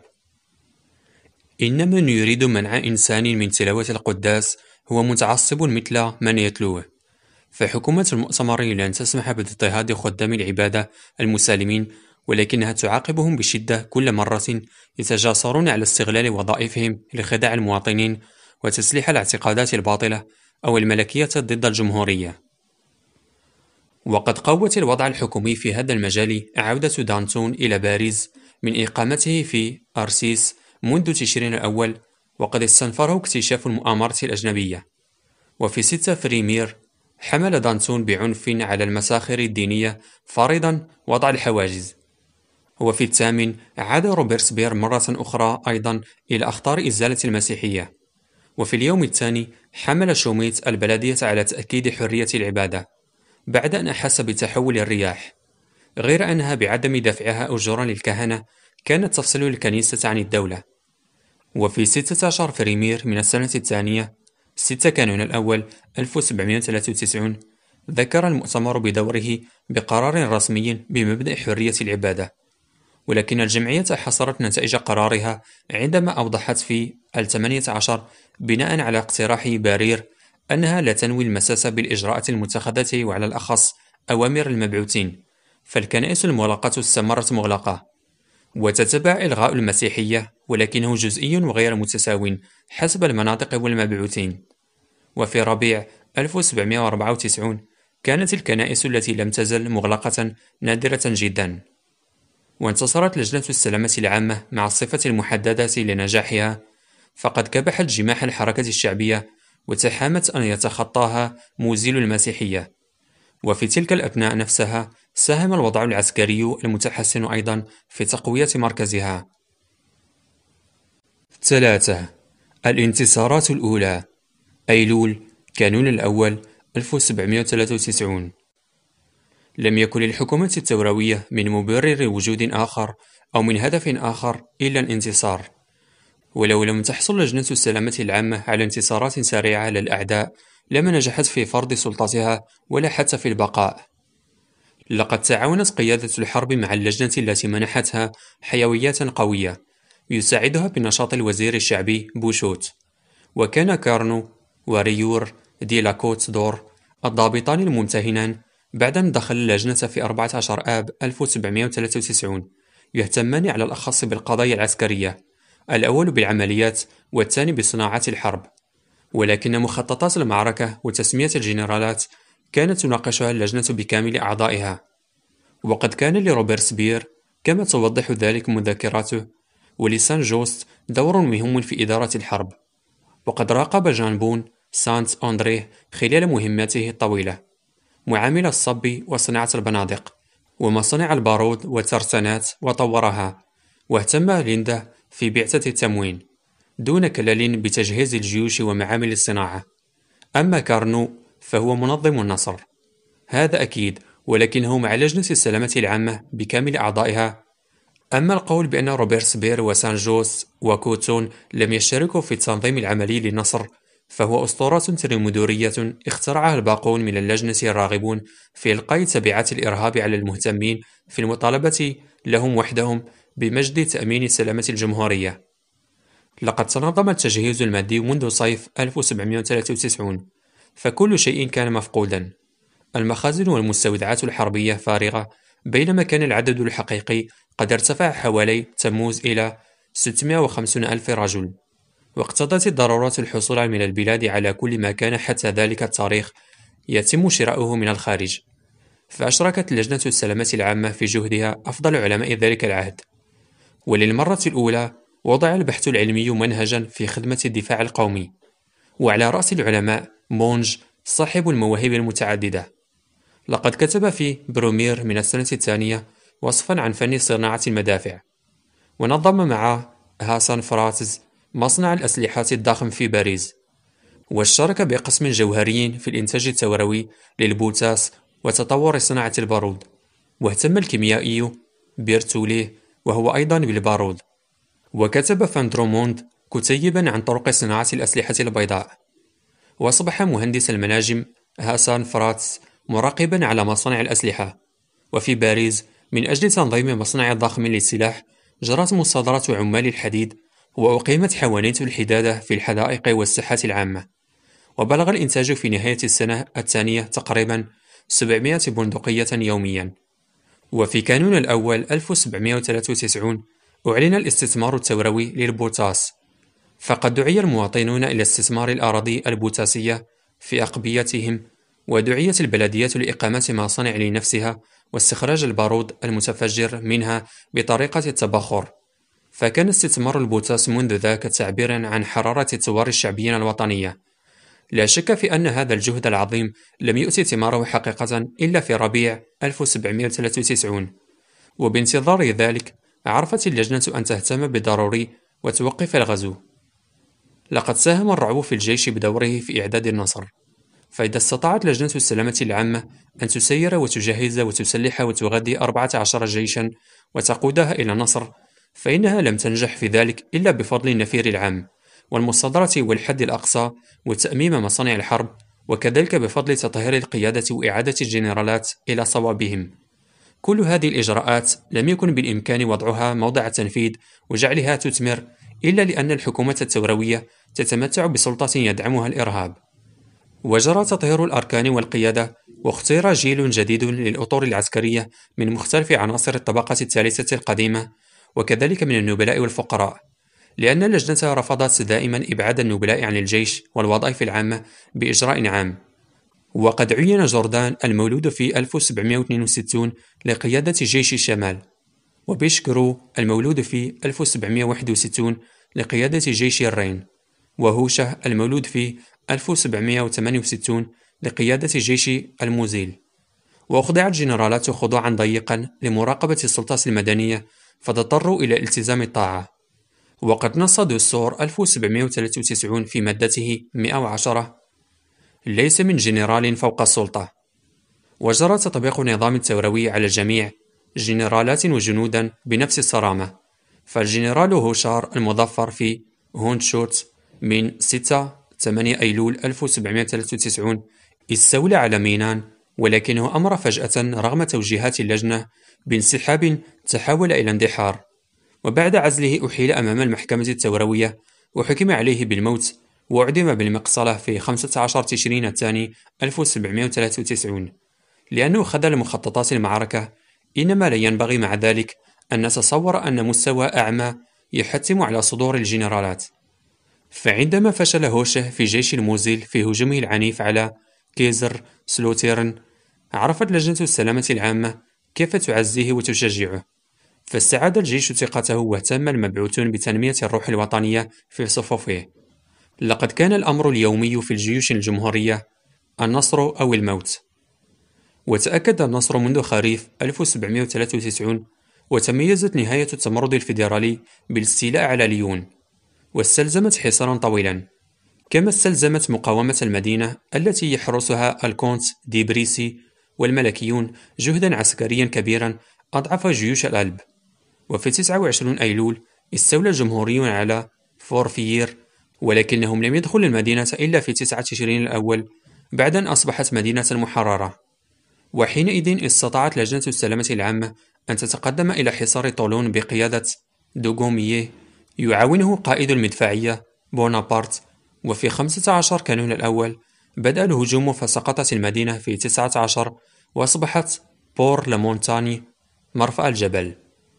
إن من يريد منع إنسان من تلاوة القداس هو متعصب مثل من يتلوه، فحكومة المؤتمر لن تسمح باضطهاد خدام العبادة المسالمين، ولكنها تعاقبهم بشدة كل مرة يتجاسرون على استغلال وظائفهم لخداع المواطنين وتسليح الاعتقادات الباطلة أو الملكية ضد الجمهورية. وقد قوت الوضع الحكومي في هذا المجال عودة دانتون إلى باريس من إقامته في أرسيس منذ تشرين الأول، وقد استنفره اكتشاف المؤامرة الأجنبية. وفي 6 فريمير حمل دانتون بعنف على المساخر الدينية فرضا وضع الحواجز. وفي 8 عاد روبرسبير مرة أخرى أيضا إلى أخطار إزالة المسيحية. وفي اليوم الثاني حمل شوميت البلدية على تأكيد حرية العبادة بعد أن أحس بتحول الرياح، غير أنها بعدم دفعها أجورا للكهنة كانت تفصل الكنيسة عن الدولة. وفي 16 فريمير من السنة الثانية 6 كانون الأول 1793 ذكر المؤتمر بدوره بقرار رسمي بمبدأ حرية العبادة، ولكن الجمعية حصرت نتائج قرارها عندما أوضحت في 18 بناء على اقتراح بارير أنها لا تنوي المساس بالإجراءات المتخذة وعلى الأخص أوامر المبعوثين، فالكنائس المغلقة استمرت مغلقة. وتتبع إلغاء المسيحية ولكنه جزئي وغير متساو حسب المناطق والمبعوثين. وفي ربيع 1794 كانت الكنائس التي لم تزل مغلقة نادرة جدا. وانتصرت لجنة السلامة العامة مع الصفة المحددة لنجاحها، فقد كبحت جماح الحركة الشعبية وتحامت أن يتخطاها موزيل المسيحية. وفي تلك الأثناء نفسها ساهم الوضع العسكري المتحسن أيضا في تقوية مركزها. 3. الانتصارات الأولى أيلول كانون الأول 1793. لم يكن للحكومة الثوروية من مبرر وجود آخر أو من هدف آخر إلا الانتصار. ولو لم تحصل لجنة السلامة العامة على انتصارات سريعة على الأعداء لما نجحت في فرض سلطتها ولا حتى في البقاء. لقد تعاونت قيادة الحرب مع اللجنة التي منحتها حيويات قوية يساعدها بنشاط الوزير الشعبي بوشوت، وكان كارنو وريور دي لاكوت دور الضابطان الممتهنان بعد أن دخل اللجنة في 14 آب 1793 يهتمان على الأخص بالقضايا العسكرية، الأول بالعمليات والثاني بصناعة الحرب. ولكن مخططات المعركة وتسمية الجنرالات كانت تناقشها اللجنة بكامل أعضائها. وقد كان لروبرسبير كما توضح ذلك مذكراته ولسان جوست دور مهم في إدارة الحرب، وقد راقب جان بون سانت أندريه خلال مهمته الطويلة معامل الصب وصناعة البنادق ومصانع البارود والترسانات وطورها، واهتم ليندا في بعثة التموين دون كلل بتجهيز الجيوش ومعامل الصناعة. أما كارنو فهو منظم النصر، هذا أكيد، ولكنه مع لجنة السلامة العامة بكامل أعضائها. أما القول بأن روبرسبير وسان جوس وكوتون لم يشتركوا في التنظيم العملي للنصر فهو أسطورة تريمودورية اخترعها الباقون من اللجنة الراغبون في إلقاء تبعات الإرهاب على المهتمين في المطالبة لهم وحدهم بمجد تأمين سلامة الجمهورية. لقد تنظم التجهيز المادي منذ صيف 1793، فكل شيء كان مفقودا. المخازن والمستودعات الحربية فارغة، بينما كان العدد الحقيقي قد ارتفع حوالي تموز إلى 650 ألف رجل. واقتضت الضرورات الحصول من البلاد على كل ما كان حتى ذلك التاريخ يتم شراؤه من الخارج، فأشركت لجنة السلامة العامة في جهدها أفضل علماء ذلك العهد. وللمرة الأولى وضع البحث العلمي منهجا في خدمة الدفاع القومي، وعلى رأس العلماء مونج صاحب المواهب المتعددة. لقد كتب في برومير من السنة الثانية وصفا عن فن صناعة المدافع، ونظم مع هاسان فراتز مصنع الأسلحة الضخم في باريس، واشترك بقسم جوهري في الإنتاج الثوروي للبوتاس وتطور صناعة البارود. واهتم الكيميائي بيرتوليه وهو أيضا بالبارود. وكتب فاندروموند كتيبا عن طرق صناعة الأسلحة البيضاء. وأصبح مهندس المناجم هاسان فراتز مراقبا على مصانع الأسلحة. وفي باريس من أجل تنظيم مصنع ضخم للسلاح جرت مصادرة عمال الحديد، وأقيمت حوانيت الحدادة في الحدائق والساحات العامة. وبلغ الإنتاج في نهاية السنة الثانية تقريبا 700 بندقية يوميا. وفي كانون الأول 1793 أعلن الاستثمار الثوروي للبوتاس، فقد دعي المواطنون إلى استثمار الأراضي البوتاسية في أقبيتهم، ودعيت البلدية لإقامة مصانع لنفسها واستخراج البارود المتفجر منها بطريقة التبخر. فكان استثمار البوتاس منذ ذاك تعبيرا عن حرارة الثوار الشعبيين الوطنية. لا شك في أن هذا الجهد العظيم لم يؤتي ثماره حقيقة إلا في ربيع 1793، وبانتظار ذلك عرفت اللجنة أن تهتم بالضروري وتوقف الغزو. لقد ساهم الرعب في الجيش بدوره في إعداد النصر، فإذا استطاعت لجنة السلامة العامة أن تسير وتجهز وتسلح وتغذي 14 جيشا وتقودها إلى النصر، فإنها لم تنجح في ذلك إلا بفضل النفير العام والمصادرة والحد الأقصى وتأميم مصانع الحرب، وكذلك بفضل تطهير القيادة وإعادة الجنرالات إلى صوابهم. كل هذه الإجراءات لم يكن بالإمكان وضعها موضع التنفيذ وجعلها تثمر إلا لأن الحكومة الثوروية تتمتع بسلطة يدعمها الإرهاب. وجرى تطهير الأركان والقيادة، واختير جيل جديد للأطر العسكرية من مختلف عناصر الطبقة الثالثة القديمة، وكذلك من النبلاء والفقراء، لأن اللجنة رفضت دائما إبعاد النبلاء عن الجيش والوظائف العامة بإجراء عام. وقد عين جوردان المولود في 1762 لقيادة جيش الشمال، وبيشكرو المولود في 1761 لقيادة جيش الرين، وهوشة المولود في 1768 لقيادة جيش الموزيل. وأخضع الجنرالات خضوعا ضيقا لمراقبة السلطة المدنية، فاضطروا إلى التزام الطاعة. وقد نص دستور 1793 في مادته 110: ليس من جنرال فوق السلطة. وجرى تطبيق نظام الثوروي على الجميع، جنرالات وجنودا، بنفس الصرامة. فالجنرال هوشار المظفر في هونشوت من 6-8 أيلول 1793 استولى على مينان، ولكنه أمر فجأة رغم توجيهات اللجنة بانسحاب تحول إلى اندحار. وبعد عزله أحيل أمام المحكمة الثوروية وحكم عليه بالموت، وأعدم بالمقصلة في 15 تشرين الثاني 1793 لأنه خذل مخططات المعركة. إنما لا ينبغي مع ذلك أن نتصور أن مستوى أعمى يحتم على صدور الجنرالات. فعندما فشل هوشه في جيش الموزيل في هجومه العنيف على كيزر سلوتيرن، عرفت لجنة السلامة العامة كيف تعزيه وتشجعه، فاستعاد الجيش ثقته واهتم المبعوثون بتنمية الروح الوطنية في صفوفه. لقد كان الأمر اليومي في الجيوش الجمهورية النصر أو الموت. وتأكد النصر منذ خريف 1793، وتميزت نهاية التمرد الفيدرالي بالاستيلاء على ليون، واستلزمت حصارا طويلا، كما استلزمت مقاومة المدينة التي يحرسها الكونت دي بريسي والملكيون جهدا عسكريا كبيرا أضعف جيوش الألب. وفي 29 أيلول استولى الجمهوريون على فورفيير، ولكنهم لم يدخلوا المدينة إلا في 9 تشرين الأول بعد أن أصبحت مدينة محررة. وحينئذ استطاعت لجنة السلامة العامة أن تتقدم إلى حصار طولون بقيادة دوغومييه يعاونه قائد المدفعية بونابرت. وفي 15 كانون الأول بدأ الهجوم، فسقطت المدينة في 19 وأصبحت بور لامونتاني مرفأ الجبل.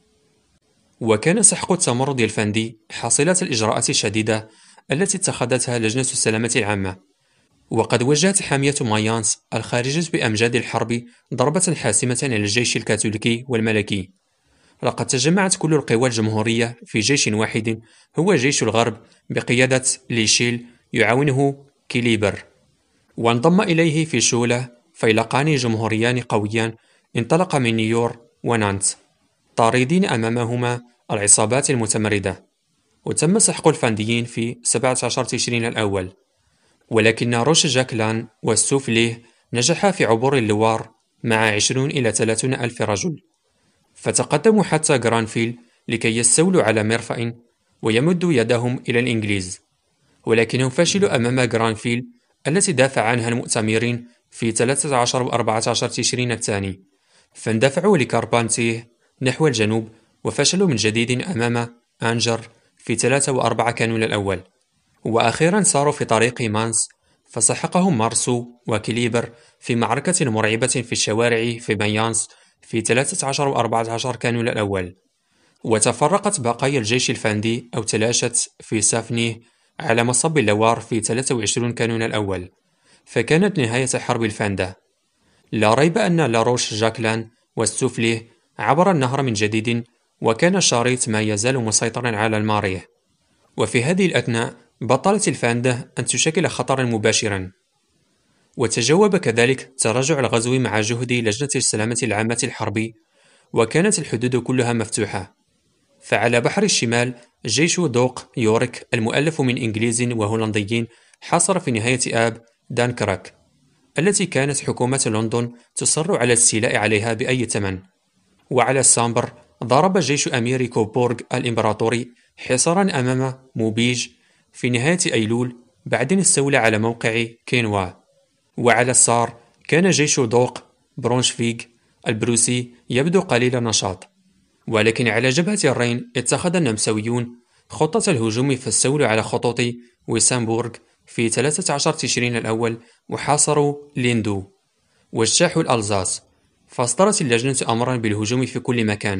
وكان سحق التمرد الفندي حاصلة الإجراءات الشديدة التي اتخذتها لجنة السلامة العامة. وقد وجهت حامية مايانس الخارجة بأمجاد الحرب ضربة حاسمة على الجيش الكاثوليكي والملكي. لقد تجمعت كل القوى الجمهورية في جيش واحد هو جيش الغرب بقيادة ليشيل يعاونه كيليبر، وانضم إليه في شولة فيلقان جمهوريان قويان انطلق من نيور ونانت، طاردين أمامهما العصابات المتمردة. وتم سحق الفنديين في 17 تشرين الأول، ولكن روش جاكلان والسوفليه نجحا في عبور اللوار مع 20 إلى 30 ألف رجل، فتقدموا حتى غرانفيل لكي يستولوا على مرفأ ويمدوا يدهم إلى الإنجليز، ولكنهم فشلوا أمام غرانفيل التي دافع عنها المؤتمرين في 13 و 14 تشرين الثاني، فاندفعوا لكاربانتيه نحو الجنوب وفشلوا من جديد أمام أنجر في 3 و 4 كانون الأول. وأخيرا ساروا في طريق مانس فسحقهم مارسو وكليبر في معركة مرعبة في الشوارع في مايانس في 13 و 14 كانون الأول. وتفرقت بقايا الجيش الفاندي أو تلاشت في سافنيه على مصب اللوار في 23 كانون الأول، فكانت نهاية حرب الفاندا. لا ريب أن لاروش جاكلان والسوفليه عبر النهر من جديد، وكان الشريط ما يزال مسيطرا على الماريه. وفي هذه الأثناء بطلت الفاندا أن تشكل خطرا مباشرا، وتجاوب كذلك تراجع الغزو مع جهد لجنة السلامة العامة الحربي، وكانت الحدود كلها مفتوحة. فعلى بحر الشمال جيش دوق يورك المؤلف من إنجليز وهولنديين حاصر في نهاية آب دانكراك، التي كانت حكومة لندن تصر على الاستيلاء عليها بأي ثمن. وعلى السامبر ضرب جيش أمير كوبورغ الإمبراطوري حصارا أمام موبيج في نهاية أيلول، بعدين استولى على موقع كينوا. وعلى السار كان جيش دوق برونشفيغ البروسي يبدو قليل النشاط، ولكن على جبهة الرين اتخذ النمساويون خطة الهجوم فاستولوا على خطوط ويسامبورغ في 13 تشرين الأول، وحاصروا ليندو واجتاحوا الألزاس، فاصدرت اللجنة أمرا بالهجوم في كل مكان.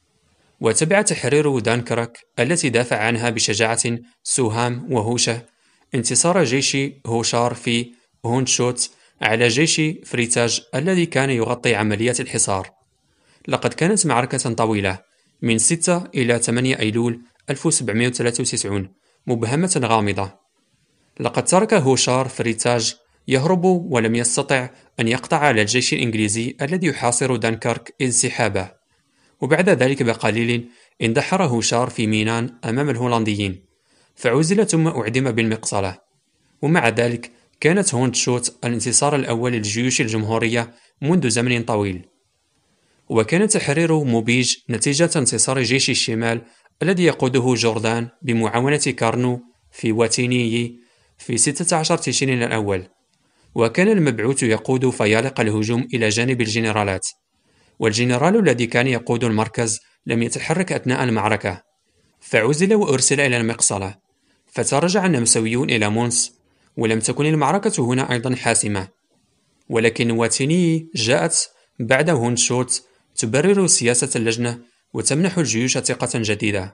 وتبع تحرير دانكرك التي دافع عنها بشجاعة سوهام وهوشة انتصار جيش هوشار في هونشوت على جيش فريتاج الذي كان يغطي عمليات الحصار. لقد كانت معركة طويلة من 6 إلى 8 أيلول 1793 مبهمة غامضة. لقد ترك هوشار فريتاج يهرب، ولم يستطع أن يقطع على الجيش الإنجليزي الذي يحاصر دنكرك انسحابه. وبعد ذلك بقليل اندحر هوشار في مينان أمام الهولنديين، فعزل ثم أعدم بالمقصلة. ومع ذلك كانت هونتشوت الانتصار الأول للجيوش الجمهورية منذ زمن طويل. وكان تحرير موبيج نتيجة انتصار جيش الشمال الذي يقوده جوردان بمعاونة كارنو في واتينيي في 16 تشرين الأول. وكان المبعوث يقود فيالق الهجوم إلى جانب الجنرالات، والجنرال الذي كان يقود المركز لم يتحرك أثناء المعركة، فعزل وأرسل إلى المقصلة. فتراجع النمساويون إلى مونس، ولم تكن المعركة هنا أيضا حاسمة، ولكن واتيني جاءت بعد هونشوت تبرر سياسة اللجنة وتمنح الجيوش ثقة جديدة.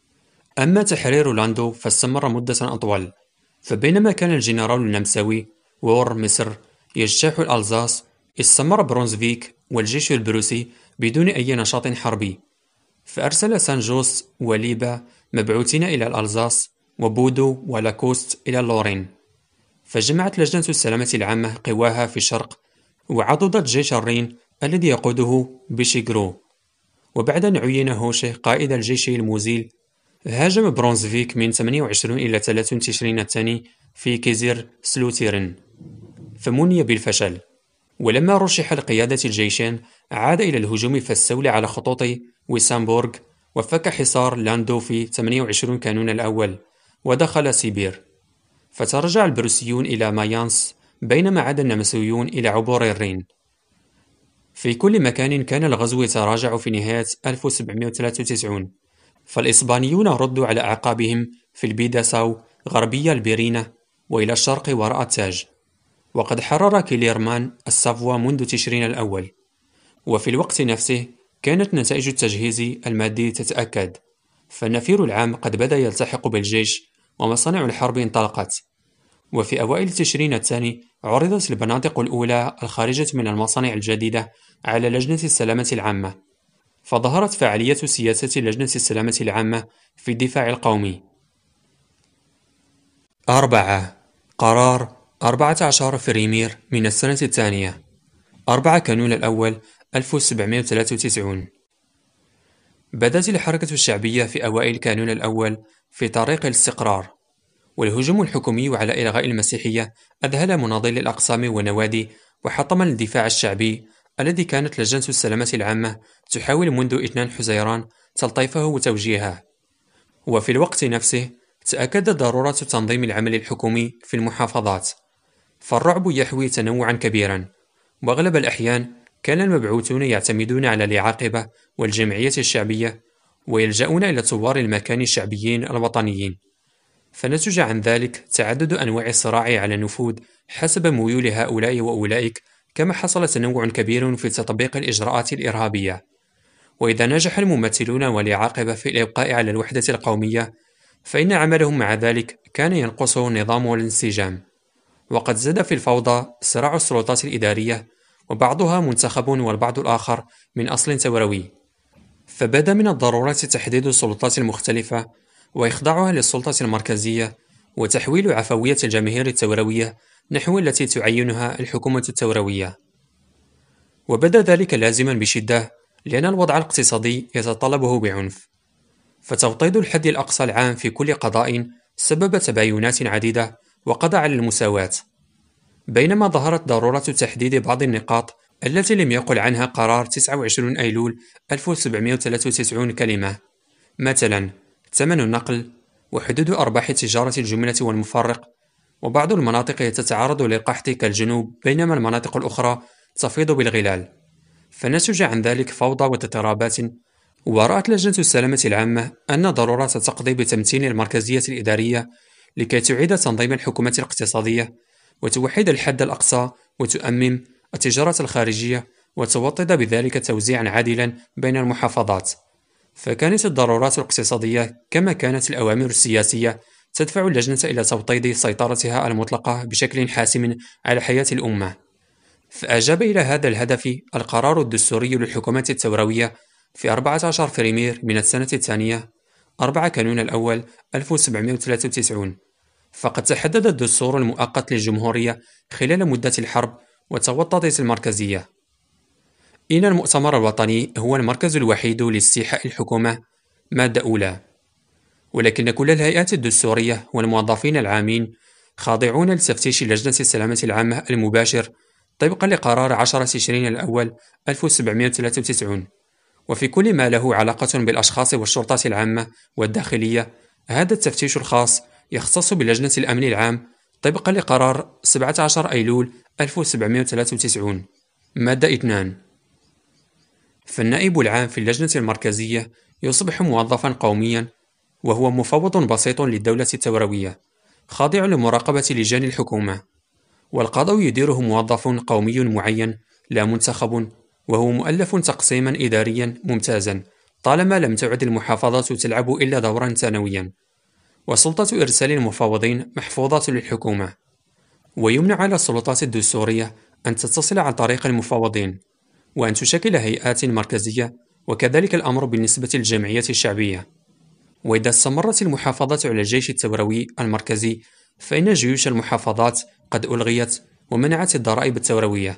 أما تحرير لاندو فاستمر مدة أطول، فبينما كان الجنرال النمساوي وور مصر يجتاح الألزاس، استمر برونزفيك والجيش البروسي بدون أي نشاط حربي. فأرسل سان جوست وليبا مبعوثين إلى الألزاس، وبودو ولاكوست إلى اللورين. فجمعت لجنة السلامة العامة قواها في الشرق، وعضدت جيش الرين الذي يقوده بيشيغرو. وبعد أن عين هوشه قائد الجيش الموزيل، هاجم برونزفيك من 28 إلى 30 تشرين الثاني في كيزير سلوتيرن، فمني بالفشل. ولما رشح لقيادة الجيشين عاد إلى الهجوم فاستولى على خطوط ويسامبورغ، وفك حصار لاندو في 28 كانون الأول، ودخل سيبير. فترجع البروسيون إلى مايانس، بينما عاد النمساويون إلى عبور الرين. في كل مكان كان الغزو يتراجع في نهاية 1793، فالإسبانيون ردوا على أعقابهم في البيداساو غربي البيرينة وإلى الشرق وراء التاج. وقد حرر كيليرمان السافوا منذ تشرين الأول. وفي الوقت نفسه كانت نتائج التجهيز المادي تتأكد، فالنفير العام قد بدأ يلتحق بالجيش، ومصانع الحرب انطلقت. وفي أوائل تشرين الثاني عرضت البنادق الأولى الخارجة من المصانع الجديدة على لجنة السلامة العامة، فظهرت فعالية سياسة لجنة السلامة العامة في الدفاع القومي. 4. قرار 14 فريمير من السنة الثانية، 4 كانون الأول 1793. بدأت الحركة الشعبية في أوائل كانون الأول في طريق الاستقرار، والهجوم الحكومي على إلغاء المسيحية أذهل مناضلي الأقسام والنوادي، وحطم الدفاع الشعبي الذي كانت لجنة السلامة العامة تحاول منذ 2 حزيران تلطيفه وتوجيهه. وفي الوقت نفسه تأكدت ضرورة تنظيم العمل الحكومي في المحافظات، فالرعب يحوي تنوعا كبيرا، وأغلب الأحيان كان المبعوثون يعتمدون على العاقبة والجمعية الشعبية، ويلجؤون إلى ثوار المكان الشعبيين الوطنيين. فنتج عن ذلك تعدد أنواع الصراع على النفوذ حسب ميول هؤلاء وأولئك، كما حصل تنوع كبير في تطبيق الإجراءات الإرهابية. وإذا نجح الممثلون ولي عاقبة في الإبقاء على الوحدة القومية، فإن عملهم مع ذلك كان ينقصه النظام والانسجام. وقد زاد في الفوضى صراع السلطات الإدارية، وبعضها منتخب والبعض الآخر من أصل ثوروي. فبدا من الضرورة تحديد السلطات المختلفة وإخضاعها للسلطة المركزية، وتحويل عفوية الجماهير الثوروية نحو التي تعينها الحكومة الثوروية. وبدا ذلك لازما بشدة، لأن الوضع الاقتصادي يتطلبه بعنف. فتوطيد الحد الأقصى العام في كل قضاء سبب تباينات عديدة وقضى على المساواة، بينما ظهرت ضرورة تحديد بعض النقاط التي لم يقل عنها قرار 29 أيلول 1793 كلمة، مثلا ثمن النقل وحدود أرباح تجارة الجملة والمفرق. وبعض المناطق تتعرض للقحط كالجنوب، بينما المناطق الأخرى تفيض بالغلال. فنتج عن ذلك فوضى واضطرابات. ورأت لجنة السلامة العامة أن ضرورة تقضي بتمتين المركزية الإدارية لكي تعيد تنظيم الحكومة الاقتصادية، وتوحد الحد الأقصى، وتؤمم التجارة الخارجية، وتوطد بذلك توزيعا عادلا بين المحافظات. فكانت الضرورات الاقتصادية كما كانت الأوامر السياسية تدفع اللجنة إلى توطيد سيطرتها المطلقة بشكل حاسم على حياة الأمة. فأجاب إلى هذا الهدف القرار الدستوري للحكومة الثوروية في 14 فريمير من السنة الثانية 4 كانون الأول 1793. فقد تحدد الدستور المؤقت للجمهورية خلال مدة الحرب، وتوطدت المركزية. إن المؤتمر الوطني هو المركز الوحيد لاستيحاء الحكومة، مادة أولى. ولكن كل الهيئات الدستورية والموظفين العامين خاضعون لتفتيش لجنة السلامة العامة المباشر طبقا لقرار 10 تشرين الأول 1793. وفي كل ما له علاقة بالأشخاص والشرطة العامة والداخلية، هذا التفتيش الخاص يختص بلجنة الأمن العام طبقا لقرار 17 أيلول 1793 مادة 2. فالنائب العام في اللجنة المركزية يصبح موظفا قوميا، وهو مفوض بسيط للدولة الثوروية خاضع لمراقبة لجان الحكومة. والقضاء يديره موظف قومي معين لا منتخب، وهو مؤلف تقسيما إداريا ممتازا طالما لم تعد المحافظات تلعب إلا دورا ثانويا. وسلطة إرسال المفوضين محفوظة للحكومة. ويمنع على السلطات الدستورية أن تتصل عن طريق المفوضين، وأن تشكل هيئات مركزية، وكذلك الأمر بالنسبة للجمعية الشعبية. وإذا استمرت المحافظة على الجيش الثوروي المركزي، فإن جيوش المحافظات قد ألغيت، ومنعت الضرائب الثوروية.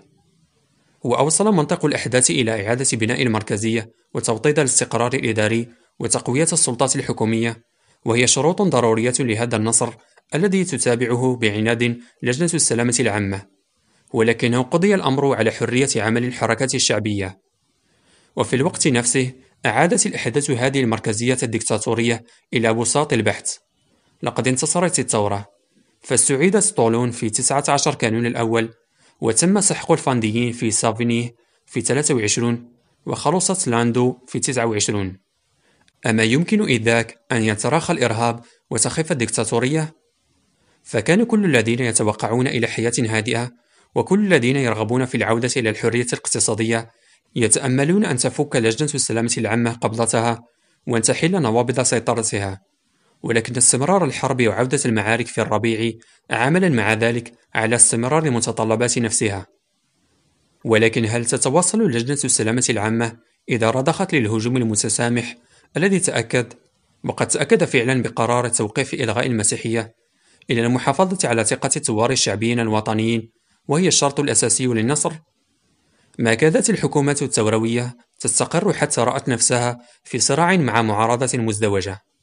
وأوصل منطق الأحداث إلى إعادة بناء المركزية وتوطيد الاستقرار الإداري وتقوية السلطات الحكومية، وهي شروط ضرورية لهذا النصر الذي تتابعه بعناد لجنة السلامة العامة. ولكنه قضي الأمر على حرية عمل الحركات الشعبية. وفي الوقت نفسه أعادت الأحداث هذه المركزية الدكتاتورية إلى بساط البحث. لقد انتصرت الثورة، فاستعيدت طولون في 19 كانون الأول، وتم سحق الفانديين في سافينيه في 23، وخلصت لاندو في 29. أما يمكن إذ ذاك أن يتراخى الإرهاب وتخف الدكتاتورية؟ فكان كل الذين يتوقعون إلى حياة هادئة، وكل الذين يرغبون في العودة إلى الحرية الاقتصادية، يتأملون أن تفك لجنة السلامة العامة قبضتها، وأن تحل نوابض سيطرتها. ولكن استمرار الحرب وعودة المعارك في الربيع عملا مع ذلك على استمرار المتطلبات نفسها. ولكن هل تتواصل لجنة السلامة العامة إذا رضخت للهجوم المتسامح الذي تأكد، وقد تأكد فعلا بقرار توقيف إلغاء المسيحية، إلى المحافظة على ثقة الثوار الشعبيين الوطنيين، وهي الشرط الأساسي للنصر؟ ما كادت الحكومة الثوروية تستقر حتى رأت نفسها في صراع مع معارضة مزدوجة.